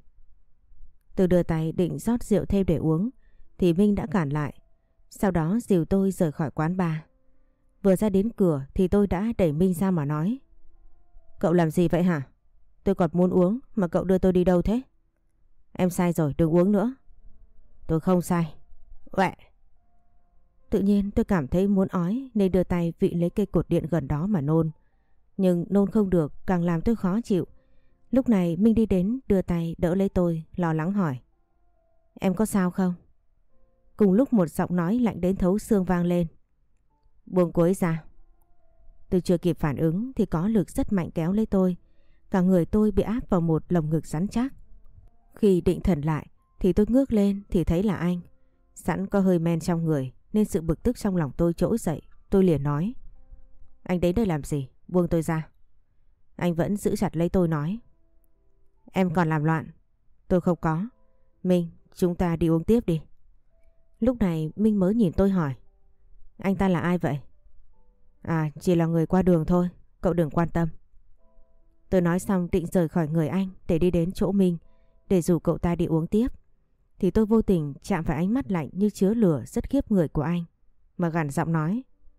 Tôi đưa tay định rót rượu thêm để uống thì Minh đã cản lại. Sau đó dìu tôi rời khỏi quán bar. Vừa ra đến cửa thì tôi đã đẩy Minh ra mà nói. Cậu làm gì vậy hả? Tôi còn muốn uống mà cậu đưa tôi đi đâu thế? Em say rồi, đừng uống nữa. Tôi không say. Uẹ. Tự nhiên tôi cảm thấy muốn ói nên đưa tay vịn lấy cây cột điện gần đó mà nôn. Nhưng nôn không được càng làm tôi khó chịu. Lúc này Minh đi đến đưa tay đỡ lấy tôi, lo lắng hỏi. Em có sao không? Cùng lúc một giọng nói lạnh đến thấu xương vang lên. Buông cô ấy ra. Tôi chưa kịp phản ứng thì có lực rất mạnh kéo lấy tôi. Cả người tôi bị áp vào một lồng ngực rắn chắc. Khi định thần lại thì tôi ngước lên thì thấy là anh. Sẵn có hơi men trong người nên sự bực tức trong lòng tôi trỗi dậy. Tôi liền nói. Anh đến đây làm gì? Buông tôi ra. Anh vẫn giữ chặt lấy tôi nói. Em còn làm loạn. Tôi không có. Minh, chúng ta đi uống tiếp đi. Lúc này Minh mới nhìn tôi hỏi. Anh ta là ai vậy? À, chỉ là người qua đường thôi. Cậu đừng quan tâm. Tôi nói xong định rời khỏi người anh để đi đến chỗ Minh để rủ cậu ta đi uống tiếp. Thì tôi vô tình chạm phải ánh mắt lạnh như chứa lửa rất khiếp người của anh. Mà gằn giọng nói.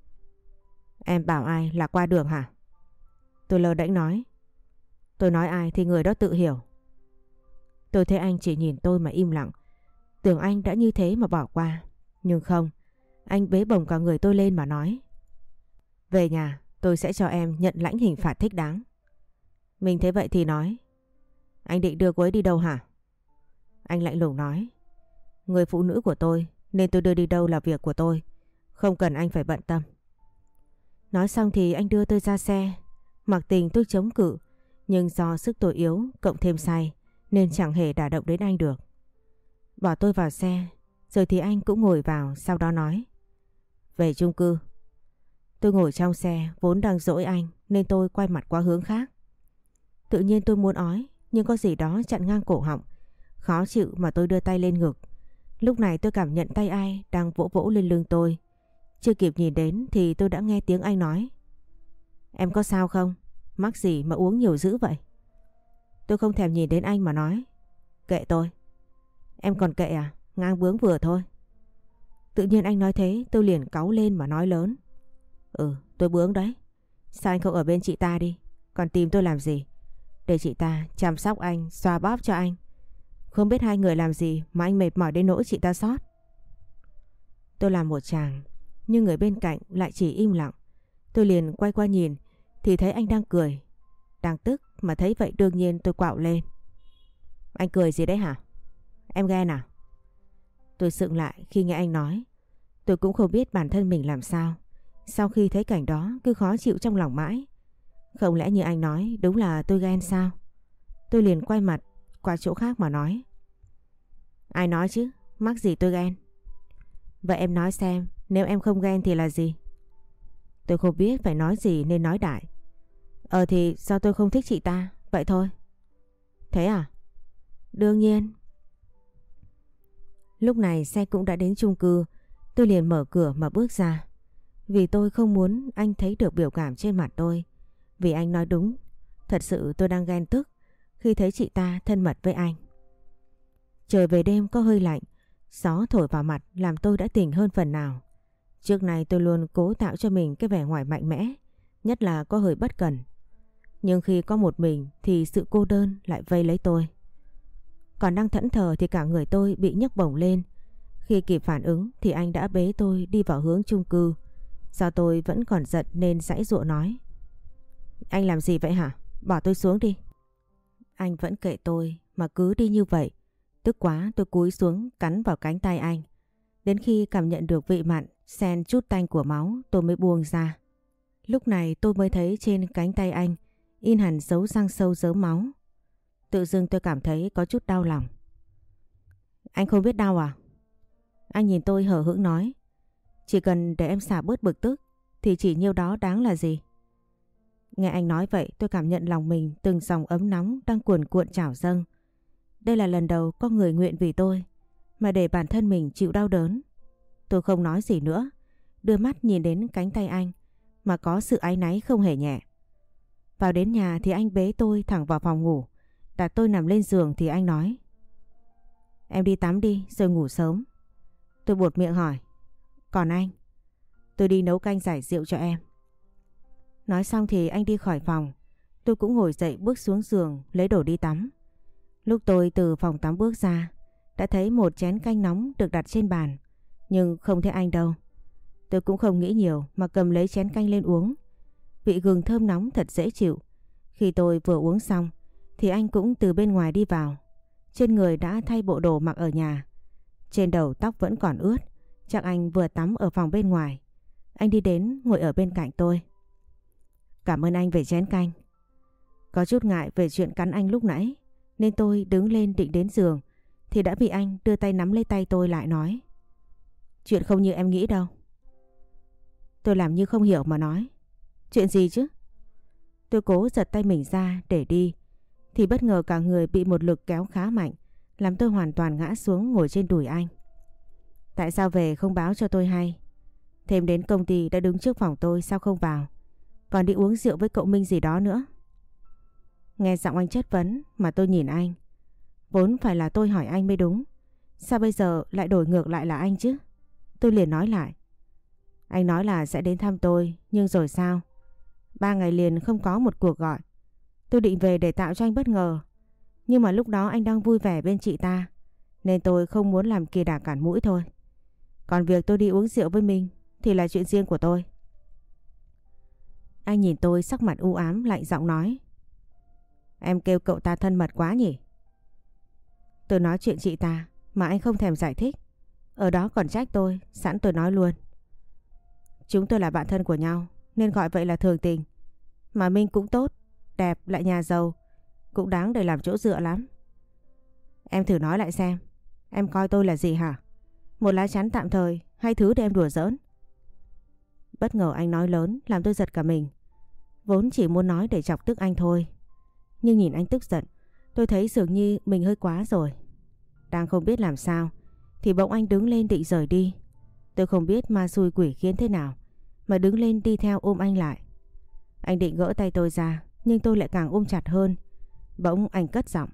Em bảo ai là qua đường hả? Tôi lơ đễnh nói. Tôi nói ai thì người đó tự hiểu. Tôi thấy anh chỉ nhìn tôi mà im lặng. Tưởng anh đã như thế mà bỏ qua. Nhưng không. Anh bế bổng cả người tôi lên mà nói. Về nhà tôi sẽ cho em nhận lãnh hình phạt thích đáng. Mình thấy vậy thì nói. Anh định đưa cô ấy đi đâu hả? Anh lạnh lùng nói. Người phụ nữ của tôi nên tôi đưa đi đâu là việc của tôi. Không cần anh phải bận tâm. Nói xong thì anh đưa tôi ra xe. Mặc tình tôi chống cự. Nhưng do sức tôi yếu cộng thêm say nên chẳng hề đả động đến anh được. Bỏ tôi vào xe. Rồi thì anh cũng ngồi vào. Sau đó nói. Về chung cư. Tôi ngồi trong xe vốn đang dỗi anh nên tôi quay mặt qua hướng khác. Tự nhiên tôi muốn ói nhưng có gì đó chặn ngang cổ họng. Khó chịu mà tôi đưa tay lên ngực. Lúc này tôi cảm nhận tay ai đang vỗ vỗ lên lưng tôi. Chưa kịp nhìn đến thì tôi đã nghe tiếng anh nói. Em có sao không? Mắc gì mà uống nhiều dữ vậy? Tôi không thèm nhìn đến anh mà nói. Kệ tôi. Em còn kệ à? Ngang bướng vừa thôi. Tự nhiên anh nói thế tôi liền cáu lên mà nói lớn. Ừ, tôi bướng đấy. Sao anh không ở bên chị ta đi? Còn tìm tôi làm gì? Để chị ta chăm sóc anh, xoa bóp cho anh. Không biết hai người làm gì mà anh mệt mỏi đến nỗi chị ta sót. Tôi làm một chàng, nhưng người bên cạnh lại chỉ im lặng. Tôi liền quay qua nhìn thì thấy anh đang cười. Đang tức mà thấy vậy đương nhiên tôi quạo lên. Anh cười gì đấy hả? Em ghen à? Tôi sững lại khi nghe anh nói. Tôi cũng không biết bản thân mình làm sao. Sau khi thấy cảnh đó cứ khó chịu trong lòng mãi. Không lẽ như anh nói đúng là tôi ghen sao? Tôi liền quay mặt qua chỗ khác mà nói. Ai nói chứ? Mắc gì tôi ghen? Vậy em nói xem, nếu em không ghen thì là gì? Tôi không biết phải nói gì nên nói đại. Ờ thì do tôi không thích chị ta, vậy thôi. Thế à? Đương nhiên. Lúc này xe cũng đã đến chung cư. Tôi liền mở cửa mà bước ra. Vì tôi không muốn anh thấy được biểu cảm trên mặt tôi. Vì anh nói đúng. Thật sự tôi đang ghen tức khi thấy chị ta thân mật với anh. Trời về đêm có hơi lạnh. Gió thổi vào mặt làm tôi đã tỉnh hơn phần nào. Trước này tôi luôn cố tạo cho mình cái vẻ ngoài mạnh mẽ. Nhất là có hơi bất cẩn. Nhưng khi có một mình thì sự cô đơn lại vây lấy tôi. Còn đang thẫn thờ thì cả người tôi bị nhấc bổng lên. Khi kịp phản ứng thì anh đã bế tôi đi vào hướng chung cư. Do tôi vẫn còn giận nên giãy giụa nói. Anh làm gì vậy hả? Bỏ tôi xuống đi. Anh vẫn kệ tôi mà cứ đi như vậy. Tức quá tôi cúi xuống cắn vào cánh tay anh. Đến khi cảm nhận được vị mặn xen chút tanh của máu tôi mới buông ra. Lúc này tôi mới thấy trên cánh tay anh in hẳn dấu răng sâu dớm máu. Tự dưng tôi cảm thấy có chút đau lòng. Anh không biết đau à? Anh nhìn tôi hờ hững nói. Chỉ cần để em xả bớt bực tức thì chỉ nhiêu đó đáng là gì? Nghe anh nói vậy tôi cảm nhận lòng mình từng dòng ấm nóng đang cuồn cuộn trào dâng. Đây là lần đầu có người nguyện vì tôi mà để bản thân mình chịu đau đớn. Tôi không nói gì nữa, đưa mắt nhìn đến cánh tay anh mà có sự áy náy không hề nhẹ. Vào đến nhà thì anh bế tôi thẳng vào phòng ngủ. Đặt tôi nằm lên giường thì anh nói. Em đi tắm đi rồi ngủ sớm. Tôi buột miệng hỏi. Còn anh? Tôi đi nấu canh giải rượu cho em. Nói xong thì anh đi khỏi phòng. Tôi cũng ngồi dậy bước xuống giường lấy đồ đi tắm. Lúc tôi từ phòng tắm bước ra đã thấy một chén canh nóng được đặt trên bàn. Nhưng không thấy anh đâu. Tôi cũng không nghĩ nhiều mà cầm lấy chén canh lên uống. Vị gừng thơm nóng thật dễ chịu. Khi tôi vừa uống xong thì anh cũng từ bên ngoài đi vào. Trên người đã thay bộ đồ mặc ở nhà. Trên đầu tóc vẫn còn ướt. Chắc anh vừa tắm ở phòng bên ngoài. Anh đi đến ngồi ở bên cạnh tôi. Cảm ơn anh về chén canh. Có chút ngại về chuyện cắn anh lúc nãy nên tôi đứng lên định đến giường thì đã bị anh đưa tay nắm lấy tay tôi lại nói. Chuyện không như em nghĩ đâu. Tôi làm như không hiểu mà nói. Chuyện gì chứ? Tôi cố giật tay mình ra để đi thì bất ngờ cả người bị một lực kéo khá mạnh làm tôi hoàn toàn ngã xuống ngồi trên đùi anh. Tại sao về không báo cho tôi hay? Thêm đến công ty đã đứng trước phòng tôi sao không vào? Còn đi uống rượu với cậu Minh gì đó nữa. Nghe giọng anh chất vấn mà tôi nhìn anh. Vốn phải là tôi hỏi anh mới đúng. Sao bây giờ lại đổi ngược lại là anh chứ? Tôi liền nói lại. Anh nói là sẽ đến thăm tôi, nhưng rồi sao? Ba ngày liền không có một cuộc gọi. Tôi định về để tạo cho anh bất ngờ. Nhưng mà lúc đó anh đang vui vẻ bên chị ta, nên tôi không muốn làm kỳ đà cản mũi thôi. Còn việc tôi đi uống rượu với mình thì là chuyện riêng của tôi. Anh nhìn tôi sắc mặt u ám lạnh giọng nói. Em kêu cậu ta thân mật quá nhỉ? Tôi nói chuyện chị ta mà anh không thèm giải thích. Ở đó còn trách tôi, sẵn tôi nói luôn. Chúng tôi là bạn thân của nhau nên gọi vậy là thường tình. Mà Minh cũng tốt, đẹp lại nhà giàu, cũng đáng để làm chỗ dựa lắm. Em thử nói lại xem, em coi tôi là gì hả? Một lá chắn tạm thời hay thứ để em đùa giỡn? Bất ngờ anh nói lớn làm tôi giật cả mình. Vốn chỉ muốn nói để chọc tức anh thôi, nhưng nhìn anh tức giận, tôi thấy dường như mình hơi quá rồi. Đang không biết làm sao thì bỗng anh đứng lên định rời đi. Tôi không biết ma xui quỷ khiến thế nào mà đứng lên đi theo ôm anh lại. Anh định gỡ tay tôi ra nhưng tôi lại càng ôm chặt hơn. Bỗng anh cất giọng.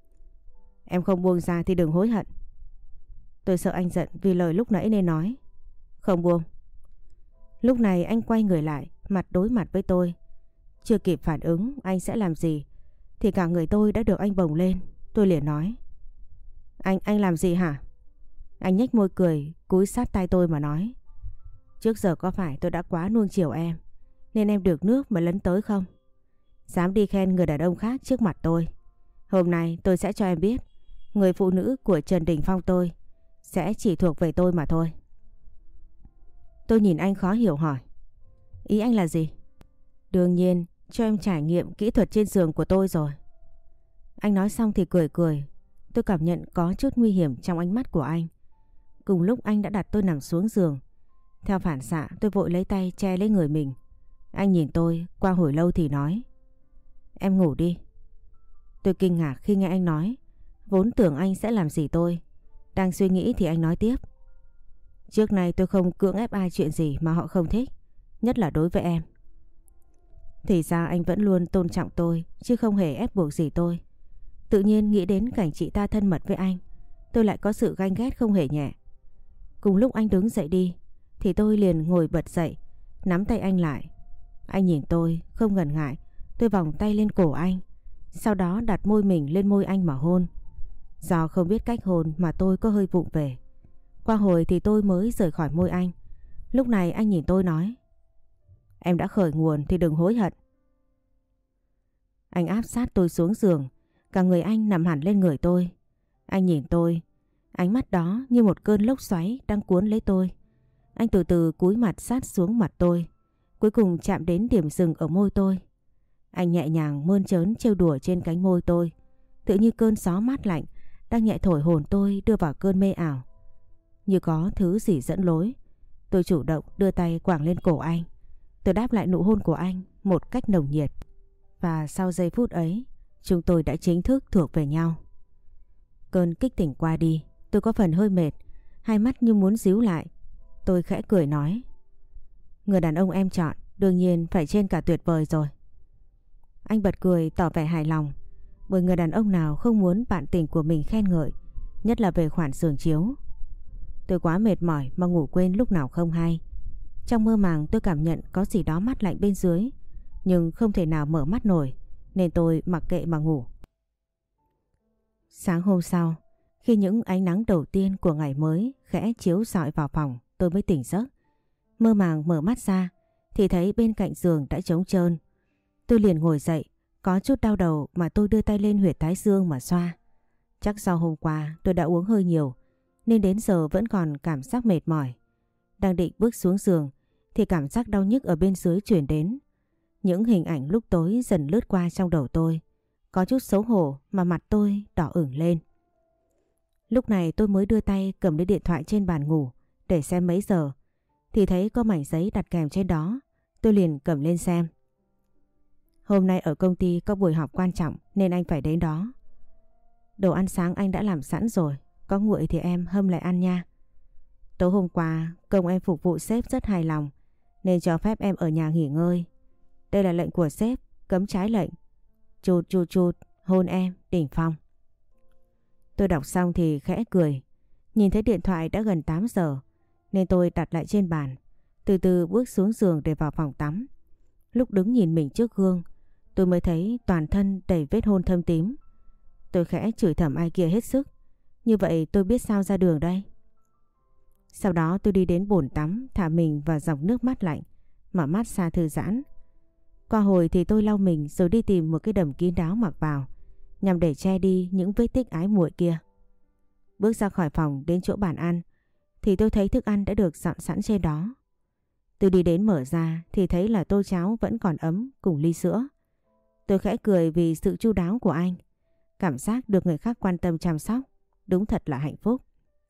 Em không buông ra thì đừng hối hận. Tôi sợ anh giận vì lời lúc nãy nên nói. Không buông. Lúc này anh quay người lại, mặt đối mặt với tôi. Chưa kịp phản ứng anh sẽ làm gì thì cả người tôi đã được anh bồng lên. Tôi liền nói. Anh, anh làm gì hả? Anh nhếch môi cười, cúi sát tai tôi mà nói. Trước giờ có phải tôi đã quá nuông chiều em nên em được nước mà lấn tới không? Dám đi khen người đàn ông khác trước mặt tôi. Hôm nay tôi sẽ cho em biết người phụ nữ của Trần Đình Phong tôi sẽ chỉ thuộc về tôi mà thôi. Tôi nhìn anh khó hiểu hỏi. Ý anh là gì? Đương nhiên cho em trải nghiệm kỹ thuật trên giường của tôi rồi. Anh nói xong thì cười cười. Tôi cảm nhận có chút nguy hiểm trong ánh mắt của anh. Cùng lúc anh đã đặt tôi nằm xuống giường. Theo phản xạ tôi vội lấy tay che lấy người mình. Anh nhìn tôi qua hồi lâu thì nói. Em ngủ đi. Tôi kinh ngạc khi nghe anh nói. Vốn tưởng anh sẽ làm gì tôi. Đang suy nghĩ thì anh nói tiếp. Trước nay tôi không cưỡng ép ai chuyện gì mà họ không thích. Nhất là đối với em. Thì ra anh vẫn luôn tôn trọng tôi chứ không hề ép buộc gì tôi. Tự nhiên nghĩ đến cảnh chị ta thân mật với anh, tôi lại có sự ganh ghét không hề nhẹ. Cùng lúc anh đứng dậy đi thì tôi liền ngồi bật dậy, nắm tay anh lại. Anh nhìn tôi không ngần ngại. Tôi vòng tay lên cổ anh, sau đó đặt môi mình lên môi anh mà hôn. Do không biết cách hôn mà tôi có hơi vụng về. Qua hồi thì tôi mới rời khỏi môi anh. Lúc này anh nhìn tôi nói. Em đã khởi nguồn thì đừng hối hận. Anh áp sát tôi xuống giường. Cả người anh nằm hẳn lên người tôi. Anh nhìn tôi. Ánh mắt đó như một cơn lốc xoáy đang cuốn lấy tôi. Anh từ từ cúi mặt sát xuống mặt tôi. Cuối cùng chạm đến điểm dừng ở môi tôi. Anh nhẹ nhàng mơn trớn trêu đùa trên cánh môi tôi. Tự như cơn gió mát lạnh đang nhẹ thổi hồn tôi đưa vào cơn mê ảo. Như có thứ gì dẫn lối. Tôi chủ động đưa tay quàng lên cổ anh. Tôi đáp lại nụ hôn của anh một cách nồng nhiệt. Và sau giây phút ấy, chúng tôi đã chính thức thuộc về nhau. Cơn kích tỉnh qua đi, tôi có phần hơi mệt, hai mắt như muốn díu lại. Tôi khẽ cười nói. Người đàn ông em chọn đương nhiên phải trên cả tuyệt vời rồi. Anh bật cười tỏ vẻ hài lòng. Bởi người đàn ông nào không muốn bạn tình của mình khen ngợi, nhất là về khoản giường chiếu. Tôi quá mệt mỏi mà ngủ quên lúc nào không hay. Trong mơ màng tôi cảm nhận có gì đó mát lạnh bên dưới, nhưng không thể nào mở mắt nổi, nên tôi mặc kệ mà ngủ. Sáng hôm sau, khi những ánh nắng đầu tiên của ngày mới khẽ chiếu rọi vào phòng, tôi mới tỉnh giấc. Mơ màng mở mắt ra thì thấy bên cạnh giường đã trống trơn. Tôi liền ngồi dậy, có chút đau đầu mà tôi đưa tay lên huyệt thái dương mà xoa. Chắc do hôm qua tôi đã uống hơi nhiều nên đến giờ vẫn còn cảm giác mệt mỏi. Đang định bước xuống giường thì cảm giác đau nhức ở bên dưới truyền đến. Những hình ảnh lúc tối dần lướt qua trong đầu tôi. Có chút xấu hổ mà mặt tôi đỏ ửng lên. Lúc này tôi mới đưa tay cầm lấy điện thoại trên bàn ngủ để xem mấy giờ. Thì thấy có mảnh giấy đặt kèm trên đó. Tôi liền cầm lên xem. Hôm nay ở công ty có buổi họp quan trọng nên anh phải đến đó. Đồ ăn sáng anh đã làm sẵn rồi. Có nguội thì em hâm lại ăn nha. Tối hôm qua công em phục vụ sếp rất hài lòng nên cho phép em ở nhà nghỉ ngơi. Đây là lệnh của sếp, cấm trái lệnh. Chụt chụt chụt, hôn em, đỉnh phong. Tôi đọc xong thì khẽ cười. Nhìn thấy điện thoại đã gần tám giờ nên tôi đặt lại trên bàn. Từ từ bước xuống giường để vào phòng tắm. Lúc đứng nhìn mình trước gương, tôi mới thấy toàn thân đầy vết hôn thâm tím. Tôi khẽ chửi thầm ai kia hết sức. Như vậy tôi biết sao ra đường đây. Sau đó tôi đi đến bồn tắm, thả mình vào dòng nước mát lạnh, mở mắt ra thư giãn. Qua hồi thì tôi lau mình rồi đi tìm một cái đầm kín đáo mặc vào, nhằm để che đi những vết tích ái muội kia. Bước ra khỏi phòng đến chỗ bàn ăn thì tôi thấy thức ăn đã được dọn sẵn trên đó. Tôi đi đến mở ra thì thấy là tô cháo vẫn còn ấm cùng ly sữa. Tôi khẽ cười vì sự chu đáo của anh. Cảm giác được người khác quan tâm chăm sóc, đúng thật là hạnh phúc.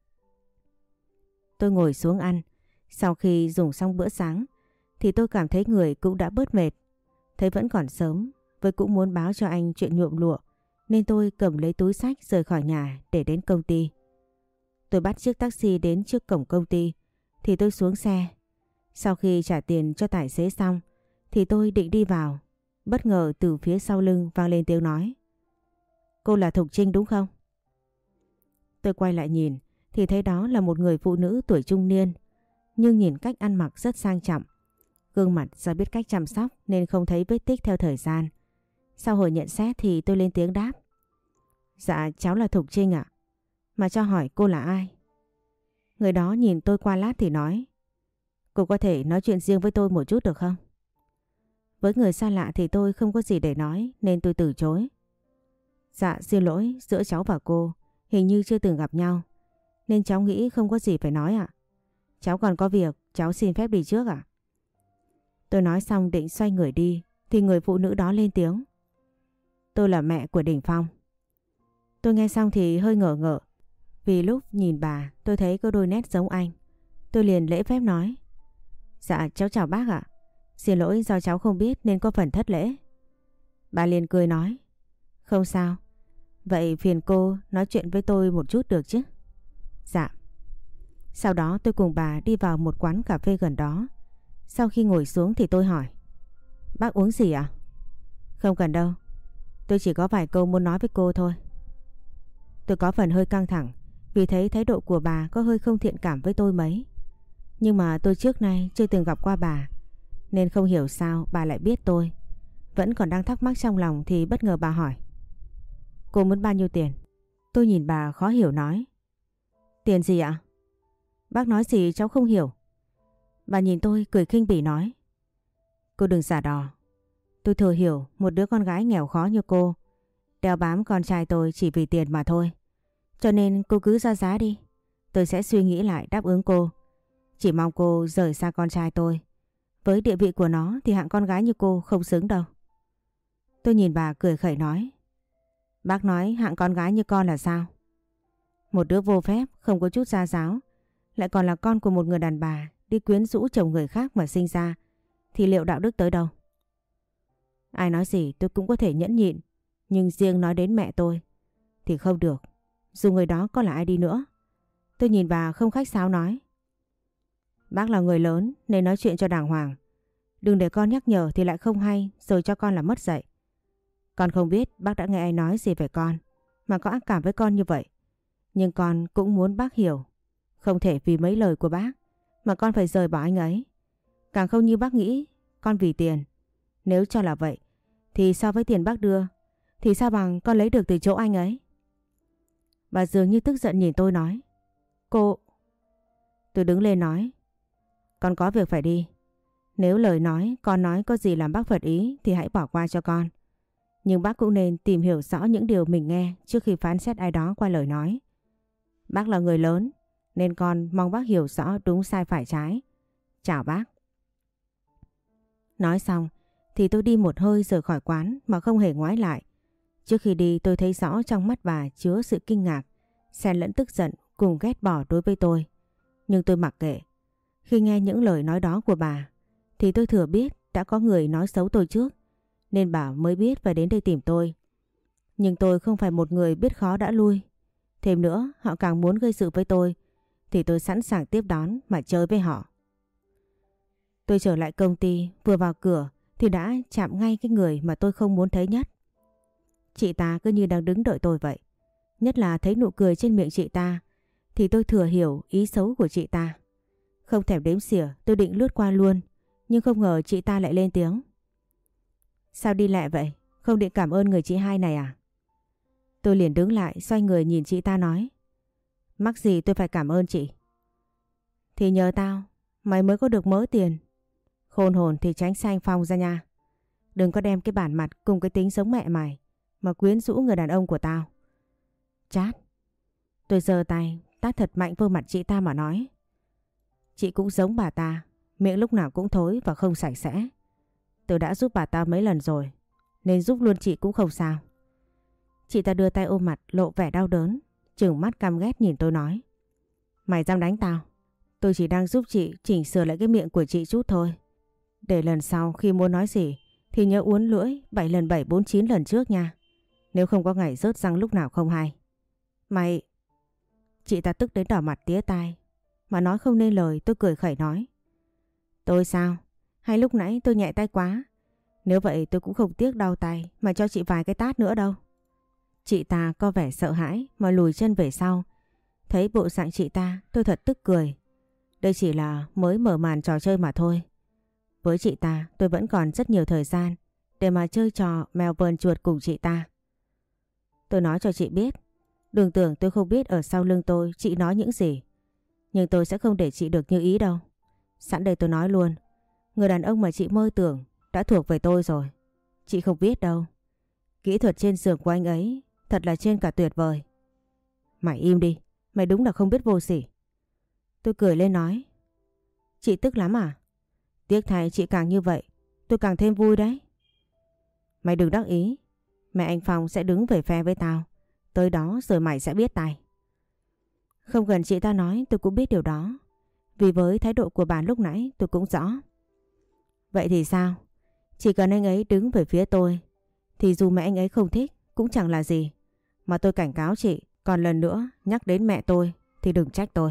Tôi ngồi xuống ăn. Sau khi dùng xong bữa sáng thì tôi cảm thấy người cũng đã bớt mệt. Thấy vẫn còn sớm, tôi cũng muốn báo cho anh chuyện nhuộm lụa nên tôi cầm lấy túi xách rời khỏi nhà để đến công ty. Tôi bắt chiếc taxi đến trước cổng công ty thì tôi xuống xe. Sau khi trả tiền cho tài xế xong thì tôi định đi vào. Bất ngờ từ phía sau lưng vang lên tiếng nói. Cô là Thục Trinh đúng không? Tôi quay lại nhìn thì thấy đó là một người phụ nữ tuổi trung niên, nhưng nhìn cách ăn mặc rất sang trọng. Gương mặt do biết cách chăm sóc nên không thấy vết tích theo thời gian. Sau hồi nhận xét thì tôi lên tiếng đáp. Dạ cháu là Thục Trinh ạ. Mà cho hỏi cô là ai? Người đó nhìn tôi qua lát thì nói. Cô có thể nói chuyện riêng với tôi một chút được không? Với người xa lạ thì tôi không có gì để nói nên tôi từ chối. Dạ xin lỗi, giữa cháu và cô hình như chưa từng gặp nhau nên cháu nghĩ không có gì phải nói ạ. Cháu còn có việc, cháu xin phép đi trước ạ. Tôi nói xong định xoay người đi thì người phụ nữ đó lên tiếng. Tôi là mẹ của Đình Phong. Tôi nghe xong thì hơi ngỡ ngợ. Vì lúc nhìn bà tôi thấy có đôi nét giống anh. Tôi liền lễ phép nói. Dạ cháu chào bác ạ. Xin lỗi do cháu không biết nên có phần thất lễ. Bà liền cười nói. Không sao. Vậy phiền cô nói chuyện với tôi một chút được chứ? Dạ. Sau đó tôi cùng bà đi vào một quán cà phê gần đó. Sau khi ngồi xuống thì tôi hỏi. Bác uống gì ạ? Không cần đâu. Tôi chỉ có vài câu muốn nói với cô thôi. Tôi có phần hơi căng thẳng vì thấy thái độ của bà có hơi không thiện cảm với tôi mấy. Nhưng mà tôi trước nay chưa từng gặp qua bà nên không hiểu sao bà lại biết tôi. Vẫn còn đang thắc mắc trong lòng thì bất ngờ bà hỏi. Cô muốn bao nhiêu tiền? Tôi nhìn bà khó hiểu nói. Tiền gì ạ? Bác nói gì cháu không hiểu. Bà nhìn tôi cười khinh bỉ nói. Cô đừng giả đò. Tôi thừa hiểu một đứa con gái nghèo khó như cô đeo bám con trai tôi chỉ vì tiền mà thôi. Cho nên cô cứ ra giá đi. Tôi sẽ suy nghĩ lại đáp ứng cô. Chỉ mong cô rời xa con trai tôi. Với địa vị của nó thì hạng con gái như cô không xứng đâu. Tôi nhìn bà cười khẩy nói. Bác nói hạng con gái như con là sao? Một đứa vô phép, không có chút gia giáo, lại còn là con của một người đàn bà đi quyến rũ chồng người khác mà sinh ra, thì liệu đạo đức tới đâu? Ai nói gì tôi cũng có thể nhẫn nhịn, nhưng riêng nói đến mẹ tôi thì không được, dù người đó có là ai đi nữa. Tôi nhìn bà không khách sáo nói. Bác là người lớn nên nói chuyện cho đàng hoàng. Đừng để con nhắc nhở thì lại không hay rồi cho con là mất dạy. Con không biết bác đã nghe ai nói gì về con mà có ác cảm với con như vậy. Nhưng con cũng muốn bác hiểu. Không thể vì mấy lời của bác mà con phải rời bỏ anh ấy. Càng không như bác nghĩ con vì tiền. Nếu cho là vậy thì so với tiền bác đưa thì sao bằng con lấy được từ chỗ anh ấy. Bà dường như tức giận nhìn tôi nói. Cô... Tôi đứng lên nói. Con có việc phải đi. Nếu lời nói con nói có gì làm bác phật ý thì hãy bỏ qua cho con. Nhưng bác cũng nên tìm hiểu rõ những điều mình nghe trước khi phán xét ai đó qua lời nói. Bác là người lớn nên con mong bác hiểu rõ đúng sai phải trái. Chào bác. Nói xong thì tôi đi một hơi rời khỏi quán mà không hề ngoái lại. Trước khi đi tôi thấy rõ trong mắt bà chứa sự kinh ngạc, xen lẫn tức giận cùng ghét bỏ đối với tôi. Nhưng tôi mặc kệ. Khi nghe những lời nói đó của bà thì tôi thừa biết đã có người nói xấu tôi trước, nên bà mới biết phải đến đây tìm tôi. Nhưng tôi không phải một người biết khó đã lui. Thêm nữa họ càng muốn gây sự với tôi thì tôi sẵn sàng tiếp đón mà chơi với họ. Tôi trở lại công ty, vừa vào cửa thì đã chạm ngay cái người mà tôi không muốn thấy nhất. Chị ta cứ như đang đứng đợi tôi vậy. Nhất là thấy nụ cười trên miệng chị ta thì tôi thừa hiểu ý xấu của chị ta. Không thèm đếm xỉa tôi định lướt qua luôn, nhưng không ngờ chị ta lại lên tiếng. Sao đi lại vậy? Không định cảm ơn người chị hai này à? Tôi liền đứng lại xoay người nhìn chị ta nói. Mắc gì tôi phải cảm ơn chị? Thì nhờ tao mày mới có được mớ tiền. Khôn hồn thì tránh xa anh Phong ra nha. Đừng có đem cái bản mặt cùng cái tính giống mẹ mày mà quyến rũ người đàn ông của tao. Chát. Tôi giơ tay tát thật mạnh vô mặt chị ta mà nói. Chị cũng giống bà ta, miệng lúc nào cũng thối và không sạch sẽ. Tôi đã giúp bà ta mấy lần rồi, nên giúp luôn chị cũng không sao. Chị ta đưa tay ôm mặt lộ vẻ đau đớn, trừng mắt căm ghét nhìn tôi nói. Mày dám đánh tao? Tôi chỉ đang giúp chị chỉnh sửa lại cái miệng của chị chút thôi. Để lần sau khi muốn nói gì thì nhớ uốn lưỡi bảy lần bảy bốn chín lần trước nha. Nếu không có ngày rớt răng lúc nào không hay. Mày... Chị ta tức đến đỏ mặt tía tai. Mà nói không nên lời tôi cười khẩy nói. Tôi sao? Hay lúc nãy tôi nhẹ tay quá? Nếu vậy tôi cũng không tiếc đau tay mà cho chị vài cái tát nữa đâu. Chị ta có vẻ sợ hãi mà lùi chân về sau. Thấy bộ dạng chị ta tôi thật tức cười. Đây chỉ là mới mở màn trò chơi mà thôi. Với chị ta tôi vẫn còn rất nhiều thời gian để mà chơi trò mèo vờn chuột cùng chị ta. Tôi nói cho chị biết, đừng tưởng tôi không biết ở sau lưng tôi chị nói những gì. Nhưng tôi sẽ không để chị được như ý đâu. Sẵn đây tôi nói luôn, người đàn ông mà chị mơ tưởng đã thuộc về tôi rồi. Chị không biết đâu. Kỹ thuật trên giường của anh ấy thật là trên cả tuyệt vời. Mày im đi, mày đúng là không biết vô sỉ. Tôi cười lên nói. Chị tức lắm à? Tiếc thay chị càng như vậy, tôi càng thêm vui đấy. Mày đừng đắc ý, mẹ anh Phong sẽ đứng về phe với tao. Tới đó rồi mày sẽ biết tay. Không cần chị ta nói tôi cũng biết điều đó. Vì với thái độ của bà lúc nãy tôi cũng rõ. Vậy thì sao? Chỉ cần anh ấy đứng về phía tôi thì dù mẹ anh ấy không thích cũng chẳng là gì. Mà tôi cảnh cáo chị, còn lần nữa nhắc đến mẹ tôi thì đừng trách tôi.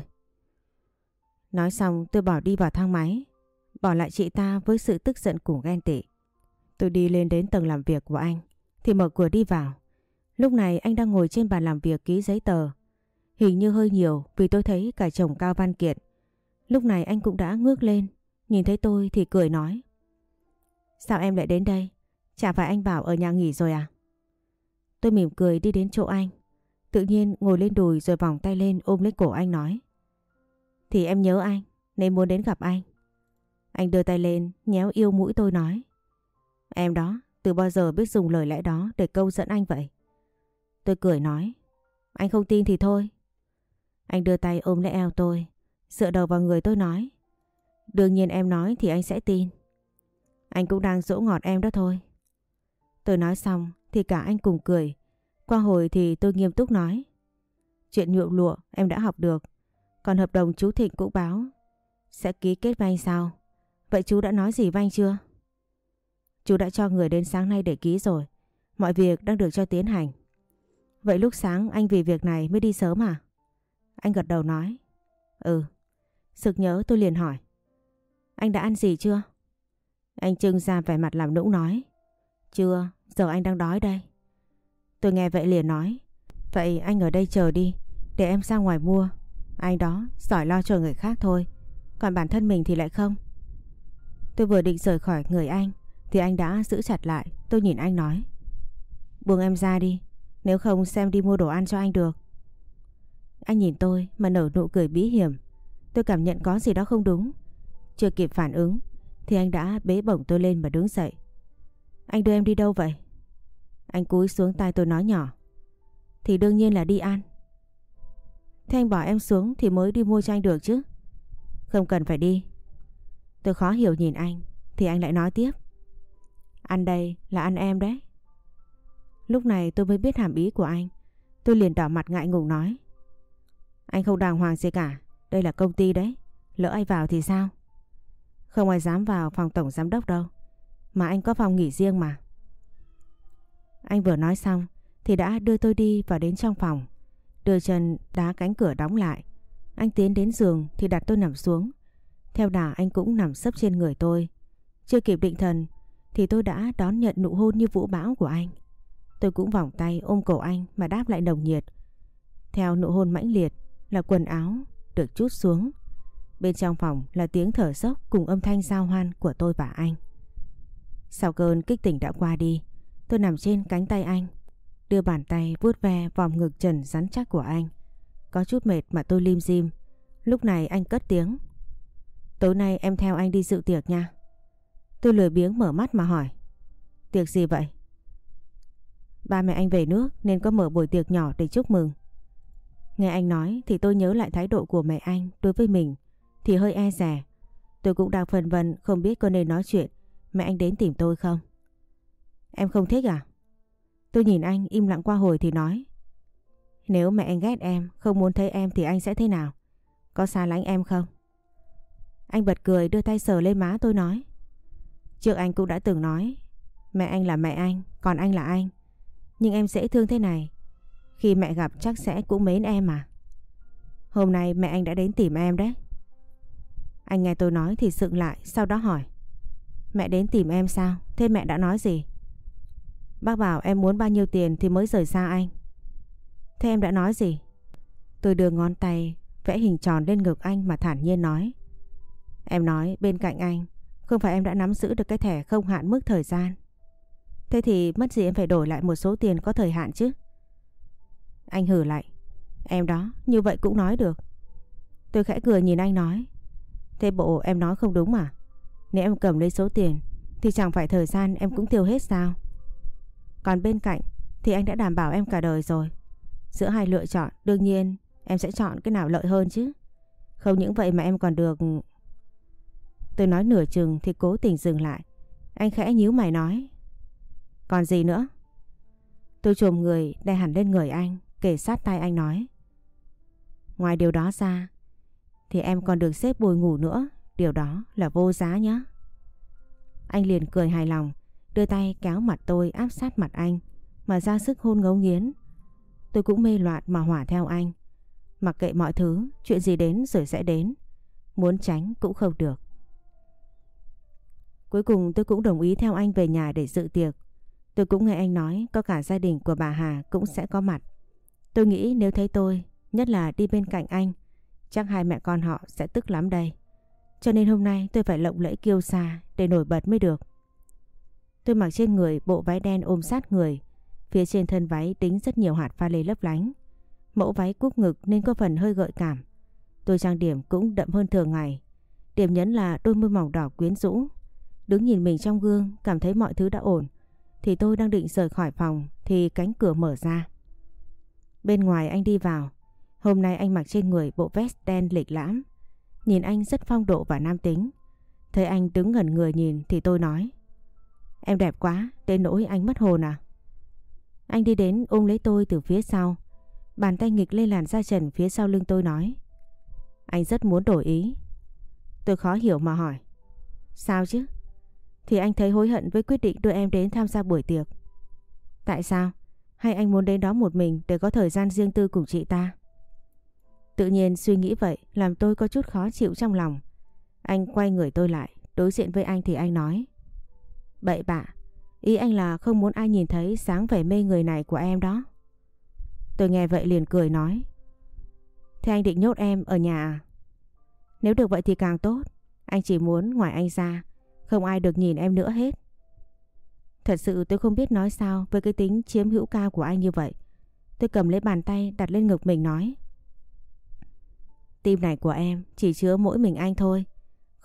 Nói xong tôi bỏ đi vào thang máy, bỏ lại chị ta với sự tức giận cùng ghen tị. Tôi đi lên đến tầng làm việc của anh thì mở cửa đi vào. Lúc này anh đang ngồi trên bàn làm việc ký giấy tờ. Hình như hơi nhiều vì tôi thấy cả chồng Cao Văn Kiệt. Lúc này anh cũng đã ngước lên, nhìn thấy tôi thì cười nói. Sao em lại đến đây? Chả phải anh bảo ở nhà nghỉ rồi à? Tôi mỉm cười đi đến chỗ anh. Tự nhiên ngồi lên đùi rồi vòng tay lên ôm lấy cổ anh nói. Thì em nhớ anh nên muốn đến gặp anh. Anh đưa tay lên nhéo yêu mũi tôi nói. Em đó từ bao giờ biết dùng lời lẽ đó để câu dẫn anh vậy? Tôi cười nói. Anh không tin thì thôi. Anh đưa tay ôm lấy eo tôi, dựa đầu vào người tôi nói. Đương nhiên em nói thì anh sẽ tin. Anh cũng đang dỗ ngọt em đó thôi. Tôi nói xong thì cả anh cùng cười. Qua hồi thì tôi nghiêm túc nói. Chuyện nhuộm lụa em đã học được. Còn hợp đồng chú Thịnh cũng báo sẽ ký kết với anh sao? Vậy chú đã nói gì với anh chưa? Chú đã cho người đến sáng nay để ký rồi. Mọi việc đang được cho tiến hành. Vậy lúc sáng anh vì việc này mới đi sớm à? Anh gật đầu nói. Ừ. Sực nhớ tôi liền hỏi. Anh đã ăn gì chưa? Anh trưng ra vẻ mặt làm nũng nói. Chưa, giờ anh đang đói đây. Tôi nghe vậy liền nói. Vậy anh ở đây chờ đi, để em ra ngoài mua. Anh đó giỏi lo cho người khác thôi, còn bản thân mình thì lại không. Tôi vừa định rời khỏi người anh thì anh đã giữ chặt lại. Tôi nhìn anh nói. Buông em ra đi, nếu không xem đi mua đồ ăn cho anh được. Anh nhìn tôi mà nở nụ cười bí hiểm. Tôi cảm nhận có gì đó không đúng. Chưa kịp phản ứng thì anh đã bế bổng tôi lên mà đứng dậy. Anh đưa em đi đâu vậy? Anh cúi xuống tai tôi nói nhỏ. Thì đương nhiên là đi ăn. Thế anh bỏ em xuống thì mới đi mua cho anh được chứ. Không cần phải đi. Tôi khó hiểu nhìn anh thì anh lại nói tiếp. Ăn đây là ăn em đấy. Lúc này tôi mới biết hàm ý của anh. Tôi liền đỏ mặt ngại ngùng nói. Anh không đàng hoàng gì cả. Đây là công ty đấy. Lỡ ai vào thì sao? Không ai dám vào phòng tổng giám đốc đâu. Mà anh có phòng nghỉ riêng mà. Anh vừa nói xong thì đã đưa tôi đi vào đến trong phòng. Đưa chân đá cánh cửa đóng lại. Anh tiến đến giường thì đặt tôi nằm xuống. Theo đà anh cũng nằm sấp trên người tôi. Chưa kịp định thần thì tôi đã đón nhận nụ hôn như vũ bão của anh. Tôi cũng vòng tay ôm cổ anh mà đáp lại nồng nhiệt. Theo nụ hôn mãnh liệt là quần áo được trút xuống. Bên trong phòng là tiếng thở dốc cùng âm thanh giao hoan của tôi và anh. Sau cơn kích tỉnh đã qua đi, tôi nằm trên cánh tay anh, đưa bàn tay vuốt ve vòng ngực trần rắn chắc của anh. Có chút mệt mà tôi lim dim. Lúc này anh cất tiếng. Tối nay em theo anh đi dự tiệc nha. Tôi lười biếng mở mắt mà hỏi. Tiệc gì vậy? Ba mẹ anh về nước nên có mở buổi tiệc nhỏ để chúc mừng. Nghe anh nói thì tôi nhớ lại thái độ của mẹ anh đối với mình thì hơi e dè. Tôi cũng đang phân vân không biết có nên nói chuyện mẹ anh đến tìm tôi không. Em không thích à? Tôi nhìn anh im lặng qua hồi thì nói. Nếu mẹ anh ghét em, không muốn thấy em thì anh sẽ thế nào? Có xa lánh em không? Anh bật cười đưa tay sờ lên má tôi nói. Trước anh cũng đã từng nói mẹ anh là mẹ anh, còn anh là anh. Nhưng em dễ thương thế này, khi mẹ gặp chắc sẽ cũng mến em mà. Hôm nay mẹ anh đã đến tìm em đấy. Anh nghe tôi nói thì sững lại, sau đó hỏi. Mẹ đến tìm em sao? Thế mẹ đã nói gì? Bác bảo em muốn bao nhiêu tiền thì mới rời xa anh. Thế em đã nói gì? Tôi đưa ngón tay vẽ hình tròn lên ngực anh mà thản nhiên nói. Em nói bên cạnh anh, không phải em đã nắm giữ được cái thẻ không hạn mức thời gian. Thế thì mất gì em phải đổi lại một số tiền có thời hạn chứ? Anh hử lại. Em đó, như vậy cũng nói được. Tôi khẽ cười nhìn anh nói. Thế bộ em nói không đúng à? Nếu em cầm lấy số tiền thì chẳng phải thời gian em cũng tiêu hết sao? Còn bên cạnh thì anh đã đảm bảo em cả đời rồi. Giữa hai lựa chọn đương nhiên em sẽ chọn cái nào lợi hơn chứ. Không những vậy mà em còn được... Tôi nói nửa chừng thì cố tình dừng lại. Anh khẽ nhíu mày nói. Còn gì nữa? Tôi chồm người đè hẳn lên người anh, kề sát tai anh nói. Ngoài điều đó ra thì em còn được xếp bồi ngủ nữa. Điều đó là vô giá nhé. Anh liền cười hài lòng, đưa tay kéo mặt tôi áp sát mặt anh mà ra sức hôn ngấu nghiến. Tôi cũng mê loạn mà hỏa theo anh. Mặc kệ mọi thứ, chuyện gì đến rồi sẽ đến. Muốn tránh cũng không được. Cuối cùng tôi cũng đồng ý theo anh về nhà để dự tiệc. Tôi cũng nghe anh nói có cả gia đình của bà Hà cũng sẽ có mặt. Tôi nghĩ nếu thấy tôi, nhất là đi bên cạnh anh, chắc hai mẹ con họ sẽ tức lắm đây. Cho nên hôm nay tôi phải lộng lẫy kiêu sa để nổi bật mới được. Tôi mặc trên người bộ váy đen ôm sát người. Phía trên thân váy đính rất nhiều hạt pha lê lấp lánh. Mẫu váy cúp ngực nên có phần hơi gợi cảm. Tôi trang điểm cũng đậm hơn thường ngày. Điểm nhấn là đôi môi mỏng đỏ quyến rũ. Đứng nhìn mình trong gương cảm thấy mọi thứ đã ổn. Thì tôi đang định rời khỏi phòng thì cánh cửa mở ra. Bên ngoài anh đi vào. Hôm nay anh mặc trên người bộ vest đen lịch lãm. Nhìn anh rất phong độ và nam tính. Thấy anh đứng ngẩn người nhìn thì tôi nói. Em đẹp quá, đến nỗi anh mất hồn à? Anh đi đến ôm lấy tôi từ phía sau. Bàn tay nghịch lên làn da trần phía sau lưng tôi nói. Anh rất muốn đổi ý. Tôi khó hiểu mà hỏi. Sao chứ? Thì anh thấy hối hận với quyết định đưa em đến tham gia buổi tiệc. Tại sao? Hay anh muốn đến đó một mình để có thời gian riêng tư cùng chị ta? Tự nhiên suy nghĩ vậy làm tôi có chút khó chịu trong lòng. Anh quay người tôi lại, đối diện với anh thì anh nói. Bậy bạ, ý anh là không muốn ai nhìn thấy sáng vẻ mê người này của em đó. Tôi nghe vậy liền cười nói. Thế anh định nhốt em ở nhà à? Nếu được vậy thì càng tốt. Anh chỉ muốn ngoài anh ra không ai được nhìn em nữa hết. Thật sự tôi không biết nói sao với cái tính chiếm hữu cao của anh như vậy. Tôi cầm lấy bàn tay đặt lên ngực mình nói. Tim này của em chỉ chứa mỗi mình anh thôi.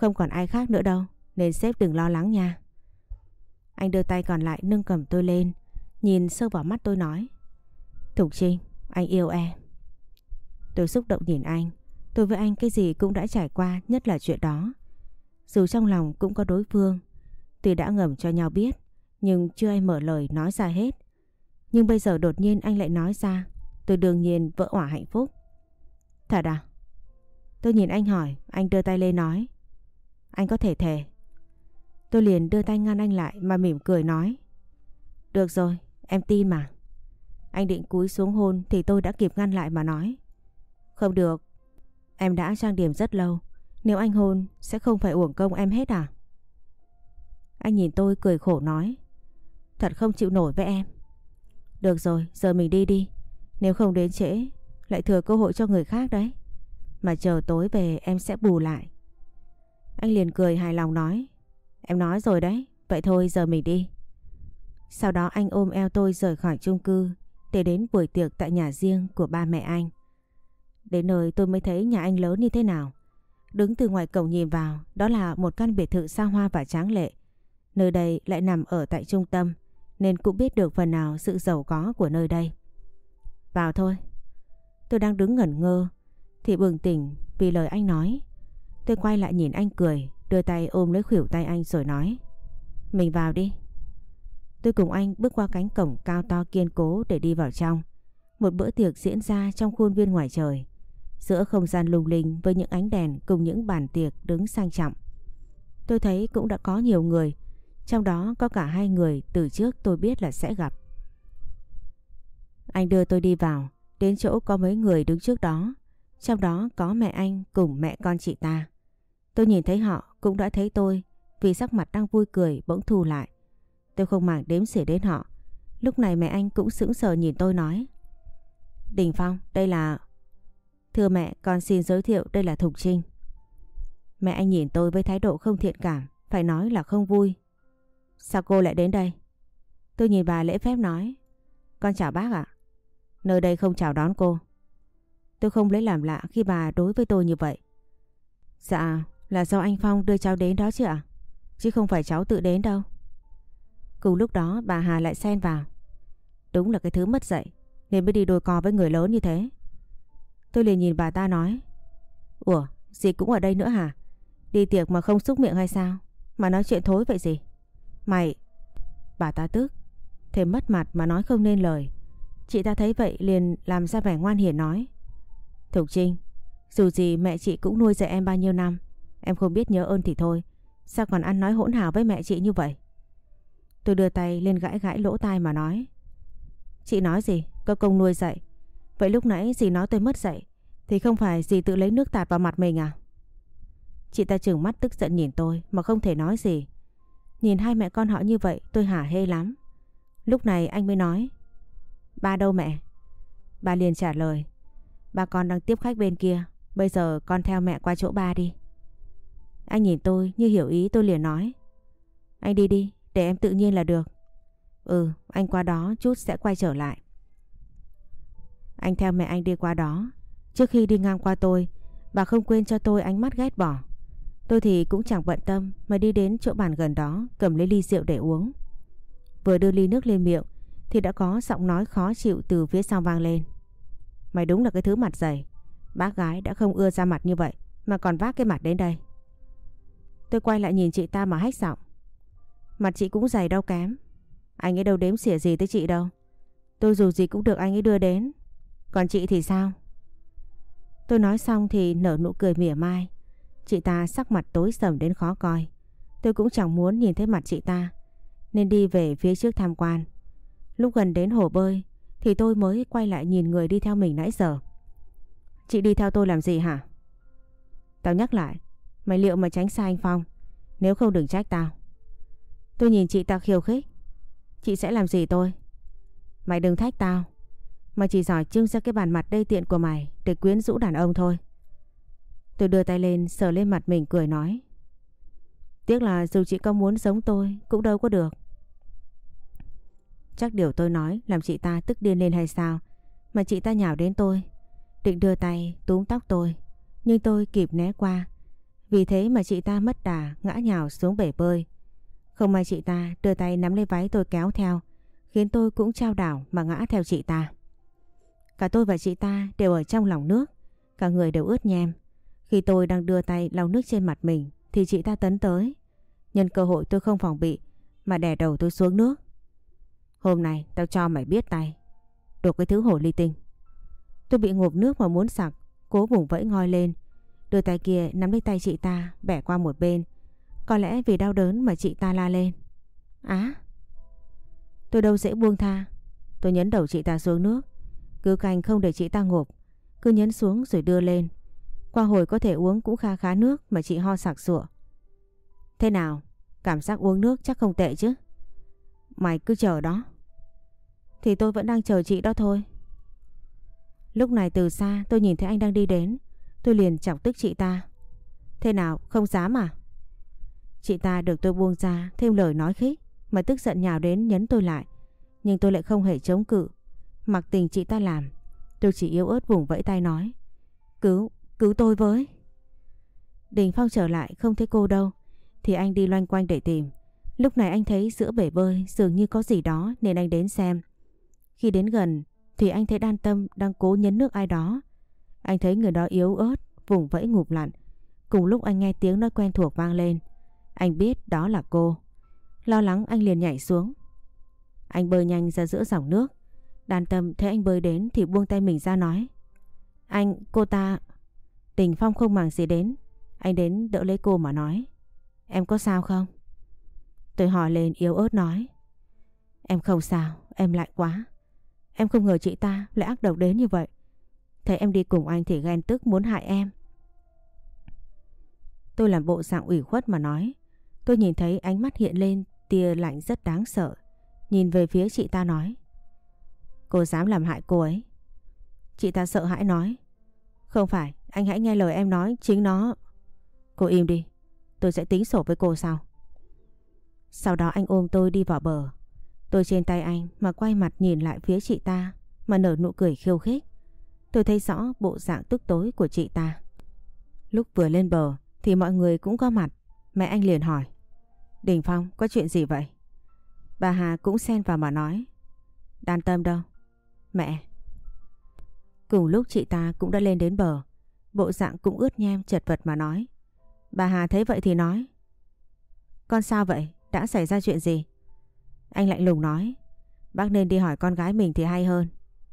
Không còn ai khác nữa đâu, nên sếp đừng lo lắng nha. Anh đưa tay còn lại nâng cầm tôi lên, nhìn sâu vào mắt tôi nói: Thục Trinh, anh yêu em. Tôi xúc động nhìn anh. Tôi với anh cái gì cũng đã trải qua, nhất là chuyện đó. Dù trong lòng cũng có đối phương, tuy đã ngầm cho nhau biết, nhưng chưa ai mở lời nói ra hết. Nhưng bây giờ đột nhiên anh lại nói ra, tôi đương nhiên vỡ òa hạnh phúc. Thật à? Tôi nhìn anh hỏi, anh đưa tay lên nói: Anh có thể thề. Tôi liền đưa tay ngăn anh lại mà mỉm cười nói: Được rồi, em tin mà. Anh định cúi xuống hôn thì tôi đã kịp ngăn lại mà nói: Không được, em đã trang điểm rất lâu, nếu anh hôn sẽ không phải uổng công em hết à? Anh nhìn tôi cười khổ nói: Thật không chịu nổi với em. Được rồi, giờ mình đi đi, nếu không đến trễ lại thừa cơ hội cho người khác đấy. Mà chờ tối về em sẽ bù lại. Anh liền cười hài lòng nói: Em nói rồi đấy, vậy thôi giờ mình đi. Sau đó anh ôm eo tôi rời khỏi chung cư để đến buổi tiệc tại nhà riêng của ba mẹ anh. Đến nơi tôi mới thấy nhà anh lớn như thế nào. Đứng từ ngoài cổng nhìn vào, đó là một căn biệt thự xa hoa và tráng lệ. Nơi đây lại nằm ở tại trung tâm, nên cũng biết được phần nào sự giàu có của nơi đây. Vào thôi. Tôi đang đứng ngẩn ngơ thì bừng tỉnh vì lời anh nói. Tôi quay lại nhìn anh cười, đưa tay ôm lấy khuỷu tay anh rồi nói: Mình vào đi. Tôi cùng anh bước qua cánh cổng cao to kiên cố để đi vào trong. Một bữa tiệc diễn ra trong khuôn viên ngoài trời, giữa không gian lung linh với những ánh đèn cùng những bàn tiệc đứng sang trọng. Tôi thấy cũng đã có nhiều người, trong đó có cả hai người từ trước tôi biết là sẽ gặp. Anh đưa tôi đi vào, đến chỗ có mấy người đứng trước đó, trong đó có mẹ anh cùng mẹ con chị ta. Tôi nhìn thấy họ cũng đã thấy tôi, vì sắc mặt đang vui cười bỗng thu lại. Tôi không màng đếm xỉa đến họ. Lúc này mẹ anh cũng sững sờ nhìn tôi nói: Đình Phong, đây là... Thưa mẹ, con xin giới thiệu đây là Thục Trinh. Mẹ anh nhìn tôi với thái độ không thiện cảm, phải nói là không vui. Sao cô lại đến đây? Tôi nhìn bà lễ phép nói: Con chào bác ạ. Nơi đây không chào đón cô. Tôi không lấy làm lạ khi bà đối với tôi như vậy. Dạ, là do anh Phong đưa cháu đến đó chứ ạ? Chứ không phải cháu tự đến đâu. Cùng lúc đó bà Hà lại xen vào: Đúng là cái thứ mất dạy, nên mới đi đôi co với người lớn như thế. Tôi liền nhìn bà ta nói: Ủa, dì cũng ở đây nữa hả? Đi tiệc mà không xúc miệng hay sao? Mà nói chuyện thối vậy gì? Mày... Bà ta tức, thêm mất mặt mà nói không nên lời. Chị ta thấy vậy liền làm ra vẻ ngoan hiền nói: Thục Trinh, dù gì mẹ chị cũng nuôi dạy em bao nhiêu năm, em không biết nhớ ơn thì thôi, sao còn ăn nói hỗn hào với mẹ chị như vậy? Tôi đưa tay lên gãi gãi lỗ tai mà nói: Chị nói gì? Có công nuôi dạy. Vậy lúc nãy dì nói tôi mất dạy, thì không phải dì tự lấy nước tạt vào mặt mình à? Chị ta trừng mắt tức giận nhìn tôi mà không thể nói gì. Nhìn hai mẹ con họ như vậy tôi hả hê lắm. Lúc này anh mới nói: Ba đâu mẹ? Ba liền trả lời: Ba con đang tiếp khách bên kia, bây giờ con theo mẹ qua chỗ ba đi. Anh nhìn tôi như hiểu ý, tôi liền nói: Anh đi đi, để em tự nhiên là được. Ừ, anh qua đó chút sẽ quay trở lại. Anh theo mẹ anh đi qua đó. Trước khi đi ngang qua tôi, bà không quên cho tôi ánh mắt ghét bỏ. Tôi thì cũng chẳng bận tâm mà đi đến chỗ bàn gần đó, cầm lấy ly rượu để uống. Vừa đưa ly nước lên miệng thì đã có giọng nói khó chịu từ phía sau vang lên: Mày đúng là cái thứ mặt dày. Bác gái đã không ưa ra mặt như vậy mà còn vác cái mặt đến đây. Tôi quay lại nhìn chị ta mà hách giọng: Mặt chị cũng dày đâu kém. Anh ấy đâu đếm xỉa gì tới chị đâu. Tôi dù gì cũng được anh ấy đưa đến. Còn chị thì sao? Tôi nói xong thì nở nụ cười mỉa mai. Chị ta sắc mặt tối sầm đến khó coi. Tôi cũng chẳng muốn nhìn thấy mặt chị ta, nên đi về phía trước tham quan. Lúc gần đến hồ bơi thì tôi mới quay lại nhìn người đi theo mình nãy giờ. Chị đi theo tôi làm gì hả? Tao nhắc lại, mày liệu mà tránh xa anh Phong, nếu không đừng trách tao. Tôi nhìn chị ta khiêu khích: Chị sẽ làm gì tôi? Mày đừng thách tao. Mày chỉ giỏi trưng ra cái bản mặt đê tiện của mày để quyến rũ đàn ông thôi. Tôi đưa tay lên sờ lên mặt mình cười nói: Tiếc là dù chị có muốn giống tôi cũng đâu có được. Chắc điều tôi nói làm chị ta tức điên lên hay sao mà chị ta nhào đến tôi, định đưa tay túm tóc tôi, nhưng tôi kịp né qua Vì thế mà chị ta mất đà ngã nhào xuống bể bơi. Không may chị ta đưa tay nắm lấy váy tôi kéo theo, khiến tôi cũng chao đảo mà ngã theo chị ta. Cả tôi và chị ta đều ở trong lòng nước, cả người đều ướt nhem. Khi tôi đang đưa tay lau nước trên mặt mình thì chị ta tấn tới. Nhân cơ hội tôi không phòng bị mà đè đầu tôi xuống nước. Hôm nay tao cho mày biết tay, đồ cái thứ hồ ly tinh. Tôi bị ngộp nước mà muốn sặc, cố vùng vẫy ngoi lên. Đưa tay kia nắm lấy tay chị ta bẻ qua một bên. Có lẽ vì đau đớn mà chị ta la lên. Á! Tôi đâu dễ buông tha. Tôi nhấn đầu chị ta xuống nước, cứ canh không để chị ta ngộp, cứ nhấn xuống rồi đưa lên. Qua hồi có thể uống cũng kha khá nước mà chị ho sặc sụa. Thế nào? Cảm giác uống nước chắc không tệ chứ? Mày cứ chờ đó. Thì tôi vẫn đang chờ chị đó thôi. Lúc này từ xa tôi nhìn thấy anh đang đi đến. Tôi liền chọc tức chị ta. Thế nào, không dám à? Chị ta được tôi buông ra thêm lời nói khích mà tức giận nhào đến nhấn tôi lại. Nhưng tôi lại không hề chống cự, mặc tình chị ta làm. Tôi chỉ yếu ớt vùng vẫy tay nói. Cứu, cứu tôi với. Đình Phong trở lại không thấy cô đâu thì anh đi loanh quanh để tìm. Lúc này anh thấy giữa bể bơi dường như có gì đó nên anh đến xem. Khi đến gần thì anh thấy Đan Tâm đang cố nhấn nước ai đó. Anh thấy người đó yếu ớt vùng vẫy ngụp lặn. Cùng lúc anh nghe tiếng nói quen thuộc vang lên. Anh biết đó là cô. Lo lắng anh liền nhảy xuống. Anh bơi nhanh ra giữa dòng nước. Đan Tâm thấy anh bơi đến thì buông tay mình ra nói. Anh, cô ta... Đình Phong không màng gì đến. Anh đến đỡ lấy cô mà nói. Em có sao không? Tôi hỏi lên yếu ớt nói. Em không sao, em lại quá. Em không ngờ chị ta lại ác độc đến như vậy. Thấy em đi cùng anh thì ghen tức muốn hại em. Tôi làm bộ dạng ủy khuất mà nói. Tôi nhìn thấy ánh mắt hiện lên tia lạnh rất đáng sợ. Nhìn về phía chị ta nói. Cô dám làm hại cô ấy? Chị ta sợ hãi nói. Không phải, anh hãy nghe lời em nói, chính nó... Cô im đi, tôi sẽ tính sổ với cô sau. Sau đó anh ôm tôi đi vào bờ. Tôi trên tay anh mà quay mặt nhìn lại phía chị ta mà nở nụ cười khiêu khích. Tôi thấy rõ bộ dạng tức tối của chị ta. Lúc vừa lên bờ thì mọi người cũng có mặt. Mẹ anh liền hỏi. Đình Phong, có chuyện gì vậy? Bà Hà cũng xen vào mà nói. Đan Tâm đâu? Mẹ. Cùng lúc chị ta cũng đã lên đến bờ. Bộ dạng cũng ướt nhem chật vật mà nói. Bà Hà thấy vậy thì nói. Con sao vậy? Đã xảy ra chuyện gì? Anh lạnh lùng nói. Bác nên đi hỏi con gái mình thì hay hơn.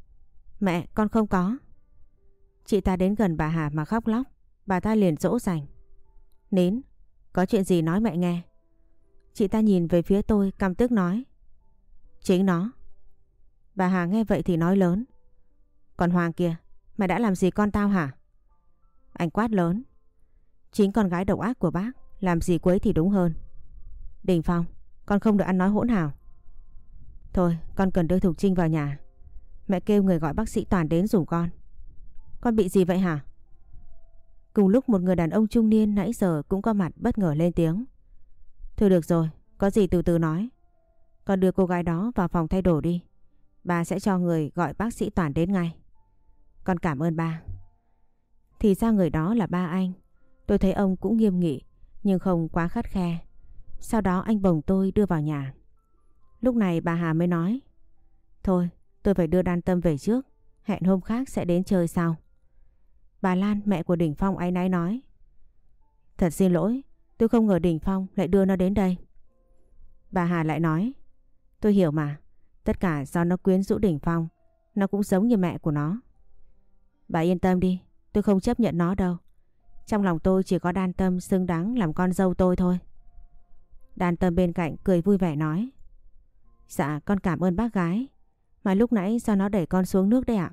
Mẹ, con không có. Chị ta đến gần bà Hà mà khóc lóc. Bà ta liền dỗ dành. Nín, có chuyện gì nói mẹ nghe. Chị ta nhìn về phía tôi căm tức nói. Chính nó. Bà Hà nghe vậy thì nói lớn. Còn Hoàng kìa, mày đã làm gì con tao hả? Anh quát lớn. Chính con gái độc ác của bác làm gì quấy thì đúng hơn. Đình Phong, con không được ăn nói hỗn hào. Thôi, con cần đưa Thục Trinh vào nhà. Mẹ kêu người gọi bác sĩ Toàn đến giùm con. Con bị gì vậy hả? Cùng lúc một người đàn ông trung niên nãy giờ cũng có mặt bất ngờ lên tiếng. Thôi được rồi, có gì từ từ nói. Con đưa cô gái đó vào phòng thay đồ đi. Bà sẽ cho người gọi bác sĩ Toàn đến ngay. Con cảm ơn ba. Thì ra người đó là ba anh. Tôi thấy ông cũng nghiêm nghị nhưng không quá khắt khe. Sau đó anh bồng tôi đưa vào nhà. Lúc này bà Hà mới nói. Thôi tôi phải đưa Đan Tâm về trước. Hẹn hôm khác sẽ đến chơi sau. Bà Lan, mẹ của Đình Phong áy náy nói. Thật xin lỗi, tôi không ngờ Đình Phong lại đưa nó đến đây. Bà Hà lại nói. Tôi hiểu mà, tất cả do nó quyến rũ Đình Phong. Nó cũng giống như mẹ của nó. Bà yên tâm đi, tôi không chấp nhận nó đâu. Trong lòng tôi chỉ có Đan Tâm xứng đáng làm con dâu tôi thôi. Đan Tâm bên cạnh cười vui vẻ nói. Dạ con cảm ơn bác gái. Mà lúc nãy sao nó đẩy con xuống nước đấy ạ?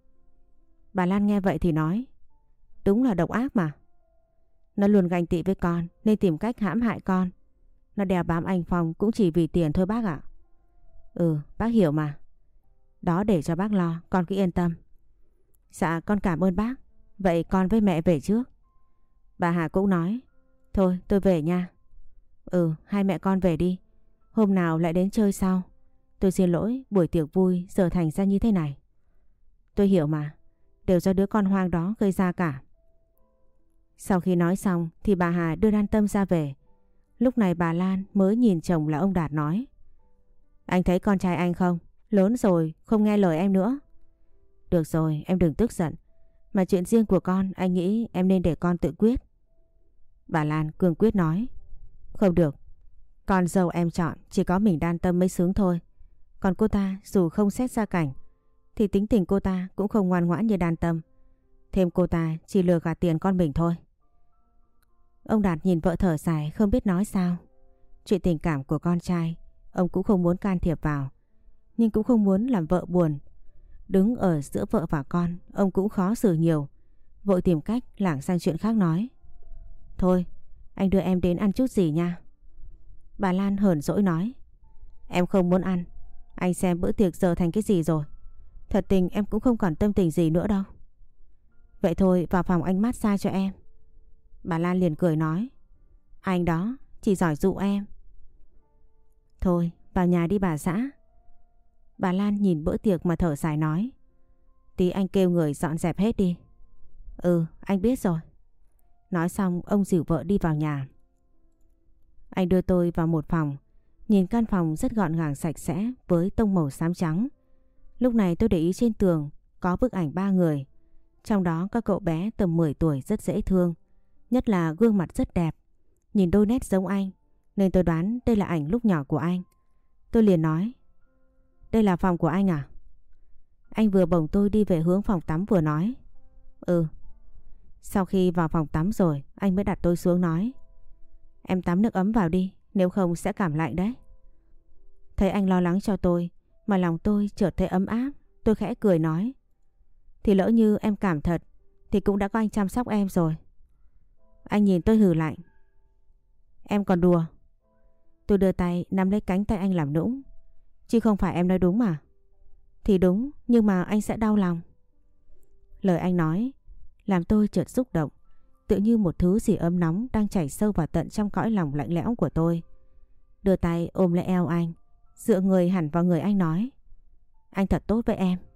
Bà Lan nghe vậy thì nói. Đúng là độc ác mà. Nó luôn ganh tị với con nên tìm cách hãm hại con. Nó đeo bám anh Phong cũng chỉ vì tiền thôi bác ạ. Ừ bác hiểu mà. Đó để cho bác lo, con cứ yên tâm. Dạ con cảm ơn bác. Vậy con với mẹ về trước. Bà Hà cũng nói. Thôi tôi về nha. Ừ hai mẹ con về đi. Hôm nào lại đến chơi sau. Tôi xin lỗi buổi tiệc vui giờ thành ra như thế này. Tôi hiểu mà. Đều do đứa con hoang đó gây ra cả. Sau khi nói xong thì bà Hà đưa Đan Tâm ra về. Lúc này bà Lan mới nhìn chồng là ông Đạt nói: Anh thấy con trai anh không? Lớn rồi, không nghe lời em nữa. Được rồi, em đừng tức giận. Mà chuyện riêng của con, anh nghĩ em nên để con tự quyết. Bà Lan cương quyết nói: Không được. Con dâu em chọn chỉ có mình Đan Tâm mới xứng thôi. Còn cô ta dù không xét gia cảnh thì tính tình cô ta cũng không ngoan ngoãn như Đan Tâm. Thêm cô ta chỉ lừa gạt tiền con mình thôi. Ông Đạt nhìn vợ thở dài không biết nói sao. Chuyện tình cảm của con trai ông cũng không muốn can thiệp vào, nhưng cũng không muốn làm vợ buồn. Đứng ở giữa vợ và con, ông cũng khó xử nhiều. Vội tìm cách lảng sang chuyện khác nói: Thôi, anh đưa em đến ăn chút gì nha. Bà Lan hờn dỗi nói: Em không muốn ăn. Anh xem bữa tiệc giờ thành cái gì rồi. Thật tình em cũng không còn tâm tình gì nữa đâu. Vậy thôi, vào phòng anh massage cho em. Bà Lan liền cười nói: Anh đó chỉ giỏi dụ em. Thôi, vào nhà đi bà xã. Bà Lan nhìn bữa tiệc mà thở dài nói: Tí anh kêu người dọn dẹp hết đi. Ừ, anh biết rồi. Nói xong ông dìu vợ đi vào nhà. Anh đưa tôi vào một phòng. Nhìn căn phòng rất gọn gàng sạch sẽ với tông màu xám trắng. Lúc này tôi để ý trên tường có bức ảnh ba người. Trong đó có cậu bé tầm mười tuổi rất dễ thương. Nhất là gương mặt rất đẹp. Nhìn đôi nét giống anh nên tôi đoán đây là ảnh lúc nhỏ của anh. Tôi liền nói: Đây là phòng của anh à? Anh vừa bồng tôi đi về hướng phòng tắm vừa nói: Ừ. Sau khi vào phòng tắm rồi anh mới đặt tôi xuống nói: Em tắm nước ấm vào đi, nếu không sẽ cảm lạnh đấy. Thấy anh lo lắng cho tôi mà lòng tôi chợt thấy ấm áp. Tôi khẽ cười nói: Thì lỡ như em cảm thật thì cũng đã có anh chăm sóc em rồi. Anh nhìn tôi hừ lạnh: Em còn đùa. Tôi đưa tay nắm lấy cánh tay anh làm nũng: Chứ không phải em nói đúng mà. Thì đúng, nhưng mà anh sẽ đau lòng. Lời anh nói làm tôi chợt xúc động, tự như một thứ gì ấm nóng đang chảy sâu vào tận trong cõi lòng lạnh lẽo của tôi. Đưa tay ôm lấy eo anh, dựa người hẳn vào người anh nói: Anh thật tốt với em.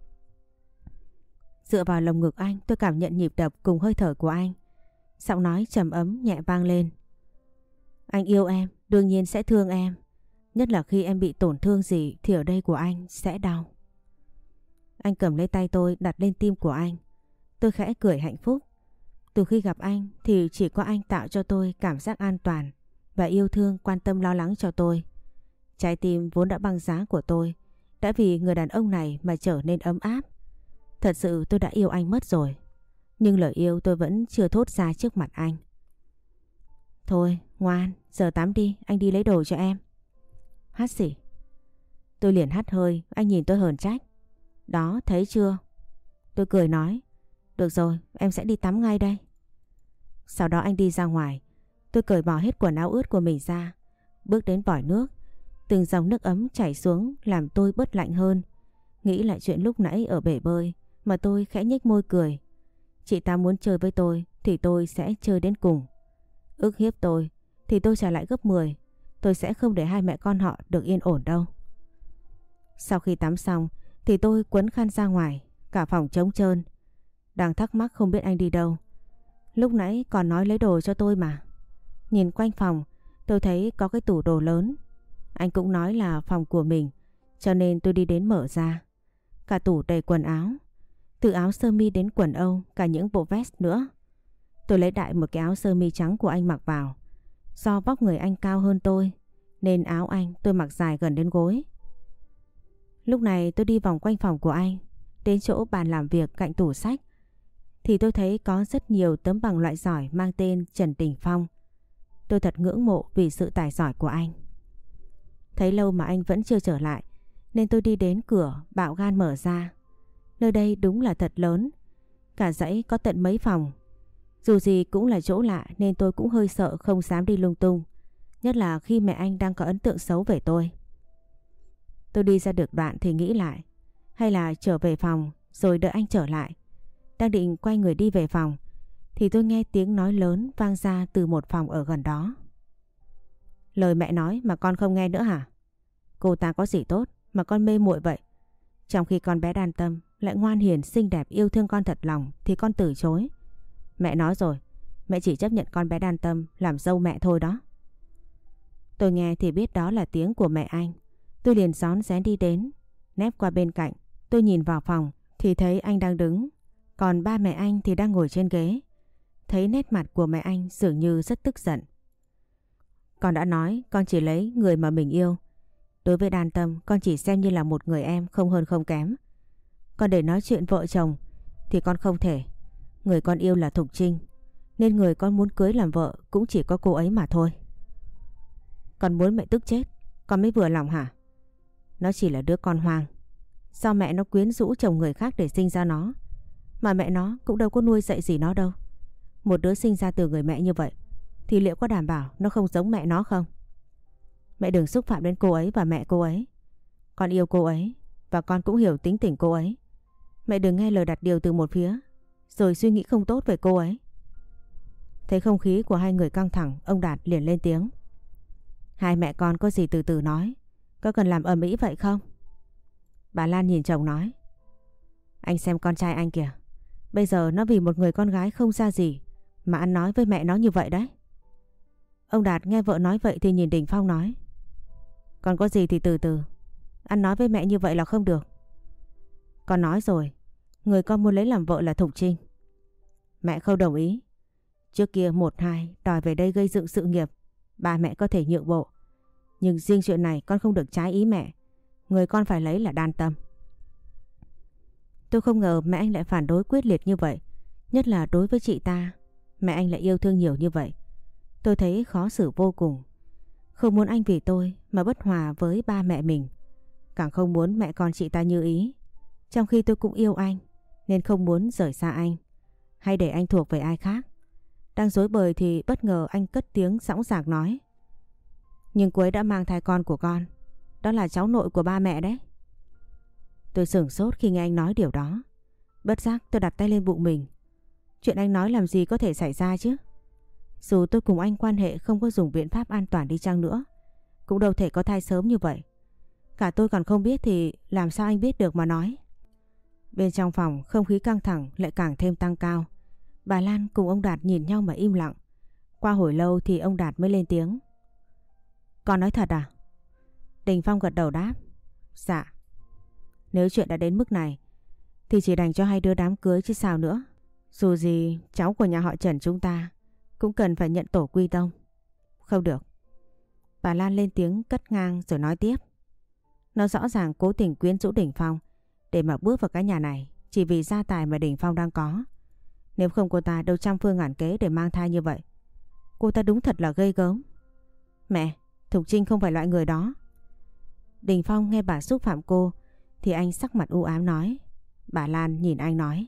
Dựa vào lồng ngực anh, tôi cảm nhận nhịp đập cùng hơi thở của anh. Giọng nói trầm ấm nhẹ vang lên: Anh yêu em, đương nhiên sẽ thương em. Nhất là khi em bị tổn thương gì thì ở đây của anh sẽ đau. Anh cầm lấy tay tôi đặt lên tim của anh. Tôi khẽ cười hạnh phúc. Từ khi gặp anh thì chỉ có anh tạo cho tôi cảm giác an toàn và yêu thương, quan tâm lo lắng cho tôi. Trái tim vốn đã băng giá của tôi đã vì người đàn ông này mà trở nên ấm áp. Thật sự tôi đã yêu anh mất rồi. Nhưng lời yêu tôi vẫn chưa thốt ra trước mặt anh. Thôi ngoan, giờ tắm đi, anh đi lấy đồ cho em. Hắt xỉ. Tôi liền hắt hơi, anh nhìn tôi hờn trách: Đó, thấy chưa? Tôi cười nói: Được rồi, em sẽ đi tắm ngay đây. Sau đó anh đi ra ngoài. Tôi cởi bỏ hết quần áo ướt của mình ra, bước đến vòi nước. Từng dòng nước ấm chảy xuống làm tôi bớt lạnh hơn. Nghĩ lại chuyện lúc nãy ở bể bơi mà tôi khẽ nhếch môi cười. Chị ta muốn chơi với tôi thì tôi sẽ chơi đến cùng. Ức hiếp tôi thì tôi trả lại gấp mười. Tôi sẽ không để hai mẹ con họ được yên ổn đâu. Sau khi tắm xong thì tôi quấn khăn ra ngoài. Cả phòng trống trơn. Đang thắc mắc không biết anh đi đâu. Lúc nãy còn nói lấy đồ cho tôi mà. Nhìn quanh phòng tôi thấy có cái tủ đồ lớn. Anh cũng nói là phòng của mình, cho nên tôi đi đến mở ra. Cả tủ đầy quần áo, từ áo sơ mi đến quần âu, cả những bộ vest nữa. Tôi lấy đại một cái áo sơ mi trắng của anh mặc vào. Do vóc người anh cao hơn tôi nên áo anh tôi mặc dài gần đến gối. Lúc này tôi đi vòng quanh phòng của anh, đến chỗ bàn làm việc cạnh tủ sách thì tôi thấy có rất nhiều tấm bằng loại giỏi mang tên Trần Đình Phong. Tôi thật ngưỡng mộ vì sự tài giỏi của anh. Thấy lâu mà anh vẫn chưa trở lại nên tôi đi đến cửa bạo gan mở ra. Nơi đây đúng là thật lớn. Cả dãy có tận mấy phòng. Dù gì cũng là chỗ lạ nên tôi cũng hơi sợ, không dám đi lung tung. Nhất là khi mẹ anh đang có ấn tượng xấu về tôi. Tôi đi ra được đoạn thì nghĩ lại, hay là trở về phòng rồi đợi anh trở lại. Đang định quay người đi về phòng thì tôi nghe tiếng nói lớn vang ra từ một phòng ở gần đó. Lời mẹ nói mà con không nghe nữa hả? Cô ta có gì tốt mà con mê muội vậy? Trong khi con bé Đan Tâm lại ngoan hiền, xinh đẹp, yêu thương con thật lòng thì con từ chối. Mẹ nói rồi, Mẹ chỉ chấp nhận con bé Đan Tâm làm dâu mẹ thôi đó. Tôi nghe thì biết đó là tiếng của mẹ anh. Tôi liền rón rén đi đến, nép qua bên cạnh. Tôi nhìn vào phòng thì thấy anh đang đứng, còn ba mẹ anh thì đang ngồi trên ghế. Thấy nét mặt của mẹ anh dường như rất tức giận. Con đã nói con chỉ lấy người mà mình yêu. Đối với Đan Tâm con chỉ xem như là một người em, không hơn không kém. Còn để nói chuyện vợ chồng thì con không thể. Người con yêu là Thục Trinh, nên người con muốn cưới làm vợ cũng chỉ có cô ấy mà thôi. Con muốn mẹ tức chết con mới vừa lòng hả? Nó chỉ là đứa con hoang. Sao mẹ nó quyến rũ chồng người khác để sinh ra nó? Mà mẹ nó cũng đâu có nuôi dạy gì nó đâu. Một đứa sinh ra từ người mẹ như vậy thì liệu có đảm bảo nó không giống mẹ nó không? Mẹ đừng xúc phạm đến cô ấy và mẹ cô ấy. Con yêu cô ấy và con cũng hiểu tính tình cô ấy. Mẹ đừng nghe lời đặt điều từ một phía rồi suy nghĩ không tốt về cô ấy. Thấy không khí của hai người căng thẳng, ông Đạt liền lên tiếng. Hai mẹ con có gì từ từ nói, có cần làm ầm ĩ vậy không? Bà Lan nhìn chồng nói. Anh xem con trai anh kìa. Bây giờ nó vì một người con gái không ra gì mà ăn nói với mẹ nó như vậy đấy. Ông Đạt nghe vợ nói vậy thì nhìn Đình Phong nói. Con có gì thì từ từ. Ăn nói với mẹ như vậy là không được. Con nói rồi, người con muốn lấy làm vợ là Thục Trinh. Mẹ không đồng ý. Trước kia một hai đòi về đây gây dựng sự nghiệp, ba mẹ có thể nhượng bộ. Nhưng riêng chuyện này con không được trái ý mẹ. Người con phải lấy là Đan Tâm. Tôi không ngờ mẹ anh lại phản đối quyết liệt như vậy. Nhất là đối với chị ta. Mẹ anh lại yêu thương nhiều như vậy. Tôi thấy khó xử vô cùng. Không muốn anh vì tôi mà bất hòa với ba mẹ mình. Càng không muốn mẹ con chị ta như ý. Trong khi tôi cũng yêu anh, nên không muốn rời xa anh hay để anh thuộc về ai khác. Đang rối bời thì bất ngờ anh cất tiếng sõng sạc nói. Nhưng cô ấy đã mang thai con của con. Đó là cháu nội của ba mẹ đấy. Tôi sửng sốt khi nghe anh nói điều đó. Bất giác tôi đặt tay lên bụng mình. Chuyện anh nói làm gì có thể xảy ra chứ? Dù tôi cùng anh quan hệ không có dùng biện pháp an toàn đi chăng nữa, cũng đâu thể có thai sớm như vậy. Cả tôi còn không biết thì làm sao anh biết được mà nói. Bên trong phòng không khí căng thẳng lại càng thêm tăng cao. Bà Lan cùng ông Đạt nhìn nhau mà im lặng. Qua hồi lâu thì ông Đạt mới lên tiếng. Con nói thật à? Đình Phong gật đầu đáp. Dạ. Nếu chuyện đã đến mức này thì chỉ đành cho hai đứa đám cưới chứ sao nữa. Dù gì cháu của nhà họ Trần chúng ta cũng cần phải nhận tổ quy tông. Không được. Bà Lan lên tiếng cất ngang rồi nói tiếp. Nó rõ ràng cố tình quyến rũ Đình Phong để mà bước vào cái nhà này chỉ vì gia tài mà Đình Phong đang có. Nếu không cô ta đâu trăm phương ngàn kế để mang thai như vậy. Cô ta đúng thật là ghê gớm. Mẹ, Thục Trinh không phải loại người đó. Đình Phong nghe bà xúc phạm cô thì anh sắc mặt u ám nói. Bà Lan nhìn anh nói.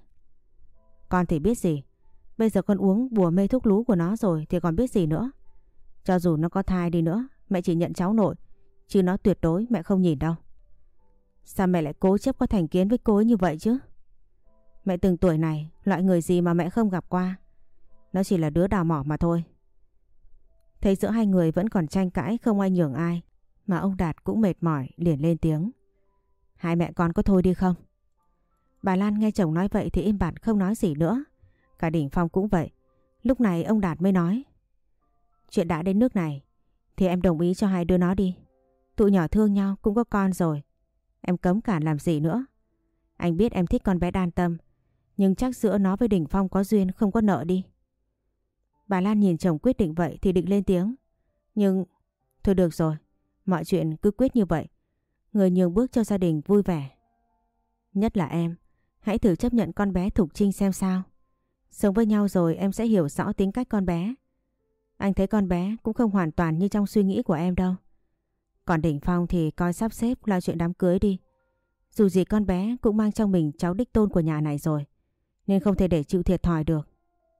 Con thì biết gì. Bây giờ con uống bùa mê thuốc lú của nó rồi thì còn biết gì nữa. Cho dù nó có thai đi nữa, mẹ chỉ nhận cháu nội, chứ nó tuyệt đối mẹ không nhìn đâu. Sao mẹ lại cố chấp có thành kiến với cô ấy như vậy chứ? Mẹ từng tuổi này, loại người gì mà mẹ không gặp qua. Nó chỉ là đứa đào mỏ mà thôi. Thấy giữa hai người vẫn còn tranh cãi không ai nhường ai, mà ông Đạt cũng mệt mỏi liền lên tiếng. Hai mẹ con có thôi đi không? Bà Lan nghe chồng nói vậy thì im bặt không nói gì nữa. Cả Đình Phong cũng vậy. Lúc này ông Đạt mới nói. Chuyện đã đến nước này thì em đồng ý cho hai đứa nó đi. Tụi nhỏ thương nhau cũng có con rồi. Em cấm cản làm gì nữa. Anh biết em thích con bé Đan Tâm, nhưng chắc giữa nó với Đình Phong có duyên không có nợ đi. Bà Lan nhìn chồng quyết định vậy thì định lên tiếng. Nhưng thôi được rồi, mọi chuyện cứ quyết như vậy. Người nhường bước cho gia đình vui vẻ. Nhất là em, hãy thử chấp nhận con bé Thục Trinh xem sao. Sống với nhau rồi em sẽ hiểu rõ tính cách con bé. Anh thấy con bé cũng không hoàn toàn như trong suy nghĩ của em đâu. Còn Đình Phong thì coi sắp xếp lo chuyện đám cưới đi. Dù gì con bé cũng mang trong mình cháu đích tôn của nhà này rồi, nên không thể để chịu thiệt thòi được.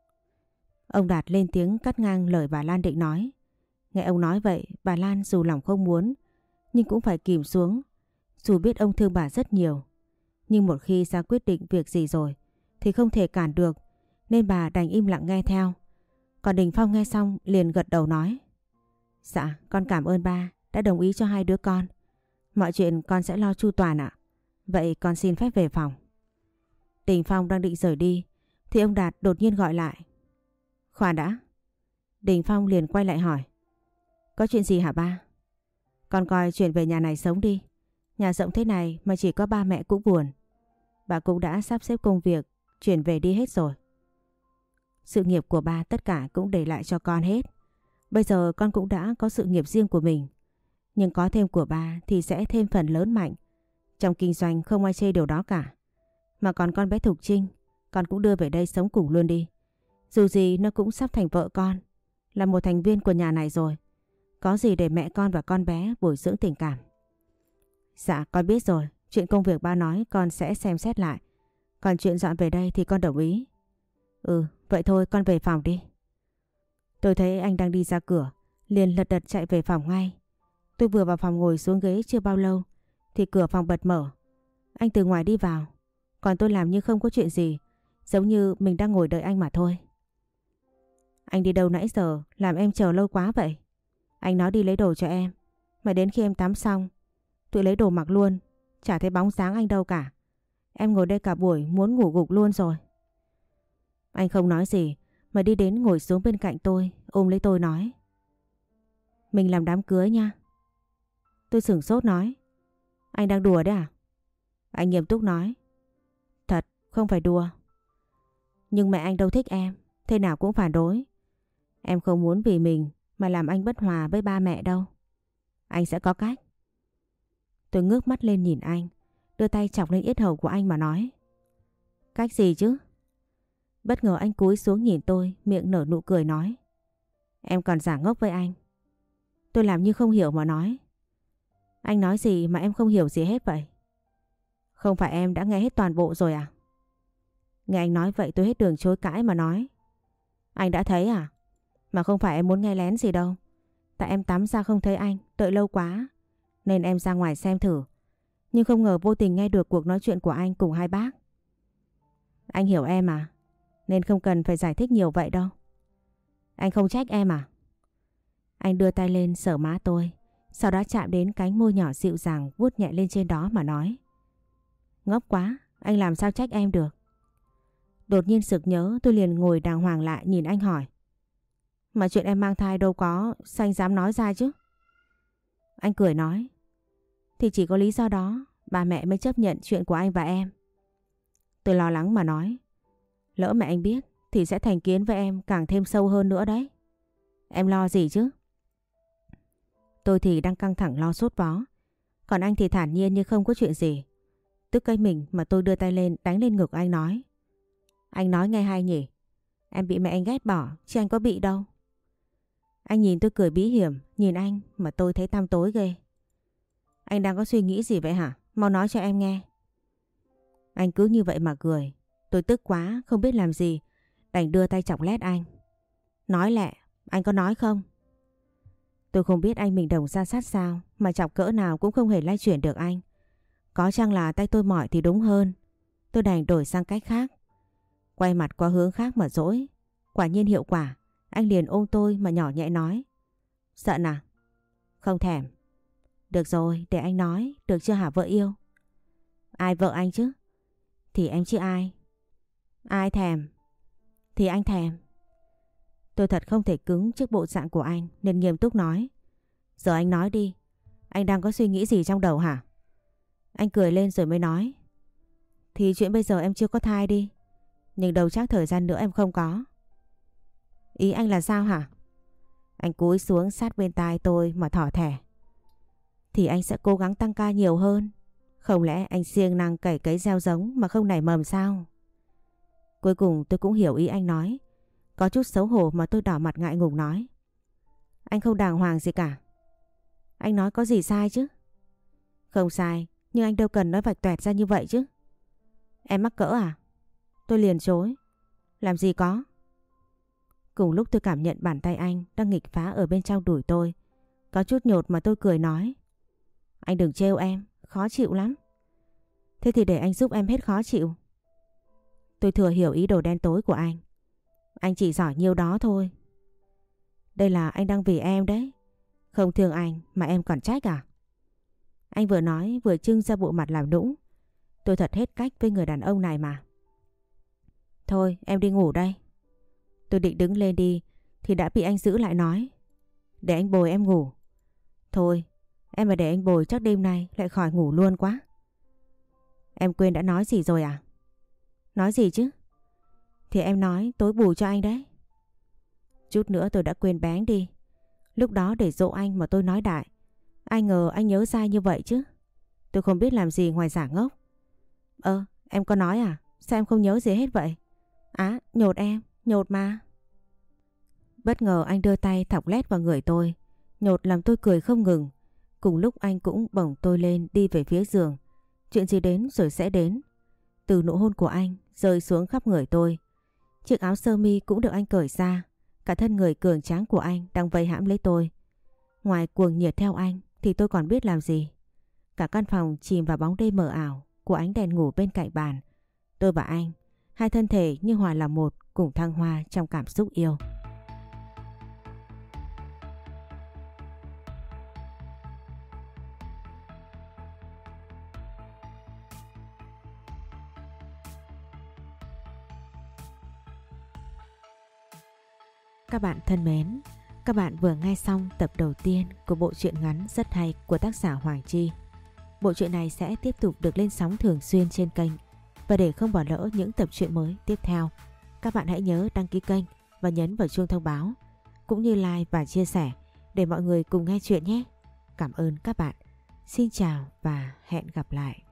Ông Đạt lên tiếng cắt ngang lời bà Lan định nói. Nghe ông nói vậy, bà Lan dù lòng không muốn, nhưng cũng phải kìm xuống. Dù biết ông thương bà rất nhiều, nhưng một khi ra quyết định việc gì rồi thì không thể cản được, nên bà đành im lặng nghe theo. Còn Đình Phong nghe xong liền gật đầu nói. Dạ, con cảm ơn ba đã đồng ý cho hai đứa con. Mọi chuyện con sẽ lo chu toàn ạ. Vậy con xin phép về phòng. Đình Phong đang định rời đi thì ông Đạt đột nhiên gọi lại. Khoan đã. Đình Phong liền quay lại hỏi. Có chuyện gì hả ba? Con coi chuyển về nhà này sống đi. Nhà rộng thế này mà chỉ có ba mẹ cũng buồn. Bà cũng đã sắp xếp công việc, chuyển về đi hết rồi. Sự nghiệp của ba tất cả cũng để lại cho con hết. Bây giờ con cũng đã có sự nghiệp riêng của mình. Nhưng có thêm của ba thì sẽ thêm phần lớn mạnh. Trong kinh doanh không ai chê điều đó cả. Mà còn con bé Thục Trinh, con cũng đưa về đây sống cùng luôn đi. Dù gì nó cũng sắp thành vợ con, là một thành viên của nhà này rồi. Có gì để mẹ con và con bé bồi dưỡng tình cảm. Dạ con biết rồi. Chuyện công việc ba nói con sẽ xem xét lại. Còn chuyện dọn về đây thì con đồng ý. Ừ, vậy thôi con về phòng đi. Tôi thấy anh đang đi ra cửa, liền lật đật chạy về phòng ngay. Tôi vừa vào phòng ngồi xuống ghế chưa bao lâu thì cửa phòng bật mở. Anh từ ngoài đi vào, còn tôi làm như không có chuyện gì, giống như mình đang ngồi đợi anh mà thôi. Anh đi đâu nãy giờ, làm em chờ lâu quá vậy? Anh nói đi lấy đồ cho em, mà đến khi em tắm xong tôi lấy đồ mặc luôn, chả thấy bóng dáng anh đâu cả. Em ngồi đây cả buổi muốn ngủ gục luôn rồi. Anh không nói gì mà đi đến ngồi xuống bên cạnh tôi, ôm lấy tôi nói. Mình làm đám cưới nha. Tôi sửng sốt nói. Anh đang đùa đấy à? Anh nghiêm túc nói. Thật, không phải đùa. Nhưng mẹ anh đâu thích em, thế nào cũng phản đối. Em không muốn vì mình mà làm anh bất hòa với ba mẹ đâu. Anh sẽ có cách. Tôi ngước mắt lên nhìn anh, đưa tay chọc lên yết hầu của anh mà nói. Cách gì chứ? Bất ngờ anh cúi xuống nhìn tôi, miệng nở nụ cười nói. Em còn giả ngốc với anh. Tôi làm như không hiểu mà nói. Anh nói gì mà em không hiểu gì hết vậy? Không phải em đã nghe hết toàn bộ rồi à? Nghe anh nói vậy tôi hết đường chối cãi mà nói. Anh đã thấy à? Mà không phải em muốn nghe lén gì đâu. Tại em tắm ra không thấy anh, đợi lâu quá nên em ra ngoài xem thử. Nhưng không ngờ vô tình nghe được cuộc nói chuyện của anh cùng hai bác. Anh hiểu em à? Nên không cần phải giải thích nhiều vậy đâu. Anh không trách em à? Anh đưa tay lên sờ má tôi, sau đó chạm đến cánh môi nhỏ dịu dàng vuốt nhẹ lên trên đó mà nói. Ngốc quá, anh làm sao trách em được? Đột nhiên sực nhớ, tôi liền ngồi đàng hoàng lại nhìn anh hỏi. Mà chuyện em mang thai đâu có, sao anh dám nói ra chứ? Anh cười nói. Thì chỉ có lý do đó bà mẹ mới chấp nhận chuyện của anh và em. Tôi lo lắng mà nói. Lỡ mẹ anh biết thì sẽ thành kiến với em càng thêm sâu hơn nữa đấy. Em lo gì chứ? Tôi thì đang căng thẳng lo sốt vó, còn anh thì thản nhiên như không có chuyện gì. Tức cái mình mà tôi đưa tay lên đánh lên ngực anh nói. Anh nói nghe hay nhỉ? Em bị mẹ anh ghét bỏ, chứ anh có bị đâu. Anh nhìn tôi cười bí hiểm, nhìn anh mà tôi thấy tăm tối ghê. Anh đang có suy nghĩ gì vậy hả? Mau nói cho em nghe. Anh cứ như vậy mà cười. Tôi tức quá, không biết làm gì, đành đưa tay chọc lét anh. Nói lẹ, anh có nói không? Tôi không biết anh mình đồng ra sát sao, mà chọc cỡ nào cũng không hề lay chuyển được anh. Có chăng là tay tôi mỏi thì đúng hơn. Tôi đành đổi sang cách khác, quay mặt qua hướng khác mà dỗi. Quả nhiên hiệu quả. Anh liền ôm tôi mà nhỏ nhẹ nói. Giận à? Không thèm. Được rồi, để anh nói, được chưa hả vợ yêu? Ai vợ anh chứ? Thì em chứ ai? Ai thèm? Thì anh thèm. Tôi thật không thể cứng trước bộ dạng của anh nên nghiêm túc nói. Giờ anh nói đi, anh đang có suy nghĩ gì trong đầu hả? Anh cười lên rồi mới nói. Thì chuyện bây giờ em chưa có thai đi, nhưng đâu chắc thời gian nữa em không có. Ý anh là sao hả? Anh cúi xuống sát bên tai tôi mà thỏ thẻ. Thì anh sẽ cố gắng tăng ca nhiều hơn. Không lẽ anh siêng năng cày cấy gieo giống mà không nảy mầm sao? Cuối cùng tôi cũng hiểu ý anh nói. Có chút xấu hổ mà tôi đỏ mặt ngại ngùng nói. Anh không đàng hoàng gì cả. Anh nói có gì sai chứ? Không sai, nhưng anh đâu cần nói vạch toẹt ra như vậy chứ. Em mắc cỡ à? Tôi liền chối. Làm gì có. Cùng lúc tôi cảm nhận bàn tay anh đang nghịch phá ở bên trong đùi tôi. Có chút nhột mà tôi cười nói. Anh đừng trêu em, khó chịu lắm. Thế thì để anh giúp em hết khó chịu. Tôi thừa hiểu ý đồ đen tối của anh. Anh chỉ giỏi nhiêu đó thôi. Đây là anh đang vì em đấy. Không thương anh mà em còn trách à? Anh vừa nói vừa trưng ra bộ mặt làm nũng. Tôi thật hết cách với người đàn ông này mà. Thôi em đi ngủ đây. Tôi định đứng lên đi thì đã bị anh giữ lại nói: để anh bồi em ngủ. Thôi, em mà để anh bồi chắc đêm nay lại khỏi ngủ luôn quá. Em quên đã nói gì rồi à? Nói gì chứ? Thì em nói tối bù cho anh đấy. Chút nữa tôi đã quên bén đi. Lúc đó để dỗ anh mà tôi nói đại. Ai ngờ anh nhớ dai như vậy chứ. Tôi không biết làm gì ngoài giả ngốc. Ơ, em có nói à? Sao em không nhớ gì hết vậy? Á, nhột em, nhột mà. Bất ngờ anh đưa tay thọc lét vào người tôi. Nhột làm tôi cười không ngừng. Cùng lúc anh cũng bổng tôi lên đi về phía giường. Chuyện gì đến rồi sẽ đến. Từ nụ hôn của anh rơi xuống khắp người tôi. Chiếc áo sơ mi cũng được anh cởi ra. Cả thân người cường tráng của anh đang vây hãm lấy tôi. Ngoài cuồng nhiệt theo anh thì tôi còn biết làm gì. Cả căn phòng chìm vào bóng đêm mờ ảo của ánh đèn ngủ bên cạnh bàn. Tôi và anh, hai thân thể như hòa là một, cùng thăng hoa trong cảm xúc yêu. Các bạn thân mến, các bạn vừa nghe xong tập đầu tiên của bộ truyện ngắn rất hay của tác giả Hoàng Chi. Bộ truyện này sẽ tiếp tục được lên sóng thường xuyên trên kênh. Và để không bỏ lỡ những tập truyện mới tiếp theo, các bạn hãy nhớ đăng ký kênh và nhấn vào chuông thông báo, cũng như like và chia sẻ để mọi người cùng nghe chuyện nhé. Cảm ơn các bạn. Xin chào và hẹn gặp lại.